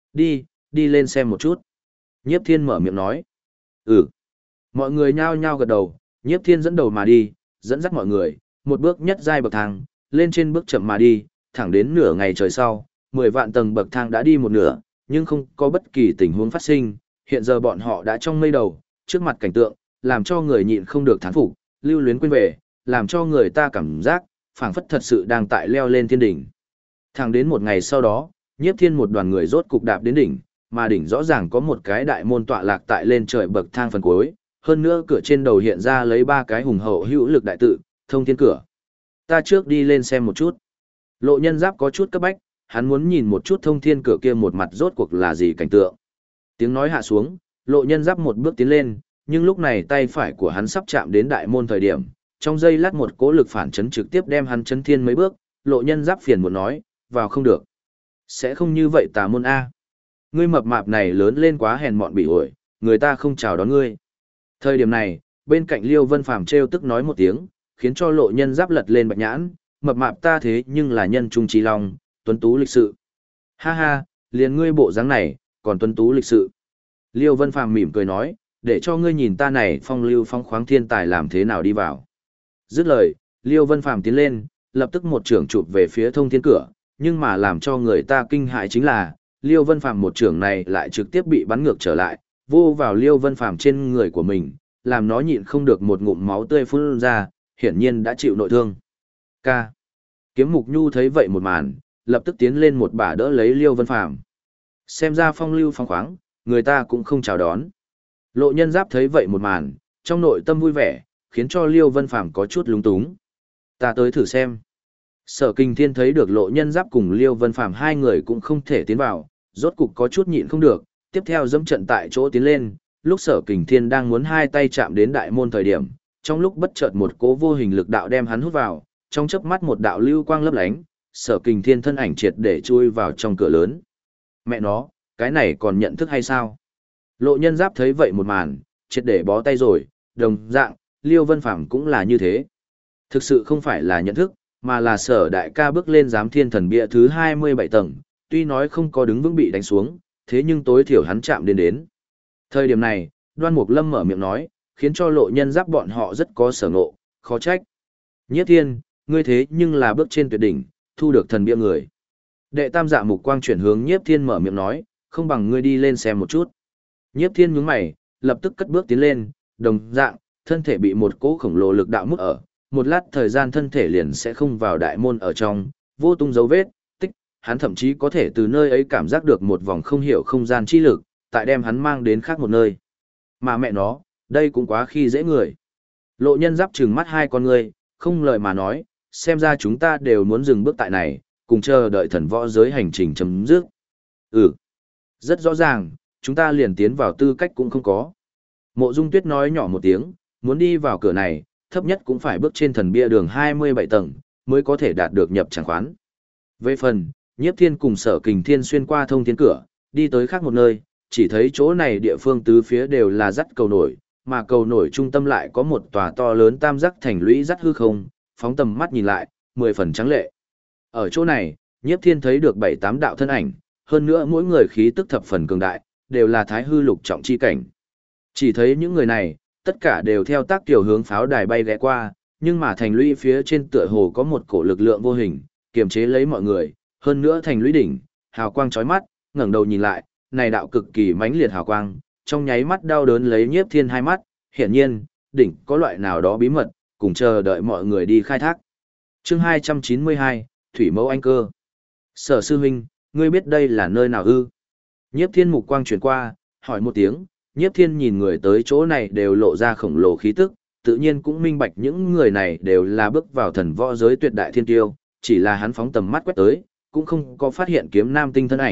Đi lên xem một chút. Nhiếp Thiên mở miệng nói. Ừ. Mọi người nhao nhao gật đầu, Nhiếp Thiên dẫn đầu mà đi, dẫn dắt mọi người, một bước nhất giai bậc thang, lên trên bước chậm mà đi, thẳng đến nửa ngày trời sau, 10 vạn tầng bậc thang đã đi một nửa, nhưng không có bất kỳ tình huống phát sinh, hiện giờ bọn họ đã trong mây đầu, trước mặt cảnh tượng, làm cho người nhịn không được thán phục, lưu luyến quên về, làm cho người ta cảm giác, phảng phất thật sự đang tại leo lên thiên đỉnh. Thẳng đến một ngày sau đó, Nhiếp Thiên một đoàn người rốt cục đạp đến đỉnh, mà đỉnh rõ ràng có một cái đại môn tọa lạc tại lên trời bậc thang phần cuối, hơn nữa cửa trên đầu hiện ra lấy 3 cái hùng hậu hữu lực đại tự, thông thiên cửa. Ta trước đi lên xem một chút. Lộ Nhân Giáp có chút cấp bách, hắn muốn nhìn một chút thông thiên cửa kia một mặt rốt cuộc là gì cảnh tượng. Tiếng nói hạ xuống, Lộ Nhân Giáp một bước tiến lên, nhưng lúc này tay phải của hắn sắp chạm đến đại môn thời điểm, trong giây lát một cỗ lực phản chấn trực tiếp đem hắn chấn thiên mấy bước, Lộ Nhân Giáp phiền muốn nói, vào không được. Sẽ không như vậy tà môn A. Ngươi mập mạp này lớn lên quá hèn mọn bị ổi, người ta không chào đón ngươi. Thời điểm này, bên cạnh Liêu Vân Phàm trêu tức nói một tiếng, khiến cho Lộ Nhân Giáp lật lên bạch nhãn, mập mạp ta thế nhưng là nhân trung trí long, tuấn tú lịch sự. Ha ha, liền ngươi bộ dáng này, còn tuấn tú lịch sự. Liêu Vân Phàm mỉm cười nói, để cho ngươi nhìn ta này phong lưu phong khoáng thiên tài làm thế nào đi vào. Dứt lời, Liêu Vân Phàm tiến lên, lập tức một trưởng chụp về phía thông thiên cửa, nhưng mà làm cho người ta kinh hãi chính là, Liêu Vân Phàm một trưởng này lại trực tiếp bị bắn ngược trở lại, vô vào Liêu Vân Phàm trên người của mình, làm nó nhịn không được một ngụm máu tươi phun ra, hiển nhiên đã chịu nội thương. Ca. Kiếm Mục Nhu thấy vậy một màn, lập tức tiến lên một bà đỡ lấy Liêu Vân Phàm. Xem ra phong lưu phong khoáng, người ta cũng không chào đón. Lộ Nhân Giáp thấy vậy một màn, trong nội tâm vui vẻ, khiến cho Liêu Vân Phàm có chút lúng túng. Ta tới thử xem. Sở Kình Thiên thấy được Lộ Nhân Giáp cùng Liêu Vân Phàm hai người cũng không thể tiến vào, rốt cục có chút nhịn không được, tiếp theo dẫm trận tại chỗ tiến lên, lúc Sở Kình Thiên đang muốn hai tay chạm đến đại môn thời điểm, trong lúc bất chợt một cỗ vô hình lực đạo đem hắn hút vào, trong chớp mắt một đạo lưu quang lấp lánh, Sở Kình Thiên thân ảnh triệt để chui vào trong cửa lớn. Mẹ nó, cái này còn nhận thức hay sao? Lộ Nhân Giáp thấy vậy một màn, triệt để bó tay rồi, đồng dạng, Liêu Vân Phàm cũng là như thế. Thực sự không phải là nhận thức, mà là Sở đại ca bước lên giám thiên thần bia thứ 27 tầng, tuy nói không có đứng vững bị đánh xuống, thế nhưng tối thiểu hắn chạm đến. Thời điểm này, Đoan Mục Lâm mở miệng nói, khiến cho Lộ Nhân Giáp bọn họ rất có sở ngộ, khó trách. Nhiếp Thiên, ngươi thế nhưng là bước trên tuyệt đỉnh, thu được thần bia người. Đệ Tam Dạ mục quang chuyển hướng Nhiếp Thiên mở miệng nói, không bằng ngươi đi lên xem một chút. Nhiếp Thiên nhướng mày, lập tức cất bước tiến lên, đồng dạng, thân thể bị một cỗ khổng lồ lực đạo mút ở, một lát thời gian thân thể liền sẽ không vào đại môn ở trong, vô tung dấu vết, tích, hắn thậm chí có thể từ nơi ấy cảm giác được một vòng không hiểu không gian chi lực, tại đem hắn mang đến khác một nơi. Mà mẹ nó, đây cũng quá khi dễ người. Lộ Nhân Giáp trừng mắt hai con ngươi, không lời mà nói, xem ra chúng ta đều muốn dừng bước tại này, cùng chờ đợi thần võ giới hành trình chấm dứt. Ừ, rất rõ ràng, chúng ta liền tiến vào tư cách cũng không có. Mộ Dung Tuyết nói nhỏ một tiếng, muốn đi vào cửa này, thấp nhất cũng phải bước trên thần bia đường 27 tầng, mới có thể đạt được nhập tràng khoán. Về phần, Nhiếp Thiên cùng Sở Kình Thiên xuyên qua thông thiên cửa, đi tới khác một nơi, chỉ thấy chỗ này địa phương tứ phía đều là dắt cầu nổi, mà cầu nổi trung tâm lại có một tòa to lớn tam giác thành lũy dắt hư không, phóng tầm mắt nhìn lại, 10 phần trắng lệ. Ở chỗ này, Nhiếp Thiên thấy được 7-8 đạo thân ảnh, hơn nữa mỗi người khí tức thập phần cường đại, đều là thái hư lục trọng chi cảnh. Chỉ thấy những người này, tất cả đều theo tác kiểu hướng pháo đài bay ghé qua, nhưng mà thành lũy phía trên tựa hồ có một cổ lực lượng vô hình, kiềm chế lấy mọi người, hơn nữa thành lũy đỉnh, hào quang chói mắt, ngẩng đầu nhìn lại, này đạo cực kỳ mãnh liệt hào quang, trong nháy mắt đau đớn lấy Nhiếp Thiên hai mắt, hiển nhiên, đỉnh có loại nào đó bí mật, cùng chờ đợi mọi người đi khai thác. Chương 292, Thủy Mẫu Anh Cơ. Sở sư huynh, ngươi biết đây là nơi nào ư? Nhiếp Thiên mục quang chuyển qua, hỏi một tiếng, Nhiếp Thiên nhìn người tới chỗ này đều lộ ra khổng lồ khí tức, tự nhiên cũng minh bạch những người này đều là bước vào thần võ giới tuyệt đại thiên tiêu, chỉ là hắn phóng tầm mắt quét tới, cũng không có phát hiện kiếm nam tinh thân ảnh,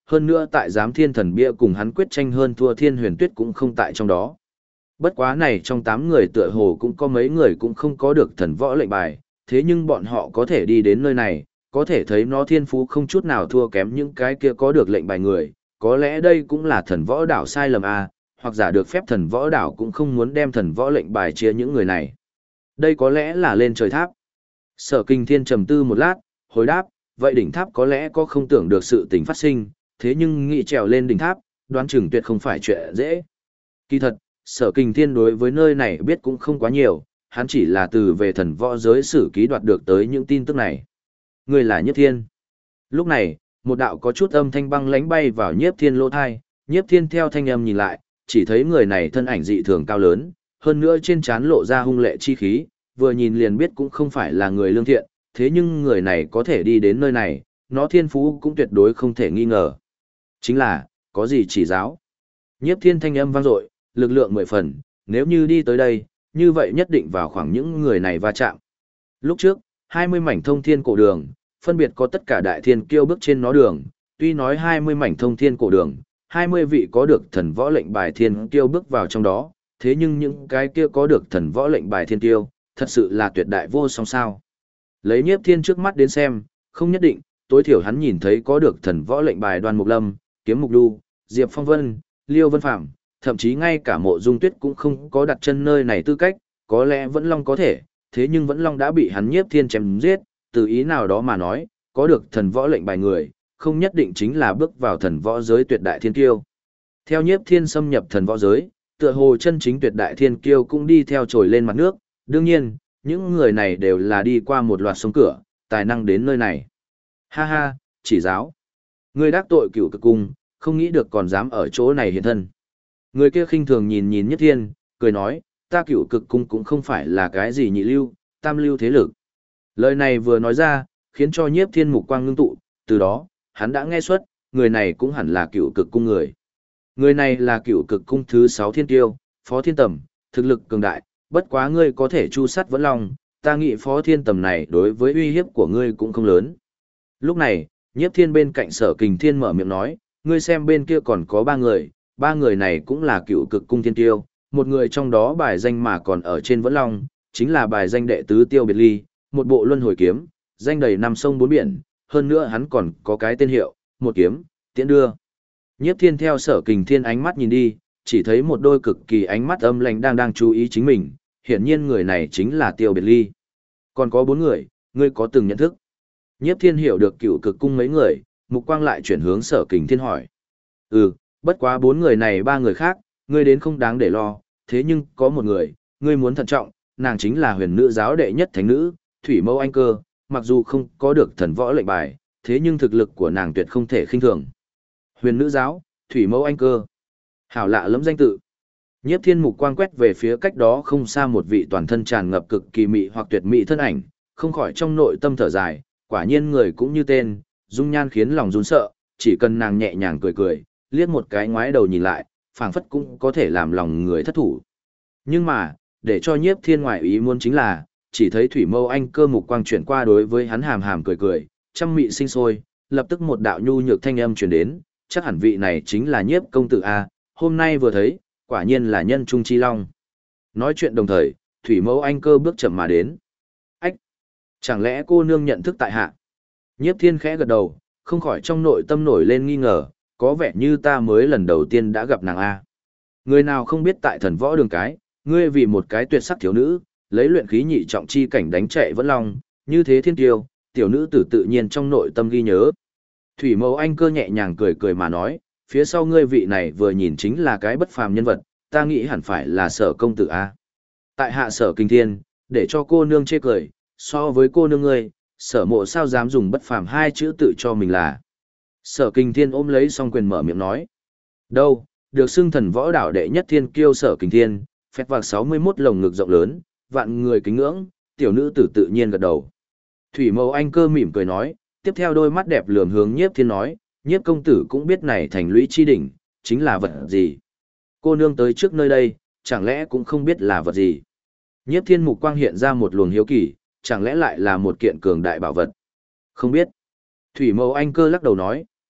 hơn nữa tại giám thiên thần bia cùng hắn quyết tranh hơn thua Thiên Huyền Tuyết cũng không tại trong đó. Bất quá này trong 8 người tựa hồ cũng có mấy người cũng không có được thần võ lệnh bài, thế nhưng bọn họ có thể đi đến nơi này, có thể thấy nó thiên phú không chút nào thua kém những cái kia có được lệnh bài người, có lẽ đây cũng là thần võ đảo sai lầm à, hoặc giả được phép thần võ đảo cũng không muốn đem thần võ lệnh bài chia những người này. Đây có lẽ là lên trời tháp. Sở Kinh Thiên trầm tư một lát, hồi đáp, vậy đỉnh tháp có lẽ có không tưởng được sự tình phát sinh, thế nhưng nghĩ trèo lên đỉnh tháp, đoán chừng tuyệt không phải chuyện dễ. Kỳ thật, Sở Kinh Thiên đối với nơi này biết cũng không quá nhiều, hắn chỉ là từ về thần võ giới sử ký đoạt được tới những tin tức này. Người là Nhiếp Thiên. Lúc này, một đạo có chút âm thanh băng lánh bay vào Nhiếp Thiên lỗ thai, Nhiếp Thiên theo thanh âm nhìn lại, chỉ thấy người này thân ảnh dị thường cao lớn, hơn nữa trên trán lộ ra hung lệ chi khí, vừa nhìn liền biết cũng không phải là người lương thiện, thế nhưng người này có thể đi đến nơi này, nó thiên phú cũng tuyệt đối không thể nghi ngờ. Chính là, có gì chỉ giáo? Nhiếp Thiên thanh âm vang dội, lực lượng 10 phần, nếu như đi tới đây, như vậy nhất định vào khoảng những người này va chạm. Lúc trước, 20 mảnh thông thiên cổ đường, phân biệt có tất cả đại thiên kiêu bước trên nó đường, tuy nói 20 mảnh thông thiên cổ đường, 20 vị có được thần võ lệnh bài thiên kiêu bước vào trong đó, thế nhưng những cái kia có được thần võ lệnh bài thiên kiêu, thật sự là tuyệt đại vô song sao. Lấy Nhiếp Thiên trước mắt đến xem, không nhất định, tối thiểu hắn nhìn thấy có được thần võ lệnh bài Đoan Mục Lâm, Kiếm Mục Đu, Diệp Phong Vân, Liêu Vân Phạm, thậm chí ngay cả Mộ Dung Tuyết cũng không có đặt chân nơi này tư cách, có lẽ Vẫn Long có thể, thế nhưng Vẫn Long đã bị hắn Nhiếp Thiên chém giết, từ ý nào đó mà nói, có được thần võ lệnh bài người, không nhất định chính là bước vào thần võ giới tuyệt đại thiên kiêu. Theo Nhiếp Thiên xâm nhập thần võ giới, tựa hồ chân chính tuyệt đại thiên kiêu cũng đi theo trồi lên mặt nước, đương nhiên, những người này đều là đi qua một loạt sông cửa, tài năng đến nơi này. Ha ha, chỉ giáo. Ngươi đắc tội Cửu Cực Cung, không nghĩ được còn dám ở chỗ này hiện thân. Người kia khinh thường nhìn nhìn Nhiếp Thiên, cười nói, ta Cửu Cực Cung cũng không phải là cái gì nhị lưu, tam lưu thế lực. Lời này vừa nói ra, khiến cho Nhiếp Thiên mục quang ngưng tụ, từ đó, hắn đã nghe xuất, người này cũng hẳn là Cửu Cực Cung người. Người này là Cửu Cực Cung thứ 6 thiên tiêu, Phó Thiên Tầm, thực lực cường đại, bất quá ngươi có thể chu sát Vẫn Long, ta nghĩ Phó Thiên Tầm này đối với uy hiếp của ngươi cũng không lớn. Lúc này, Nhiếp Thiên bên cạnh Sở Kình Thiên mở miệng nói, ngươi xem bên kia còn có 3 người này cũng là Cửu Cực Cung thiên tiêu, một người trong đó bài danh mà còn ở trên Vẫn Long, chính là bài danh đệ tứ Tiêu Biệt Ly, một bộ luân hồi kiếm, danh đầy 5 sông 4 biển, hơn nữa hắn còn có cái tên hiệu, một kiếm, tiễn đưa. Nhiếp Thiên theo Sở Kình Thiên ánh mắt nhìn đi, chỉ thấy một đôi cực kỳ ánh mắt âm lãnh đang chú ý chính mình, hiển nhiên người này chính là Tiêu Biệt Ly. Còn có 4 người, ngươi có từng nhận thức? Nhiếp Thiên hiểu được Cửu Cực Cung mấy người, mục quang lại chuyển hướng Sở Kình Thiên hỏi. Bất quá 4 người này 3 người khác, ngươi đến không đáng để lo, thế nhưng có một người, ngươi muốn thận trọng, nàng chính là huyền nữ giáo đệ nhất thánh nữ, Thủy Mâu Anh Cơ, mặc dù không có được thần võ lệnh bài, thế nhưng thực lực của nàng tuyệt không thể khinh thường. Huyền nữ giáo, Thủy Mâu Anh Cơ. Hảo lạ lẫm danh tự. Nhiếp Thiên mục quang quét về phía cách đó không xa một vị toàn thân tràn ngập cực kỳ mị hoặc tuyệt mỹ thân ảnh, không khỏi trong nội tâm thở dài, quả nhiên người cũng như tên, dung nhan khiến lòng run sợ, chỉ cần nàng nhẹ nhàng cười cười, liếc một cái ngoái đầu nhìn lại, phảng phất cũng có thể làm lòng người thất thủ. Nhưng mà, để cho Nhiếp Thiên ngoại ý muốn chính là, chỉ thấy Thủy Mâu Anh Cơ mục quang chuyển qua đối với hắn hàm hàm cười cười, trăm mị sinh sôi, lập tức một đạo nhu nhược thanh âm truyền đến, chắc hẳn vị này chính là Nhiếp công tử a, hôm nay vừa thấy, quả nhiên là nhân trung chi long. Nói chuyện đồng thời, Thủy Mâu Anh Cơ bước chậm mà đến. Ách! Chẳng lẽ cô nương nhận thức tại hạ? Nhiếp Thiên khẽ gật đầu, không khỏi trong nội tâm nổi lên nghi ngờ, có vẻ như ta mới lần đầu tiên đã gặp nàng a. Người nào không biết tại thần võ đường cái, ngươi vì một cái tuyệt sắc thiếu nữ, lấy luyện khí nhị trọng chi cảnh đánh chạy Vẫn Long, như thế thiên kiêu, tiểu nữ tử tự nhiên trong nội tâm ghi nhớ. Thủy Mâu Anh Cơ nhẹ nhàng cười cười mà nói, phía sau ngươi vị này vừa nhìn chính là cái bất phàm nhân vật, ta nghĩ hẳn phải là Sở công tử a. Tại hạ Sở Kinh Thiên, để cho cô nương chê cười, so với cô nương ngươi, Sở Mộ sao dám dùng bất phàm hai chữ tự cho mình là. Sở Kinh Thiên ôm lấy song quyền mở miệng nói. Đâu, được xưng thần võ đảo đệ nhất thiên kiêu Sở Kinh Thiên, phét vạc 61 lồng ngực rộng lớn, vạn người kính ngưỡng, tiểu nữ tử tự nhiên gật đầu. Thủy Mâu Anh Cơ mỉm cười nói, tiếp theo đôi mắt đẹp lườm hướng Nhiếp Thiên nói, Nhiếp công tử cũng biết này thành lũy chi đỉnh, chính là vật gì. Cô nương tới trước nơi đây, chẳng lẽ cũng không biết là vật gì. Nhiếp Thiên mục quang hiện ra một luồng hiếu kỳ, chẳng lẽ lại là một kiện cường đại bảo vật. Không biết. Thủy Mâu Anh Cơ lắc đầu nói,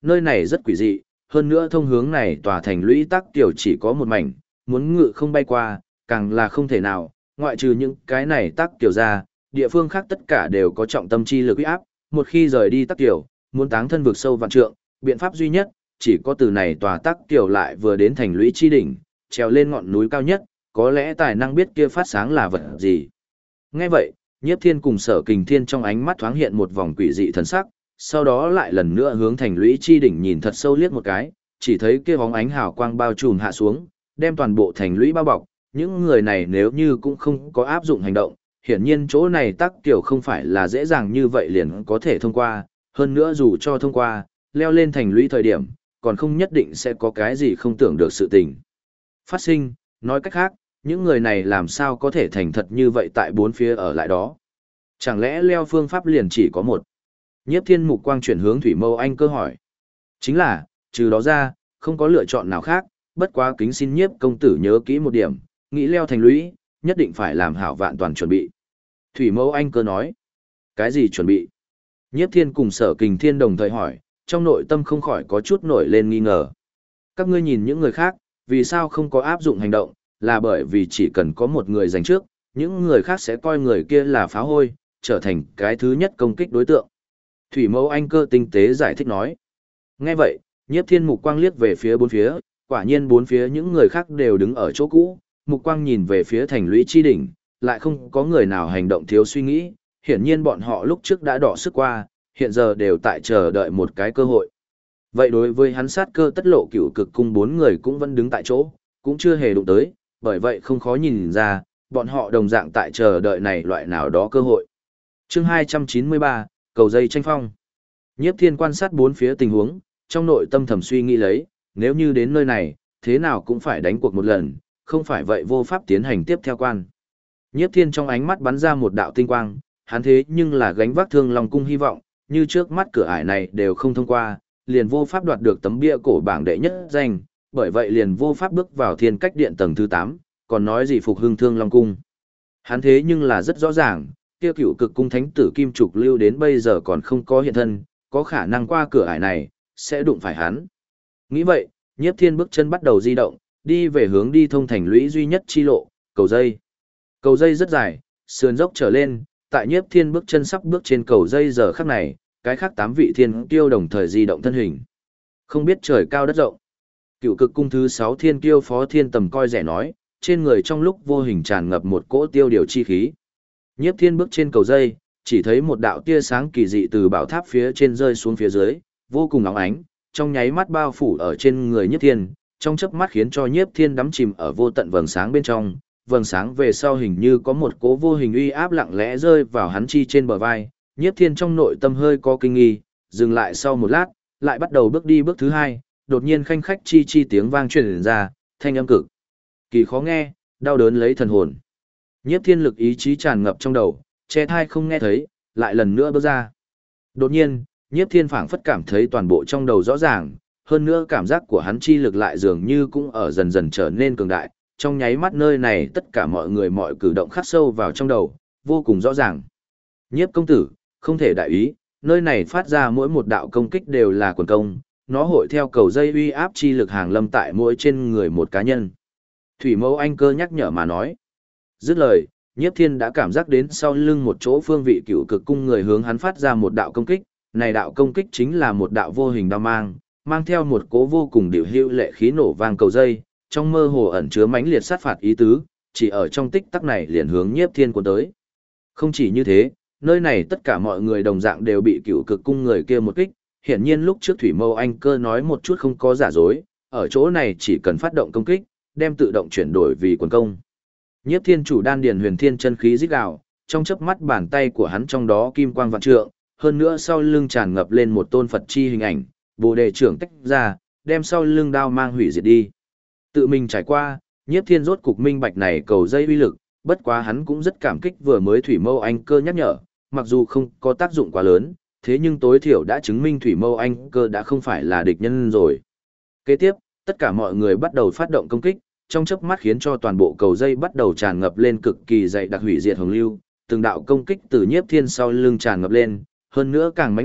nơi này rất quỷ dị, hơn nữa thông hướng này tòa thành lũy tắc tiểu chỉ có một mảnh, muốn ngự không bay qua, càng là không thể nào, ngoại trừ những cái này tắc tiểu ra, địa phương khác tất cả đều có trọng tâm chi lực uy áp, một khi rời đi tắc tiểu, muốn táng thân vực sâu vạn trượng, biện pháp duy nhất, chỉ có từ này tòa tắc tiểu lại vừa đến thành lũy chi đỉnh, trèo lên ngọn núi cao nhất, có lẽ tài năng biết kia phát sáng là vật gì. Nghe vậy, Nhiếp Thiên cùng Sở Kình Thiên trong ánh mắt thoáng hiện một vòng quỷ dị thần sắc, sau đó lại lần nữa hướng thành lũy chi đỉnh nhìn thật sâu liếc một cái, chỉ thấy kia bóng ánh hào quang bao trùm hạ xuống, đem toàn bộ thành lũy bao bọc, những người này nếu như cũng không có áp dụng hành động, hiển nhiên chỗ này tắc tiểu không phải là dễ dàng như vậy liền có thể thông qua, hơn nữa dù cho thông qua, leo lên thành lũy thời điểm, còn không nhất định sẽ có cái gì không tưởng được sự tình phát sinh, nói cách khác, những người này làm sao có thể thành thật như vậy tại bốn phía ở lại đó. Chẳng lẽ leo phương pháp liền chỉ có một? Nhiếp Thiên mục quang chuyển hướng Thủy Mâu Anh cơ hỏi. Chính là, trừ đó ra, không có lựa chọn nào khác, bất quá kính xin Nhiếp công tử nhớ kỹ một điểm, nghĩ leo thành lũy, nhất định phải làm hảo vạn toàn chuẩn bị. Thủy Mâu Anh cơ nói. Cái gì chuẩn bị? Nhiếp Thiên cùng Sở Kình Thiên đồng thời hỏi, trong nội tâm không khỏi có chút nổi lên nghi ngờ. Các ngươi nhìn những người khác, vì sao không có áp dụng hành động, là bởi vì chỉ cần có một người giành trước, những người khác sẽ coi người kia là phá hôi, trở thành cái thứ nhất công kích đối tượng. Thủy Mâu Anh cơ tinh tế giải thích nói. Nghe vậy, Nhiếp Thiên mục quang liếc về phía bốn phía, quả nhiên bốn phía những người khác đều đứng ở chỗ cũ, mục quang nhìn về phía thành lũy chi đỉnh, lại không có người nào hành động thiếu suy nghĩ, hiển nhiên bọn họ lúc trước đã đỏ sức qua, hiện giờ đều tại chờ đợi một cái cơ hội. Vậy đối với hắn sát cơ tất lộ cửu cực cung bốn người cũng vẫn đứng tại chỗ, cũng chưa hề đụng tới, bởi vậy không khó nhìn ra, bọn họ đồng dạng tại chờ đợi này loại nào đó cơ hội. Chương 293, cầu dây tranh phong. Nhiếp Thiên quan sát bốn phía tình huống, trong nội tâm thầm suy nghĩ lấy, nếu như đến nơi này, thế nào cũng phải đánh cuộc một lần, không phải vậy vô pháp tiến hành tiếp theo quan. Nhiếp Thiên trong ánh mắt bắn ra một đạo tinh quang, hắn thế nhưng là gánh vác Thương Long cung hy vọng, như trước mắt cửa ải này đều không thông qua, liền vô pháp đoạt được tấm bia cổ bảng đệ nhất danh, bởi vậy liền vô pháp bước vào Thiên Cách Điện tầng thứ 8, còn nói gì phục hưng Thương Long cung. Hắn thế nhưng là rất rõ ràng, kia Cửu Cực cung thánh tử Kim Trục Lưu đến bây giờ còn không có hiện thân, có khả năng qua cửa ải này sẽ đụng phải hắn. Nghĩ vậy, Nhiếp Thiên bước chân bắt đầu di động, đi về hướng đi thông thành lũy duy nhất chi lộ, cầu dây. Cầu dây rất dài, sườn dốc trở lên, tại Nhiếp Thiên bước chân sắp bước trên cầu dây giờ khắc này, cái khác 8 vị thiên kiêu đồng thời di động thân hình. Không biết trời cao đất rộng. Cửu Cực cung thứ 6 thiên kiêu Phó Thiên Tầm coi rẻ nói, trên người trong lúc vô hình tràn ngập một cỗ tiêu điều chi khí. Nhiếp Thiên bước trên cầu dây, chỉ thấy một đạo tia sáng kỳ dị từ bảo tháp phía trên rơi xuống phía dưới, vô cùng óng ánh, trong nháy mắt bao phủ ở trên người Nhiếp Thiên, trong chớp mắt khiến cho Nhiếp Thiên đắm chìm ở vô tận vầng sáng bên trong. Vầng sáng về sau hình như có một cỗ vô hình uy áp lặng lẽ rơi vào hắn chi trên bờ vai, Nhiếp Thiên trong nội tâm hơi có kinh nghi, dừng lại sau một lát, lại bắt đầu bước đi bước thứ hai, đột nhiên khanh khách chi chi tiếng vang truyền ra, thanh âm cực kỳ khó nghe, đau đớn lấy thần hồn. Nhiếp Thiên lực ý chí tràn ngập trong đầu, che thai không nghe thấy, lại lần nữa bước ra. Đột nhiên, Nhiếp Thiên phảng phất cảm thấy toàn bộ trong đầu rõ ràng, hơn nữa cảm giác của hắn chi lực lại dường như cũng ở dần dần trở nên cường đại, trong nháy mắt nơi này tất cả mọi người mọi cử động khắc sâu vào trong đầu, vô cùng rõ ràng. Nhiếp công tử, không thể đại ý, nơi này phát ra mỗi một đạo công kích đều là quần công, nó hội theo cầu dây uy áp chi lực hàng lâm tại mỗi trên người một cá nhân. Thủy Mâu Anh cơ nhắc nhở mà nói. Dứt lời, Nhiếp Thiên đã cảm giác đến sau lưng một chỗ phương vị Cửu Cực cung người hướng hắn phát ra một đạo công kích, này đạo công kích chính là một đạo vô hình đao mang, mang theo một cố vô cùng điệu hữu lệ khí nổ vang cầu dây, trong mơ hồ ẩn chứa mãnh liệt sát phạt ý tứ, chỉ ở trong tích tắc này liền hướng Nhiếp Thiên cuốn tới. Không chỉ như thế, nơi này tất cả mọi người đồng dạng đều bị Cửu Cực cung người kia một kích, hiển nhiên lúc trước Thủy Mâu Anh cơ nói một chút không có giả dối, ở chỗ này chỉ cần phát động công kích, đem tự động chuyển đổi vì quần công. Nhiếp Thiên chủ đan điền huyền thiên chân khí rít gào, trong chớp mắt bàn tay của hắn trong đó kim quang vạn trượng, hơn nữa sau lưng tràn ngập lên một tôn Phật chi hình ảnh, Bồ Đề trưởng tách ra, đem sau lưng đao mang hủy diệt đi. Tự mình trải qua, Nhiếp Thiên rốt cục minh bạch này cầu dây uy lực, bất quá hắn cũng rất cảm kích vừa mới Thủy Mâu Anh cơ nhắc nhở, mặc dù không có tác dụng quá lớn, thế nhưng tối thiểu đã chứng minh Thủy Mâu Anh cơ đã không phải là địch nhân rồi. Kế tiếp, tất cả mọi người bắt đầu phát động công kích, trong chớp mắt khiến cho toàn bộ cầu dây bắt đầu tràn ngập lên cực kỳ dày đặc hủy diệt hồng lưu, từng đạo công kích từ Nhiếp Thiên sau lưng tràn ngập lên, hơn nữa càng mãnh liệt,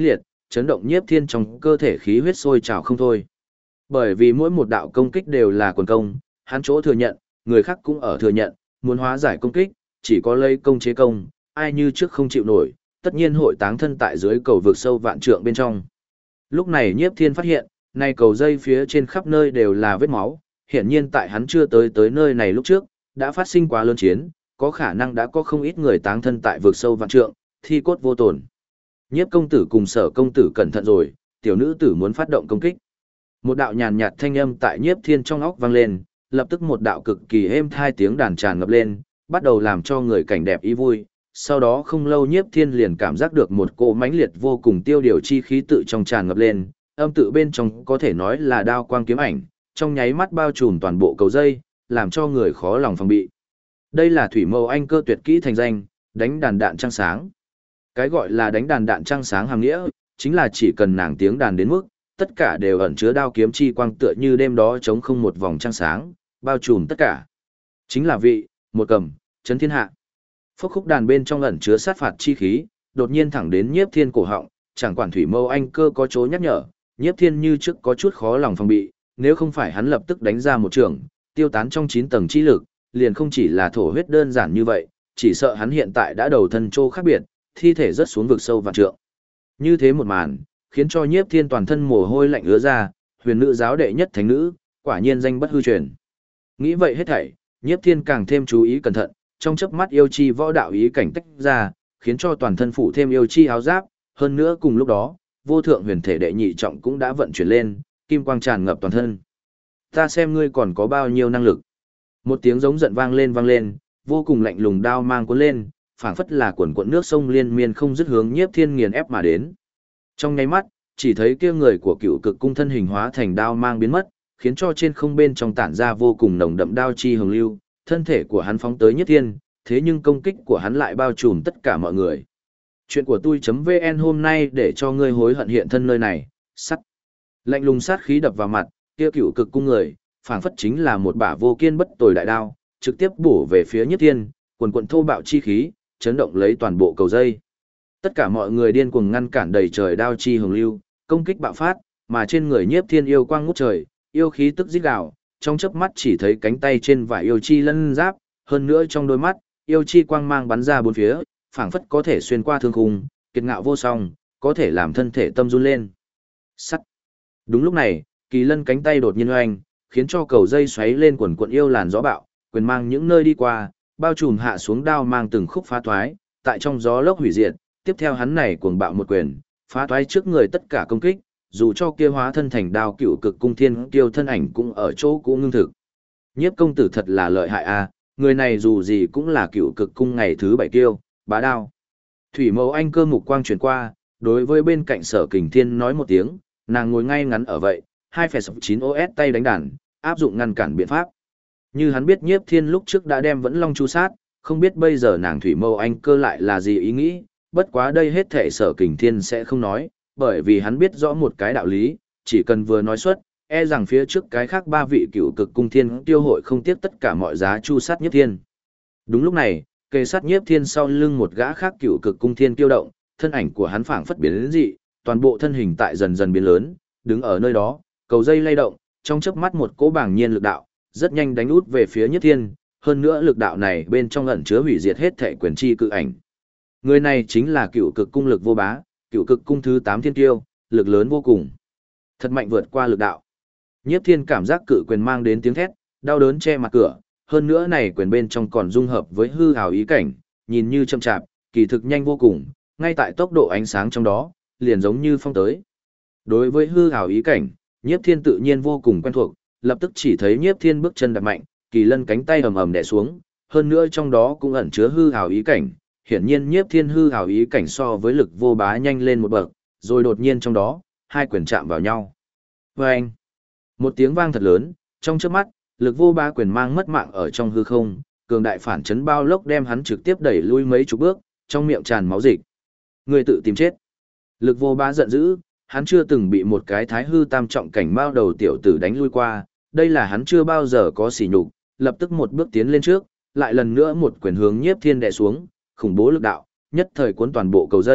chấn động Nhiếp Thiên trong cơ thể khí huyết sôi trào không thôi. Bởi vì mỗi một đạo công kích đều là quần công, hắn chỗ thừa nhận, người khác cũng ở thừa nhận, muốn hóa giải công kích, chỉ có lấy công chế công, ai như trước không chịu nổi, tất nhiên hội táng thân tại dưới cầu vực sâu vạn trượng bên trong. Lúc này Nhiếp Thiên phát hiện, nay cầu dây phía trên khắp nơi đều là vết máu, hiển nhiên tại hắn chưa tới nơi này lúc trước, đã phát sinh quá lớn chiến, có khả năng đã có không ít người táng thân tại vực sâu vạn trượng, thi cốt vô tổn. Nhiếp công tử cùng Sở công tử cẩn thận rồi, tiểu nữ tử muốn phát động công kích. Một đạo nhàn nhạt thanh âm tại Nhiếp Thiên trong óc vang lên, lập tức một đạo cực kỳ êm thai tiếng đàn tràn ngập lên, bắt đầu làm cho người cảnh đẹp ý vui. Sau đó không lâu Nhiếp Thiên liền cảm giác được một cỗ mãnh liệt vô cùng tiêu điều chi khí tự trong tràn ngập lên, âm tự bên trong có thể nói là đao quang kiếm ảnh, trong nháy mắt bao trùm toàn bộ cầu dây, làm cho người khó lòng phòng bị. Đây là thủy mâu anh cơ tuyệt kỹ thành danh, đánh đàn đạn trăng sáng. Cái gọi là đánh đàn đạn trăng sáng hàm nghĩa, chính là chỉ cần nàng tiếng đàn đến mức, tất cả đều ẩn chứa đao kiếm chi quang tựa như đêm đó trống không một vòng trăng sáng, bao trùm tất cả. Chính là vị, một cầm, chấn thiên hạ. Phốc khúc đàn bên trong ẩn chứa sát phạt chi khí, đột nhiên thẳng đến Nhiếp Thiên cổ họng, chẳng quản thủy mâu anh cơ có chỗ nhắc nhở, Nhiếp Thiên như trước có chút khó lòng phòng bị, nếu không phải hắn lập tức đánh ra một trường, tiêu tán trong 9 tầng chi lực, liền không chỉ là thổ huyết đơn giản như vậy, chỉ sợ hắn hiện tại đã đầu thân trô khác biệt, thi thể rớt xuống vực sâu vạn trượng. Như thế một màn, khiến cho Nhiếp Thiên toàn thân mồ hôi lạnh ứa ra, huyền nữ giáo đệ nhất thánh nữ, quả nhiên danh bất hư truyền. Nghĩ vậy hết thảy, Nhiếp Thiên càng thêm chú ý cẩn thận, trong chớp mắt yêu chi võ đạo ý cảnh tách ra, khiến cho toàn thân phủ thêm yêu chi áo giáp, hơn nữa cùng lúc đó, vô thượng huyền thể đệ nhị trọng cũng đã vận chuyển lên, kim quang tràn ngập toàn thân. Ta xem ngươi còn có bao nhiêu năng lực. Một tiếng giống giận vang lên, vô cùng lạnh lùng đao mang cuốn lên, phảng phất là cuộn cuộn nước sông liên miên không dứt hướng Nhiếp Thiên nghiền ép mà đến. Trong nháy mắt, chỉ thấy kia người của Cựu Cực cung thân hình hóa thành đao mang biến mất, khiến cho trên không bên trong tản ra vô cùng nồng đậm đao chi hồng lưu, thân thể của hắn phóng tới Nhiếp Thiên, thế nhưng công kích của hắn lại bao trùm tất cả mọi người. Chuyện của tôi.vn hôm nay để cho ngươi hối hận hiện thân nơi này, sắt. Lạnh lùng sát khí đập vào mặt, kia Cựu Cực cung người, phảng phất chính là một bả vô kiên bất tồi đại đao, trực tiếp bổ về phía Nhiếp Thiên, quần quần thô bạo chi khí, chấn động lấy toàn bộ cầu dây. Tất cả mọi người điên cuồng ngăn cản đầy trời đao chi hồng lưu, công kích bạo phát, mà trên người Nhiếp Thiên yêu quang ngút trời, yêu khí tức rít gào, trong chớp mắt chỉ thấy cánh tay trên vải yêu chi lân giáp, hơn nữa trong đôi mắt, yêu chi quang mang bắn ra bốn phía, phảng phất có thể xuyên qua thương khung, kiệt ngạo vô song, có thể làm thân thể tâm run lên. Sắt. Đúng lúc này, kỳ lân cánh tay đột nhiên oanh, khiến cho cầu dây xoáy lên quần quần yêu làn gió bạo, quyền mang những nơi đi qua, bao trùm hạ xuống đao mang từng khúc phá toái, tại trong gió lốc hủy diệt, tiếp theo hắn này cuồng bạo một quyền, phá toái trước người tất cả công kích, dù cho kia hóa thân thành đao Cựu Cực cung thiên kiêu thân ảnh cũng ở chỗ cũ ngưng thực. Nhiếp công tử thật là lợi hại a, người này dù gì cũng là Cựu Cực cung ngày thứ 7 kiêu, bá đao. Thủy Mẫu Anh cơ mục quang chuyển qua, đối với bên cạnh Sở Kình Thiên nói một tiếng, nàng ngồi ngay ngắn ở vậy, 2,9 OS tay đánh đàn, áp dụng ngăn cản biện pháp. Như hắn biết Nhiếp Thiên lúc trước đã đem Vẫn Long chu sát, không biết bây giờ nàng Thủy Mâu Anh cơ lại là gì ý nghĩ, bất quá đây hết thể Sở Kình Thiên sẽ không nói, bởi vì hắn biết rõ một cái đạo lý, chỉ cần vừa nói xuất, e rằng phía trước cái khác 3 vị Cựu Cực cung thiên tiêu hội không tiếc tất cả mọi giá chu sát Nhiếp Thiên. Đúng lúc này, kề sát Nhiếp Thiên sau lưng một gã khác Cựu Cực cung thiên tiêu động, thân ảnh của hắn phảng phất biến đến dị, toàn bộ thân hình tại dần dần biến lớn, đứng ở nơi đó, cầu dây lay động, trong chớp mắt một cỗ bàng nhiên lực đạo, rất nhanh đánh út về phía Nhiếp Thiên, hơn nữa lực đạo này bên trong ẩn chứa hủy diệt hết thể quyền chi cự ảnh. Người này chính là Cựu Cực cung Lực Vô Bá, Cựu Cực cung thứ 8 thiên tiêu, lực lớn vô cùng. Thật mạnh vượt qua lực đạo. Nhiếp Thiên cảm giác cự quyền mang đến tiếng thét, đau đớn che mặt cửa, hơn nữa này quyền bên trong còn dung hợp với hư ảo ý cảnh, nhìn như chậm chạp, kỳ thực nhanh vô cùng, ngay tại tốc độ ánh sáng trong đó, liền giống như phong tới. Đối với hư ảo ý cảnh, Nhiếp Thiên tự nhiên vô cùng quen thuộc, lập tức chỉ thấy Nhiếp Thiên bước chân đạp mạnh, kỳ lân cánh tay ầm ầm đè xuống, hơn nữa trong đó cũng ẩn chứa hư ảo ý cảnh, hiển nhiên Nhiếp Thiên hư ảo ý cảnh so với Lực Vô Bá nhanh lên một bậc, rồi đột nhiên trong đó, hai quyền chạm vào nhau. Oeng! Một tiếng vang thật lớn, trong chớp mắt, Lực Vô Bá quyền mang mất mạng ở trong hư không, cường đại phản chấn bao lốc đem hắn trực tiếp đẩy lui mấy chục bước, trong miệng tràn máu dịch. Người tự tìm chết. Lực Vô Bá giận dữ, hắn chưa từng bị một cái thái hư tam trọng cảnh mao đầu tiểu tử đánh lui qua, đây là hắn chưa bao giờ có sỉ nhục, lập tức một bước tiến lên trước, lại lần nữa một quyền hướng Nhiếp Thiên đè xuống, khủng bố lực đạo, nhất thời cuốn toàn bộ cầu dây,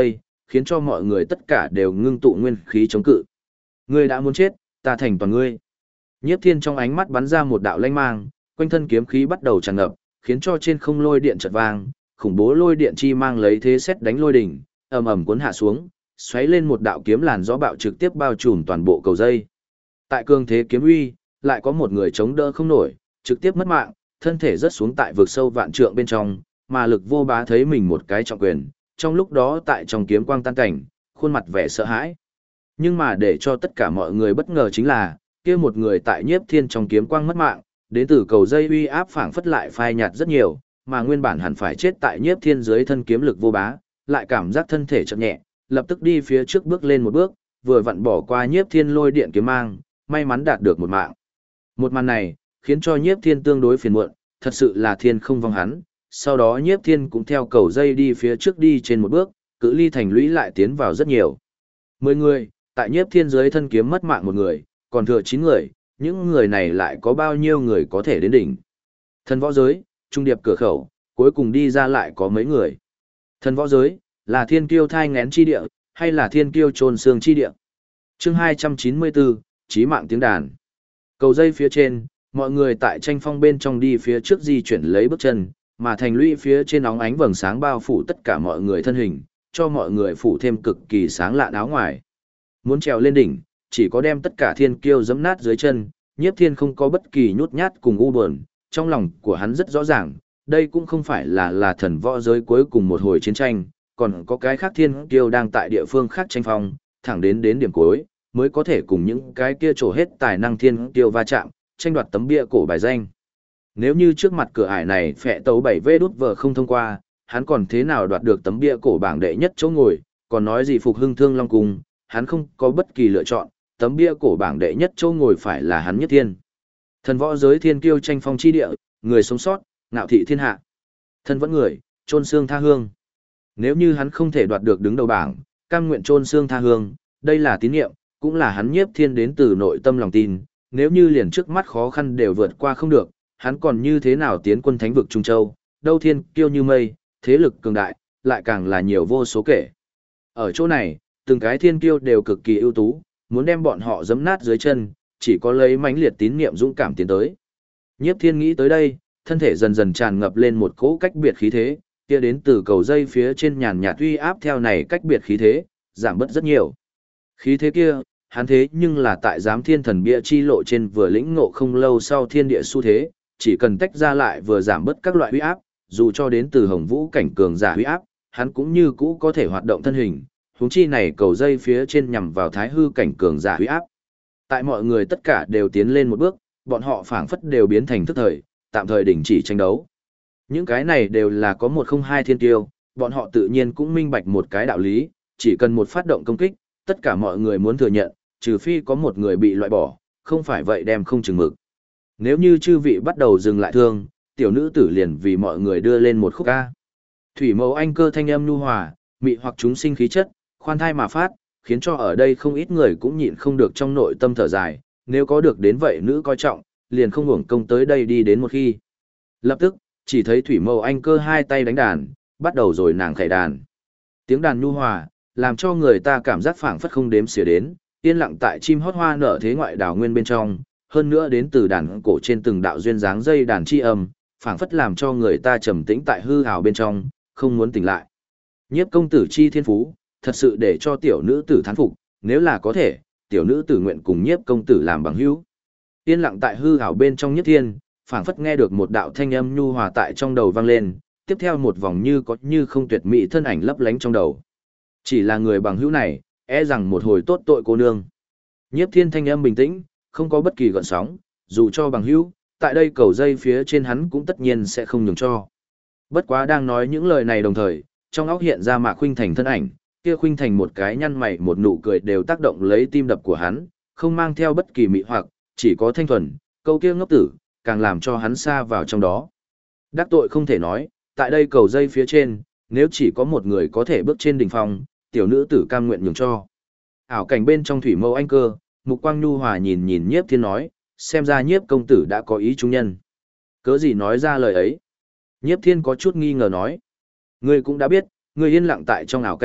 khiến cho mọi người tất cả đều ngưng tụ nguyên khí chống cự. Ngươi đã muốn chết, ta thành toàn ngươi. Nhiếp Thiên trong ánh mắt bắn ra một đạo lanh mang, quanh thân kiếm khí bắt đầu tràn ngập, khiến cho trên không lôi điện chợt vang, khủng bố lôi điện chi mang lấy thế xét đánh lôi đỉnh, ầm ầm cuốn hạ xuống, xoáy lên một đạo kiếm làn gió bạo trực tiếp bao trùm toàn bộ cầu dây. Tại cương thế kiếm uy, lại có một người chống đỡ không nổi, trực tiếp mất mạng, thân thể rớt xuống tại vực sâu vạn trượng bên trong, mà Lực Vô Bá thấy mình một cái trọng quyền, trong lúc đó tại trong kiếm quang tan cảnh, khuôn mặt vẻ sợ hãi. Nhưng mà để cho tất cả mọi người bất ngờ chính là, kia một người tại Nhiếp Thiên trong kiếm quang mất mạng, đến từ cầu dây uy áp phảng phất lại phai nhạt rất nhiều, mà nguyên bản hẳn phải chết tại Nhiếp Thiên dưới thân kiếm Lực Vô Bá, lại cảm giác thân thể chậm nhẹ, lập tức đi phía trước bước lên một bước, vừa vặn bỏ qua Nhiếp Thiên lôi điện kiếm mang, may mắn đạt được một mạng. Một màn này, khiến cho Nhiếp Thiên tương đối phiền muộn, thật sự là thiên không vong hắn. Sau đó Nhiếp Thiên cũng theo cầu dây đi phía trước đi trên một bước, cự ly thành lũy lại tiến vào rất nhiều. 10 người, tại Nhiếp Thiên dưới thân kiếm mất mạng một người, còn thừa 9 người, những người này lại có bao nhiêu người có thể đến đỉnh. Thần võ giới, trung điệp cửa khẩu, cuối cùng đi ra lại có mấy người. Thần võ giới, là thiên kiêu thai ngén chi địa, hay là thiên kiêu trôn xương chi địa? Chương 294, chí mạng tiếng đàn. Cầu dây phía trên, mọi người tại tranh phong bên trong đi phía trước di chuyển lấy bước chân, mà thành lũy phía trên óng ánh vầng sáng bao phủ tất cả mọi người thân hình, cho mọi người phủ thêm cực kỳ sáng lạ áo ngoài. Muốn trèo lên đỉnh, chỉ có đem tất cả thiên kiêu giẫm nát dưới chân, Nhiếp Thiên không có bất kỳ nhút nhát cùng u buồn, trong lòng của hắn rất rõ ràng, đây cũng không phải là thần võ giới cuối cùng một hồi chiến tranh, còn có cái khác thiên kiêu đang tại địa phương khác tranh phong, thẳng đến điểm cuối, mới có thể cùng những cái kia trổ hết tài năng thiên kiêu va chạm, tranh đoạt tấm bia cổ bài danh. Nếu như trước mặt cửa ải này phệ tấu 7V đút vờ không thông qua, hắn còn thế nào đoạt được tấm bia cổ bảng đệ nhất chỗ ngồi, còn nói gì phục hưng thương long cung, hắn không có bất kỳ lựa chọn, tấm bia cổ bảng đệ nhất chỗ ngồi phải là hắn Nhiếp Thiên. Thần võ giới thiên kiêu tranh phong chi địa, người sống sót, ngạo thị thiên hạ. Thân vẫn người, chôn xương tha hương. Nếu như hắn không thể đoạt được đứng đầu bảng, cam nguyện chôn xương tha hương, đây là tín nhiệm, cũng là hắn Nhiếp Thiên đến từ nội tâm lòng tin, nếu như liền trước mắt khó khăn đều vượt qua không được, hắn còn như thế nào tiến quân thánh vực Trung Châu, đâu thiên kiêu như mây, thế lực cường đại, lại càng là nhiều vô số kể. Ở chỗ này, từng cái thiên kiêu đều cực kỳ ưu tú, muốn đem bọn họ giẫm nát dưới chân, chỉ có lấy mãnh liệt tín niệm dũng cảm tiến tới. Nhiếp Thiên nghĩ tới đây, thân thể dần dần tràn ngập lên một cỗ cách biệt khí thế, kia đến từ cầu dây phía trên nhàn nhạt uy áp theo này cách biệt khí thế, giảm bớt rất nhiều. Khí thế kia, hắn thế nhưng là tại giám thiên thần bia chi lộ trên vừa lĩnh ngộ không lâu sau thiên địa xu thế, chỉ cần tách ra lại vừa giảm bớt các loại uy áp, dù cho đến từ hồng vũ cảnh cường giả uy áp, hắn cũng như cũ có thể hoạt động thân hình, huống chi này cầu dây phía trên nhằm vào thái hư cảnh cường giả uy áp. Tại mọi người tất cả đều tiến lên một bước, bọn họ phảng phất đều biến thành thức thời, tạm thời đình chỉ tranh đấu. Những cái này đều là có một không hai thiên tiêu, bọn họ tự nhiên cũng minh bạch một cái đạo lý, chỉ cần một phát động công kích, tất cả mọi người muốn thừa nhận, trừ phi có một người bị loại bỏ, không phải vậy đem không chừng mực. Nếu như chư vị bắt đầu dừng lại thương, tiểu nữ tử liền vì mọi người đưa lên một khúc ca. Thủy mẫu anh cơ thanh âm nhu hòa, mị hoặc chúng sinh khí chất, khoan thai mà phát, khiến cho ở đây không ít người cũng nhịn không được trong nội tâm thở dài, nếu có được đến vậy nữ coi trọng, liền không hưởng công tới đây đi đến một khi. Lập tức, chỉ thấy thủy mẫu anh cơ hai tay đánh đàn, bắt đầu rồi nàng khải đàn. Tiếng đàn nhu hòa, làm cho người ta cảm giác phảng phất không đếm xỉa đến, yên lặng tại chim hót hoa nở thế ngoại đảo nguyên bên trong, hơn nữa đến từ đàn cổ trên từng đạo duyên dáng dây đàn chi âm, phảng phất làm cho người ta trầm tĩnh tại hư ảo bên trong, không muốn tỉnh lại. Nhiếp công tử chi thiên phú, thật sự để cho tiểu nữ tử thán phục, nếu là có thể, tiểu nữ tử nguyện cùng nhiếp công tử làm bằng hữu. Yên lặng tại hư ảo bên trong Nhiếp Thiên, phảng phất nghe được một đạo thanh âm nhu hòa tại trong đầu vang lên, tiếp theo một vòng như có như không tuyệt mỹ thân ảnh lấp lánh trong đầu. Chỉ là người bằng hữu này, rằng một hồi tốt tội cô nương. Nhiếp Thiên thanh âm bình tĩnh, không có bất kỳ gợn sóng, dù cho bằng hữu, tại đây cầu dây phía trên hắn cũng tất nhiên sẽ không nhường cho. Bất quá đang nói những lời này đồng thời, trong óc hiện ra Mạc Khuynh Thành thân ảnh, kia Khuynh Thành một cái nhăn mày một nụ cười đều tác động lấy tim đập của hắn, không mang theo bất kỳ mị hoặc, chỉ có thanh thuần, câu kia ngốc tử, càng làm cho hắn xa vào trong đó. Đắc tội không thể nói, tại đây cầu dây phía trên, nếu chỉ có một người có thể bước trên đỉnh phong, tiểu nữ tử cam nguyện nhường cho. Ảo cảnh bên trong thủy mâu anh cơ, mục quang nhu hòa nhìn nhìn Nhiếp Thiên nói, xem ra Nhiếp công tử đã có ý trung nhân. Cớ gì nói ra lời ấy? Nhiếp Thiên có chút nghi ngờ nói. Ngươi cũng đã biết, ngươi yên lặng tại trong ảo cảnh,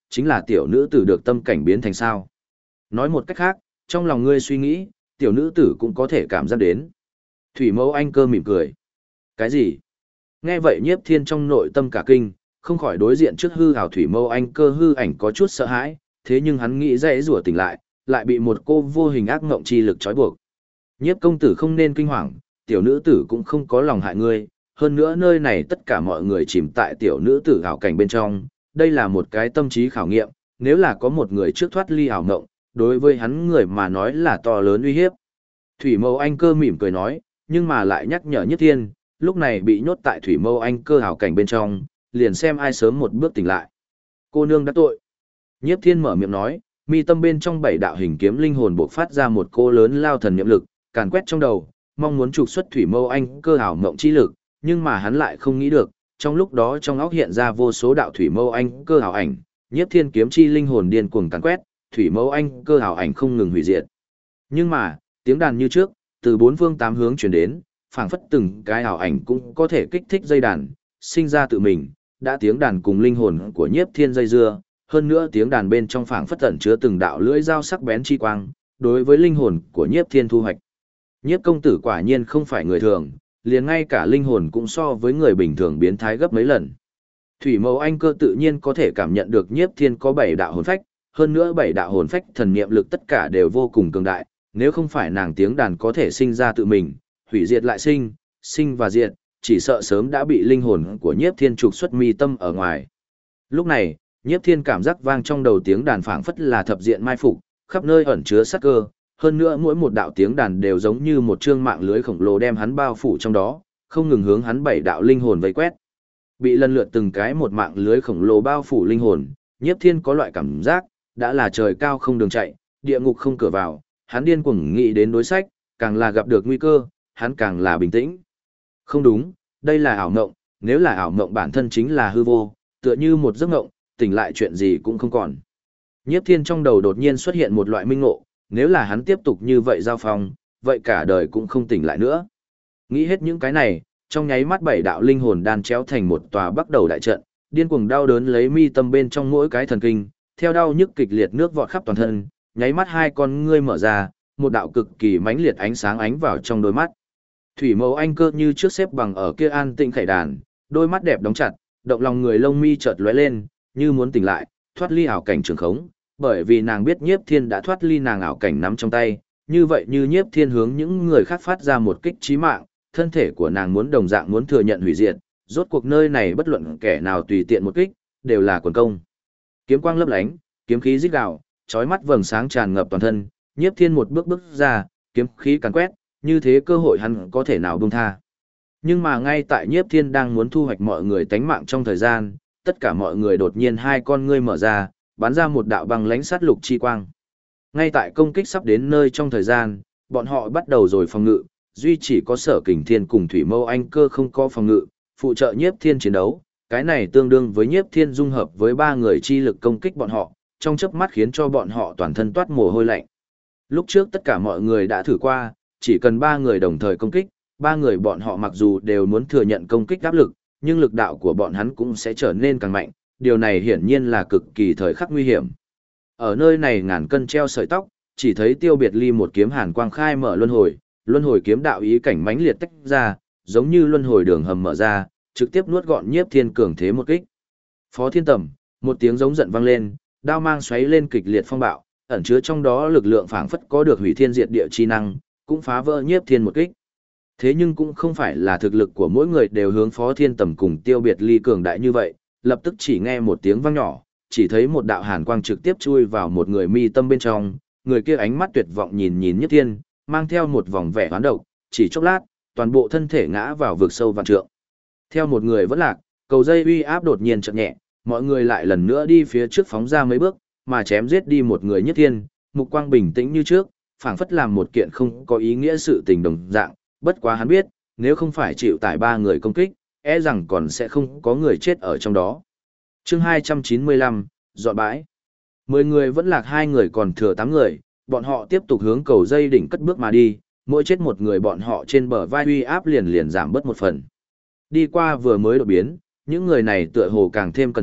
chính là tiểu nữ tử được tâm cảnh biến thành sao. Nói một cách khác, trong lòng ngươi suy nghĩ, tiểu nữ tử cũng có thể cảm giác đến. Thủy Mẫu Anh Cơ mỉm cười. Cái gì? Nghe vậy Nhiếp Thiên trong nội tâm cả kinh, không khỏi đối diện trước hư ảo Thủy Mẫu Anh Cơ hư ảnh có chút sợ hãi, thế nhưng hắn nghĩ dễ rủa tỉnh lại bị một cô vô hình ác ngộng chi lực trói buộc. Nhiếp công tử không nên kinh hoàng, tiểu nữ tử cũng không có lòng hại ngươi, hơn nữa nơi này tất cả mọi người chìm tại tiểu nữ tử ảo cảnh bên trong, đây là một cái tâm trí khảo nghiệm, nếu là có một người trước thoát ly ảo ngộng, đối với hắn người mà nói là to lớn uy hiếp. Thủy Mâu Anh Cơ mỉm cười nói, nhưng mà lại nhắc nhở Nhất Thiên, lúc này bị nhốt tại Thủy Mâu Anh Cơ ảo cảnh bên trong, liền xem ai sớm một bước tỉnh lại. Cô nương đã tội. Nhiếp Thiên mở miệng nói, mi tâm bên trong 7 đạo hình kiếm linh hồn bộc phát ra một cô lớn lao thần niệm lực, càn quét trong đầu, mong muốn trục xuất Thủy Mâu Anh Cơ ảo mộng chi lực, nhưng mà hắn lại không nghĩ được, trong lúc đó trong óc hiện ra vô số đạo Thủy Mâu Anh Cơ ảo ảnh, Nhiếp Thiên kiếm chi linh hồn điên cuồng càn quét, Thủy Mâu Anh Cơ ảo ảnh không ngừng hủy diệt. Nhưng mà, tiếng đàn như trước, từ bốn phương tám hướng truyền đến, phảng phất từng cái ảo ảnh cũng có thể kích thích dây đàn, sinh ra tự mình, đã tiếng đàn cùng linh hồn của Nhiếp Thiên dây dưa, hơn nữa tiếng đàn bên trong phảng phất ẩn chứa từng đạo lưỡi dao sắc bén chi quang, đối với linh hồn của Nhiếp Thiên thu hoạch. Nhiếp công tử quả nhiên không phải người thường, liền ngay cả linh hồn cũng so với người bình thường biến thái gấp mấy lần. Thủy Mâu Anh Cơ tự nhiên có thể cảm nhận được Nhiếp Thiên có 7 đạo hồn phách, hơn nữa 7 đạo hồn phách thần niệm lực tất cả đều vô cùng cường đại, nếu không phải nàng tiếng đàn có thể sinh ra tự mình, hủy diệt lại sinh, sinh và diệt, chỉ sợ sớm đã bị linh hồn của Nhiếp Thiên trục xuất mi tâm ở ngoài. Lúc này, Nhiếp Thiên cảm giác vang trong đầu tiếng đàn phảng phất là thập diện mai phục, khắp nơi ẩn chứa sát cơ, hơn nữa mỗi một đạo tiếng đàn đều giống như một chương mạng lưới khổng lồ đem hắn bao phủ trong đó, không ngừng hướng hắn 7 đạo linh hồn vây quét. Bị lần lượt từng cái một mạng lưới khổng lồ bao phủ linh hồn, Nhiếp Thiên có loại cảm giác, đã là trời cao không đường chạy, địa ngục không cửa vào, hắn điên cuồng nghĩ đến đối sách, càng là gặp được nguy cơ, hắn càng là bình tĩnh. Không đúng, đây là ảo mộng, nếu là ảo mộng bản thân chính là hư vô, tựa như một giấc mộng, tỉnh lại chuyện gì cũng không còn. Nhiếp Thiên trong đầu đột nhiên xuất hiện một loại minh ngộ, nếu là hắn tiếp tục như vậy giao phong, vậy cả đời cũng không tỉnh lại nữa. Nghĩ hết những cái này, trong nháy mắt 7 đạo linh hồn đan chéo thành một tòa bắt đầu đại trận, điên cuồng đau đớn lấy mi tâm bên trong mỗi cái thần kinh, theo đau nhức kịch liệt nước vọt khắp toàn thân, nháy mắt hai con ngươi mở ra, một đạo cực kỳ mãnh liệt ánh sáng ánh vào trong đôi mắt. Thủy Mâu Anh Cơ như trước xếp bằng ở kia an tĩnh khải đàn, đôi mắt đẹp đóng chặt, động lòng người lông mi chợt lóe lên, như muốn tỉnh lại, thoát ly ảo cảnh trường khống, bởi vì nàng biết Nhiếp Thiên đã thoát ly nàng ảo cảnh nắm trong tay, như vậy như Nhiếp Thiên hướng những người khác phát ra một kích chí mạng, thân thể của nàng muốn đồng dạng muốn thừa nhận hủy diệt, rốt cuộc nơi này bất luận kẻ nào tùy tiện một kích, đều là quần công. Kiếm quang lấp lánh, kiếm khí rít gào, chói mắt vầng sáng tràn ngập toàn thân, Nhiếp Thiên một bước bước ra, kiếm khí càn quét, như thế cơ hội hắn có thể nào buông tha. Nhưng mà ngay tại Nhiếp Thiên đang muốn thu hoạch mọi người tánh mạng trong thời gian, tất cả mọi người đột nhiên hai con ngươi mở ra, bắn ra một đạo băng lãnh sát lục chi quang. Ngay tại công kích sắp đến nơi trong thời gian, bọn họ bắt đầu rồi phòng ngự, duy chỉ có Sở Kình Thiên cùng Thủy Mâu Anh Cơ không có phòng ngự, phụ trợ Nhiếp Thiên chiến đấu, cái này tương đương với Nhiếp Thiên dung hợp với 3 người chi lực công kích bọn họ, trong chớp mắt khiến cho bọn họ toàn thân toát mồ hôi lạnh. Lúc trước tất cả mọi người đã thử qua, chỉ cần 3 người đồng thời công kích, 3 người bọn họ mặc dù đều muốn thừa nhận công kích áp lực, nhưng lực đạo của bọn hắn cũng sẽ trở nên càng mạnh, điều này hiển nhiên là cực kỳ thời khắc nguy hiểm. Ở nơi này ngàn cân treo sợi tóc, chỉ thấy Tiêu Biệt Ly một kiếm hàn quang khai mở luân hồi kiếm đạo ý cảnh mãnh liệt tách ra, giống như luân hồi đường hầm mở ra, trực tiếp nuốt gọn Nhiếp Thiên cường thế một kích. Phó Thiên Tầm, một tiếng giống giận vang lên, đao mang xoáy lên kịch liệt phong bạo, ẩn chứa trong đó lực lượng phảng phất có được hủy thiên diệt địa chi năng, cũng phá vỡ Nhiếp Thiên một kích. Thế nhưng cũng không phải là thực lực của mỗi người đều hướng Phó Thiên Tầm cùng Tiêu Biệt Ly cường đại như vậy, lập tức chỉ nghe một tiếng vang nhỏ, chỉ thấy một đạo hàn quang trực tiếp chui vào một người mi tâm bên trong, người kia ánh mắt tuyệt vọng nhìn Nhiếp Thiên, mang theo một vòng vẻ hoán độc, chỉ chốc lát, toàn bộ thân thể ngã vào vực sâu vạn trượng. Theo một người vẫn lạc, cầu dây uy áp đột nhiên chậm nhẹ, mọi người lại lần nữa đi phía trước phóng ra mấy bước, mà chém giết đi một người Nhiếp Thiên, mục quang bình tĩnh như trước, phảng phất làm một kiện không có ý nghĩa sự tình đồng dạng, bất quá hắn biết, nếu không phải chịu tải 3 người công kích, e rằng còn sẽ không có người chết ở trong đó. Chương 295, dọn bãi. 10 người vẫn lạc 2 người còn thừa 8 người, bọn họ tiếp tục hướng cầu dây đỉnh cất bước mà đi, mỗi chết một người bọn họ trên bờ vai uy áp liền giảm bớt một phần. Đi qua vừa mới đột biến, những người này tựa hồ càng thêm cẩn thận,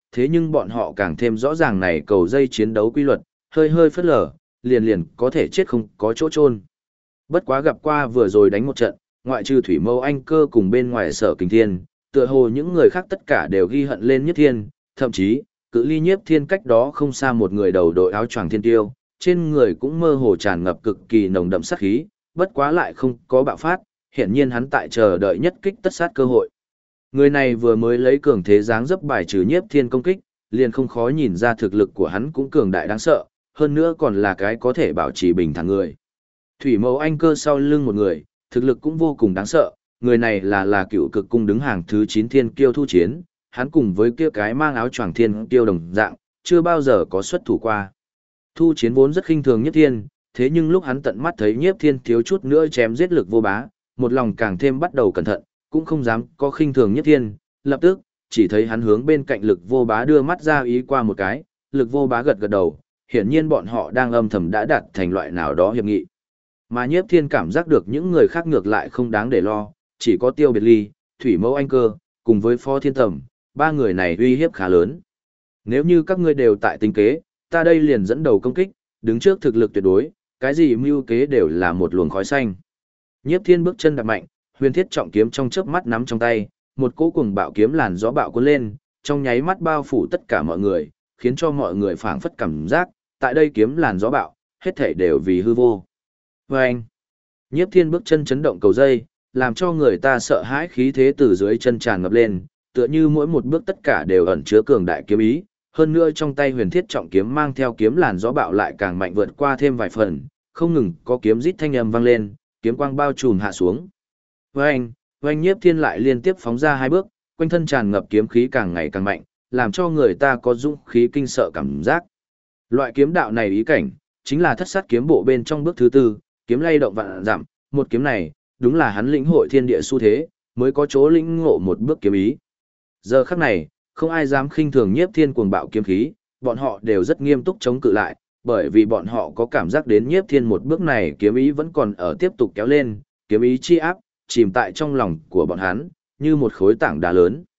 thế nhưng bọn họ càng thêm rõ ràng này cầu dây chiến đấu quy luật, hơi hơi phất lờ, liền liền có thể chết không có chỗ chôn. Bất quá gặp qua vừa rồi đánh một trận, ngoại trừ Thủy Mâu Anh Cơ cùng bên ngoài Sở Kình Thiên, tựa hồ những người khác tất cả đều ghi hận lên Nhiếp Thiên, thậm chí, cự ly Nhiếp Thiên cách đó không xa một người đầu đội áo choàng thiên tiêu, trên người cũng mơ hồ tràn ngập cực kỳ nồng đậm sát khí, bất quá lại không có bạo phát, hiển nhiên hắn tại chờ đợi nhất kích tất sát cơ hội. Người này vừa mới lấy cường thế dáng dấp bài trừ Nhiếp Thiên công kích, liền không khó nhìn ra thực lực của hắn cũng cường đại đáng sợ, hơn nữa còn là cái có thể bảo trì bình thản người. Thủy Mâu Anh Cơ sau lưng một người, thực lực cũng vô cùng đáng sợ, người này là Cựu Cực Cung đứng hàng thứ 9 thiên kiêu Thu Chiến, hắn cùng với kia cái mang áo choàng thiên kiêu đồng dạng, chưa bao giờ có xuất thủ qua. Thu Chiến vốn rất khinh thường Nhiếp Thiên, thế nhưng lúc hắn tận mắt thấy Nhiếp Thiên thiếu chút nữa chém giết Lực Vô Bá, một lòng càng thêm bắt đầu cẩn thận, cũng không dám có khinh thường Nhiếp Thiên, lập tức, chỉ thấy hắn hướng bên cạnh Lực Vô Bá đưa mắt ra ý qua một cái, Lực Vô Bá gật gật đầu, hiển nhiên bọn họ đang âm thầm đã đạt thành loại nào đó hiệp nghị. Mà Nhiếp Thiên cảm giác được những người khác ngược lại không đáng để lo, chỉ có Tiêu Biệt Ly, Thủy Mâu Anh Cơ, cùng với Phó Thiên Tầm, ba người này uy hiếp khá lớn. Nếu như các ngươi đều tại tính kế, ta đây liền dẫn đầu công kích, đứng trước thực lực tuyệt đối, cái gì mưu kế đều là một luồng khói xanh. Nhiếp Thiên bước chân đạp mạnh, huyền thiết trọng kiếm trong chớp mắt nắm trong tay, một cỗ cuồng bạo kiếm làn gió bạo cuốn lên, trong nháy mắt bao phủ tất cả mọi người, khiến cho mọi người phảng phất cảm giác, tại đây kiếm làn gió bạo, hết thảy đều vì hư vô. Vâng! Nhiếp Thiên bước chân chấn động cầu dây, làm cho người ta sợ hãi khí thế từ dưới chân tràn ngập lên, tựa như mỗi một bước tất cả đều ẩn chứa cường đại kiếm ý, hơn nữa trong tay huyền thiết trọng kiếm mang theo kiếm làn gió bạo lại càng mạnh vượt qua thêm vài phần, không ngừng có kiếm rít thanh âm vang lên, kiếm quang bao trùm hạ xuống. Vâng! Nhiếp Thiên lại liên tiếp phóng ra 2 bước, quanh thân tràn ngập kiếm khí càng ngày càng mạnh, làm cho người ta có dũng khí kinh sợ cảm giác. Loại kiếm đạo này ý cảnh, chính là Thất Sát kiếm bộ bên trong bước thứ 4, kiếm lay động vạn dặm, một kiếm này, đúng là hắn lĩnh hội thiên địa xu thế, mới có chỗ lĩnh ngộ một bước kiếm ý. Giờ khắc này, không ai dám khinh thường Nhiếp Thiên cuồng bạo kiếm khí, bọn họ đều rất nghiêm túc chống cự lại, bởi vì bọn họ có cảm giác đến Nhiếp Thiên một bước này kiếm ý vẫn còn ở tiếp tục kéo lên, kiếm ý chi áp, chìm tại trong lòng của bọn hắn, như một khối tảng đá lớn.